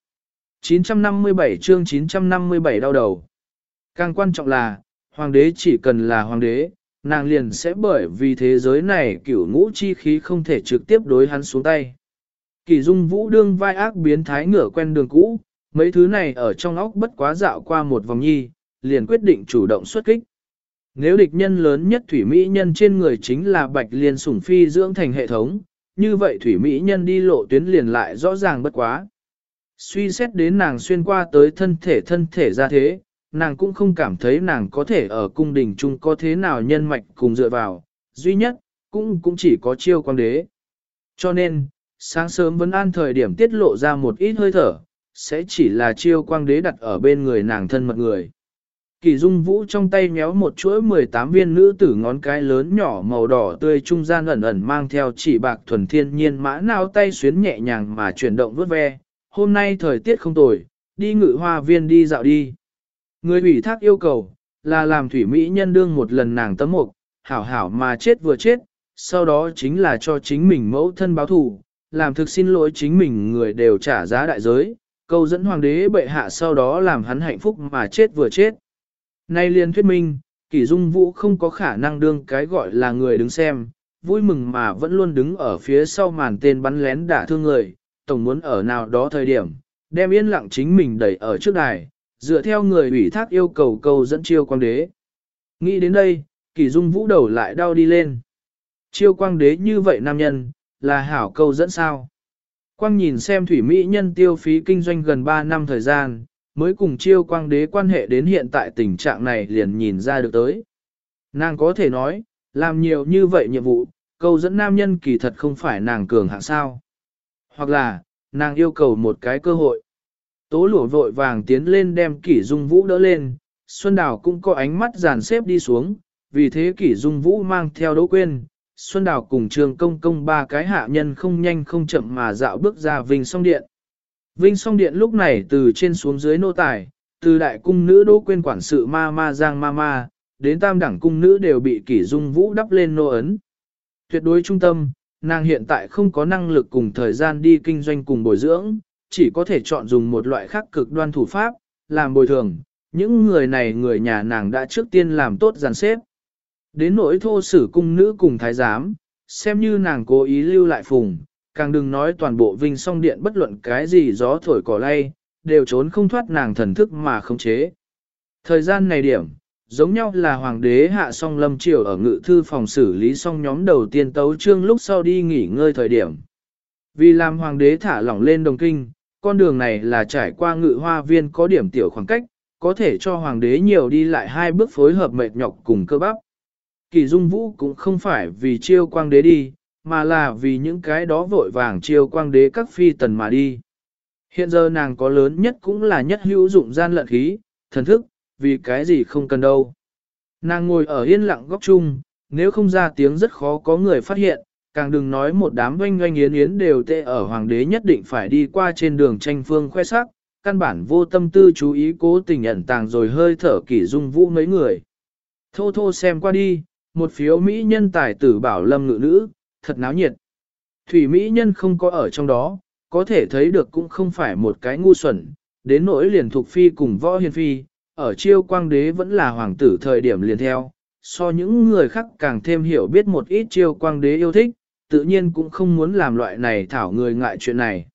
957 chương 957 đau đầu. Càng quan trọng là, hoàng đế chỉ cần là hoàng đế, nàng liền sẽ bởi vì thế giới này cửu ngũ chi khí không thể trực tiếp đối hắn xuống tay. Kỳ Dung Vũ đương vai ác biến thái ngửa quen đường cũ, mấy thứ này ở trong óc bất quá dạo qua một vòng nhi, liền quyết định chủ động xuất kích. Nếu địch nhân lớn nhất thủy mỹ nhân trên người chính là Bạch Liên sủng phi dưỡng thành hệ thống, như vậy thủy mỹ nhân đi lộ tuyến liền lại rõ ràng bất quá. Suy xét đến nàng xuyên qua tới thân thể ra thế, nàng cũng không cảm thấy nàng có thể ở cung đình chung có thế nào nhân mạch cùng dựa vào, duy nhất, cũng chỉ có Chiêu Quang Đế. Cho nên, sáng sớm vẫn an thời điểm tiết lộ ra một ít hơi thở, sẽ chỉ là Chiêu Quang Đế đặt ở bên người nàng thân mật người. Kỳ Dung Vũ trong tay méo một chuỗi 18 viên nữ tử ngón cái lớn nhỏ màu đỏ tươi trung gian ẩn ẩn mang theo chỉ bạc thuần thiên nhiên mã nào tay xuyến nhẹ nhàng mà chuyển động vuốt ve. Hôm nay thời tiết không tồi, đi Ngự Hoa Viên đi dạo đi. Người ủy thác yêu cầu là làm thủy mỹ nhân đương một lần nàng tấm mục, hảo hảo mà chết vừa chết, sau đó chính là cho chính mình mẫu thân báo thù, làm thực xin lỗi chính mình người đều trả giá đại giới, câu dẫn hoàng đế bệ hạ sau đó làm hắn hạnh phúc mà chết vừa chết. Nay liên thuyết minh, Kỷ Dung Vũ không có khả năng đương cái gọi là người đứng xem, vui mừng mà vẫn luôn đứng ở phía sau màn tên bắn lén đả thương người, tổng muốn ở nào đó thời điểm, đem yên lặng chính mình đẩy ở trước đài, dựa theo người ủy thác yêu cầu câu dẫn Chiêu Quang Đế. Nghĩ đến đây, Kỷ Dung Vũ đầu lại đau đi lên. Chiêu Quang Đế như vậy nam nhân, là hảo câu dẫn sao? Quang nhìn xem thủy mỹ nhân tiêu phí kinh doanh gần 3 năm thời gian, mới cùng Chiêu Quang Đế quan hệ đến hiện tại tình trạng này liền nhìn ra được tới. Nàng có thể nói, làm nhiều như vậy nhiệm vụ, câu dẫn nam nhân kỳ thật không phải nàng cường hạng sao. Hoặc là, nàng yêu cầu một cái cơ hội. Tố Lụa vội vàng tiến lên đem Kỷ Dung Vũ đỡ lên, Xuân Đào cũng có ánh mắt dàn xếp đi xuống, vì thế Kỷ Dung Vũ mang theo Đỗ Quyên, Xuân Đào cùng Trường Công Công ba cái hạ nhân không nhanh không chậm mà dạo bước ra Vinh Song Điện. Vinh Song Điện lúc này từ trên xuống dưới nô tài, từ đại cung nữ Đỗ Quyên quản sự ma Giang ma, đến tam đẳng cung nữ đều bị Kỷ Dung Vũ đắp lên nô ấn. Tuyệt đối trung tâm, nàng hiện tại không có năng lực cùng thời gian đi kinh doanh cùng bồi dưỡng, chỉ có thể chọn dùng một loại khác cực đoan thủ pháp, làm bồi thường. Những người này người nhà nàng đã trước tiên làm tốt dàn xếp. Đến nỗi thô sử cung nữ cùng thái giám, xem như nàng cố ý lưu lại phùng, càng đừng nói toàn bộ Vinh Song Điện bất luận cái gì gió thổi cỏ lay, đều trốn không thoát nàng thần thức mà khống chế. Thời gian này điểm, giống nhau là hoàng đế hạ xong lâm triều ở ngự thư phòng xử lý xong nhóm đầu tiên tấu chương lúc sau đi nghỉ ngơi thời điểm. Vì làm hoàng đế thả lỏng lên Đồng Kinh, con đường này là trải qua Ngự Hoa Viên có điểm tiểu khoảng cách, có thể cho hoàng đế nhiều đi lại 2 bước phối hợp mệt nhọc cùng cơ bắp. Kỷ Dung Vũ cũng không phải vì Chiêu Quang Đế đi, mà là vì những cái đó vội vàng Chiêu Quang Đế các phi tần mà đi. Hiện giờ nàng có lớn nhất cũng là nhất hữu dụng gian lận khí, thần thức, vì cái gì không cần đâu. Nàng ngồi ở yên lặng góc chung, nếu không ra tiếng rất khó có người phát hiện, càng đừng nói một đám oanh oanh yến yến đều tê ở hoàng đế nhất định phải đi qua trên đường tranh phương khoe sắc, căn bản vô tâm tư chú ý cố tình ẩn tàng rồi hơi thở Kỷ Dung Vũ mấy người. Thô thô xem qua đi, một phiếu mỹ nhân tài tử bảo lâm ngự nữ, thật náo nhiệt. Thủy mỹ nhân không có ở trong đó, có thể thấy được cũng không phải một cái ngu xuẩn, đến nỗi liền thuộc phi cùng võ hiền phi, ở Chiêu Quang Đế vẫn là hoàng tử thời điểm liền theo, so những người khác càng thêm hiểu biết một ít Chiêu Quang Đế yêu thích, tự nhiên cũng không muốn làm loại này thảo người ngại chuyện này.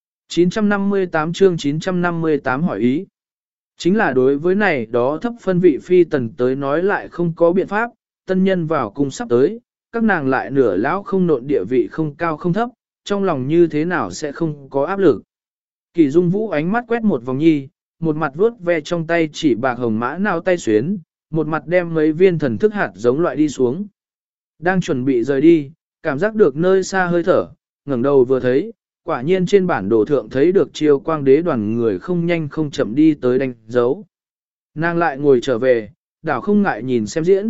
958 chương 958 hỏi ý. Chính là đối với này đó thấp phân vị phi tần tới nói lại không có biện pháp, tân nhân vào cung sắp tới, các nàng lại nửa lão không nộn địa vị không cao không thấp, trong lòng như thế nào sẽ không có áp lực. Kỷ Dung Vũ ánh mắt quét một vòng nhi, một mặt vuốt ve trong tay chỉ bạc hồng mã nào tay xuyến, một mặt đem mấy viên thần thức hạt giống loại đi xuống. Đang chuẩn bị rời đi, cảm giác được nơi xa hơi thở, ngẩng đầu vừa thấy, quả nhiên trên bản đồ thượng thấy được Chiêu Quang Đế đoàn người không nhanh không chậm đi tới đánh dấu. Nàng lại ngồi trở về, đảo không ngại nhìn xem diễn,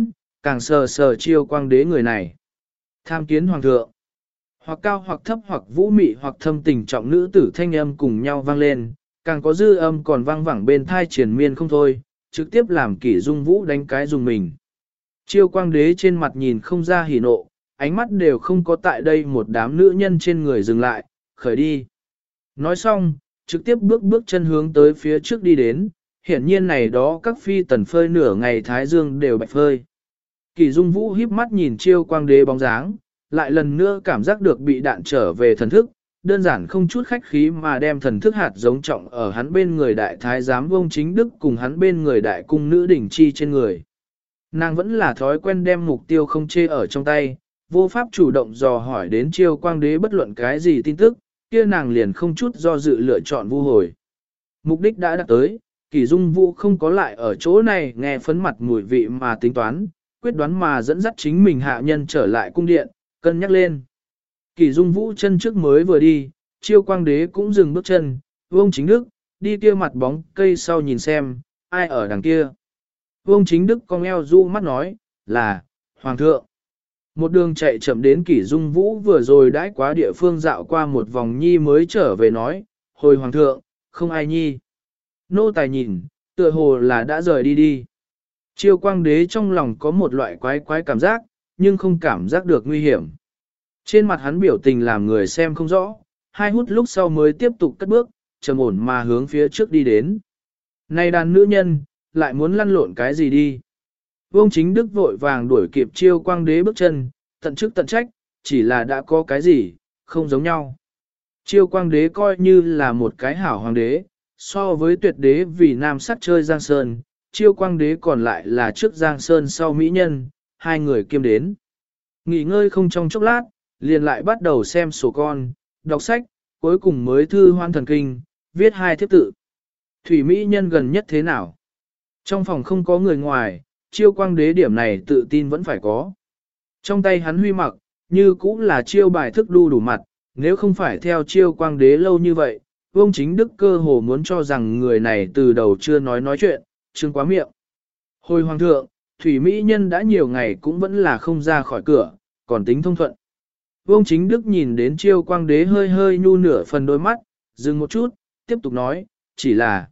càng sờ sờ Chiêu Quang Đế người này. Tham kiến hoàng thượng. Hoặc cao hoặc thấp hoặc vũ mị hoặc thâm tình trọng nữ tử thanh âm cùng nhau vang lên, càng có dư âm còn vang vẳng bên thai triền miên không thôi, trực tiếp làm Kỷ Dung Vũ đánh cái dùng mình. Chiêu Quang Đế trên mặt nhìn không ra hỉ nộ, ánh mắt đều không có tại đây một đám nữ nhân trên người dừng lại, khởi đi. Nói xong, trực tiếp bước chân hướng tới phía trước đi đến, hiển nhiên này đó các phi tần phơi nửa ngày thái dương đều bạch phơi. Kỷ Dung Vũ híp mắt nhìn Chiêu Quang Đế bóng dáng, lại lần nữa cảm giác được bị đạn trở về thần thức, đơn giản không chút khách khí mà đem thần thức hạt giống trọng ở hắn bên người đại thái giám Vông Chính Đức cùng hắn bên người đại cung nữ đỉnh chi trên người. Nàng vẫn là thói quen đem mục tiêu không chê ở trong tay, vô pháp chủ động dò hỏi đến Chiêu Quang Đế bất luận cái gì tin tức, kia nàng liền không chút do dự lựa chọn vu hồi. Mục đích đã đạt tới, Kỷ Dung Vũ không có lại ở chỗ này nghe phấn mặt mùi vị mà tính toán, quyết đoán mà dẫn dắt chính mình hạ nhân trở lại cung điện, cân nhắc lên. Kỷ Dung Vũ chân trước mới vừa đi, Chiêu Quang Đế cũng dừng bước chân, Vông Chính Đức, đi kia mặt bóng cây sau nhìn xem, ai ở đằng kia. Vông Chính Đức cong eo du mắt nói, là, Hoàng thượng. Một đường chạy chậm đến Kỷ Dung Vũ vừa rồi đãi quá địa phương dạo qua một vòng nhi mới trở về nói, hồi Hoàng thượng, không ai nhi. Nô tài nhìn, tựa hồ là đã rời đi đi. Chiêu Quang Đế trong lòng có một loại quái quái cảm giác, nhưng không cảm giác được nguy hiểm. Trên mặt hắn biểu tình làm người xem không rõ, 2 hút lúc sau mới tiếp tục cất bước, trầm ổn mà hướng phía trước đi đến. Này đàn nữ nhân, lại muốn lăn lộn cái gì đi. Vông Chính Đức vội vàng đuổi kịp Chiêu Quang Đế bước chân, tận chức tận trách, chỉ là đã có cái gì, không giống nhau. Chiêu Quang Đế coi như là một cái hảo hoàng đế, so với tuyệt đế vì nam sắc chơi Giang Sơn, Chiêu Quang Đế còn lại là trước Giang Sơn sau mỹ nhân, hai người kiêm đến. Nghỉ ngơi không trong chốc lát, liền lại bắt đầu xem sổ con, đọc sách, cuối cùng mới thư hoan thần kinh, viết 2 thiếp tự. Thủy mỹ nhân gần nhất thế nào? Trong phòng không có người ngoài, Chiêu Quang Đế điểm này tự tin vẫn phải có. Trong tay hắn huy mặc, như cũng là chiêu bài thức đu đủ mặt, nếu không phải theo Chiêu Quang Đế lâu như vậy, Vông Chính Đức cơ hồ muốn cho rằng người này từ đầu chưa nói chuyện, trương quá miệng. Hồi Hoàng thượng, Thủy Mỹ Nhân đã nhiều ngày cũng vẫn là không ra khỏi cửa, còn tính thông thuận. Vông Chính Đức nhìn đến Chiêu Quang Đế hơi hơi nhu nửa phần đôi mắt, dừng một chút, tiếp tục nói, chỉ là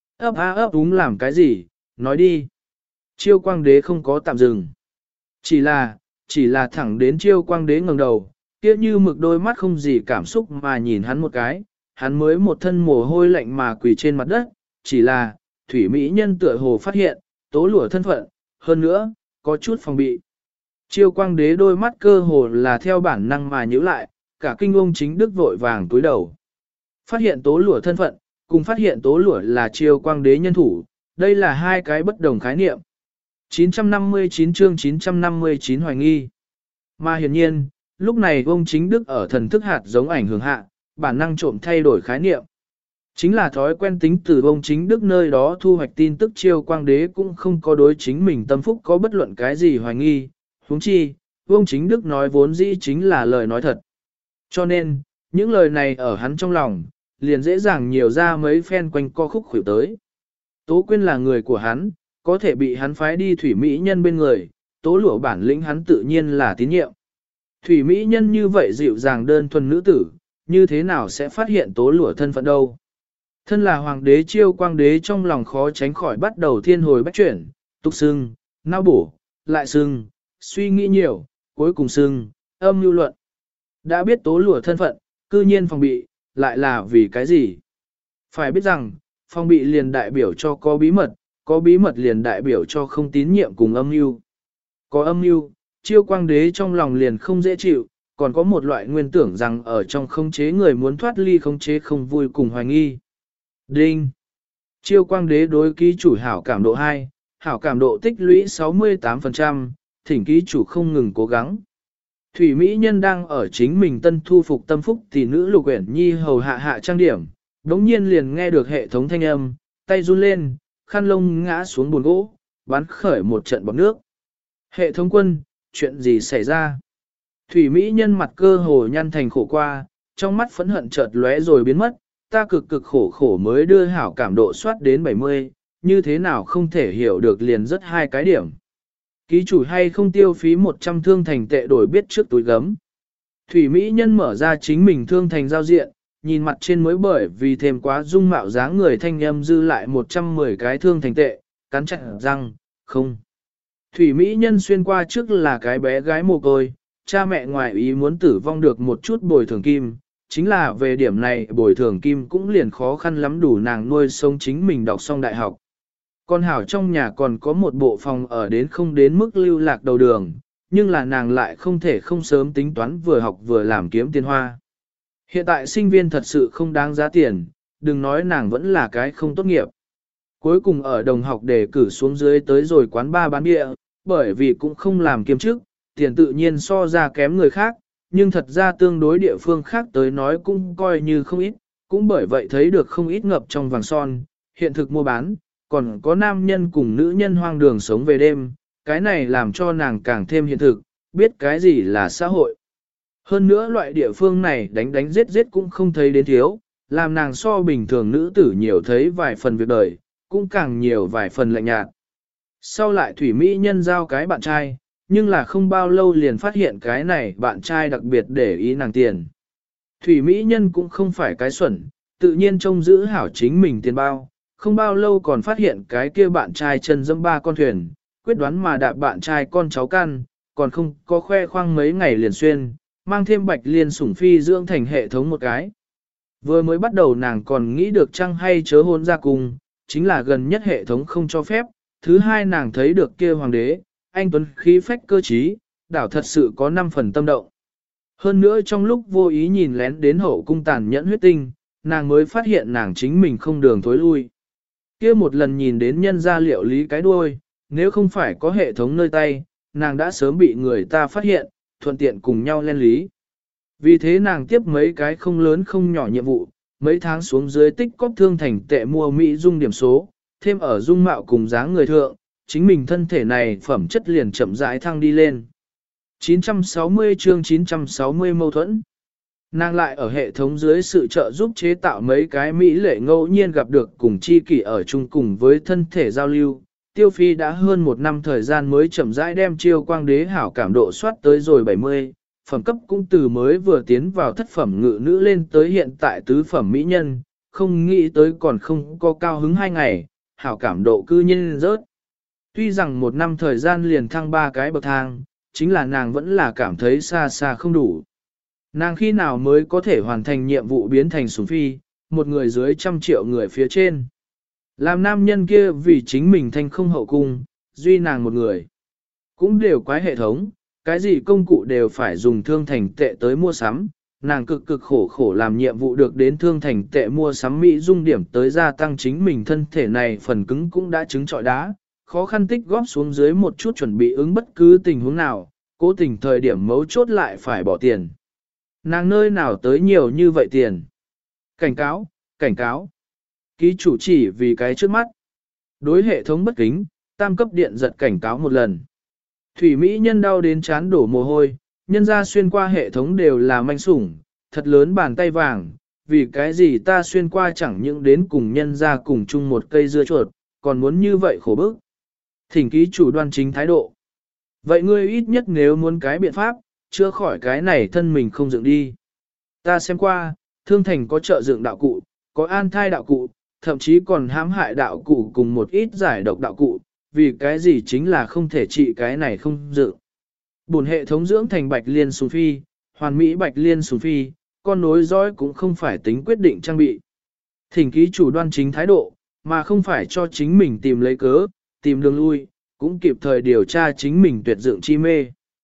ấp úng làm cái gì, nói đi. Chiêu Quang Đế không có tạm dừng. Chỉ là thẳng đến Chiêu Quang Đế ngẩng đầu, kia như mực đôi mắt không gì cảm xúc mà nhìn hắn một cái, hắn mới một thân mồ hôi lạnh mà quỳ trên mặt đất, chỉ là, Thủy Mỹ Nhân tựa hồ phát hiện, tố lụa thân phận, hơn nữa, có chút phòng bị. Chiêu Quang Đế đôi mắt cơ hồ là theo bản năng mà nhíu lại, cả kinh Vông Chính Đức vội vàng túi đầu. Phát hiện tố lụa thân phận, cùng phát hiện tố lụa là Chiêu Quang Đế nhân thủ, đây là hai cái bất đồng khái niệm. 959 chương 959 hoài nghi. Mà hiển nhiên, lúc này Vông Chính Đức ở thần thức hạt giống ảnh hưởng hạ, bản năng trộm thay đổi khái niệm. Chính là thói quen tính từ Vông Chính Đức nơi đó thu hoạch tin tức Chiêu Quang Đế cũng không có đối chính mình tâm phúc có bất luận cái gì hoài nghi, huống chi, Vông Chính Đức nói vốn dĩ chính là lời nói thật. Cho nên, những lời này ở hắn trong lòng, liền dễ dàng nhiều ra mấy phen quanh co khúc khuỷu tới. Tố Quyên là người của hắn, có thể bị hắn phái đi Thủy Mỹ Nhân bên người, Tố Lụa bản lĩnh hắn tự nhiên là tín nhiệm. Thủy Mỹ Nhân như vậy dịu dàng đơn thuần nữ tử, như thế nào sẽ phát hiện Tố Lụa thân phận đâu? Thân là hoàng đế Chiêu Quang Đế trong lòng khó tránh khỏi bắt đầu thiên hồi bách chuyển, tục sưng, nao bổ, lại sưng, suy nghĩ nhiều, cuối cùng sưng, âm mưu luận. Đã biết Tố Lụa thân phận, cư nhiên phòng bị, lại là vì cái gì? Phải biết rằng, phòng bị liền đại biểu cho có bí mật liền đại biểu cho không tín nhiệm cùng âm mưu. Có âm mưu, Chiêu Quang Đế trong lòng liền không dễ chịu, còn có một loại nguyên tưởng rằng ở trong khống chế người muốn thoát ly khống chế không vui cùng hoài nghi. Đinh! Chiêu Quang Đế đối ký chủ hảo cảm độ 2, hảo cảm độ tích lũy 68%, thỉnh ký chủ không ngừng cố gắng. Thủy Mỹ Nhân đang ở chính mình tân thu phục tâm phúc thì nữ Lục Uyển Nhi hầu hạ trang điểm, đống nhiên liền nghe được hệ thống thanh âm, tay run lên, khăn lông ngã xuống bồn gỗ, bắn khởi một trận bọt nước. Hệ thống quân, chuyện gì xảy ra? Thủy Mỹ Nhân mặt cơ hồ nhăn thành khổ qua, trong mắt phẫn hận chợt lóe rồi biến mất, ta cực khổ mới đưa hảo cảm độ soát đến 70, như thế nào không thể hiểu được liền rất 2 cái điểm. Ký chủ hay không tiêu phí 100 thương thành tệ đổi biết trước túi gấm. Thủy Mỹ nhân mở ra chính mình thương thành giao diện, nhìn mặt trên mới bởi vì thêm quá dung mạo dáng người thanh âm dư lại 110 cái thương thành tệ, cắn chặt răng, không. Thủy Mỹ nhân xuyên qua trước là cái bé gái mồ côi, cha mẹ ngoài ý muốn tử vong được một chút bồi thường kim, chính là về điểm này bồi thường kim cũng liền khó khăn lắm đủ nàng nuôi sống chính mình đọc xong đại học. Con hảo trong nhà còn có một bộ phòng ở đến không đến mức lưu lạc đầu đường, nhưng là nàng lại không thể không sớm tính toán vừa học vừa làm kiếm tiền hoa. Hiện tại sinh viên thật sự không đáng giá tiền, đừng nói nàng vẫn là cái không tốt nghiệp. Cuối cùng ở đồng học đề cử xuống dưới tới rồi quán ba bán địa, bởi vì cũng không làm kiêm chức, tiền tự nhiên so ra kém người khác, nhưng thật ra tương đối địa phương khác tới nói cũng coi như không ít, cũng bởi vậy thấy được không ít ngập trong vàng son, hiện thực mua bán, còn có nam nhân cùng nữ nhân hoang đường sống về đêm, cái này làm cho nàng càng thêm hiện thực, biết cái gì là xã hội. Hơn nữa loại địa phương này đánh đánh giết giết cũng không thấy đến thiếu, làm nàng so bình thường nữ tử nhiều thấy vài phần việc đời, cũng càng nhiều vài phần lạnh nhạt. Sau lại Thủy Mỹ nhân giao cái bạn trai, nhưng là không bao lâu liền phát hiện cái này bạn trai đặc biệt để ý nàng tiền. Thủy Mỹ nhân cũng không phải cái xuẩn, tự nhiên trông giữ hảo chính mình tiền bao, không bao lâu còn phát hiện cái kia bạn trai chân dẫm 3 con thuyền, quyết đoán mà đạp bạn trai con cháu căn, còn không có khoe khoang mấy ngày liền xuyên, mang thêm bạch liên sủng phi dưỡng thành hệ thống một cái. Vừa mới bắt đầu nàng còn nghĩ được chăng hay chớ hôn ra cùng, chính là gần nhất hệ thống không cho phép, thứ hai nàng thấy được kia hoàng đế, anh tuấn khí phách cơ trí, đảo thật sự có 5 phần tâm động. Hơn nữa trong lúc vô ý nhìn lén đến hậu cung tàn nhẫn huyết tinh, nàng mới phát hiện nàng chính mình không đường thối lui. Kia một lần nhìn đến nhân gia liệu lý cái đuôi, nếu không phải có hệ thống nơi tay, nàng đã sớm bị người ta phát hiện, thuận tiện cùng nhau len lý. Vì thế nàng tiếp mấy cái không lớn không nhỏ nhiệm vụ, mấy tháng xuống dưới tích cóp thương thành tệ mua Mỹ dung điểm số, thêm ở dung mạo cùng dáng người thượng, chính mình thân thể này phẩm chất liền chậm rãi thăng đi lên. 960 chương 960 mâu thuẫn. Nàng lại ở hệ thống dưới sự trợ giúp chế tạo mấy cái Mỹ lệ ngẫu nhiên gặp được cùng chi kỷ ở chung cùng với thân thể giao lưu. Tiêu Phi đã hơn 1 năm thời gian mới chậm rãi đem chiêu quang đế hảo cảm độ soát tới rồi 70, phẩm cấp cũng từ mới vừa tiến vào thất phẩm ngự nữ lên tới hiện tại tứ phẩm mỹ nhân, không nghĩ tới còn không có cao hứng 2 ngày, hảo cảm độ cư nhiên rớt. Tuy rằng 1 năm thời gian liền thăng 3 cái bậc thang, chính là nàng vẫn là cảm thấy xa xa không đủ. Nàng khi nào mới có thể hoàn thành nhiệm vụ biến thành sủng phi, một người dưới 100 triệu người phía trên. Làm nam nhân kia vì chính mình thanh không hậu cung, duy nàng một người. Cũng đều quái hệ thống, cái gì công cụ đều phải dùng thương thành tệ tới mua sắm, nàng cực cực khổ khổ làm nhiệm vụ được đến thương thành tệ mua sắm Mỹ dung điểm tới gia tăng chính mình thân thể này phần cứng cũng đã chứng trọi đá, khó khăn tích góp xuống dưới một chút chuẩn bị ứng bất cứ tình huống nào, cố tình thời điểm mấu chốt lại phải bỏ tiền. Nàng nơi nào tới nhiều như vậy tiền? Cảnh cáo, cảnh cáo. Ký chủ chỉ vì cái trước mắt. Đối hệ thống bất kính, tam cấp điện giật cảnh cáo một lần. Thủy Mỹ nhân đau đến chán đổ mồ hôi, nhân ra xuyên qua hệ thống đều là manh sủng, thật lớn bàn tay vàng, vì cái gì ta xuyên qua chẳng những đến cùng nhân ra cùng chung một cây dưa chuột, còn muốn như vậy khổ bức. Thỉnh ký chủ đoan chính thái độ. Vậy ngươi ít nhất nếu muốn cái biện pháp, chữa khỏi cái này thân mình không dựng đi. Ta xem qua, thương thành có trợ dựng đạo cụ, có an thai đạo cụ, thậm chí còn hãm hại đạo cụ cùng một ít giải độc đạo cụ, vì cái gì chính là không thể trị cái này không dựng. Bổn hệ thống dưỡng thành bạch liên sùng phi, hoàn mỹ bạch liên sùng phi, con nối dõi cũng không phải tính quyết định trang bị. Thỉnh ký chủ đoan chính thái độ, mà không phải cho chính mình tìm lấy cớ, tìm đường lui, cũng kịp thời điều tra chính mình tuyệt dựng chi mê.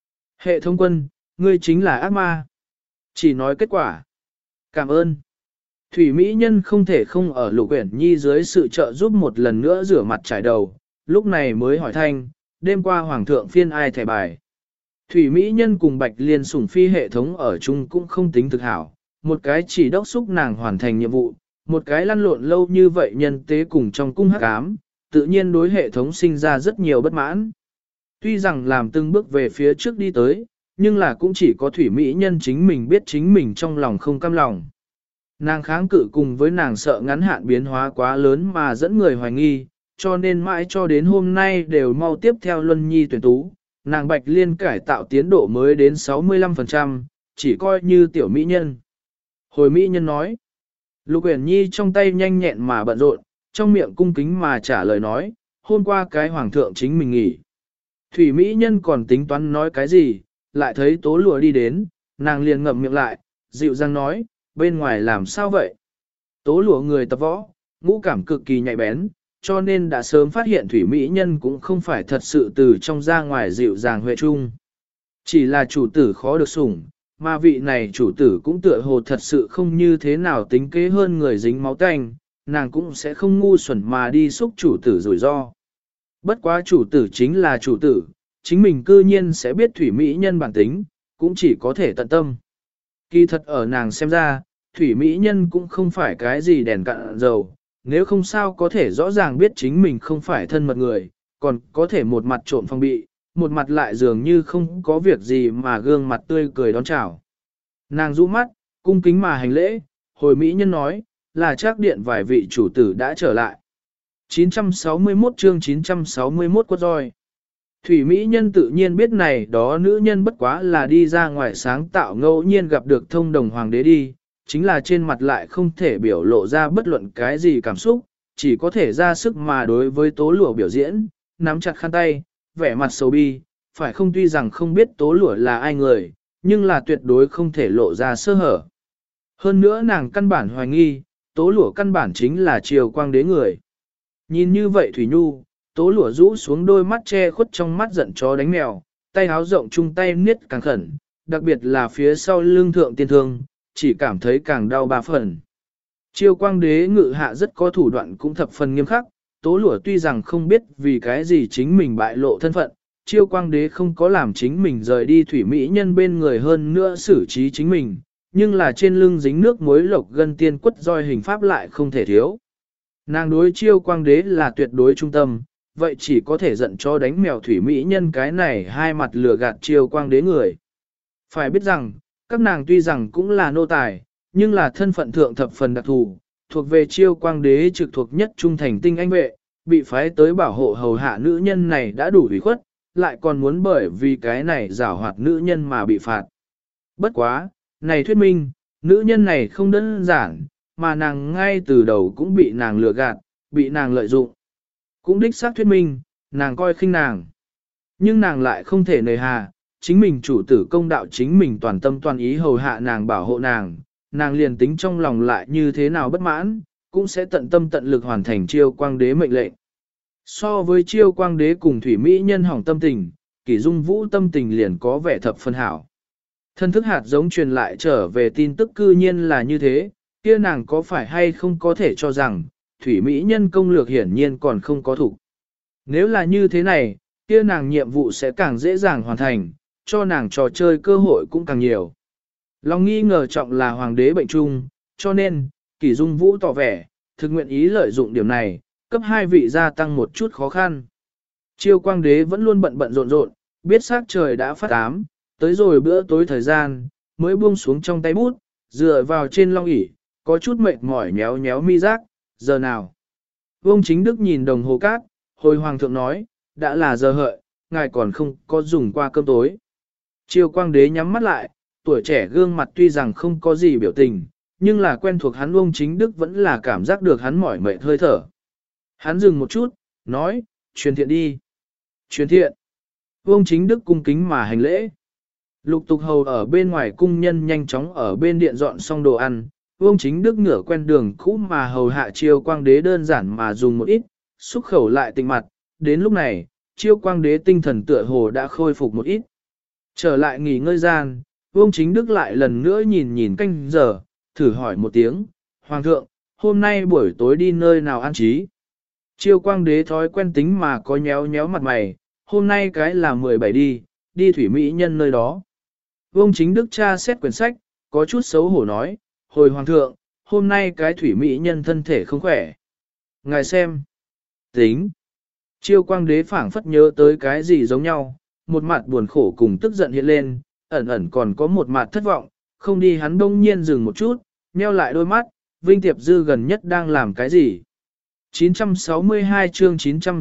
Hệ thống quân, ngươi chính là ác ma. Chỉ nói kết quả. Cảm ơn. Thủy Mỹ Nhân không thể không ở Lục Uyển Nhi dưới sự trợ giúp một lần nữa rửa mặt trải đầu, lúc này mới hỏi thanh, đêm qua Hoàng thượng phiên ai thẻ bài. Thủy Mỹ Nhân cùng Bạch Liên sủng phi hệ thống ở chung cũng không tính thực hảo, một cái chỉ đốc xúc nàng hoàn thành nhiệm vụ, một cái lăn lộn lâu như vậy nhân tế cùng trong cung hắc ám, tự nhiên đối hệ thống sinh ra rất nhiều bất mãn. Tuy rằng làm từng bước về phía trước đi tới, nhưng là cũng chỉ có Thủy Mỹ Nhân chính mình biết chính mình trong lòng không cam lòng. Nàng kháng cự cùng với nàng sợ ngắn hạn biến hóa quá lớn mà dẫn người hoài nghi, cho nên mãi cho đến hôm nay đều mau tiếp theo Luân Nhi tuyển tú, nàng Bạch Liên cải tạo tiến độ mới đến 65%, chỉ coi như tiểu mỹ nhân. Hồi mỹ nhân nói, Lục Uyển Nhi trong tay nhanh nhẹn mà bận rộn, trong miệng cung kính mà trả lời nói, hôm qua cái hoàng thượng chính mình nghỉ. Thủy mỹ nhân còn tính toán nói cái gì, lại thấy Tố Lụa đi đến, nàng liền ngậm miệng lại, dịu dàng nói, bên ngoài làm sao vậy? Tố Lụa người tập võ, ngũ cảm cực kỳ nhạy bén, cho nên đã sớm phát hiện thủy mỹ nhân cũng không phải thật sự từ trong ra ngoài dịu dàng huệ trung. Chỉ là chủ tử khó được sủng, mà vị này chủ tử cũng tựa hồ thật sự không như thế nào tính kế hơn người dính máu tanh, nàng cũng sẽ không ngu xuẩn mà đi xúc chủ tử rủi ro. Bất quá chủ tử chính là chủ tử, chính mình cư nhiên sẽ biết thủy mỹ nhân bản tính, cũng chỉ có thể tận tâm. Kỳ thật ở nàng xem ra, thủy mỹ nhân cũng không phải cái gì đèn cạn dầu, nếu không sao có thể rõ ràng biết chính mình không phải thân mật người, còn có thể một mặt trộm phong bị, một mặt lại dường như không có việc gì mà gương mặt tươi cười đón chào. Nàng rũ mắt, cung kính mà hành lễ, hồi mỹ nhân nói, là Trác điện vài vị chủ tử đã trở lại. 961 chương 961 quất roi. Thủy mỹ nhân tự nhiên biết này đó nữ nhân bất quá là đi ra ngoài sáng tạo ngẫu nhiên gặp được thông đồng hoàng đế đi, chính là trên mặt lại không thể biểu lộ ra bất luận cái gì cảm xúc, chỉ có thể ra sức mà đối với Tố Lụa biểu diễn, nắm chặt khăn tay, vẻ mặt sầu bi, phải không tuy rằng không biết Tố Lụa là ai người, nhưng là tuyệt đối không thể lộ ra sơ hở. Hơn nữa nàng căn bản hoài nghi, Tố Lụa căn bản chính là Triều Quang Đế người. Nhìn như vậy Thủy Nhu, Tố Lụa rũ xuống đôi mắt che khuất trong mắt giận chó đánh mèo, tay háo rộng chung tay niết càng khẩn, đặc biệt là phía sau lưng thượng tiên thương, chỉ cảm thấy càng đau ba phần. Triều Quang Đế ngự hạ rất có thủ đoạn cũng thập phần nghiêm khắc, Tố Lụa tuy rằng không biết vì cái gì chính mình bại lộ thân phận, Triều Quang Đế không có làm chính mình rời đi thủy mỹ nhân bên người hơn nữa xử trí chính mình, nhưng là trên lưng dính nước muối lộc gân tiên quất roi hình pháp lại không thể thiếu. Nàng đối Triều Quang Đế là tuyệt đối trung tâm, vậy chỉ có thể giận cho đánh mèo thủy mỹ nhân cái này hai mặt lừa gạt Triều Quang Đế người. Phải biết rằng, các nàng tuy rằng cũng là nô tài, nhưng là thân phận thượng thập phần đặc thù, thuộc về Triều Quang Đế trực thuộc nhất trung thành tinh anh vệ, bị phái tới bảo hộ hầu hạ nữ nhân này đã đủ ủy khuất, lại còn muốn bởi vì cái này giảo hoạt nữ nhân mà bị phạt. Bất quá, này thuyết minh, nữ nhân này không đơn giản, mà nàng ngay từ đầu cũng bị nàng lừa gạt, bị nàng lợi dụng. Cũng đích xác thuyết minh, nàng coi khinh nàng. Nhưng nàng lại không thể nề hà, chính mình chủ tử công đạo chính mình toàn tâm toàn ý hầu hạ nàng bảo hộ nàng, nàng liền tính trong lòng lại như thế nào bất mãn, cũng sẽ tận tâm tận lực hoàn thành Triều Quang Đế mệnh lệnh. So với Triều Quang Đế cùng thủy mỹ nhân hỏng tâm tình, Kỷ Dung Vũ tâm tình liền có vẻ thập phân hảo. Thân thức hạt giống truyền lại trở về tin tức cư nhiên là như thế, kia nàng có phải hay không có thể cho rằng, thủy mỹ nhân công lược hiển nhiên còn không có thủ. Nếu là như thế này, kia nàng nhiệm vụ sẽ càng dễ dàng hoàn thành, cho nàng trò chơi cơ hội cũng càng nhiều. Lòng nghi ngờ trọng là hoàng đế bệnh chung, cho nên, Kỷ Dung Vũ tỏ vẻ, thực nguyện ý lợi dụng điểm này, cấp hai vị gia tăng một chút khó khăn. Triều Quang Đế vẫn luôn bận bận rộn rộn, biết sắc trời đã phát ám, tới rồi bữa tối thời gian, mới buông xuống trong tay bút, dựa vào trên long ỷ, có chút mệt mỏi nhéo nhéo mi giác, giờ nào. Vương Chính Đức nhìn đồng hồ cát, hồi hoàng thượng nói, đã là giờ hợi, ngài còn không có dùng qua cơm tối. Triều Quang Đế nhắm mắt lại, tuổi trẻ gương mặt tuy rằng không có gì biểu tình, nhưng là quen thuộc hắn Vương Chính Đức vẫn là cảm giác được hắn mỏi mệt hơi thở. Hắn dừng một chút, nói, truyền thiện đi. Truyền thiện. Vương Chính Đức cung kính mà hành lễ. Lục tục hầu ở bên ngoài cung nhân nhanh chóng ở bên điện dọn xong đồ ăn. Vương Chính Đức ngửa quen đường cũ mà hầu hạ Triều Quang Đế đơn giản mà dùng một ít, xúc khẩu lại tinh mặt. Đến lúc này, Triều Quang Đế tinh thần tựa hồ đã khôi phục một ít. Trở lại nghỉ ngơi gian, Vương Chính Đức lại lần nữa nhìn nhìn canh giờ, thử hỏi một tiếng, Hoàng thượng, hôm nay buổi tối đi nơi nào an trí? Triều Quang Đế thói quen tính mà có nhéo nhéo mặt mày, hôm nay cái là 17 đi thủy mỹ nhân nơi đó. Vương Chính Đức tra xét quyển sách, có chút xấu hổ nói, hồi hoàng thượng, hôm nay cái thủy mỹ nhân thân thể không khỏe. Ngài xem. Tính. Triều Quang Đế phảng phất nhớ tới cái gì giống nhau, một mặt buồn khổ cùng tức giận hiện lên, ẩn ẩn còn có một mặt thất vọng, không đi hắn đông nhiên dừng một chút, nheo lại đôi mắt, Vinh Tiệp Dư gần nhất đang làm cái gì. 962 chương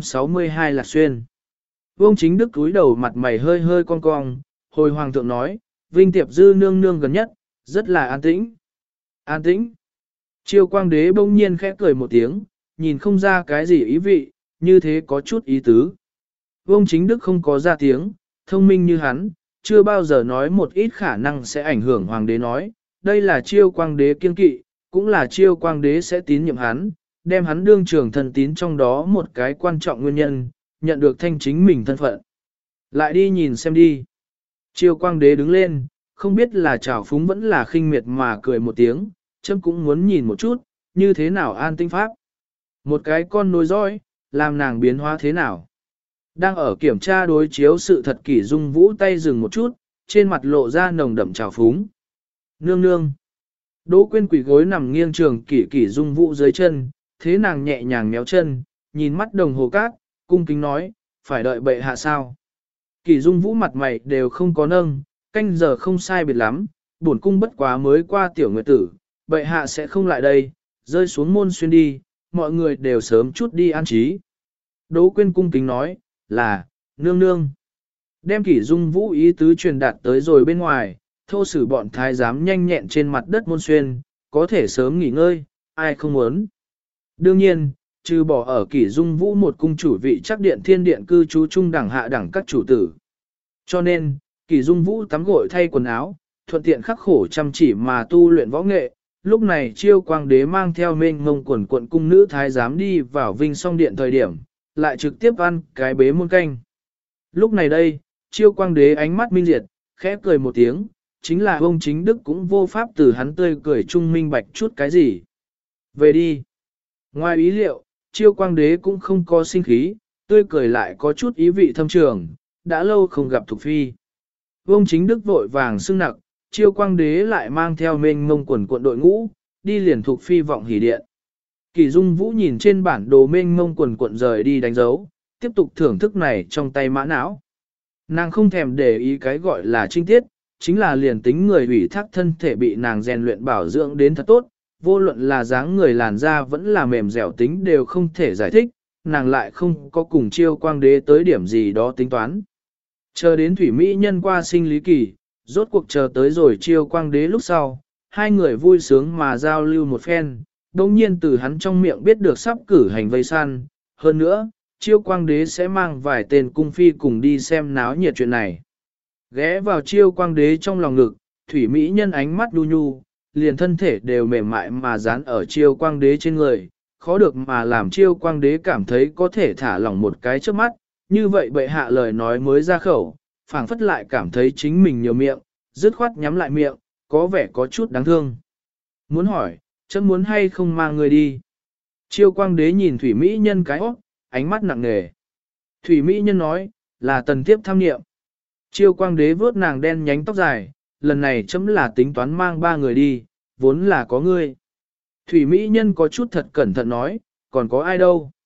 962 Lạc Xuyên. Vương Chính Đức cúi đầu mặt mày hơi hơi cong cong, hồi hoàng thượng nói, Vinh Tiệp Dư nương nương gần nhất, rất là an tĩnh. An tĩnh. Chiêu quang đế bỗng nhiên khẽ cười một tiếng, nhìn không ra cái gì ý vị, như thế có chút ý tứ. Vương Chính Đức không có ra tiếng, thông minh như hắn, chưa bao giờ nói một ít khả năng sẽ ảnh hưởng hoàng đế nói, đây là chiêu quang đế kiên kỵ, cũng là chiêu quang đế sẽ tín nhiệm hắn, đem hắn đương trưởng thần tín trong đó một cái quan trọng nguyên nhân, nhận được thanh chính mình thân phận. Lại đi nhìn xem đi. Chiêu quang đế đứng lên, không biết là trào phúng vẫn là khinh miệt mà cười một tiếng, chấm cũng muốn nhìn một chút, như thế nào an tinh pháp. Một cái con nối dõi, làm nàng biến hóa thế nào. Đang ở kiểm tra đối chiếu sự thật Kỷ Dung Vũ tay dừng một chút, trên mặt lộ ra nồng đậm trào phúng. Nương nương. Đỗ Quyên quỳ gối nằm nghiêng trường Kỷ Dung Vũ dưới chân, thế nàng nhẹ nhàng méo chân, nhìn mắt đồng hồ cát, cung kính nói, phải đợi bệ hạ sao. Kỷ Dung Vũ mặt mày đều không có nâng, canh giờ không sai biệt lắm, bổn cung bất quá mới qua tiểu nguyệt tử, bệ hạ sẽ không lại đây, rơi xuống môn xuyên đi, mọi người đều sớm chút đi an trí. Đỗ Quyên cung kính nói, là, nương nương. Đem Kỷ Dung Vũ ý tứ truyền đạt tới rồi bên ngoài, thô sử bọn thái giám nhanh nhẹn trên mặt đất môn xuyên, có thể sớm nghỉ ngơi, ai không muốn. Đương nhiên, trừ bỏ ở Kỷ Dung Vũ một cung chủ vị chắc điện thiên điện cư trú trung đẳng hạ đẳng các chủ tử. Cho nên, Kỷ Dung Vũ tắm gội thay quần áo, thuận tiện khắc khổ chăm chỉ mà tu luyện võ nghệ. Lúc này chiêu quang đế mang theo mênh mông quần quận cung nữ thái giám đi vào Vinh Song Điện thời điểm, lại trực tiếp ăn cái bế muôn canh. Lúc này đây, chiêu quang đế ánh mắt minh diệt, khẽ cười một tiếng, chính là ông Chính Đức cũng vô pháp từ hắn tươi cười trung minh bạch chút cái gì. Về đi. Ngoài ý liệu, chiêu quang đế cũng không có sinh khí, tươi cười lại có chút ý vị thâm trường, đã lâu không gặp Thục Phi. Ông Chính Đức vội vàng xưng nặc, chiêu quang đế lại mang theo mênh mông quần cuộn đội ngũ, đi liền Thục Phi vọng hỉ điện. Kỷ Dung Vũ nhìn trên bản đồ mênh mông quần cuộn rời đi đánh dấu, tiếp tục thưởng thức này trong tay mã não. Nàng không thèm để ý cái gọi là trinh tiết, chính là liền tính người ủy thác thân thể bị nàng rèn luyện bảo dưỡng đến thật tốt, vô luận là dáng người làn da vẫn là mềm dẻo tính đều không thể giải thích, nàng lại không có cùng chiêu quang đế tới điểm gì đó tính toán. Chờ đến thủy mỹ nhân qua sinh lý kỳ, rốt cuộc chờ tới rồi chiêu quang đế lúc sau, hai người vui sướng mà giao lưu một phen, đồng nhiên từ hắn trong miệng biết được sắp cử hành vây săn, hơn nữa, chiêu quang đế sẽ mang vài tên cung phi cùng đi xem náo nhiệt chuyện này. Ghé vào chiêu quang đế trong lòng ngực, thủy mỹ nhân ánh mắt đu nhu, liền thân thể đều mềm mại mà dán ở chiêu quang đế trên người, khó được mà làm chiêu quang đế cảm thấy có thể thả lỏng một cái trước mắt, như vậy bệ hạ lời nói mới ra khẩu, phảng phất lại cảm thấy chính mình nhiều miệng, dứt khoát nhắm lại miệng, có vẻ có chút đáng thương. Muốn hỏi, chấm muốn hay không mang người đi? Chiêu quang đế nhìn thủy mỹ nhân cái óc, ánh mắt nặng nề. Thủy mỹ nhân nói, là tần tiếp tham nghiệm. Chiêu quang đế vớt nàng đen nhánh tóc dài, lần này chấm là tính toán mang 3 người đi, vốn là có ngươi. Thủy mỹ nhân có chút thật cẩn thận nói, còn có ai đâu.